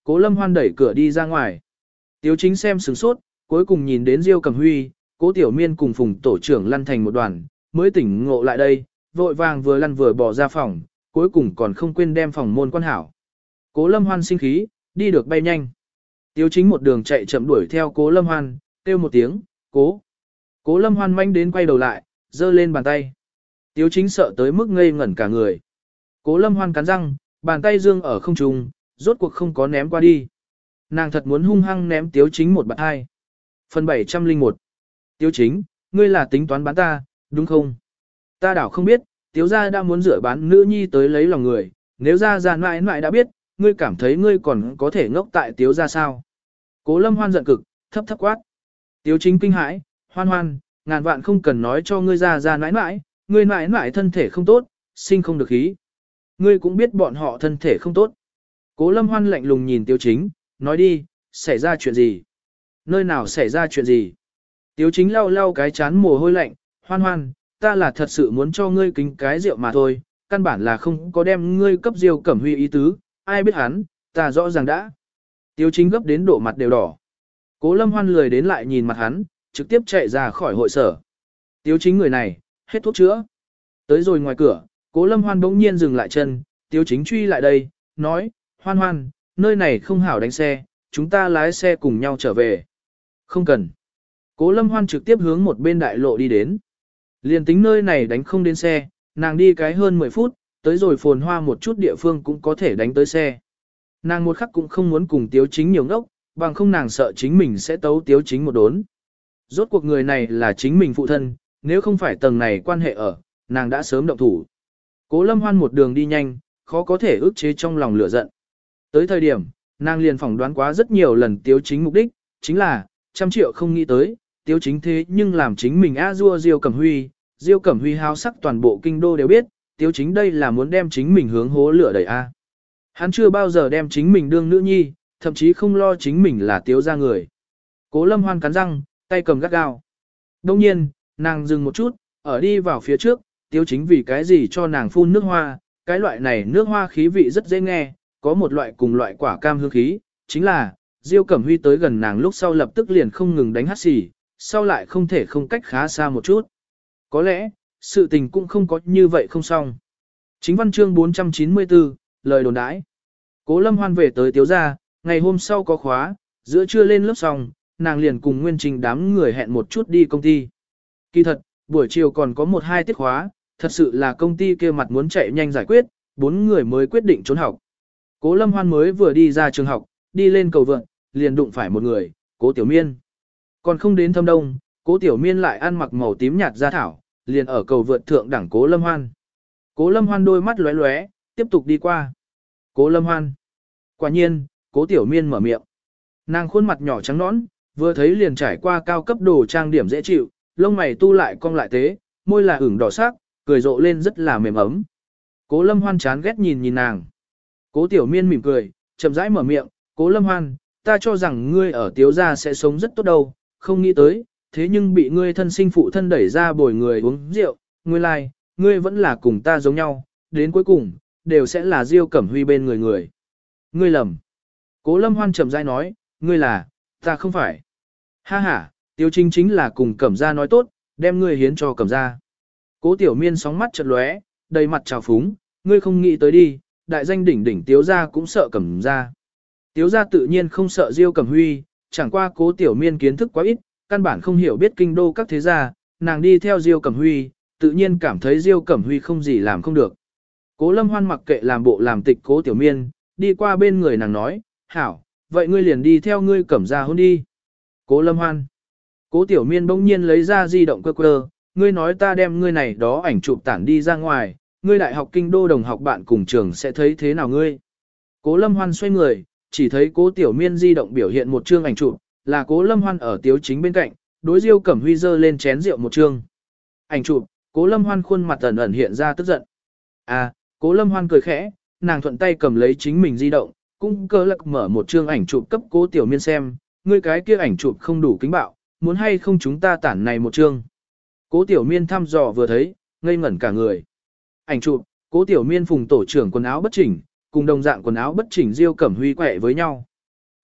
Cố Lâm Hoan đẩy cửa đi ra ngoài. Tiếu Chính xem sửng sốt, cuối cùng nhìn đến Diêu Cẩm Huy, Cố Tiểu Miên cùng Phùng tổ trưởng lăn thành một đoàn, mới tỉnh ngộ lại đây, vội vàng vừa lăn vừa bỏ ra phòng, cuối cùng còn không quên đem phòng môn quan hảo. Cố Lâm Hoan sinh khí, đi được bay nhanh. Tiếu Chính một đường chạy chậm đuổi theo Cố Lâm Hoan, kêu một tiếng, "Cố." Cố Lâm Hoan manh đến quay đầu lại, giơ lên bàn tay. Tiếu Chính sợ tới mức ngây ngẩn cả người. Cố Lâm Hoan cắn răng, bàn tay dương ở không trung, rốt cuộc không có ném qua đi. Nàng thật muốn hung hăng ném Tiếu Chính một bạt hai. Phần bảy trăm lẻ một. Tiếu Chính, ngươi là tính toán bán ta, đúng không? Ta đảo không biết, Tiếu gia đã muốn rửa bán nữ nhi tới lấy lòng người, nếu gia gia mãi mãi đã biết, ngươi cảm thấy ngươi còn có thể ngốc tại Tiếu gia sao? Cố Lâm Hoan giận cực, thấp thấp quát. Tiếu Chính kinh hãi, "Hoan Hoan, ngàn vạn không cần nói cho ngươi gia gia mãi mãi, ngươi mãi mãi thân thể không tốt, sinh không được khí. Ngươi cũng biết bọn họ thân thể không tốt." Cố Lâm Hoan lạnh lùng nhìn Tiếu Chính, nói đi, xảy ra chuyện gì? Nơi nào xảy ra chuyện gì? Tiếu Chính lau lau cái chán mồ hôi lạnh, "Hoan Hoan, ta là thật sự muốn cho ngươi kính cái rượu mà thôi, căn bản là không có đem ngươi cấp Diêu Cẩm Huy ý tứ, ai biết hắn, ta rõ ràng đã." Tiếu Chính gấp đến độ mặt đều đỏ. Cố Lâm Hoan lười đến lại nhìn mặt hắn, trực tiếp chạy ra khỏi hội sở. Tiếu Chính người này, hết thuốc chữa. Tới rồi ngoài cửa, Cố Lâm Hoan bỗng nhiên dừng lại chân, Tiếu Chính truy lại đây, nói, "Hoan Hoan, nơi này không hảo đánh xe, chúng ta lái xe cùng nhau trở về." "Không cần." Cố Lâm Hoan trực tiếp hướng một bên đại lộ đi đến. Liền tính nơi này đánh không đến xe, nàng đi cái hơn mười phút, tới rồi phồn hoa một chút địa phương cũng có thể đánh tới xe. Nàng một khắc cũng không muốn cùng Tiếu Chính nhiều ngốc, bằng không nàng sợ chính mình sẽ tấu Tiếu Chính một đốn. Rốt cuộc người này là chính mình phụ thân, nếu không phải tầng này quan hệ ở, nàng đã sớm động thủ. Cố Lâm Hoan một đường đi nhanh, khó có thể ức chế trong lòng lửa giận. Tới thời điểm, nàng liền phỏng đoán quá rất nhiều lần Tiếu Chính mục đích, chính là, trăm triệu không nghĩ tới, Tiếu Chính thế nhưng làm chính mình a dua Diêu Cẩm Huy, Diêu Cẩm Huy háo sắc toàn bộ kinh đô đều biết, Tiếu Chính đây là muốn đem chính mình hướng hố lửa đẩy a. Hắn chưa bao giờ đem chính mình đương nữ nhi, thậm chí không lo chính mình là Tiếu gia người. Cố Lâm Hoan cắn răng, tay cầm gắt gao. Đông nhiên, nàng dừng một chút, ở đi vào phía trước, Tiếu Chính vì cái gì cho nàng phun nước hoa, cái loại này nước hoa khí vị rất dễ nghe, có một loại cùng loại quả cam hương khí, chính là, Diêu Cẩm Huy tới gần nàng lúc sau lập tức liền không ngừng đánh hắt xì, sau lại không thể không cách khá xa một chút. Có lẽ, sự tình cũng không có như vậy không xong. Chính văn chương bốn trăm chín mươi tư, lời đồn đãi. Cố Lâm Hoan về tới Tiếu gia, ngày hôm sau có khóa, giữa trưa lên lớp xong, nàng liền cùng Nguyên Trình đám người hẹn một chút đi công ty. Kỳ thật, buổi chiều còn có một hai tiết khóa, thật sự là công ty kia mặt muốn chạy nhanh giải quyết, bốn người mới quyết định trốn học. Cố Lâm Hoan mới vừa đi ra trường học, đi lên cầu vượt, liền đụng phải một người, Cố Tiểu Miên. Còn không đến thâm đông, Cố Tiểu Miên lại ăn mặc màu tím nhạt da thảo, liền ở cầu vượt thượng đẳng Cố Lâm Hoan. Cố Lâm Hoan đôi mắt lóe lóe, tiếp tục đi qua. Cố Lâm Hoan. Quả nhiên, Cố Tiểu Miên mở miệng. Nàng khuôn mặt nhỏ trắng nõn, vừa thấy liền trải qua cao cấp đồ trang điểm dễ chịu, lông mày tu lại cong lại tế, môi là ửng đỏ sắc, cười rộ lên rất là mềm ấm. Cố Lâm Hoan chán ghét nhìn nhìn nàng. Cố Tiểu Miên mỉm cười, chậm rãi mở miệng, "Cố Lâm Hoan, ta cho rằng ngươi ở Tiếu gia sẽ sống rất tốt đâu, không nghĩ tới, thế nhưng bị ngươi thân sinh phụ thân đẩy ra bồi người uống rượu, nguyên lai, like, ngươi vẫn là cùng ta giống nhau, đến cuối cùng, đều sẽ là Diêu Cẩm Huy bên người người." "Ngươi lầm." Cố Lâm Hoan chậm rãi nói, "Ngươi là, ta không phải." "Ha ha, Tiếu Chính chính là cùng Cẩm gia nói tốt, đem ngươi hiến cho Cẩm gia." Cố Tiểu Miên sóng mắt chợt lóe, đầy mặt trào phúng, "Ngươi không nghĩ tới đi, đại danh đỉnh đỉnh Tiếu gia cũng sợ Cẩm gia." Tiếu gia tự nhiên không sợ Diêu Cẩm Huy, chẳng qua Cố Tiểu Miên kiến thức quá ít, căn bản không hiểu biết kinh đô các thế gia, nàng đi theo Diêu Cẩm Huy, tự nhiên cảm thấy Diêu Cẩm Huy không gì làm không được. Cố Lâm Hoan mặc kệ làm bộ làm tịch Cố Tiểu Miên, đi qua bên người nàng nói, "Hảo, vậy ngươi liền đi theo ngươi Cẩm gia hôn đi." Cố Lâm Hoan. Cố Tiểu Miên bỗng nhiên lấy ra di động quơ quơ, "Ngươi nói ta đem ngươi này đó ảnh chụp tản đi ra ngoài, ngươi đại học kinh đô đồng học bạn cùng trường sẽ thấy thế nào ngươi?" Cố Lâm Hoan xoay người, chỉ thấy Cố Tiểu Miên di động biểu hiện một chương ảnh chụp, là Cố Lâm Hoan ở Tiếu Chính bên cạnh, đối Diêu Cẩm Huy giơ lên chén rượu một chương. Ảnh chụp, Cố Lâm Hoan khuôn mặt ẩn ẩn hiện ra tức giận. À, Cố Lâm Hoan cười khẽ, nàng thuận tay cầm lấy chính mình di động, cũng cơ lạc mở một chương ảnh chụp cấp Cố Tiểu Miên xem, "Ngươi cái kia ảnh chụp không đủ kính bạo, muốn hay không chúng ta tản này một chương." Cố Tiểu Miên thăm dò vừa thấy, ngây ngẩn cả người. Ảnh chụp, Cố Tiểu Miên Phùng tổ trưởng quần áo bất chỉnh, cùng đồng dạng quần áo bất chỉnh Diêu Cẩm Huy quẹ với nhau.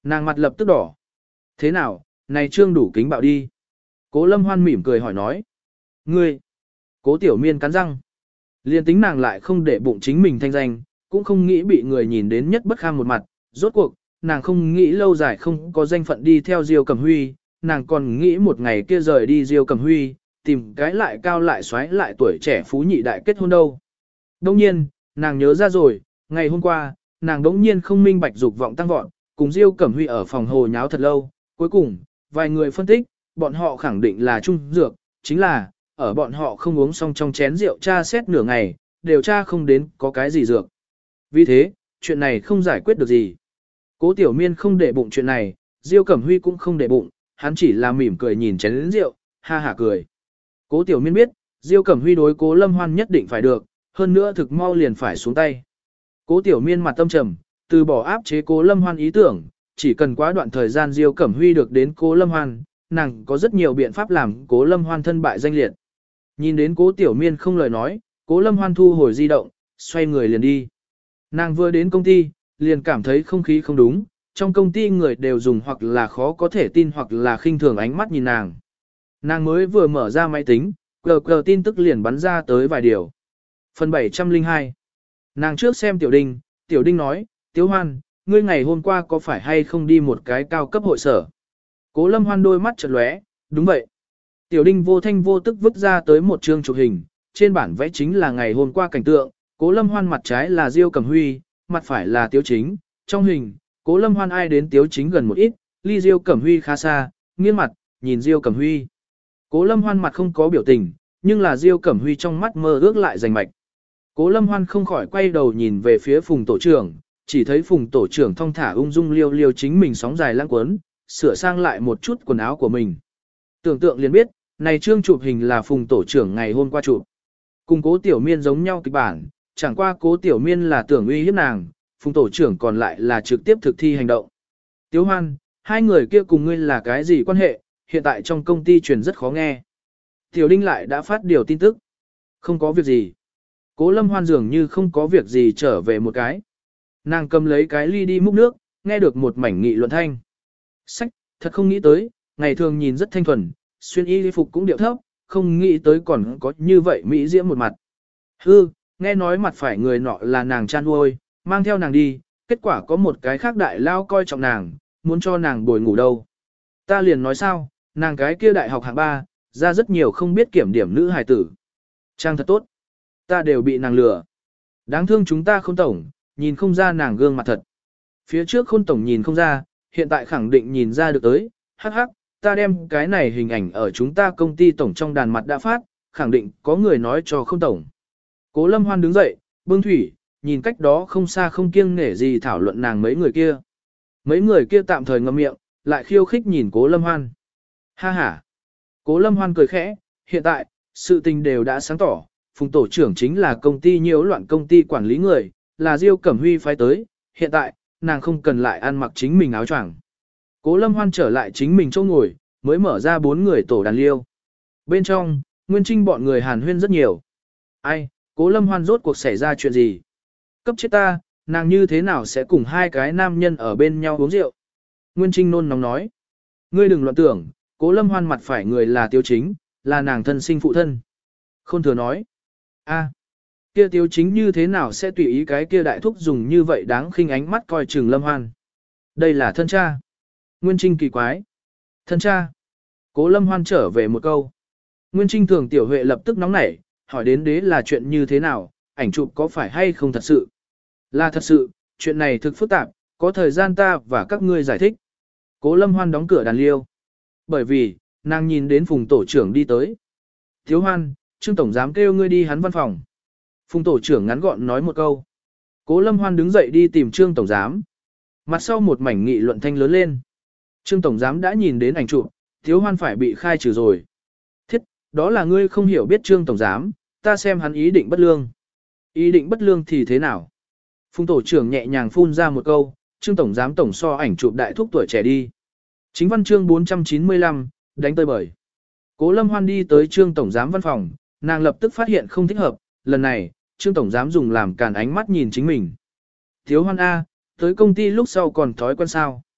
Nàng mặt lập tức đỏ. Thế nào, này trương đủ kính bạo đi. Cố Lâm Hoan mỉm cười hỏi nói. Ngươi, Cố Tiểu Miên cắn răng. Liên tính nàng lại không để bụng chính mình thanh danh, cũng không nghĩ bị người nhìn đến nhất bất kham một mặt. Rốt cuộc, nàng không nghĩ lâu dài không có danh phận đi theo Diêu Cẩm Huy, nàng còn nghĩ một ngày kia rời đi Diêu Cẩm Huy, tìm cái lại cao lại xoáy lại tuổi trẻ phú nhị đại kết hôn đâu. Đông nhiên, nàng nhớ ra rồi, ngày hôm qua, nàng đống nhiên không minh bạch dục vọng tăng vọt, cùng Diêu Cẩm Huy ở phòng hồ nháo thật lâu, cuối cùng, vài người phân tích, bọn họ khẳng định là trung dược, chính là, ở bọn họ không uống xong trong chén rượu tra xét nửa ngày, đều tra không đến có cái gì dược. Vì thế, chuyện này không giải quyết được gì. Cố Tiểu Miên không để bụng chuyện này, Diêu Cẩm Huy cũng không để bụng, hắn chỉ là mỉm cười nhìn chén rượu, ha hả cười. Cố Tiểu Miên biết, Diêu Cẩm Huy đối Cố Lâm Hoan nhất định phải được, hơn nữa thực mau liền phải xuống tay. Cố Tiểu Miên mặt tâm trầm, từ bỏ áp chế Cố Lâm Hoan ý tưởng, chỉ cần quá đoạn thời gian Diêu Cẩm Huy được đến Cố Lâm Hoan, nàng có rất nhiều biện pháp làm Cố Lâm Hoan thân bại danh liệt. Nhìn đến Cố Tiểu Miên không lời nói, Cố Lâm Hoan thu hồi di động, xoay người liền đi. Nàng vừa đến công ty, liền cảm thấy không khí không đúng, trong công ty người đều dùng hoặc là khó có thể tin hoặc là khinh thường ánh mắt nhìn nàng. Nàng mới vừa mở ra máy tính, cờ cờ tin tức liền bắn ra tới vài điều. Phần bảy trăm lẻ hai. Nàng trước xem Tiểu Đinh, Tiểu Đinh nói, Tiếu Hoan, ngươi ngày hôm qua có phải hay không đi một cái cao cấp hội sở? Cố Lâm Hoan đôi mắt chợt lóe, đúng vậy. Tiểu Đinh vô thanh vô tức vứt ra tới một chương chụp hình, trên bản vẽ chính là ngày hôm qua cảnh tượng, Cố Lâm Hoan mặt trái là Diêu Cẩm Huy, mặt phải là Tiếu Chính, trong hình, Cố Lâm Hoan ai đến Tiếu Chính gần một ít, ly Diêu Cẩm Huy khá xa, nghiêng mặt, nhìn Diêu Cẩm Huy. Cố Lâm Hoan mặt không có biểu tình, nhưng là Diêu Cẩm Huy trong mắt mơ ước lại rành mạch. Cố Lâm Hoan không khỏi quay đầu nhìn về phía Phùng tổ trưởng, chỉ thấy Phùng tổ trưởng thong thả ung dung liêu liêu chính mình sóng dài lãng quấn, sửa sang lại một chút quần áo của mình. Tưởng tượng liền biết, này trương chụp hình là Phùng tổ trưởng ngày hôm qua chụp. Cùng Cố Tiểu Miên giống nhau kịch bản, chẳng qua Cố Tiểu Miên là tưởng uy hiếp nàng, Phùng tổ trưởng còn lại là trực tiếp thực thi hành động. Tiếu Hoan, hai người kia cùng ngươi là cái gì quan hệ, hiện tại trong công ty truyền rất khó nghe. Tiểu Đinh lại đã phát điều tin tức. Không có việc gì. Cố Lâm Hoan dường như không có việc gì trở về một cái. Nàng cầm lấy cái ly đi múc nước, nghe được một mảnh nghị luận thanh. Sách, thật không nghĩ tới, ngày thường nhìn rất thanh thuần, xuyên y phục cũng điệu thấp, không nghĩ tới còn có như vậy mỹ diễm một mặt. Hư, nghe nói mặt phải người nọ là nàng chan nuôi, mang theo nàng đi, kết quả có một cái khác đại lao coi trọng nàng, muốn cho nàng bồi ngủ đâu. Ta liền nói sao, nàng cái kia đại học hạng ba, ra rất nhiều không biết kiểm điểm nữ hài tử. Trang thật tốt. Ta đều bị nàng lừa. Đáng thương chúng ta Khôn tổng, nhìn không ra nàng gương mặt thật. Phía trước Khôn tổng nhìn không ra, hiện tại khẳng định nhìn ra được tới. Hắc hắc, ta đem cái này hình ảnh ở chúng ta công ty tổng trong đàn mặt đã phát, khẳng định có người nói cho Khôn tổng. Cố Lâm Hoan đứng dậy, bưng thủy, nhìn cách đó không xa không kiêng nể gì thảo luận nàng mấy người kia. Mấy người kia tạm thời ngậm miệng, lại khiêu khích nhìn Cố Lâm Hoan. Ha ha. Cố Lâm Hoan cười khẽ, hiện tại, sự tình đều đã sáng tỏ, Phùng tổ trưởng chính là công ty nhiễu loạn công ty quản lý người, là Diêu Cẩm Huy phái tới, hiện tại, nàng không cần lại ăn mặc chính mình áo choàng. Cố Lâm Hoan trở lại chính mình chỗ ngồi, mới mở ra bốn người tổ đàn liêu. Bên trong, Nguyên Trinh bọn người hàn huyên rất nhiều. Ai, Cố Lâm Hoan rốt cuộc xảy ra chuyện gì? Cấp chết ta, nàng như thế nào sẽ cùng hai cái nam nhân ở bên nhau uống rượu? Nguyên Trinh nôn nóng nói. Ngươi đừng loạn tưởng, Cố Lâm Hoan mặt phải người là Tiếu Chính, là nàng thân sinh phụ thân. Khôn Thừa nói. A, kia Tiếu Chính như thế nào sẽ tùy ý cái kia đại thúc dùng như vậy đáng khinh ánh mắt coi chừng Lâm Hoan. Đây là thân cha. Nguyên Trinh kỳ quái. Thân cha. Cố Lâm Hoan trở về một câu. Nguyên Trinh thường tiểu huệ lập tức nóng nảy, hỏi đến đế là chuyện như thế nào, ảnh chụp có phải hay không thật sự. Là thật sự, chuyện này thực phức tạp, có thời gian ta và các ngươi giải thích. Cố Lâm Hoan đóng cửa đàn liêu. Bởi vì, nàng nhìn đến Phùng tổ trưởng đi tới. Thiếu Hoan, Trương tổng giám kêu ngươi đi hắn văn phòng. Phùng tổ trưởng ngắn gọn nói một câu. Cố Lâm Hoan đứng dậy đi tìm Trương tổng giám. Mặt sau một mảnh nghị luận thanh lớn lên. Trương tổng giám đã nhìn đến ảnh chụp, Thiếu Hoan phải bị khai trừ rồi. Thiết, đó là ngươi không hiểu biết Trương tổng giám, ta xem hắn ý định bất lương. Ý định bất lương thì thế nào? Phùng tổ trưởng nhẹ nhàng phun ra một câu, Trương tổng giám tổng so ảnh chụp đại thúc tuổi trẻ đi. Chính văn chương bốn trăm chín mươi lăm, đánh tơi bời. Cố Lâm Hoan đi tới Trương tổng giám văn phòng, nàng lập tức phát hiện không thích hợp, lần này, Trương tổng giám dùng làm càn ánh mắt nhìn chính mình. Thiếu Hoan A, tới công ty lúc sau còn thói quen sao?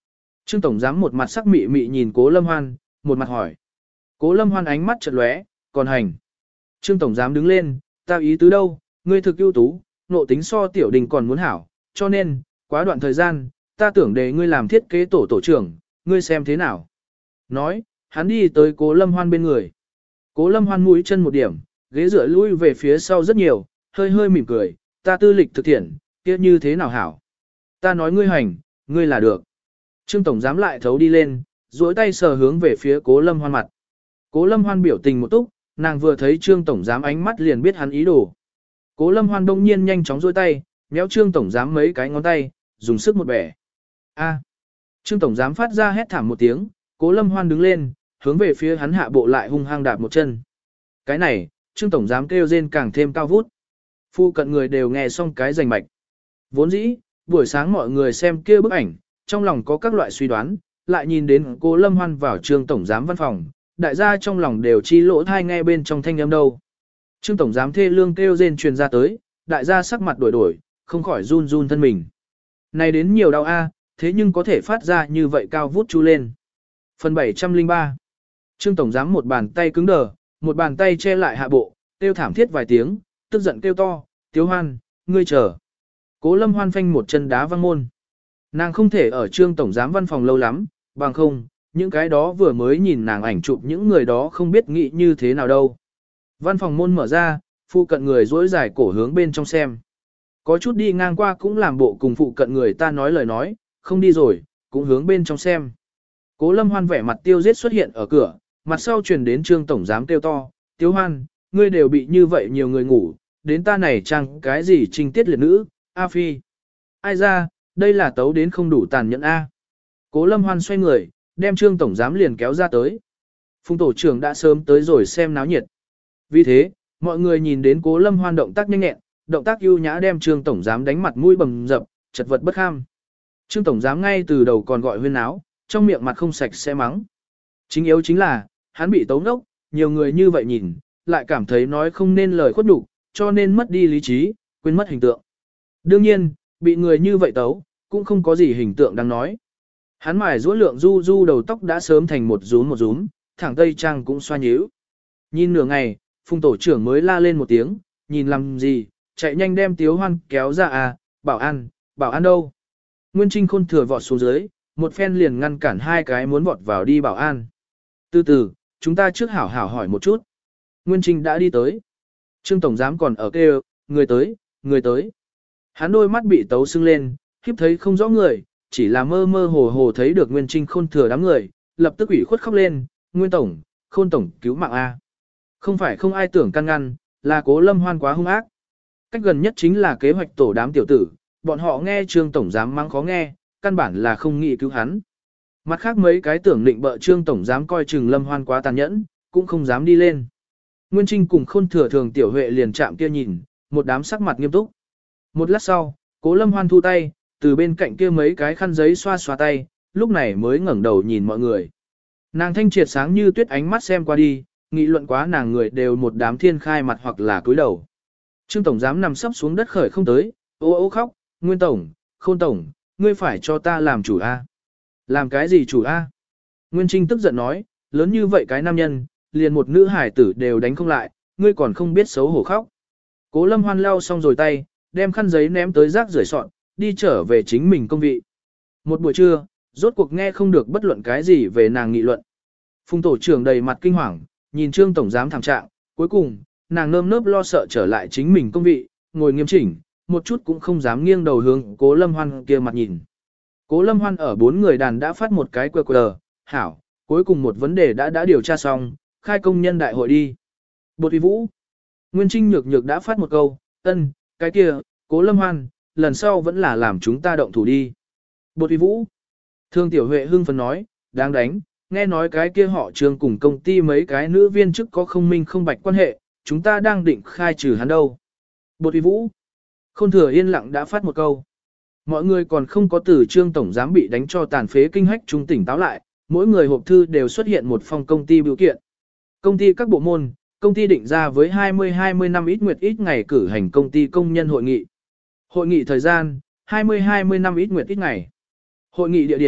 Trương tổng giám một mặt sắc mị mị nhìn Cố Lâm Hoan, một mặt hỏi. Cố Lâm Hoan ánh mắt chợt lóe, còn hành. Trương tổng giám đứng lên, ta ý tứ đâu, ngươi thực ưu tú, nộ tính so tiểu đình còn muốn hảo, cho nên, quá đoạn thời gian, ta tưởng để ngươi làm thiết kế tổ tổ trưởng, ngươi xem thế nào. Nói, hắn đi tới Cố Lâm Hoan bên người. Cố Lâm Hoan mũi chân một điểm, ghế dựa lui về phía sau rất nhiều, hơi hơi mỉm cười, ta tư lịch thực thiện, kia như thế nào hảo. Ta nói ngươi hành, ngươi là được. Trương tổng giám lại thấu đi lên, duỗi tay sờ hướng về phía Cố Lâm Hoan mặt. Cố Lâm Hoan biểu tình một túc, nàng vừa thấy Trương tổng giám ánh mắt liền biết hắn ý đồ. Cố Lâm Hoan đông nhiên nhanh chóng duỗi tay, méo Trương tổng giám mấy cái ngón tay, dùng sức một bẻ. A. Trương tổng giám phát ra hét thảm một tiếng, Cố Lâm Hoan đứng lên, hướng về phía hắn hạ bộ lại hung hăng đạp một chân. Cái này, Trương tổng giám kêu rên càng thêm cao vút. Phu cận người đều nghe xong cái rành mạch. Vốn dĩ, buổi sáng mọi người xem kia bức ảnh, trong lòng có các loại suy đoán, lại nhìn đến Cố Lâm Hoan vào Trương tổng giám văn phòng, đại gia trong lòng đều chi lỗ thai nghe bên trong thanh âm đâu. Trương tổng giám thê lương kêu rên truyền ra tới, đại gia sắc mặt đổi đổi, không khỏi run run thân mình. Này đến nhiều đau a, thế nhưng có thể phát ra như vậy cao vút chu lên. Phần bảy trăm lẻ ba. Trương tổng giám một bàn tay cứng đờ, một bàn tay che lại hạ bộ, kêu thảm thiết vài tiếng, tức giận kêu to, Tiếu Hoan, ngươi chờ. Cố Lâm Hoan phanh một chân đá văng môn. Nàng không thể ở Trương tổng giám văn phòng lâu lắm, bằng không, những cái đó vừa mới nhìn nàng ảnh chụp những người đó không biết nghĩ như thế nào đâu. Văn phòng môn mở ra, phụ cận người dối dài cổ hướng bên trong xem. Có chút đi ngang qua cũng làm bộ cùng phụ cận người ta nói lời nói, không đi rồi, cũng hướng bên trong xem. Cố Lâm Hoan vẻ mặt tiêu giết xuất hiện ở cửa, mặt sau truyền đến Trương tổng giám kêu to, Tiếu Hoan, ngươi đều bị như vậy nhiều người ngủ, đến ta này chăng cái gì trinh tiết liệt nữ, A Phi. Ai ra, đây là tấu đến không đủ tàn nhẫn A. Cố Lâm Hoan xoay người, đem Trương tổng giám liền kéo ra tới. Phùng tổ trưởng đã sớm tới rồi xem náo nhiệt. Vì thế, mọi người nhìn đến Cố Lâm Hoan động tác nhanh nhẹn, động tác ưu nhã đem Trương tổng giám đánh mặt mũi bầm dập, chật vật bất kham. Trương tổng giám ngay từ đầu còn gọi huyên náo, trong miệng mặt không sạch sẽ mắng. Chính yếu chính là, hắn bị tấu ngốc, nhiều người như vậy nhìn, lại cảm thấy nói không nên lời khuất nhục, cho nên mất đi lý trí, quên mất hình tượng. Đương nhiên, bị người như vậy tấu, cũng không có gì hình tượng đáng nói. Hắn mài rũa lượng du du đầu tóc đã sớm thành một rúm một rúm, thẳng tây trang cũng xoa nhíu. Nhìn nửa ngày, Phùng tổ trưởng mới la lên một tiếng, nhìn làm gì, chạy nhanh đem Tiếu Hoan kéo ra à, bảo an, bảo an đâu. Nguyên Trinh Khôn thừa vọt xuống dưới, một phen liền ngăn cản hai cái muốn vọt vào đi bảo an. Từ từ, chúng ta trước hảo hảo hỏi một chút. Nguyên Trinh đã đi tới. Trương tổng giám còn ở kêu, người tới, người tới. Hắn đôi mắt bị tấu sưng lên, khiếp thấy không rõ người, chỉ là mơ mơ hồ hồ thấy được Nguyên Trinh Khôn thừa đám người, lập tức ủy khuất khóc lên, Nguyên tổng, Khôn tổng cứu mạng a. Không phải không ai tưởng can ngăn, là Cố Lâm Hoan quá hung ác. Cách gần nhất chính là kế hoạch tổ đám tiểu tử, bọn họ nghe Trương tổng giám mắng khó nghe, căn bản là không nghĩ cứu hắn. Mặt khác mấy cái tưởng định bợ Trương tổng giám coi chừng Lâm Hoan quá tàn nhẫn, cũng không dám đi lên. Nguyên Trinh cùng Khôn thừa thường tiểu huệ liền chạm kia nhìn, một đám sắc mặt nghiêm túc. Một lát sau, Cố Lâm Hoan thu tay, từ bên cạnh kia mấy cái khăn giấy xoa xoa tay, lúc này mới ngẩng đầu nhìn mọi người. Nàng thanh triệt sáng như tuyết ánh mắt xem qua đi, nghị luận quá nàng người đều một đám thiên khai mặt hoặc là cúi đầu. Trương tổng giám nằm sấp xuống đất khởi không tới, ô ô khóc, Nguyên tổng, Khôn tổng, ngươi phải cho ta làm chủ a. Làm cái gì chủ a? Nguyên Trinh tức giận nói, lớn như vậy cái nam nhân, liền một nữ hải tử đều đánh không lại, ngươi còn không biết xấu hổ khóc. Cố Lâm Hoan lau xong rồi tay, đem khăn giấy ném tới rác rưởi sọt, đi trở về chính mình công vị. Một buổi trưa, rốt cuộc nghe không được bất luận cái gì về nàng nghị luận. Phùng tổ trưởng đầy mặt kinh hoàng, nhìn Trương tổng giám thảm trạng, cuối cùng, nàng nơm nớp lo sợ trở lại chính mình công vị, ngồi nghiêm chỉnh, một chút cũng không dám nghiêng đầu hướng Cố Lâm Hoan kia mặt nhìn. Cố Lâm Hoan ở bốn người đàn đã phát một cái quy quy rờ, hảo, cuối cùng một vấn đề đã đã điều tra xong, khai công nhân đại hội đi. Bột uy vũ. Nguyên Trinh nhược nhược đã phát một câu, ân, cái kia, Cố Lâm Hoan, lần sau vẫn là làm chúng ta động thủ đi. Bột uy vũ. Thương Tiểu Huệ hưng phấn nói, đáng đánh, nghe nói cái kia họ Trương cùng công ty mấy cái nữ viên chức có không minh không bạch quan hệ, chúng ta đang định khai trừ hắn đâu. Bột uy vũ. Khôn thừa yên lặng đã phát một câu. Mọi người còn không có từ Trương tổng giám bị đánh cho tàn phế kinh hách trung tỉnh táo lại, mỗi người hộp thư đều xuất hiện một phong công ty biểu kiện. Công ty các bộ môn, công ty định ra với hai mươi hai mươi năm ít nguyệt ít ngày cử hành công ty công nhân hội nghị. Hội nghị thời gian, hai mươi hai mươi năm ít nguyệt ít ngày. Hội nghị địa điểm,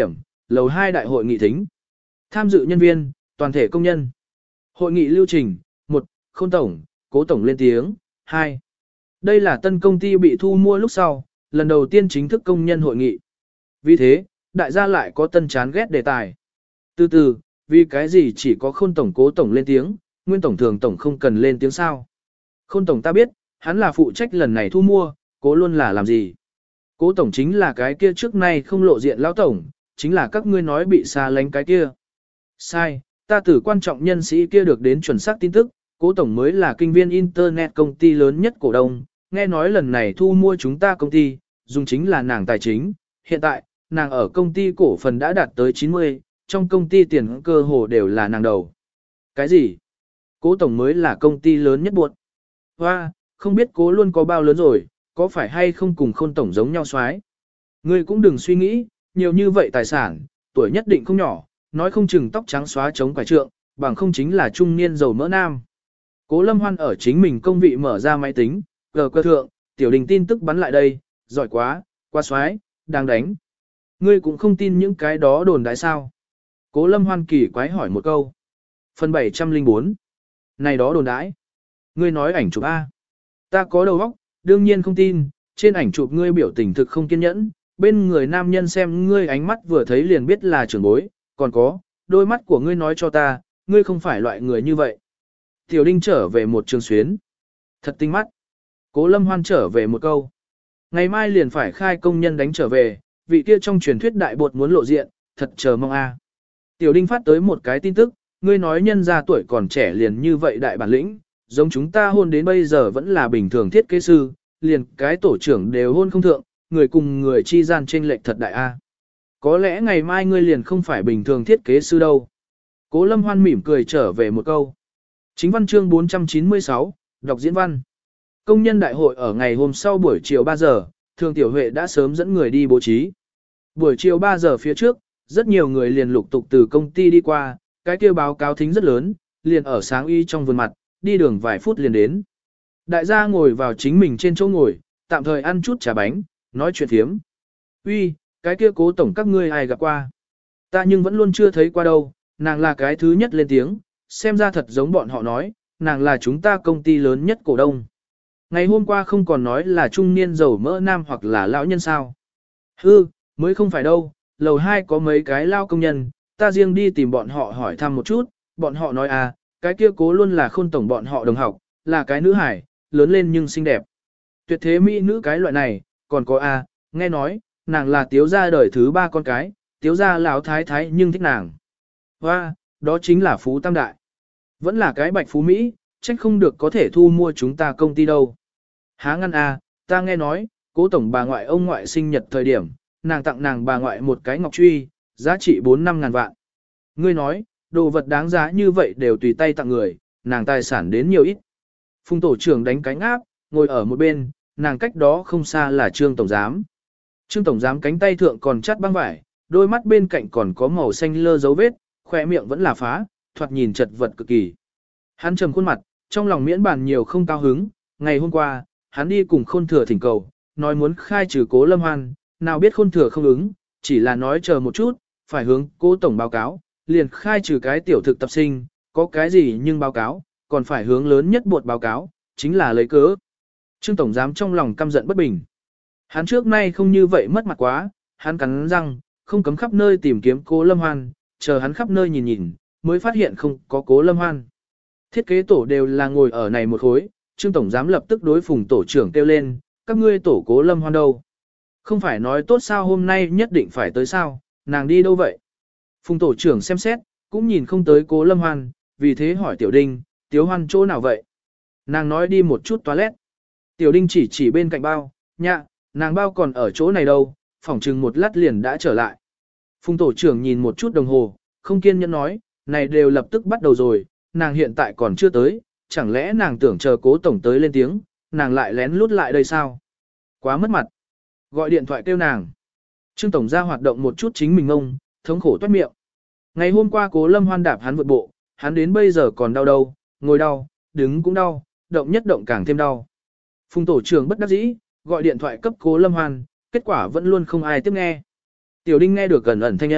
lầu hai đại hội nghị thính. Tham dự nhân viên, toàn thể công nhân. Hội nghị lưu trình, một, Khôn tổng, Cố tổng lên tiếng, hai. Đây là tân công ty bị thu mua lúc sau, lần đầu tiên chính thức công nhân hội nghị. Vì thế, đại gia lại có tân chán ghét đề tài. Từ từ, vì cái gì chỉ có Khôn tổng Cố tổng lên tiếng, Nguyên tổng Thường tổng không cần lên tiếng sao? Khôn tổng ta biết, hắn là phụ trách lần này thu mua, Cố luôn là làm gì? Cố tổng chính là cái kia trước nay không lộ diện lão tổng, chính là các ngươi nói bị xa lánh cái kia. Sai, ta từ quan trọng nhân sĩ kia được đến chuẩn xác tin tức, Cố tổng mới là kinh viên Internet công ty lớn nhất cổ đông, nghe nói lần này thu mua chúng ta công ty, dùng chính là nàng tài chính, hiện tại, nàng ở công ty cổ phần đã đạt tới chín mươi, trong công ty tiền cơ hồ đều là nàng đầu. Cái gì? Cố tổng mới là công ty lớn nhất buộc. Hoa, không biết Cố luôn có bao lớn rồi, có phải hay không cùng Khôn tổng giống nhau soái? Ngươi cũng đừng suy nghĩ, nhiều như vậy tài sản, tuổi nhất định không nhỏ, nói không chừng tóc trắng xóa chống quải trượng, bằng không chính là trung niên giàu mỡ nam. Cố Lâm Hoan ở chính mình công vị mở ra máy tính, gờ cơ thượng, Tiểu Đình tin tức bắn lại đây, giỏi quá, quá xoái, đang đánh. Ngươi cũng không tin những cái đó đồn đại sao? Cố Lâm Hoan kỳ quái hỏi một câu. Phần bảy trăm lẻ bốn. Này đó đồn đãi. Ngươi nói ảnh chụp A. Ta có đầu óc, đương nhiên không tin, trên ảnh chụp ngươi biểu tình thực không kiên nhẫn, bên người nam nhân xem ngươi ánh mắt vừa thấy liền biết là trưởng bối, còn có, đôi mắt của ngươi nói cho ta, ngươi không phải loại người như vậy. Tiểu Đinh trở về một trường xuyến. Thật tinh mắt. Cố Lâm Hoan trở về một câu. Ngày mai liền phải khai công nhân đánh trở về, vị kia trong truyền thuyết đại bột muốn lộ diện, thật chờ mong a. Tiểu Đinh phát tới một cái tin tức, ngươi nói nhân ra tuổi còn trẻ liền như vậy đại bản lĩnh, giống chúng ta hôn đến bây giờ vẫn là bình thường thiết kế sư, liền cái tổ trưởng đều hôn không thượng, người cùng người chi gian chênh lệch thật đại a. Có lẽ ngày mai ngươi liền không phải bình thường thiết kế sư đâu. Cố Lâm Hoan mỉm cười trở về một câu. Chính văn chương bốn trăm chín mươi sáu, đọc diễn văn. Công nhân đại hội ở ngày hôm sau buổi chiều ba giờ, Thường Tiểu Huệ đã sớm dẫn người đi bố trí. Buổi chiều ba giờ phía trước, rất nhiều người liền lục tục từ công ty đi qua, cái kia báo cáo thính rất lớn, liền ở sáng y trong vườn mặt, đi đường vài phút liền đến. Đại gia ngồi vào chính mình trên chỗ ngồi, tạm thời ăn chút trà bánh, nói chuyện thiếm. Uy, cái kia Cố tổng các ngươi ai gặp qua? Ta nhưng vẫn luôn chưa thấy qua đâu, nàng là cái thứ nhất lên tiếng, xem ra thật giống bọn họ nói, nàng là chúng ta công ty lớn nhất cổ đông. Ngày hôm qua không còn nói là trung niên giàu mỡ nam hoặc là lão nhân sao. Hư, mới không phải đâu, lầu hai có mấy cái lao công nhân, ta riêng đi tìm bọn họ hỏi thăm một chút, bọn họ nói à, cái kia Cố luôn là Khôn tổng bọn họ đồng học, là cái nữ hải, lớn lên nhưng xinh đẹp. Tuyệt thế mỹ nữ cái loại này, còn có a, à, nghe nói, nàng là tiếu gia đời thứ ba con cái, tiếu gia lão thái thái nhưng thích nàng. Hoa, đó chính là Phú Tam Đại. Vẫn là cái bạch phú Mỹ, trách không được có thể thu mua chúng ta công ty đâu. Há ngăn a, ta nghe nói, Cố tổng bà ngoại ông ngoại sinh nhật thời điểm, nàng tặng nàng bà ngoại một cái ngọc truy, giá trị bốn năm ngàn vạn. Ngươi nói, đồ vật đáng giá như vậy đều tùy tay tặng người, nàng tài sản đến nhiều ít. Phùng tổ trưởng đánh cánh áp, ngồi ở một bên, nàng cách đó không xa là Trương tổng giám. Trương tổng giám cánh tay thượng còn chắt băng vải, đôi mắt bên cạnh còn có màu xanh lơ dấu vết, khỏe miệng vẫn là phá, thoạt nhìn chật vật cực kỳ. Hắn trầm khuôn mặt, trong lòng miễn bàn nhiều không cao hứng, ngày hôm qua, hắn đi cùng Khôn thừa thỉnh cầu, nói muốn khai trừ Cố Lâm Hoan, nào biết Khôn thừa không ứng, chỉ là nói chờ một chút, phải hướng Cố tổng báo cáo, liền khai trừ cái tiểu thực tập sinh, có cái gì nhưng báo cáo, còn phải hướng lớn nhất buộc báo cáo, chính là lấy cớ. Trương tổng giám trong lòng căm giận bất bình. Hắn trước nay không như vậy mất mặt quá, hắn cắn răng, không cấm khắp nơi tìm kiếm Cố Lâm Hoan, chờ hắn khắp nơi nhìn nhìn, mới phát hiện không có Cố Lâm Hoan. Thiết kế tổ đều là ngồi ở này một khối, Trương tổng giám lập tức đối Phùng tổ trưởng kêu lên, các ngươi tổ Cố Lâm Hoan đâu? Không phải nói tốt sao hôm nay nhất định phải tới sao, nàng đi đâu vậy? Phùng tổ trưởng xem xét, cũng nhìn không tới Cố Lâm Hoan, vì thế hỏi Tiểu Đinh, Tiếu Hoan chỗ nào vậy? Nàng nói đi một chút toilet. Tiểu Đinh chỉ chỉ bên cạnh bao, nhạ, nàng bao còn ở chỗ này đâu, phỏng chừng một lát liền đã trở lại. Phùng tổ trưởng nhìn một chút đồng hồ, không kiên nhẫn nói, này đều lập tức bắt đầu rồi, nàng hiện tại còn chưa tới, chẳng lẽ nàng tưởng chờ Cố tổng tới lên tiếng, nàng lại lén lút lại đây sao? Quá mất mặt. Gọi điện thoại kêu nàng. Trương tổng ra hoạt động một chút chính mình ông, thống khổ toát miệng. Ngày hôm qua Cố Lâm Hoan đạp hắn vượt bộ, hắn đến bây giờ còn đau đâu, ngồi đau, đứng cũng đau, động nhất động càng thêm đau. Phùng tổ trưởng bất đắc dĩ, gọi điện thoại cấp Cố Lâm Hoan, kết quả vẫn luôn không ai tiếp nghe. Tiểu Đinh nghe được gần ẩn thanh âm,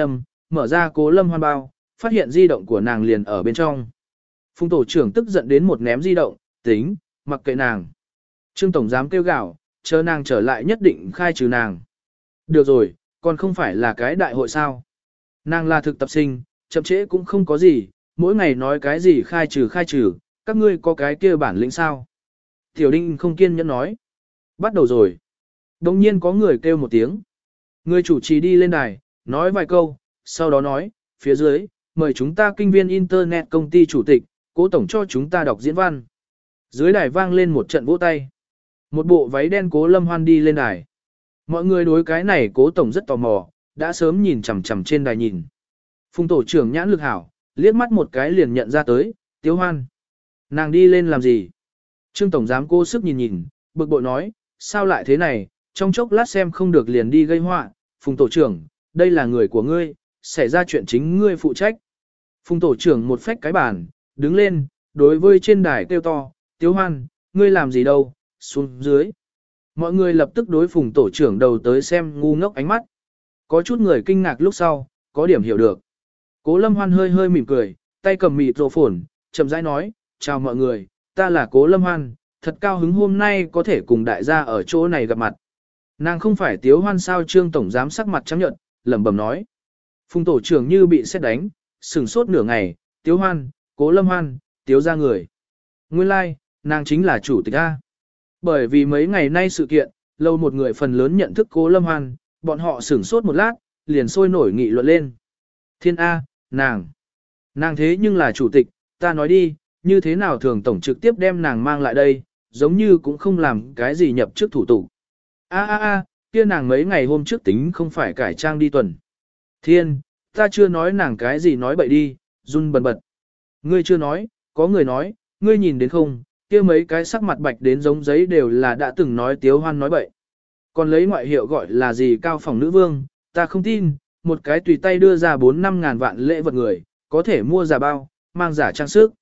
mở ra Cố Lâm Hoan bao, phát hiện di động của nàng liền ở bên trong. Phùng tổ trưởng tức giận đến một ném di động, tính, mặc kệ nàng. Trương tổng giám kêu gào, chờ nàng trở lại nhất định khai trừ nàng. Được rồi, còn không phải là cái đại hội sao. Nàng là thực tập sinh, chậm trễ cũng không có gì, mỗi ngày nói cái gì khai trừ khai trừ, các ngươi có cái kia bản lĩnh sao. Tiểu Đinh không kiên nhẫn nói. Bắt đầu rồi. Đồng nhiên có người kêu một tiếng. Người chủ trì đi lên đài, nói vài câu, sau đó nói, phía dưới, mời chúng ta kinh viên Internet công ty chủ tịch, Cố tổng cho chúng ta đọc diễn văn. Dưới đài vang lên một trận vỗ tay. Một bộ váy đen Cố Lâm Hoan đi lên đài. Mọi người đối cái này Cố tổng rất tò mò, đã sớm nhìn chằm chằm trên đài nhìn. Phùng tổ trưởng nhãn lực hảo, liếc mắt một cái liền nhận ra tới, Tiếu Hoan. Nàng đi lên làm gì? Trương tổng giám cố sức nhìn nhìn, bực bội nói, sao lại thế này, trong chốc lát xem không được liền đi gây họa. Phùng tổ trưởng, đây là người của ngươi, xảy ra chuyện chính ngươi phụ trách. Phùng tổ trưởng một phách cái bàn, đứng lên, đối với trên đài kêu to, Tiếu Hoan, ngươi làm gì đâu, xuống dưới. Mọi người lập tức đối Phùng tổ trưởng đầu tới xem ngu ngốc ánh mắt. Có chút người kinh ngạc lúc sau, có điểm hiểu được. Cố Lâm Hoan hơi hơi mỉm cười, tay cầm mịt rổ phồn, chậm rãi nói, chào mọi người, ta là Cố Lâm Hoan, thật cao hứng hôm nay có thể cùng đại gia ở chỗ này gặp mặt. Nàng không phải Tiếu Hoan sao? Trương tổng giám sắc mặt trắng nhợt, lẩm bẩm nói. Phùng tổ trưởng như bị sét đánh, sửng sốt nửa ngày, Tiếu Hoan, Cố Lâm Hoan, Tiếu ra người. Nguyên lai, like, nàng chính là chủ tịch A. Bởi vì mấy ngày nay sự kiện, lâu một người phần lớn nhận thức Cố Lâm Hoan, bọn họ sửng sốt một lát, liền sôi nổi nghị luận lên. Thiên A, nàng. Nàng thế nhưng là chủ tịch, ta nói đi, như thế nào thường tổng trực tiếp đem nàng mang lại đây, giống như cũng không làm cái gì nhập trước thủ tục. A a a, kia nàng mấy ngày hôm trước tính không phải cải trang đi tuần. Thiên, ta chưa nói nàng cái gì nói bậy đi, run bần bật. Ngươi chưa nói, có người nói, ngươi nhìn đến không, kia mấy cái sắc mặt bạch đến giống giấy đều là đã từng nói Tiếu Hoan nói bậy. Còn lấy ngoại hiệu gọi là gì cao phòng nữ vương, ta không tin, một cái tùy tay đưa ra bốn năm ngàn vạn lễ vật người, có thể mua giả bao, mang giả trang sức.